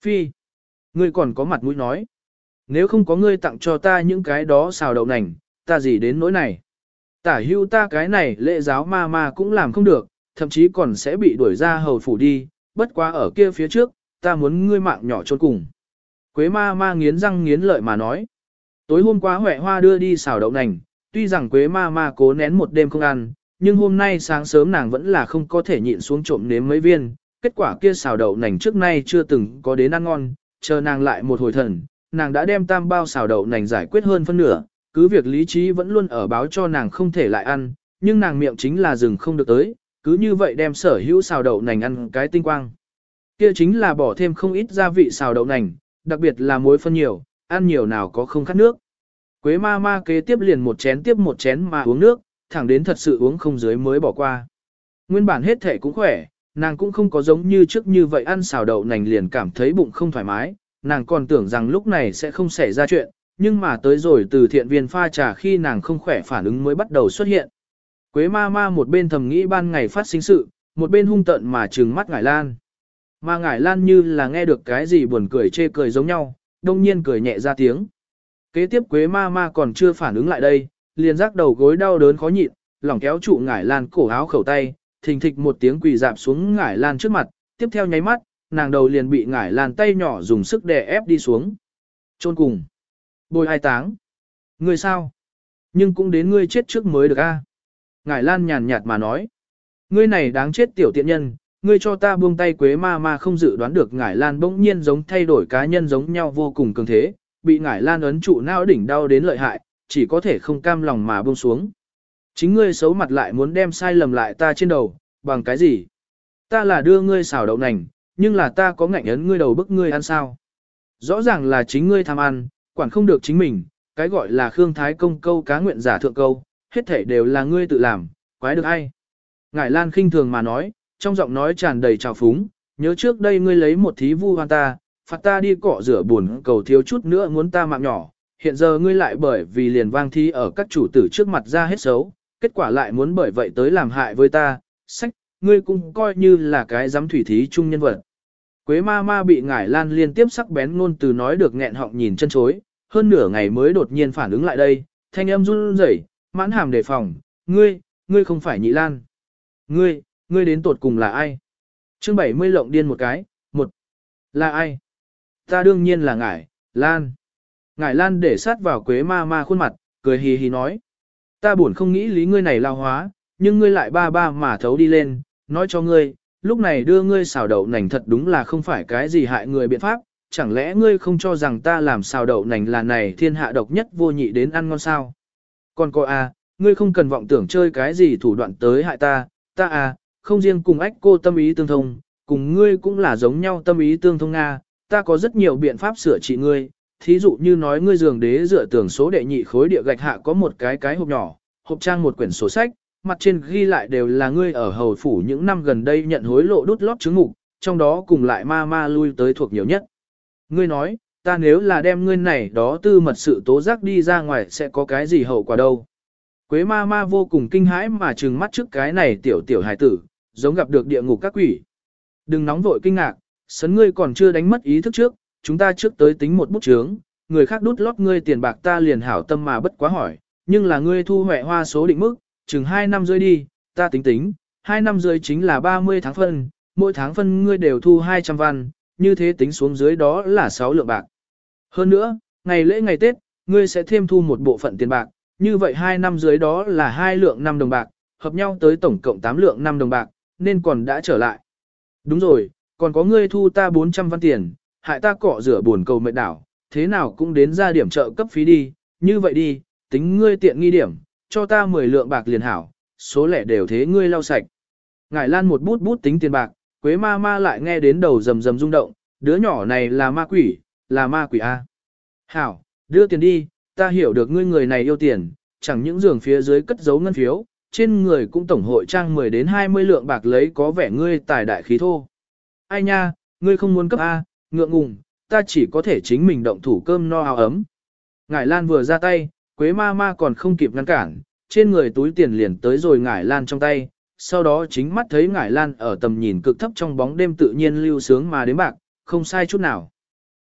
Phi, ngươi còn có mặt mũi nói. Nếu không có ngươi tặng cho ta những cái đó xào đậu nành, ta gì đến nỗi này. Tả hưu ta cái này lễ giáo ma ma cũng làm không được, thậm chí còn sẽ bị đuổi ra hầu phủ đi, bất quá ở kia phía trước, ta muốn ngươi mạng nhỏ trốn cùng. Quế ma ma nghiến răng nghiến lợi mà nói. Tối hôm qua Huệ Hoa đưa đi xào đậu nành, tuy rằng Quế ma ma cố nén một đêm không ăn, nhưng hôm nay sáng sớm nàng vẫn là không có thể nhịn xuống trộm nếm mấy viên, kết quả kia xào đậu nành trước nay chưa từng có đến ăn ngon, chờ nàng lại một hồi thần, nàng đã đem tam bao xào đậu nành giải quyết hơn phân nửa, cứ việc lý trí vẫn luôn ở báo cho nàng không thể lại ăn, nhưng nàng miệng chính là dừng không được tới, cứ như vậy đem sở hữu xào đậu nành ăn cái tinh quang. Kia chính là bỏ thêm không ít gia vị xào đậu nành, đặc biệt là muối phân nhiều, ăn nhiều nào có không khát nước. Quế ma ma kế tiếp liền một chén tiếp một chén mà uống nước, thẳng đến thật sự uống không dưới mới bỏ qua. Nguyên bản hết thể cũng khỏe, nàng cũng không có giống như trước như vậy ăn xào đậu nành liền cảm thấy bụng không thoải mái, nàng còn tưởng rằng lúc này sẽ không xảy ra chuyện, nhưng mà tới rồi từ thiện viên pha trà khi nàng không khỏe phản ứng mới bắt đầu xuất hiện. Quế ma ma một bên thầm nghĩ ban ngày phát sinh sự, một bên hung tợn mà trừng mắt Ngải Lan. Mà Ngải Lan như là nghe được cái gì buồn cười chê cười giống nhau, đông nhiên cười nhẹ ra tiếng. Kế tiếp Quế ma ma còn chưa phản ứng lại đây, liền rắc đầu gối đau đớn khó nhịn, lỏng kéo trụ Ngải Lan cổ áo khẩu tay, thình thịch một tiếng quỳ dạp xuống Ngải Lan trước mặt, tiếp theo nháy mắt, nàng đầu liền bị Ngải Lan tay nhỏ dùng sức đè ép đi xuống. Chôn cùng. Bồi ai táng. Ngươi sao? Nhưng cũng đến ngươi chết trước mới được a. Ngải Lan nhàn nhạt mà nói. Ngươi này đáng chết tiểu tiện nhân, ngươi cho ta buông tay. Quế ma ma không dự đoán được Ngải Lan bỗng nhiên giống thay đổi cá nhân giống nhau vô cùng cường thế, bị Ngải Lan ấn trụ não đỉnh đau đến lợi hại, chỉ có thể không cam lòng mà buông xuống. Chính ngươi xấu mặt lại muốn đem sai lầm lại ta trên đầu, bằng cái gì? Ta là đưa ngươi xào đậu nành, nhưng là ta có ngạnh ấn ngươi đầu bức ngươi ăn sao? Rõ ràng là chính ngươi tham ăn, quản không được chính mình, cái gọi là Khương Thái Công câu cá nguyện giả thượng câu, hết thảy đều là ngươi tự làm, quái được ai? Ngải Lan khinh thường mà nói, trong giọng nói tràn đầy trào phúng, nhớ trước đây ngươi lấy một thí vu hoan ta, phạt ta đi cọ rửa buồn cầu thiếu chút nữa muốn ta mạng nhỏ, hiện giờ ngươi lại bởi vì liền vang thí ở các chủ tử trước mặt ra hết xấu, kết quả lại muốn bởi vậy tới làm hại với ta, sách, ngươi cũng coi như là cái giám thủy thí trung nhân vật. Quế ma ma bị Ngải Lan liên tiếp sắc bén ngôn từ nói được nghẹn họng nhìn chân chối, hơn nửa ngày mới đột nhiên phản ứng lại đây, thanh âm run rẩy, mãn hàm đề phòng, ngươi, ngươi không phải Nhị Lan. Ngươi, ngươi đến tột cùng là ai? Chương bảy mươi lộng điên một cái, một, là ai? Ta đương nhiên là Ngải, Lan. Ngải Lan để sát vào Quế ma ma khuôn mặt, cười hì hì nói. Ta buồn không nghĩ lý ngươi này lao hóa, nhưng ngươi lại ba ba mà thấu đi lên, nói cho ngươi, lúc này đưa ngươi xào đậu nành thật đúng là không phải cái gì hại người biện pháp, chẳng lẽ ngươi không cho rằng ta làm xào đậu nành là này thiên hạ độc nhất vô nhị đến ăn ngon sao? Còn cô à, ngươi không cần vọng tưởng chơi cái gì thủ đoạn tới hại ta, ta à, không riêng cùng ách cô tâm ý tương thông, cùng ngươi cũng là giống nhau tâm ý tương thông Nga, ta có rất nhiều biện pháp sửa trị ngươi, thí dụ như nói ngươi giường đế dựa tường số đệ nhị khối địa gạch hạ có một cái cái hộp nhỏ, hộp trang một quyển sổ sách, mặt trên ghi lại đều là ngươi ở hầu phủ những năm gần đây nhận hối lộ đút lót chứng mục, trong đó cùng lại ma ma lui tới thuộc nhiều nhất. Ngươi nói, ta nếu là đem ngươi này đó tư mật sự tố giác đi ra ngoài sẽ có cái gì hậu quả đâu. Quế ma ma vô cùng kinh hãi mà trừng mắt trước cái này tiểu tiểu hài tử, giống gặp được địa ngục các quỷ. Đừng nóng vội kinh ngạc, sấn ngươi còn chưa đánh mất ý thức trước, chúng ta trước tới tính một bút chướng, người khác đút lót ngươi tiền bạc ta liền hảo tâm mà bất quá hỏi, nhưng là ngươi thu Huệ Hoa số định mức, chừng hai năm rưỡi đi, ta tính tính, hai năm rưỡi chính là ba mươi tháng phân, mỗi tháng phân ngươi đều thu hai trăm văn, như thế tính xuống dưới đó là sáu lượng bạc. Hơn nữa, ngày lễ ngày Tết, ngươi sẽ thêm thu một bộ phận tiền bạc, như vậy hai năm dưới đó là hai lượng năm đồng bạc, hợp nhau tới tổng cộng tám lượng năm đồng bạc, nên còn đã trở lại. Đúng rồi, còn có ngươi thu ta bốn trăm văn tiền, hại ta cọ rửa buồn cầu mệt đảo, thế nào cũng đến ra điểm trợ cấp phí đi, như vậy đi, tính ngươi tiện nghi điểm, cho ta mười lượng bạc liền hảo, số lẻ đều thế ngươi lau sạch. Ngải Lan một bút bút tính tiền bạc, Quế ma ma lại nghe đến đầu rầm rầm rung động, đứa nhỏ này là ma quỷ, là ma quỷ A. Hảo, đưa tiền đi, ta hiểu được ngươi người này yêu tiền, chẳng những giường phía dưới cất giấu ngân phiếu, trên người cũng tổng hội trang mười đến hai mươi lượng bạc lấy có vẻ ngươi tài đại khí thô. Ai nha, ngươi không muốn cấp A, ngượng ngùng, ta chỉ có thể chính mình động thủ cơm no áo ấm. Ngải Lan vừa ra tay, Quế ma ma còn không kịp ngăn cản, trên người túi tiền liền tới rồi Ngải Lan trong tay, sau đó chính mắt thấy Ngải Lan ở tầm nhìn cực thấp trong bóng đêm tự nhiên lưu sướng mà đến bạc, không sai chút nào.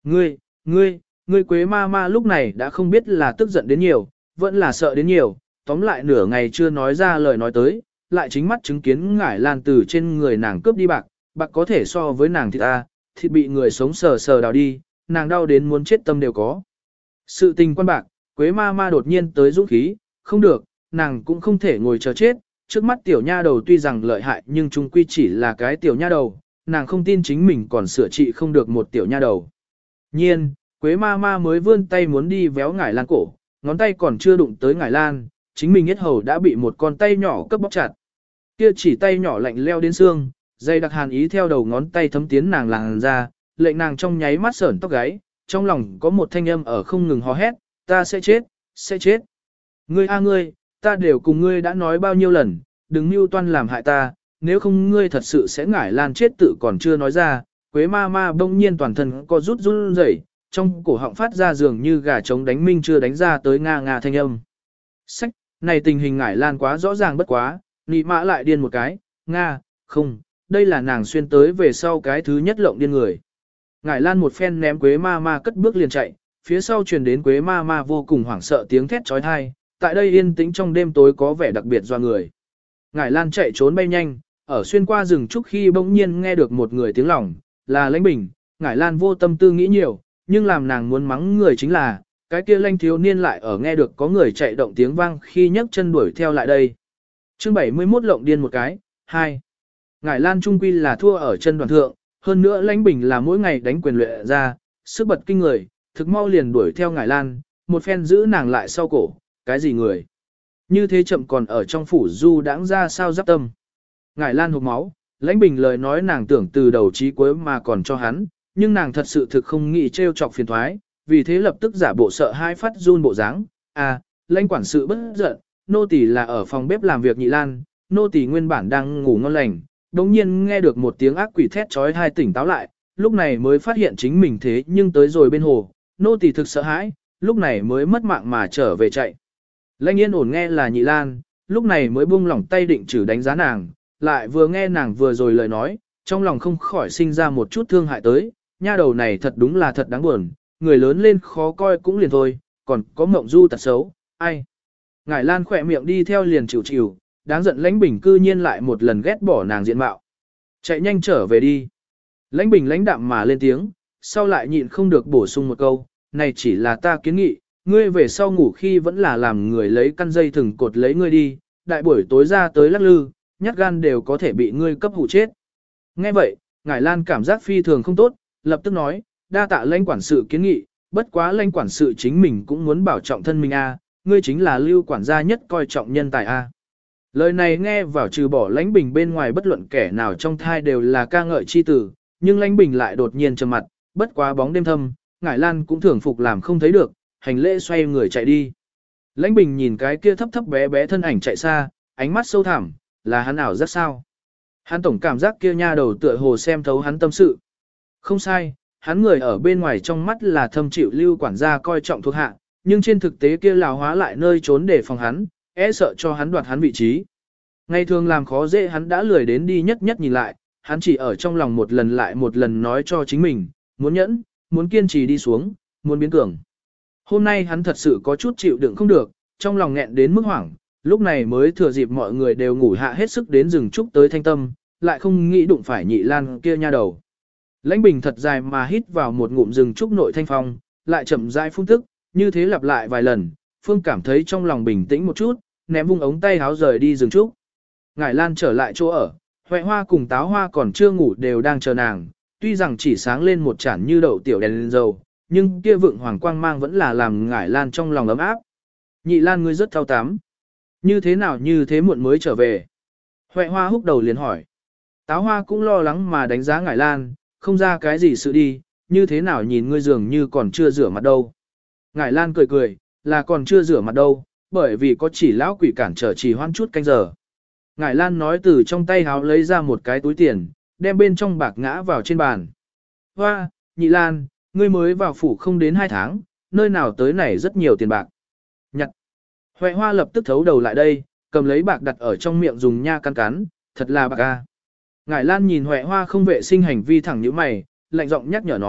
Ngươi, ngươi, ngươi Quế ma ma lúc này đã không biết là tức giận đến nhiều, vẫn là sợ đến nhiều, tóm lại nửa ngày chưa nói ra lời nói tới, lại chính mắt chứng kiến ngải lan từ trên người nàng cướp đi bạc, bạc có thể so với nàng thịt ta, thịt bị người sống sờ sờ đào đi, nàng đau đến muốn chết tâm đều có. Sự tình quan bạc, Quế ma ma đột nhiên tới dũng khí, không được, nàng cũng không thể ngồi chờ chết, trước mắt tiểu nha đầu tuy rằng lợi hại nhưng chung quy chỉ là cái tiểu nha đầu, nàng không tin chính mình còn sửa trị không được một tiểu nha đầu. Nhiên, Quế ma ma mới vươn tay muốn đi véo ngải lan cổ, ngón tay còn chưa đụng tới ngải lan, chính mình yết hầu đã bị một con tay nhỏ cấp bóc chặt. Kia chỉ tay nhỏ lạnh leo đến xương, dây đặc hàn ý theo đầu ngón tay thấm tiến nàng làn ra, lệnh nàng trong nháy mắt sởn tóc gáy, trong lòng có một thanh âm ở không ngừng hò hét, ta sẽ chết, sẽ chết. Ngươi a ngươi, ta đều cùng ngươi đã nói bao nhiêu lần, đừng mưu toan làm hại ta, nếu không ngươi thật sự sẽ ngải lan chết tự còn chưa nói ra. Quế ma ma bỗng nhiên toàn thân co rút run rẩy, trong cổ họng phát ra dường như gà trống đánh minh chưa đánh ra tới nga nga thanh âm. Sách, này tình hình ngải lan quá rõ ràng bất quá, nị mã lại điên một cái, nga, không, đây là nàng xuyên tới về sau cái thứ nhất lộng điên người. Ngải lan một phen ném Quế ma ma cất bước liền chạy, phía sau truyền đến Quế ma ma vô cùng hoảng sợ tiếng thét trói thai, tại đây yên tĩnh trong đêm tối có vẻ đặc biệt doa người. Ngải lan chạy trốn bay nhanh, ở xuyên qua rừng trúc khi bỗng nhiên nghe được một người tiếng lòng, là Lãnh Bình. Ngải lan vô tâm tư nghĩ nhiều, nhưng làm nàng muốn mắng người chính là, cái kia Lãnh thiếu niên lại ở nghe được có người chạy động tiếng vang khi nhấc chân đuổi theo lại đây. Chương bảy mươi mốt lộng điên một cái, hai. Ngải lan trung quy là thua ở chân đoàn thượng, hơn nữa Lãnh Bình là mỗi ngày đánh quyền luyện ra, sức bật kinh người, thực mau liền đuổi theo Ngải lan, một phen giữ nàng lại sau cổ, cái gì người? Như thế chậm còn ở trong phủ du đãng ra sao giáp tâm. Ngải lan hộc máu, Lãnh Bình lời nói nàng tưởng từ đầu chí cuối mà còn cho hắn, nhưng nàng thật sự thực không nghĩ trêu chọc phiền thoái, vì thế lập tức giả bộ sợ hai phát run bộ dáng. À, Lãnh quản sự bất giận, nô tỳ là ở phòng bếp làm việc nhị lan, nô tỳ nguyên bản đang ngủ ngon lành, đống nhiên nghe được một tiếng ác quỷ thét trói hai tỉnh táo lại, lúc này mới phát hiện chính mình thế nhưng tới rồi bên hồ, nô tỳ thực sợ hãi, lúc này mới mất mạng mà trở về chạy. Lãnh Yên ổn nghe là nhị lan, lúc này mới buông lỏng tay định trừ đánh giá nàng, lại vừa nghe nàng vừa rồi lời nói, trong lòng không khỏi sinh ra một chút thương hại tới, nha đầu này thật đúng là thật đáng buồn, người lớn lên khó coi cũng liền thôi, còn có mộng du tật xấu, ai. Ngải lan khỏe miệng đi theo liền chịu chịu, đáng giận Lãnh Bình cư nhiên lại một lần ghét bỏ nàng diện mạo. Chạy nhanh trở về đi. Lãnh Bình lãnh đạm mà lên tiếng, sau lại nhịn không được bổ sung một câu, này chỉ là ta kiến nghị, ngươi về sau ngủ khi vẫn là làm người lấy căn dây thừng cột lấy ngươi đi, đại buổi tối ra tới lắc lư, nhát gan đều có thể bị ngươi cấp hụ chết. Nghe vậy, Ngải Lan cảm giác phi thường không tốt, lập tức nói, đa tạ Lãnh quản sự kiến nghị, bất quá Lãnh quản sự chính mình cũng muốn bảo trọng thân mình a, ngươi chính là Lưu quản gia nhất coi trọng nhân tài a. Lời này nghe vào trừ bỏ Lãnh Bình bên ngoài bất luận kẻ nào trong thai đều là ca ngợi chi tử, nhưng Lãnh Bình lại đột nhiên trầm mặt, bất quá bóng đêm thâm, Ngải Lan cũng thưởng phục làm không thấy được, hành lễ xoay người chạy đi. Lãnh Bình nhìn cái kia thấp thấp bé bé thân ảnh chạy xa, ánh mắt sâu thẳm, là hắn ảo giác sao? Hắn tổng cảm giác kia nha đầu tựa hồ xem thấu hắn tâm sự. Không sai, hắn người ở bên ngoài trong mắt là thâm chịu Lưu quản gia coi trọng thuộc hạ, nhưng trên thực tế kia lào hóa lại nơi trốn để phòng hắn, e sợ cho hắn đoạt hắn vị trí. Ngày thường làm khó dễ hắn đã lười đến đi nhất nhất nhìn lại, hắn chỉ ở trong lòng một lần lại một lần nói cho chính mình, muốn nhẫn, muốn kiên trì đi xuống, muốn biến cường. Hôm nay hắn thật sự có chút chịu đựng không được, trong lòng nghẹn đến mức hoảng, lúc này mới thừa dịp mọi người đều ngủ hạ hết sức đến rừng trúc tới thanh tâm, lại không nghĩ đụng phải nhị lan kia nha đầu. Lãnh Bình thật dài mà hít vào một ngụm rừng trúc nội thanh phong, lại chậm rãi phun tức, như thế lặp lại vài lần, Phương cảm thấy trong lòng bình tĩnh một chút, ném vung ống tay háo rời đi rừng trúc. Ngải Lan trở lại chỗ ở, Huệ Hoa cùng Táo Hoa còn chưa ngủ đều đang chờ nàng, tuy rằng chỉ sáng lên một chản như đậu tiểu đèn lên dầu, nhưng kia vượng hoàng quang mang vẫn là làm Ngải Lan trong lòng ấm áp. Nhị Lan ngươi rất thao tám. Như thế nào như thế muộn mới trở về? Huệ Hoa húc đầu liền hỏi. Táo Hoa cũng lo lắng mà đánh giá Ngải Lan, không ra cái gì sự đi, như thế nào nhìn ngươi dường như còn chưa rửa mặt đâu. Ngải Lan cười cười, là còn chưa rửa mặt đâu, bởi vì có chỉ lão quỷ cản trở trì hoãn chút canh giờ. Ngải Lan nói từ trong tay háo lấy ra một cái túi tiền, đem bên trong bạc ngã vào trên bàn. Hoa, Nhị Lan, ngươi mới vào phủ không đến hai tháng, nơi nào tới này rất nhiều tiền bạc. Nhặt. Huệ Hoa lập tức thấu đầu lại đây, cầm lấy bạc đặt ở trong miệng dùng nha cắn cắn, thật là bạc a. Ngải Lan nhìn Huệ Hoa không vệ sinh hành vi thẳng như mày, lạnh giọng nhắc nhở nói,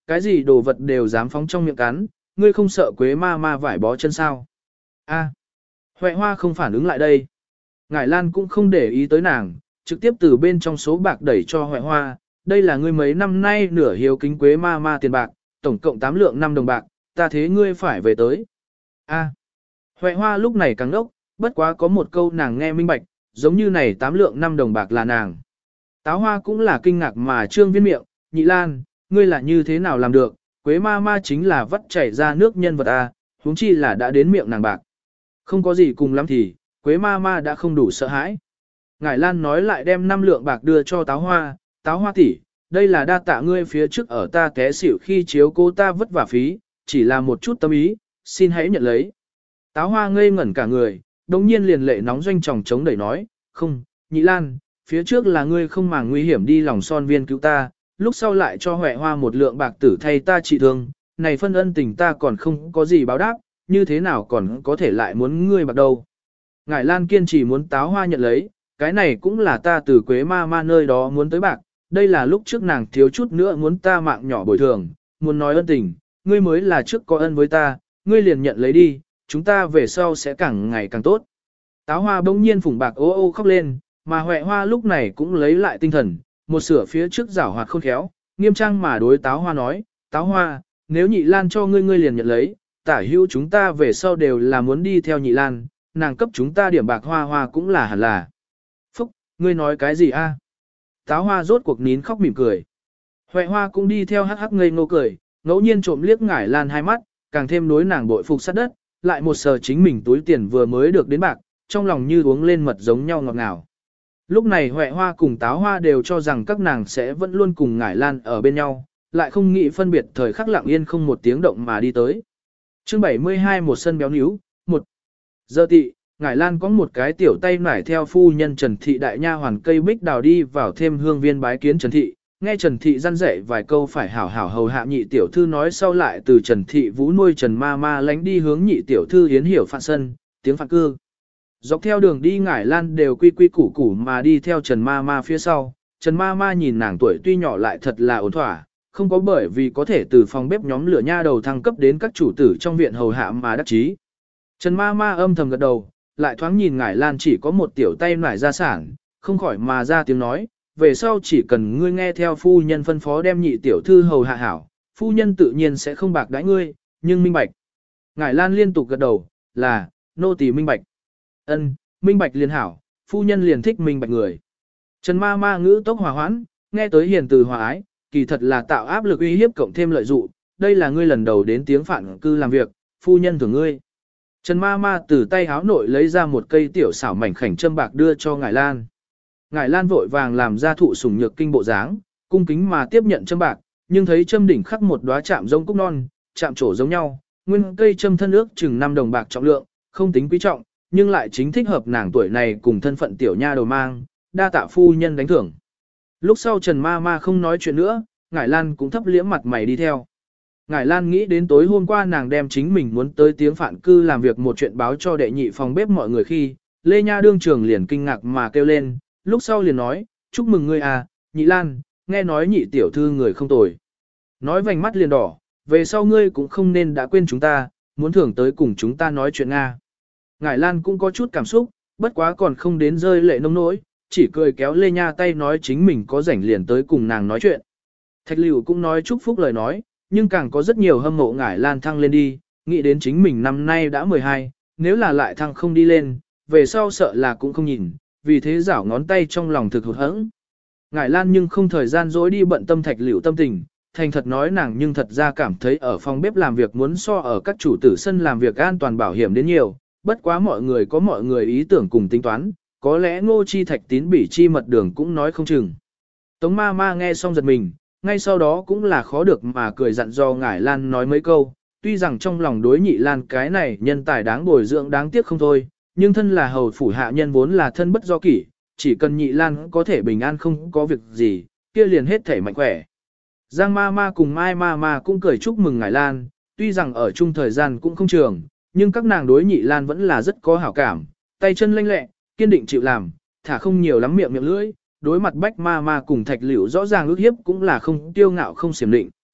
cái gì đồ vật đều dám phóng trong miệng cắn, ngươi không sợ Quế ma ma vải bó chân sao? A, Huệ Hoa không phản ứng lại đây. Ngải Lan cũng không để ý tới nàng, trực tiếp từ bên trong số bạc đẩy cho Huệ Hoa, đây là ngươi mấy năm nay nửa hiếu kính Quế ma ma tiền bạc, tổng cộng tám lượng năm đồng bạc, ta thế ngươi phải về tới. A, Huệ Hoa lúc này càng đốc, bất quá có một câu nàng nghe minh bạch, giống như này tám lượng năm đồng bạc là nàng. Táo Hoa cũng là kinh ngạc mà trương viên miệng, Nhị Lan, ngươi là như thế nào làm được, Quế ma ma chính là vắt chảy ra nước nhân vật a, huống chi là đã đến miệng nàng bạc. Không có gì cùng lắm thì, Quế ma ma đã không đủ sợ hãi. Ngải Lan nói lại đem năm lượng bạc đưa cho Táo Hoa, Táo Hoa tỷ, đây là đa tạ ngươi phía trước ở ta té xỉu khi chiếu cố ta vất vả phí, chỉ là một chút tâm ý, xin hãy nhận lấy. Táo Hoa ngây ngẩn cả người, đồng nhiên liền lệ nóng doanh tròng chống đẩy nói, không, Nhị Lan, phía trước là ngươi không màng nguy hiểm đi lòng son viên cứu ta, lúc sau lại cho Huệ Hoa một lượng bạc tử thay ta trị thương, này phân ân tình ta còn không có gì báo đáp, như thế nào còn có thể lại muốn ngươi bạc đâu. Ngải Lan kiên trì muốn Táo Hoa nhận lấy, cái này cũng là ta từ Quế ma ma nơi đó muốn tới bạc, đây là lúc trước nàng thiếu chút nữa muốn ta mạng nhỏ bồi thường, muốn nói ân tình, ngươi mới là trước có ân với ta, ngươi liền nhận lấy đi, chúng ta về sau sẽ càng ngày càng tốt. Táo Hoa bỗng nhiên phủng bạc ô ô khóc lên, mà Huệ Hoa lúc này cũng lấy lại tinh thần, một sửa phía trước giảo hoạt khôn khéo, nghiêm trang mà đối Táo Hoa nói, Táo Hoa, nếu Nhị Lan cho ngươi ngươi liền nhận lấy, tả hữu chúng ta về sau đều là muốn đi theo Nhị Lan, nàng cấp chúng ta điểm bạc Hoa Hoa cũng là hẳn là. Phúc, ngươi nói cái gì a? Táo Hoa rốt cuộc nín khóc mỉm cười. Huệ Hoa cũng đi theo hắc hắc ngây ngô cười, ngẫu nhiên trộm liếc Ngải Lan hai mắt, càng thêm đối nàng bội phục sát đất, lại một sờ chính mình túi tiền vừa mới được đến bạc, trong lòng như uống lên mật giống nhau ngọt ngào. Lúc này Huệ Hoa cùng Táo Hoa đều cho rằng các nàng sẽ vẫn luôn cùng Ngải Lan ở bên nhau, lại không nghĩ phân biệt thời khắc lặng yên không một tiếng động mà đi tới. Chương bảy mươi hai một sân béo níu, một giờ tị, Ngải Lan có một cái tiểu tay nải theo phu nhân Trần Thị đại nha hoàn cây bích đào đi vào thêm hương viên bái kiến Trần Thị, nghe Trần Thị răn dạy vài câu phải hảo hảo hầu hạ nhị tiểu thư nói sau lại từ Trần Thị vũ nuôi Trần ma ma lánh đi hướng nhị tiểu thư hiến hiểu phạn sân, tiếng phạn cư. Dọc theo đường đi Ngải Lan đều quy quy củ củ mà đi theo Trần ma ma phía sau, Trần ma ma nhìn nàng tuổi tuy nhỏ lại thật là ổn thỏa, không có bởi vì có thể từ phòng bếp nhóm lửa nha đầu thăng cấp đến các chủ tử trong viện hầu hạ mà đắc chí. Trần ma ma âm thầm gật đầu, lại thoáng nhìn Ngải Lan chỉ có một tiểu tay nải gia sản, không khỏi mà ra tiếng nói, về sau chỉ cần ngươi nghe theo phu nhân phân phó đem nhị tiểu thư hầu hạ hảo, phu nhân tự nhiên sẽ không bạc đãi ngươi, nhưng minh bạch. Ngải Lan liên tục gật đầu, là, nô tỳ minh bạch. Ân, minh bạch liền hảo, phu nhân liền thích minh bạch người. Trần ma ma ngữ tốc hòa hoãn, nghe tới hiền từ hòa ái, kỳ thật là tạo áp lực uy hiếp cộng thêm lợi dụng, đây là ngươi lần đầu đến tiếng phản cư làm việc, phu nhân thưởng ngươi. Trần ma ma từ tay háo nội lấy ra một cây tiểu xảo mảnh khảnh châm bạc đưa cho Ngải Lan. Ngải Lan vội vàng làm ra thụ sủng nhược kinh bộ dáng, cung kính mà tiếp nhận châm bạc, nhưng thấy châm đỉnh khắc một đóa chạm giống cúc non, chạm trổ giống nhau, nguyên cây châm thân ước chừng năm đồng bạc trọng lượng, không tính quý trọng, nhưng lại chính thích hợp nàng tuổi này cùng thân phận tiểu nha đầu mang, đa tạ phu nhân đánh thưởng. Lúc sau Trần ma ma không nói chuyện nữa, Ngải Lan cũng thấp liễm mặt mày đi theo. Ngải Lan nghĩ đến tối hôm qua nàng đem chính mình muốn tới tiếng phản cư làm việc một chuyện báo cho đệ nhị phòng bếp mọi người khi, Lê Nha đương trường liền kinh ngạc mà kêu lên, lúc sau liền nói, chúc mừng ngươi à, nhị Lan, nghe nói nhị tiểu thư người không tồi. Nói vành mắt liền đỏ, về sau ngươi cũng không nên đã quên chúng ta, muốn thưởng tới cùng chúng ta nói chuyện Nga. Ngải Lan cũng có chút cảm xúc, bất quá còn không đến rơi lệ nông nỗi, chỉ cười kéo Lê Nha tay nói chính mình có rảnh liền tới cùng nàng nói chuyện. Thạch Lưu cũng nói chúc phúc lời nói, nhưng càng có rất nhiều hâm mộ Ngải Lan thăng lên đi, nghĩ đến chính mình năm nay đã mười hai, nếu là lại thăng không đi lên, về sau sợ là cũng không nhìn, vì thế giảo ngón tay trong lòng thực hụt hẫng. Ngải Lan nhưng không thời gian dối đi bận tâm Thạch Lưu tâm tình, thành thật nói nàng nhưng thật ra cảm thấy ở phòng bếp làm việc muốn so ở các chủ tử sân làm việc an toàn bảo hiểm đến nhiều, bất quá mọi người có mọi người ý tưởng cùng tính toán, có lẽ Ngô Chi Thạch tín bỉ chi mật đường cũng nói không chừng. Tống ma ma nghe xong giật mình, ngay sau đó cũng là khó được mà cười dặn do Ngải Lan nói mấy câu, tuy rằng trong lòng đối nhị Lan cái này nhân tài đáng bồi dưỡng đáng tiếc không thôi, nhưng thân là hầu phủ hạ nhân vốn là thân bất do kỷ, chỉ cần nhị Lan có thể bình an không có việc gì, kia liền hết thể mạnh khỏe. Giang ma ma cùng Mai ma ma cũng cười chúc mừng Ngải Lan, tuy rằng ở chung thời gian cũng không trường, nhưng các nàng đối nhị Lan vẫn là rất có hảo cảm, tay chân lanh lẹ, kiên định chịu làm, thả không nhiều lắm miệng miệng lưỡi, đối mặt bách ma ma cùng Thạch Liễu rõ ràng ước hiếp cũng là không tiêu ngạo không xiểm định,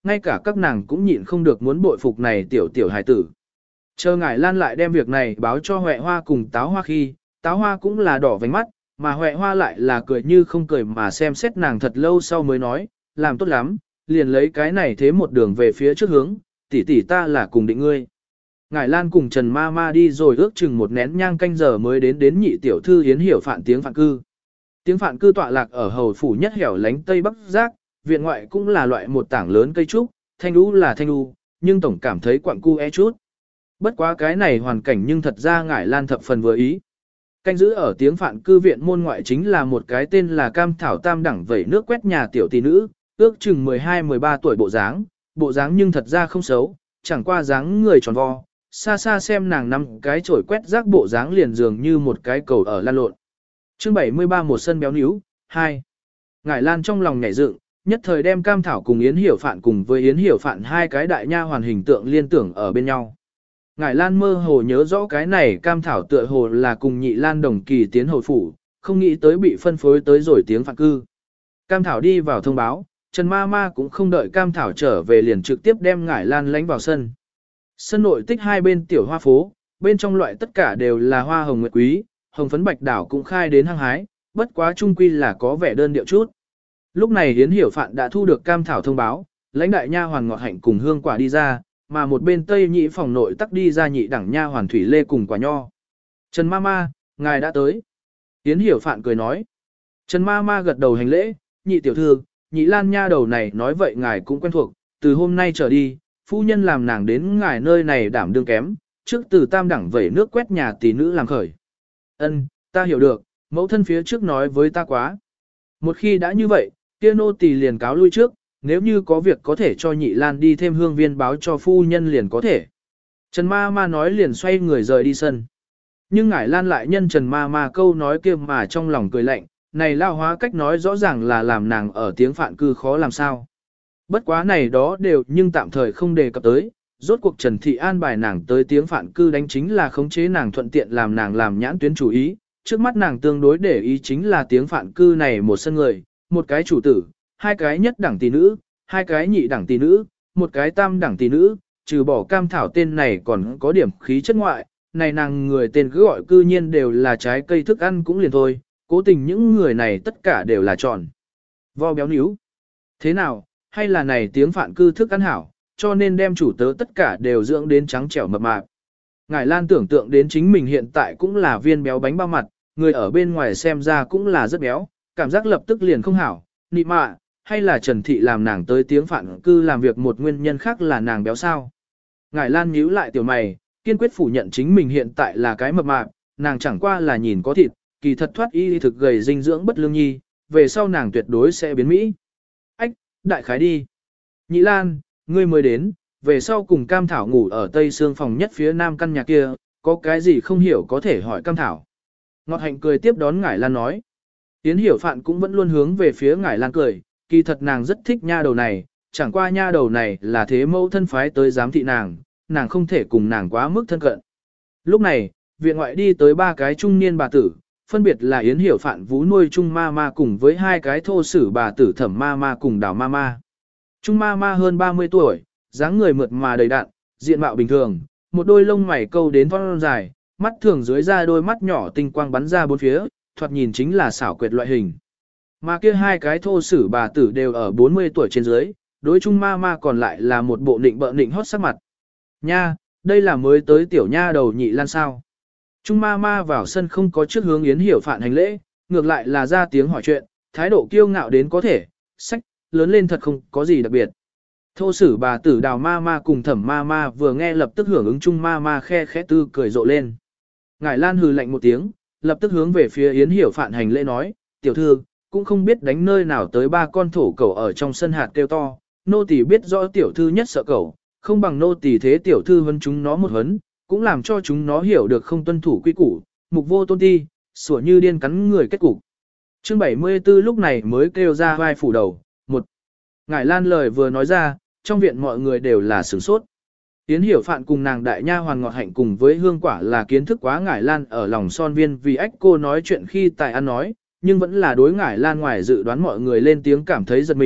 ngay cả các nàng cũng nhịn không được muốn bội phục này tiểu tiểu hài tử. Chờ Ngải Lan lại đem việc này báo cho Huệ Hoa cùng Táo Hoa khi, Táo Hoa cũng là đỏ vành mắt, mà Huệ Hoa lại là cười như không cười mà xem xét nàng thật lâu sau mới nói, làm tốt lắm, liền lấy cái này thế một đường về phía trước hướng, tỷ tỷ ta là cùng định ngươi. Ngải Lan cùng Trần Ma Ma đi rồi ước chừng một nén nhang canh giờ mới đến đến nhị tiểu thư Yến Hiểu Phạn tiếng Phạn cư. Tiếng Phạn cư tọa lạc ở hầu phủ nhất hẻo lánh tây bắc giác, viện ngoại cũng là loại một tảng lớn cây trúc, thanh đu là thanh đu, nhưng tổng cảm thấy quặng cu é chút. Bất quá cái này hoàn cảnh nhưng thật ra Ngải Lan thập phần vừa ý. Canh giữ ở tiếng Phạn cư viện môn ngoại chính là một cái tên là Cam Thảo Tam đẳng vẩy nước quét nhà tiểu tỷ nữ, ước chừng mười hai mười ba tuổi bộ dáng, bộ dáng nhưng thật ra không xấu, chẳng qua dáng người tròn vo, xa xa xem nàng năm cái chổi quét rác bộ dáng liền dường như một cái cầu ở lan lộn. Chương bảy mươi ba một sân béo níu, hai. Ngải Lan trong lòng nhảy dựng, nhất thời đem Cam Thảo cùng Yến Hiểu Phạn cùng với Yến Hiểu Phạn hai cái đại nha hoàn hình tượng liên tưởng ở bên nhau. Ngải Lan mơ hồ nhớ rõ cái này Cam Thảo tựa hồ là cùng Nhị Lan đồng kỳ tiến hồi phủ, không nghĩ tới bị phân phối tới rồi tiếng Phạn cư. Cam Thảo đi vào thông báo, Trần Ma Ma cũng không đợi Cam Thảo trở về liền trực tiếp đem Ngải Lan lánh vào sân. Sân nội tích hai bên tiểu hoa phố, bên trong loại tất cả đều là hoa hồng nguyệt quý, hồng phấn bạch đảo cũng khai đến hăng hái, bất quá trung quy là có vẻ đơn điệu chút. Lúc này Yến Hiểu Phạn đã thu được Cam Thảo thông báo, lãnh đại nha hoàn Ngọt Hạnh cùng Hương Quả đi ra, mà một bên tây nhị phòng nội tắc đi ra nhị đẳng nha hoàn Thủy Lê cùng Quả Nho. Trần Ma Ma, ngài đã tới. Yến Hiểu Phạn cười nói. Trần Ma Ma gật đầu hành lễ, nhị tiểu thư, nhị Lan nha đầu này nói vậy ngài cũng quen thuộc, từ hôm nay trở đi, phu nhân làm nàng đến ngài nơi này đảm đương kém, trước từ tam đẳng vẩy nước quét nhà tỷ nữ làm khởi. Ân, ta hiểu được, mẫu thân phía trước nói với ta quá. Một khi đã như vậy, kia nô tỳ liền cáo lui trước, nếu như có việc có thể cho nhị Lan đi thêm hương viên báo cho phu nhân liền có thể. Trần Ma Ma nói liền xoay người rời đi sân. Nhưng Ngải Lan lại nhân Trần Ma Ma câu nói kia mà trong lòng cười lạnh, này lao hóa cách nói rõ ràng là làm nàng ở tiếng Phạn cư khó làm sao. Bất quá này đó đều nhưng tạm thời không đề cập tới, rốt cuộc Trần Thị an bài nàng tới tiếng Phạn cư đánh chính là khống chế nàng thuận tiện làm nàng làm nhãn tuyến chủ ý, trước mắt nàng tương đối để ý chính là tiếng Phạn cư này một sân người, một cái chủ tử, hai cái nhất đẳng tỷ nữ, hai cái nhị đẳng tỷ nữ, một cái tam đẳng tỷ nữ, trừ bỏ Cam Thảo tên này còn có điểm khí chất ngoại, này nàng người tên cứ gọi cư nhiên đều là trái cây thức ăn cũng liền thôi, cố tình những người này tất cả đều là tròn vo béo níu. Thế nào, hay là này tiếng Phạn cư thức ăn hảo, cho nên đem chủ tớ tất cả đều dưỡng đến trắng trẻo mập mạp. Ngải Lan tưởng tượng đến chính mình hiện tại cũng là viên béo bánh bao mặt, người ở bên ngoài xem ra cũng là rất béo, cảm giác lập tức liền không hảo, nị mạ, hay là Trần Thị làm nàng tới tiếng Phạn cư làm việc một nguyên nhân khác là nàng béo sao. Ngải Lan nhíu lại tiểu mày, kiên quyết phủ nhận chính mình hiện tại là cái mập mạp, nàng chẳng qua là nhìn có thịt, kỳ thật thoát y thực gầy dinh dưỡng bất lương nhi, về sau nàng tuyệt đối sẽ biến Mỹ. Ách, đại khái đi. Nhị Lan, ngươi mới đến, về sau cùng Cam Thảo ngủ ở tây xương phòng nhất phía nam căn nhà kia, có cái gì không hiểu có thể hỏi Cam Thảo. Ngọt Hạnh cười tiếp đón Ngải Lan nói. Yến Hiểu Phạn cũng vẫn luôn hướng về phía Ngải Lan cười, kỳ thật nàng rất thích nha đầu này, chẳng qua nha đầu này là thế mẫu thân phái tới giám thị nàng, nàng không thể cùng nàng quá mức thân cận. Lúc này, viện ngoại đi tới ba cái trung niên bà tử, phân biệt là Yến Hiểu Phạn vú nuôi Trung Ma Ma cùng với hai cái thô sử bà tử Thẩm Ma Ma cùng Đào Ma Ma. Trung Ma Ma hơn ba mươi tuổi, dáng người mượt mà đầy đặn, diện mạo bình thường, một đôi lông mày câu đến thon dài, mắt thường dưới ra đôi mắt nhỏ tinh quang bắn ra bốn phía, thoạt nhìn chính là xảo quyệt loại hình. Mà kia hai cái thô sử bà tử đều ở bốn mươi tuổi trên dưới, đối Trung Ma Ma còn lại là một bộ nịnh bợ nịnh hót sắc mặt. Nha, đây là mới tới tiểu nha đầu Nhị Lan sao. Trung Ma Ma vào sân không có trước hướng Yến Hiểu Phạn hành lễ, ngược lại là ra tiếng hỏi chuyện, thái độ kiêu ngạo đến có thể, sách, lớn lên thật không có gì đặc biệt. Thô sử bà tử Đào Ma Ma cùng Thẩm Ma Ma vừa nghe lập tức hưởng ứng Trung Ma Ma khe khẽ tư cười rộ lên. Ngải Lan hừ lạnh một tiếng, lập tức hướng về phía Yến Hiểu Phạn hành lễ nói, tiểu thư, cũng không biết đánh nơi nào tới ba con thổ cẩu ở trong sân hạt kêu to, nô tỳ biết rõ tiểu thư nhất sợ cẩu, không bằng nô tỳ thế tiểu thư vấn chúng nó một vấn, cũng làm cho chúng nó hiểu được không tuân thủ quy củ, mục vô tôn ti, sủa như điên cắn người kết cục. Chương bảy mươi tư lúc này mới kêu ra vai phủ đầu, một. Ngải Lan lời vừa nói ra, trong viện mọi người đều là sửng sốt. Yến Hiểu Phạn cùng nàng đại nha hoàn Ngọt Hạnh cùng với Hương Quả là kiến thức quá Ngải Lan ở lòng son viên vì ách cô nói chuyện khi tài ăn nói, nhưng vẫn là đối Ngải Lan ngoài dự đoán mọi người lên tiếng cảm thấy giật mình,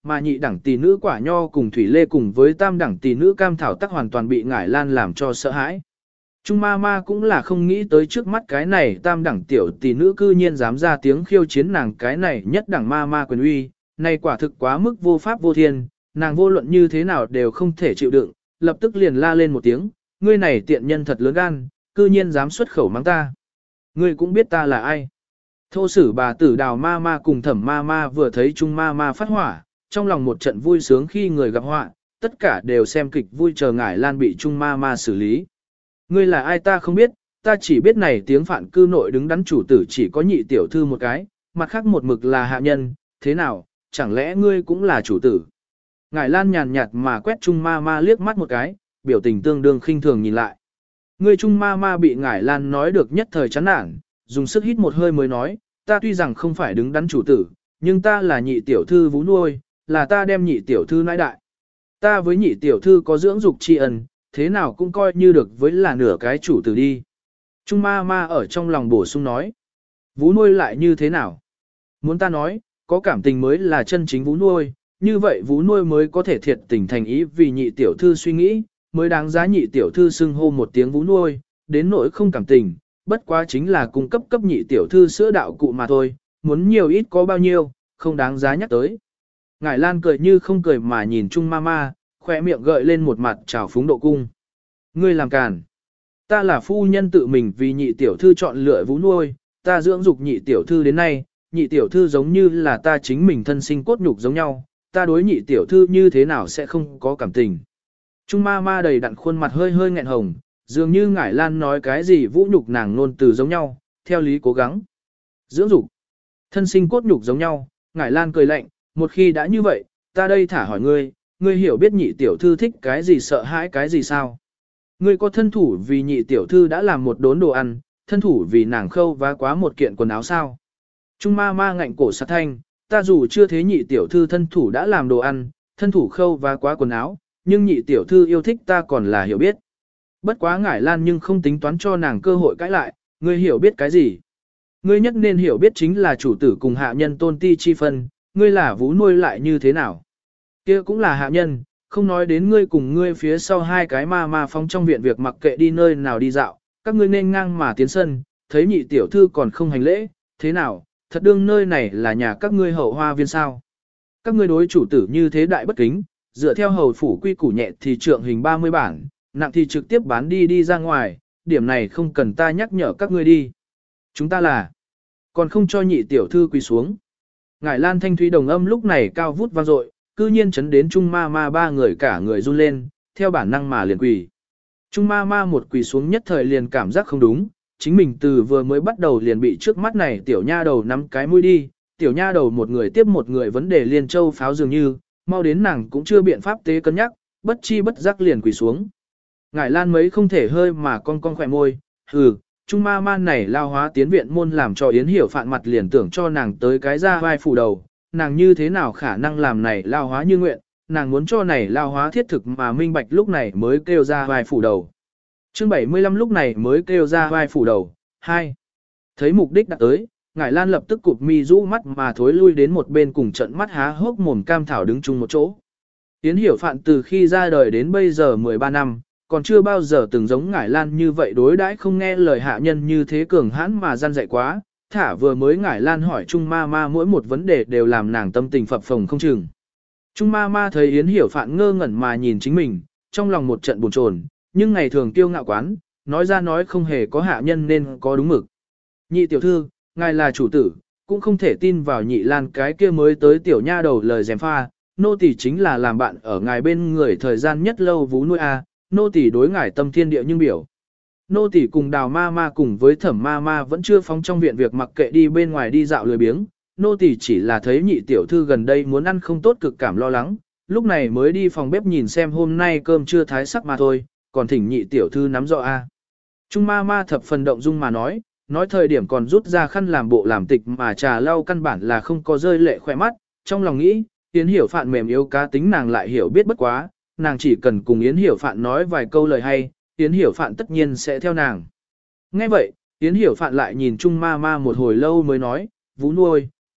mà nhị đẳng tỷ nữ quả nho cùng thủy lê cùng với tam đẳng tỷ nữ cam thảo tắc hoàn toàn bị ngải lan làm cho sợ hãi. Trung ma ma cũng là không nghĩ tới trước mắt cái này tam đẳng tiểu tỷ nữ cư nhiên dám ra tiếng khiêu chiến nàng cái này nhất đẳng ma ma quyền uy, này quả thực quá mức vô pháp vô thiên, nàng vô luận như thế nào đều không thể chịu đựng, lập tức liền la lên một tiếng, ngươi này tiện nhân thật lớn gan, cư nhiên dám xuất khẩu mắng ta. Ngươi cũng biết ta là ai. Thô sử bà tử đào ma ma cùng thẩm ma ma vừa thấy Trung ma ma phát hỏa, trong lòng một trận vui sướng khi người gặp họa, tất cả đều xem kịch vui chờ ngải lan bị Trung ma ma xử lý. Ngươi là ai ta không biết, ta chỉ biết này tiếng phản cư nội đứng đắn chủ tử chỉ có nhị tiểu thư một cái, mặt khác một mực là hạ nhân, thế nào, chẳng lẽ ngươi cũng là chủ tử. Ngải lan nhàn nhạt mà quét Trung ma ma liếc mắt một cái, biểu tình tương đương khinh thường nhìn lại. Ngươi Trung ma ma bị ngải lan nói được nhất thời chán nản, dùng sức hít một hơi mới nói, ta tuy rằng không phải đứng đắn chủ tử, nhưng ta là nhị tiểu thư vú nuôi, là ta đem nhị tiểu thư nãi đại. Ta với nhị tiểu thư có dưỡng dục tri ân, thế nào cũng coi như được với là nửa cái chủ tử đi. Trung ma ma ở trong lòng bổ sung nói, vú nuôi lại như thế nào? Muốn ta nói, có cảm tình mới là chân chính vú nuôi, như vậy vú nuôi mới có thể thiệt tình thành ý vì nhị tiểu thư suy nghĩ, mới đáng giá nhị tiểu thư xưng hô một tiếng vú nuôi, đến nỗi không cảm tình, bất quá chính là cung cấp cấp nhị tiểu thư sữa đạo cụ mà thôi, muốn nhiều ít có bao nhiêu, không đáng giá nhắc tới. Ngải Lan cười như không cười mà nhìn Trung ma ma, khoe miệng gợi lên một mặt trào phúng độ cung. Ngươi làm càn. Ta là phu nhân tự mình vì nhị tiểu thư chọn lựa vú nuôi, ta dưỡng dục nhị tiểu thư đến nay, nhị tiểu thư giống như là ta chính mình thân sinh cốt nhục giống nhau, ta đối nhị tiểu thư như thế nào sẽ không có cảm tình. Trung ma ma đầy đặn khuôn mặt hơi hơi nghẹn hồng, dường như Ngải Lan nói cái gì vũ nhục nàng nôn từ giống nhau, theo lý cố gắng. Dưỡng dục, thân sinh cốt nhục giống nhau, Ngải Lan cười lạnh, một khi đã như vậy, ta đây thả hỏi ngươi, ngươi hiểu biết nhị tiểu thư thích cái gì sợ hãi cái gì sao? Ngươi có thân thủ vì nhị tiểu thư đã làm một đốn đồ ăn, thân thủ vì nàng khâu vá quá một kiện quần áo sao? Trung ma ma ngạnh cổ sát thanh, ta dù chưa thế nhị tiểu thư thân thủ đã làm đồ ăn, thân thủ khâu vá quá quần áo, nhưng nhị tiểu thư yêu thích ta còn là hiểu biết. Bất quá Ngải Lan nhưng không tính toán cho nàng cơ hội cãi lại, ngươi hiểu biết cái gì? Ngươi nhất nên hiểu biết chính là chủ tử cùng hạ nhân tôn ti chi phân, ngươi là vú nuôi lại như thế nào? Kia cũng là hạ nhân, không nói đến ngươi cùng ngươi phía sau hai cái ma ma phong trong viện việc mặc kệ đi nơi nào đi dạo, các ngươi nên ngang mà tiến sân, thấy nhị tiểu thư còn không hành lễ, thế nào, thật đương nơi này là nhà các ngươi hậu hoa viên sao? Các ngươi đối chủ tử như thế đại bất kính, dựa theo hầu phủ quy củ nhẹ thì trượng hình ba mươi bản, nặng thì trực tiếp bán đi đi ra ngoài, điểm này không cần ta nhắc nhở các ngươi đi. Chúng ta là, còn không cho nhị tiểu thư quỳ xuống. Ngải Lan thanh thúy đồng âm lúc này cao vút vang dội, cư nhiên chấn đến Trung ma ma ba người cả người run lên, theo bản năng mà liền quỳ. Trung ma ma một quỳ xuống nhất thời liền cảm giác không đúng, chính mình từ vừa mới bắt đầu liền bị trước mắt này tiểu nha đầu nắm cái mũi đi, tiểu nha đầu một người tiếp một người vấn đề liên châu pháo dường như, mau đến nàng cũng chưa biện pháp tế cân nhắc, bất chi bất giác liền quỳ xuống. Ngải Lan mấy không thể hơi mà con con khỏe môi, hừ, Trung ma ma này lao hóa tiến viện môn làm cho Yến Hiểu Phạn mặt liền tưởng cho nàng tới cái ra vai phủ đầu, nàng như thế nào khả năng làm này lao hóa như nguyện, nàng muốn cho này lao hóa thiết thực mà minh bạch lúc này mới kêu ra vai phủ đầu. Chương bảy mươi lăm lúc này mới kêu ra vai phủ đầu, hai. Thấy mục đích đã tới, Ngải Lan lập tức cụp mi rũ mắt mà thối lui đến một bên cùng trận mắt há hốc mồm cam thảo đứng chung một chỗ. Yến Hiểu Phạn từ khi ra đời đến bây giờ mười ba năm, còn chưa bao giờ từng giống Ngải Lan như vậy đối đãi không nghe lời hạ nhân như thế cường hãn mà gian dạy quá, thả vừa mới Ngải Lan hỏi Trung ma ma mỗi một vấn đề đều làm nàng tâm tình phập phồng không chừng. Trung ma ma thấy Yến Hiểu Phạn ngơ ngẩn mà nhìn chính mình, trong lòng một trận buồn chồn, nhưng ngày thường kiêu ngạo quán, nói ra nói không hề có hạ nhân nên có đúng mực. Nhị tiểu thư, ngài là chủ tử, cũng không thể tin vào nhị Lan cái kia mới tới tiểu nha đầu lời dèm pha, nô tỳ chính là làm bạn ở ngài bên người thời gian nhất lâu vú nuôi a, nô tỳ đối ngài tâm thiên địa nhưng biểu. Nô tỳ cùng Đào ma ma cùng với Thẩm ma ma vẫn chưa phóng trong viện việc mặc kệ đi bên ngoài đi dạo lười biếng, nô tỳ chỉ là thấy nhị tiểu thư gần đây muốn ăn không tốt cực cảm lo lắng, lúc này mới đi phòng bếp nhìn xem hôm nay cơm chưa thái sắc mà thôi, còn thỉnh nhị tiểu thư nắm rõ a. Trung ma ma thập phần động dung mà nói, nói thời điểm còn rút ra khăn làm bộ làm tịch mà trà lau căn bản là không có rơi lệ khỏe mắt, trong lòng nghĩ, Yến Hiểu Phạn mềm yếu cá tính nàng lại hiểu biết bất quá, nàng chỉ cần cùng Yến Hiểu Phạn nói vài câu lời hay, Yến Hiểu Phạn tất nhiên sẽ theo nàng. Nghe vậy, Yến Hiểu Phạn lại nhìn Trung ma ma một hồi lâu mới nói, Vũ nuôi,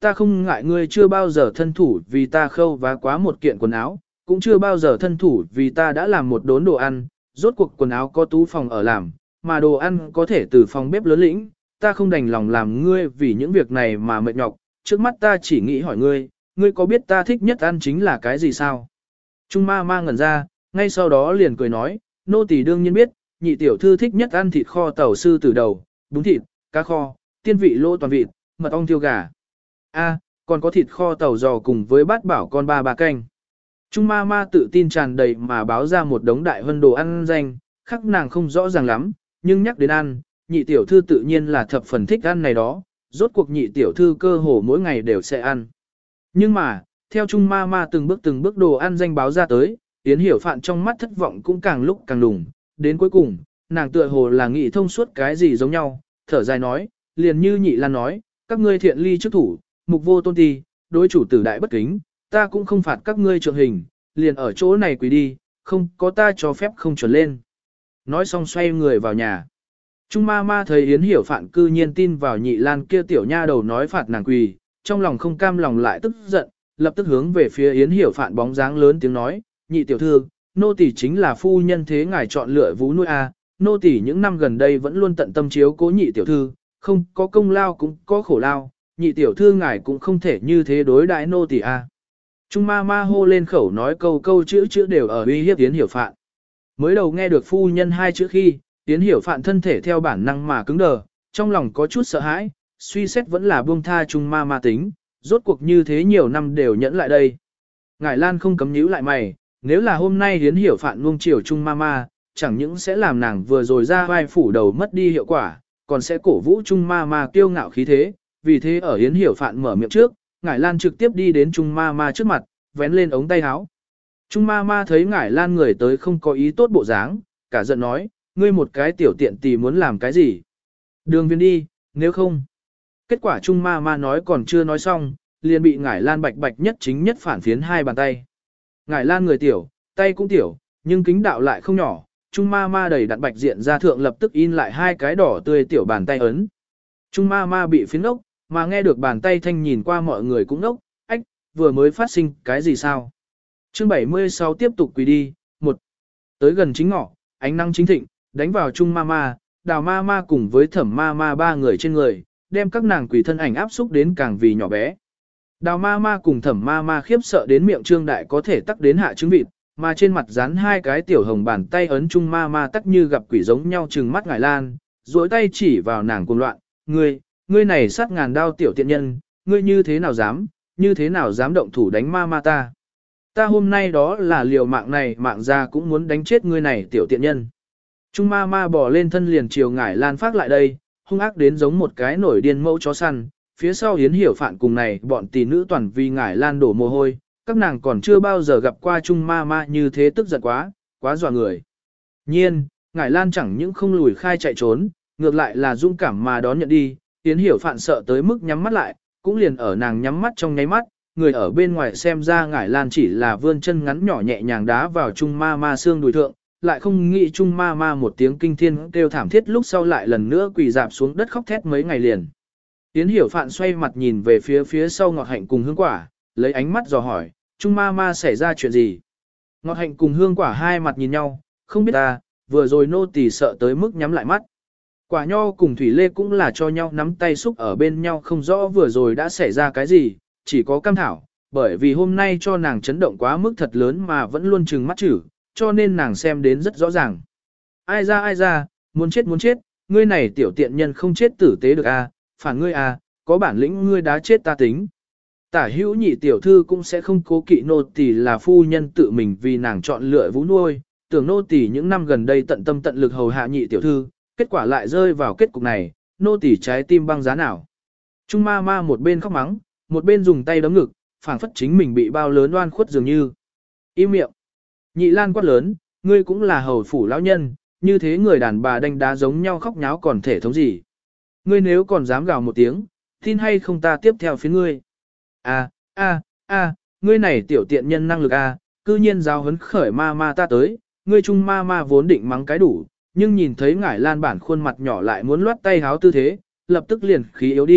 ta không ngại ngươi chưa bao giờ thân thủ vì ta khâu vá quá một kiện quần áo, cũng chưa bao giờ thân thủ vì ta đã làm một đốn đồ ăn, rốt cuộc quần áo có tú phòng ở làm, mà đồ ăn có thể từ phòng bếp lớn lĩnh, ta không đành lòng làm ngươi vì những việc này mà mệt nhọc, trước mắt ta chỉ nghĩ hỏi ngươi, ngươi có biết ta thích nhất ăn chính là cái gì sao? Trung ma ma ngẩn ra, ngay sau đó liền cười nói, nô tỳ đương nhiên biết, nhị tiểu thư thích nhất ăn thịt kho tàu sư tử đầu, bún thịt, cá kho, tiên vị lô toàn vịt, mật ong tiêu gà. A, còn có thịt kho tàu giò cùng với bát bảo con ba ba canh. Trung ma ma tự tin tràn đầy mà báo ra một đống đại vân đồ ăn danh, khắc nàng không rõ ràng lắm, nhưng nhắc đến ăn, nhị tiểu thư tự nhiên là thập phần thích ăn này đó, rốt cuộc nhị tiểu thư cơ hồ mỗi ngày đều sẽ ăn. Nhưng mà, theo Trung ma ma từng bước từng bước đồ ăn danh báo ra tới, Yến Hiểu Phạn trong mắt thất vọng cũng càng lúc càng đùng, đến cuối cùng, nàng tựa hồ là nghĩ thông suốt cái gì giống nhau, thở dài nói, liền như nhị lan nói, các ngươi thiện ly trước thủ, mục vô tôn ti, đối chủ tử đại bất kính, ta cũng không phạt các ngươi trượng hình, liền ở chỗ này quỳ đi, không có ta cho phép không chuẩn lên. Nói xong xoay người vào nhà. Trung ma ma thấy Yến Hiểu Phạn cư nhiên tin vào nhị lan kia tiểu nha đầu nói phạt nàng quỳ, trong lòng không cam lòng lại tức giận, lập tức hướng về phía Yến Hiểu Phạn bóng dáng lớn tiếng nói, nhị tiểu thư, nô tỳ chính là phu nhân thế ngài chọn lựa vú nuôi a, nô tỳ những năm gần đây vẫn luôn tận tâm chiếu cố nhị tiểu thư, không có công lao cũng có khổ lao, nhị tiểu thư ngài cũng không thể như thế đối đãi nô tỳ a. Trung ma ma hô lên khẩu nói câu câu chữ chữ đều ở uy hiếp Yến Hiểu Phạn. Mới đầu nghe được phu nhân hai chữ khi, Yến Hiểu Phạn thân thể theo bản năng mà cứng đờ, trong lòng có chút sợ hãi, suy xét vẫn là buông tha Trung ma ma tính, rốt cuộc như thế nhiều năm đều nhẫn lại đây. Ngải Lan không cấm nhíu lại mày, nếu là hôm nay Yến Hiểu Phạn nuông chiều Trung ma ma, chẳng những sẽ làm nàng vừa rồi ra vai phủ đầu mất đi hiệu quả, còn sẽ cổ vũ Trung ma ma kiêu ngạo khí thế, vì thế ở Yến Hiểu Phạn mở miệng trước, Ngải Lan trực tiếp đi đến Trung ma ma trước mặt, vén lên ống tay áo. Trung ma ma thấy Ngải Lan người tới không có ý tốt bộ dáng, cả giận nói, ngươi một cái tiểu tiện tỳ muốn làm cái gì? Đường viên đi, nếu không. Kết quả Trung ma ma nói còn chưa nói xong, liền bị Ngải Lan bạch bạch nhất chính nhất phản phiến hai bàn tay. Ngải Lan người tiểu, tay cũng tiểu, nhưng kính đạo lại không nhỏ, Trung ma ma đầy đặn bạch diện ra thượng lập tức in lại hai cái đỏ tươi tiểu bàn tay ấn. Trung ma ma bị phiến ốc, mà nghe được bàn tay thanh nhìn qua mọi người cũng ốc, ách, vừa mới phát sinh cái gì sao? Chương bảy mươi sáu tiếp tục quỳ đi, một. Tới gần chính ngọ, ánh nắng chính thịnh, đánh vào Trung ma ma, Đào ma ma cùng với Thẩm ma ma ba người trên người, đem các nàng quỷ thân ảnh áp xúc đến càng vì nhỏ bé. Đào ma ma cùng Thẩm ma ma khiếp sợ đến miệng trương đại có thể tắc đến hạ trứng vịt, mà trên mặt dán hai cái tiểu hồng bàn tay ấn Trung ma ma tắc như gặp quỷ giống nhau trừng mắt Ngải Lan, duỗi tay chỉ vào nàng cuồng loạn, ngươi, ngươi này sát ngàn đao tiểu tiện nhân, ngươi như thế nào dám, như thế nào dám động thủ đánh ma ma ta. Ta hôm nay đó là liều mạng này mạng ra cũng muốn đánh chết ngươi này tiểu tiện nhân. Trung ma ma bò lên thân liền chiều Ngải Lan phát lại đây, hung ác đến giống một cái nổi điên mẫu chó săn, phía sau Yến Hiểu Phạn cùng này bọn tỷ nữ toàn vì Ngải Lan đổ mồ hôi, các nàng còn chưa bao giờ gặp qua Trung ma ma như thế tức giận quá, quá dọa người. Nhiên, Ngải Lan chẳng những không lùi khai chạy trốn, ngược lại là dũng cảm mà đón nhận đi, Yến Hiểu Phạn sợ tới mức nhắm mắt lại, cũng liền ở nàng nhắm mắt trong nháy mắt, người ở bên ngoài xem ra Ngải Lan chỉ là vươn chân ngắn nhỏ nhẹ nhàng đá vào Trung ma ma xương đùi thượng, lại không nghĩ Trung ma ma một tiếng kinh thiên kêu thảm thiết lúc sau lại lần nữa quỳ dạp xuống đất khóc thét mấy ngày liền. Yến Hiểu Phạn xoay mặt nhìn về phía phía sau Ngọt Hạnh cùng Hương Quả, lấy ánh mắt dò hỏi, Trung ma ma xảy ra chuyện gì? Ngọt Hạnh cùng Hương Quả hai mặt nhìn nhau, không biết ta, vừa rồi nô tỳ sợ tới mức nhắm lại mắt. Quả Nho cùng Thủy Lê cũng là cho nhau nắm tay xúc ở bên nhau không rõ vừa rồi đã xảy ra cái gì, chỉ có Cam Thảo, bởi vì hôm nay cho nàng chấn động quá mức thật lớn mà vẫn luôn trừng mắt chử, cho nên nàng xem đến rất rõ ràng. Ai ra ai ra, muốn chết muốn chết, ngươi này tiểu tiện nhân không chết tử tế được à, phản ngươi à, có bản lĩnh ngươi đá chết ta tính. Tả hữu nhị tiểu thư cũng sẽ không cố kỵ nô tỳ là phu nhân tự mình vì nàng chọn lựa vũ nuôi, tưởng nô tỳ những năm gần đây tận tâm tận lực hầu hạ nhị tiểu thư, kết quả lại rơi vào kết cục này, nô tỳ trái tim băng giá nào. Trung ma ma một bên khóc mắng, một bên dùng tay đấm ngực, phảng phất chính mình bị bao lớn oan khuất dường như. Im miệng. Nhị Lan quát lớn, ngươi cũng là hầu phủ lão nhân, như thế người đàn bà đánh đá giống nhau khóc nháo còn thể thống gì. Ngươi nếu còn dám gào một tiếng, tin hay không ta tiếp theo phía ngươi. A, a, a, ngươi này tiểu tiện nhân năng lực a, cư nhiên giáo huấn khởi ma ma ta tới, ngươi trung ma ma vốn định mắng cái đủ, nhưng nhìn thấy Ngải Lan bản khuôn mặt nhỏ lại muốn loát tay háo tư thế, lập tức liền khí yếu đi,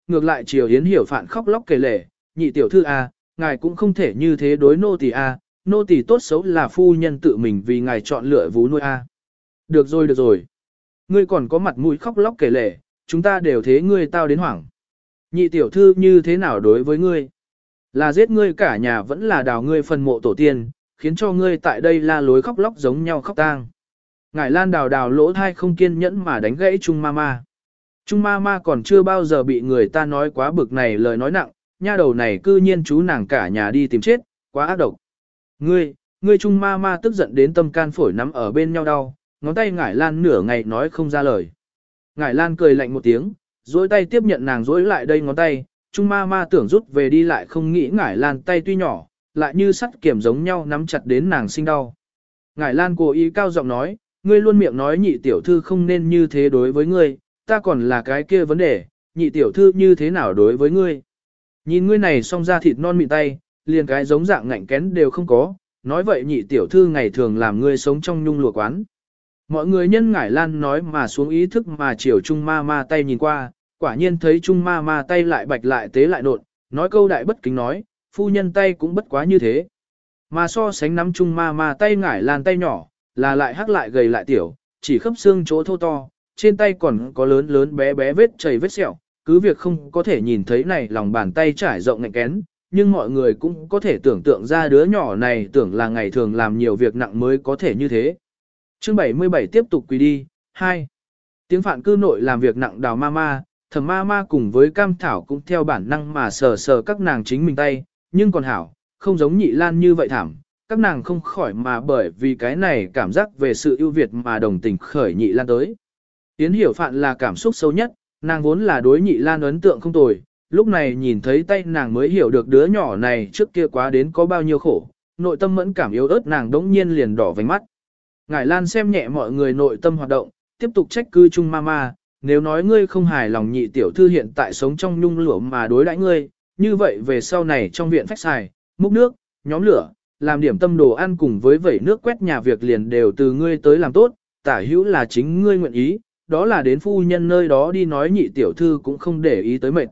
ngược lại chiều Yến Hiểu Phạn khóc lóc kể lể, nhị tiểu thư a, ngài cũng không thể như thế đối nô tỳ a, nô tỳ tốt xấu là phu nhân tự mình vì ngài chọn lựa vú nuôi a. Được rồi được rồi. Ngươi còn có mặt mũi khóc lóc kể lể, chúng ta đều thế ngươi tao đến hoảng. Nhị tiểu thư như thế nào đối với ngươi? Là giết ngươi cả nhà vẫn là đào ngươi phần mộ tổ tiên, khiến cho ngươi tại đây la lối khóc lóc giống nhau khóc tang. Ngải Lan đào đào lỗ thai không kiên nhẫn mà đánh gãy Trung Mama. Trung Mama còn chưa bao giờ bị người ta nói quá bực này lời nói nặng, nha đầu này cư nhiên chú nàng cả nhà đi tìm chết, quá ác độc. Ngươi, ngươi Trung Mama tức giận đến tâm can phổi nắm ở bên nhau đau, ngón tay Ngải Lan nửa ngày nói không ra lời. Ngải Lan cười lạnh một tiếng, duỗi tay tiếp nhận nàng duỗi lại đây ngón tay, Trung Mama tưởng rút về đi lại không nghĩ Ngải Lan tay tuy nhỏ, lại như sắt kiểm giống nhau nắm chặt đến nàng sinh đau. Ngải Lan cố ý cao giọng nói, ngươi luôn miệng nói nhị tiểu thư không nên như thế đối với ngươi, ta còn là cái kia vấn đề, nhị tiểu thư như thế nào đối với ngươi. Nhìn ngươi này song da thịt non mịn tay, liền cái giống dạng ngạnh kén đều không có, nói vậy nhị tiểu thư ngày thường làm ngươi sống trong nhung lụa quán. Mọi người nhân Ngải Lan nói mà xuống ý thức mà chiều Trung Ma Ma tay nhìn qua, quả nhiên thấy Trung Ma Ma tay lại bạch lại tế lại nộn, nói câu đại bất kính nói, phu nhân tay cũng bất quá như thế. Mà so sánh nắm Trung Ma Ma tay Ngải Lan tay nhỏ, là lại hắc lại gầy lại tiểu, chỉ khớp xương chỗ thô to, trên tay còn có lớn lớn bé bé vết chảy vết sẹo, cứ việc không có thể nhìn thấy này lòng bàn tay trải rộng ngạnh kén, nhưng mọi người cũng có thể tưởng tượng ra đứa nhỏ này tưởng là ngày thường làm nhiều việc nặng mới có thể như thế. Chương bảy mươi bảy tiếp tục quỳ đi, hai. Tiếng Phạn cư nội làm việc nặng đào ma ma, Thẩm ma ma cùng với Cam Thảo cũng theo bản năng mà sờ sờ các nàng chính mình tay, nhưng còn hảo, không giống Nhị Lan như vậy thảm, các nàng không khỏi mà bởi vì cái này cảm giác về sự ưu việt mà đồng tình khởi Nhị Lan tới. Yến Hiểu Phạn là cảm xúc sâu nhất, nàng vốn là đối Nhị Lan ấn tượng không tồi, lúc này nhìn thấy tay nàng mới hiểu được đứa nhỏ này trước kia quá đến có bao nhiêu khổ, nội tâm mẫn cảm yếu ớt nàng đống nhiên liền đỏ vành mắt. Ngải Lan xem nhẹ mọi người nội tâm hoạt động, tiếp tục trách cứ Trung Mama, nếu nói ngươi không hài lòng nhị tiểu thư hiện tại sống trong nhung lụa mà đối đãi ngươi, như vậy về sau này trong viện phách xài, múc nước, nhóm lửa, làm điểm tâm đồ ăn cùng với vẩy nước quét nhà việc liền đều từ ngươi tới làm tốt, tả hữu là chính ngươi nguyện ý, đó là đến phu nhân nơi đó đi nói nhị tiểu thư cũng không để ý tới mệt.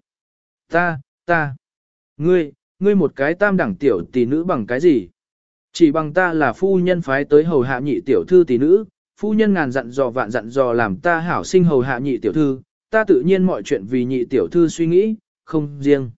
Ta, ta, ngươi, ngươi một cái tam đẳng tiểu tỷ nữ bằng cái gì? Chỉ bằng ta là phu nhân phái tới hầu hạ nhị tiểu thư tỷ nữ, phu nhân ngàn dặn dò vạn dặn dò làm ta hảo sinh hầu hạ nhị tiểu thư, ta tự nhiên mọi chuyện vì nhị tiểu thư suy nghĩ, không riêng.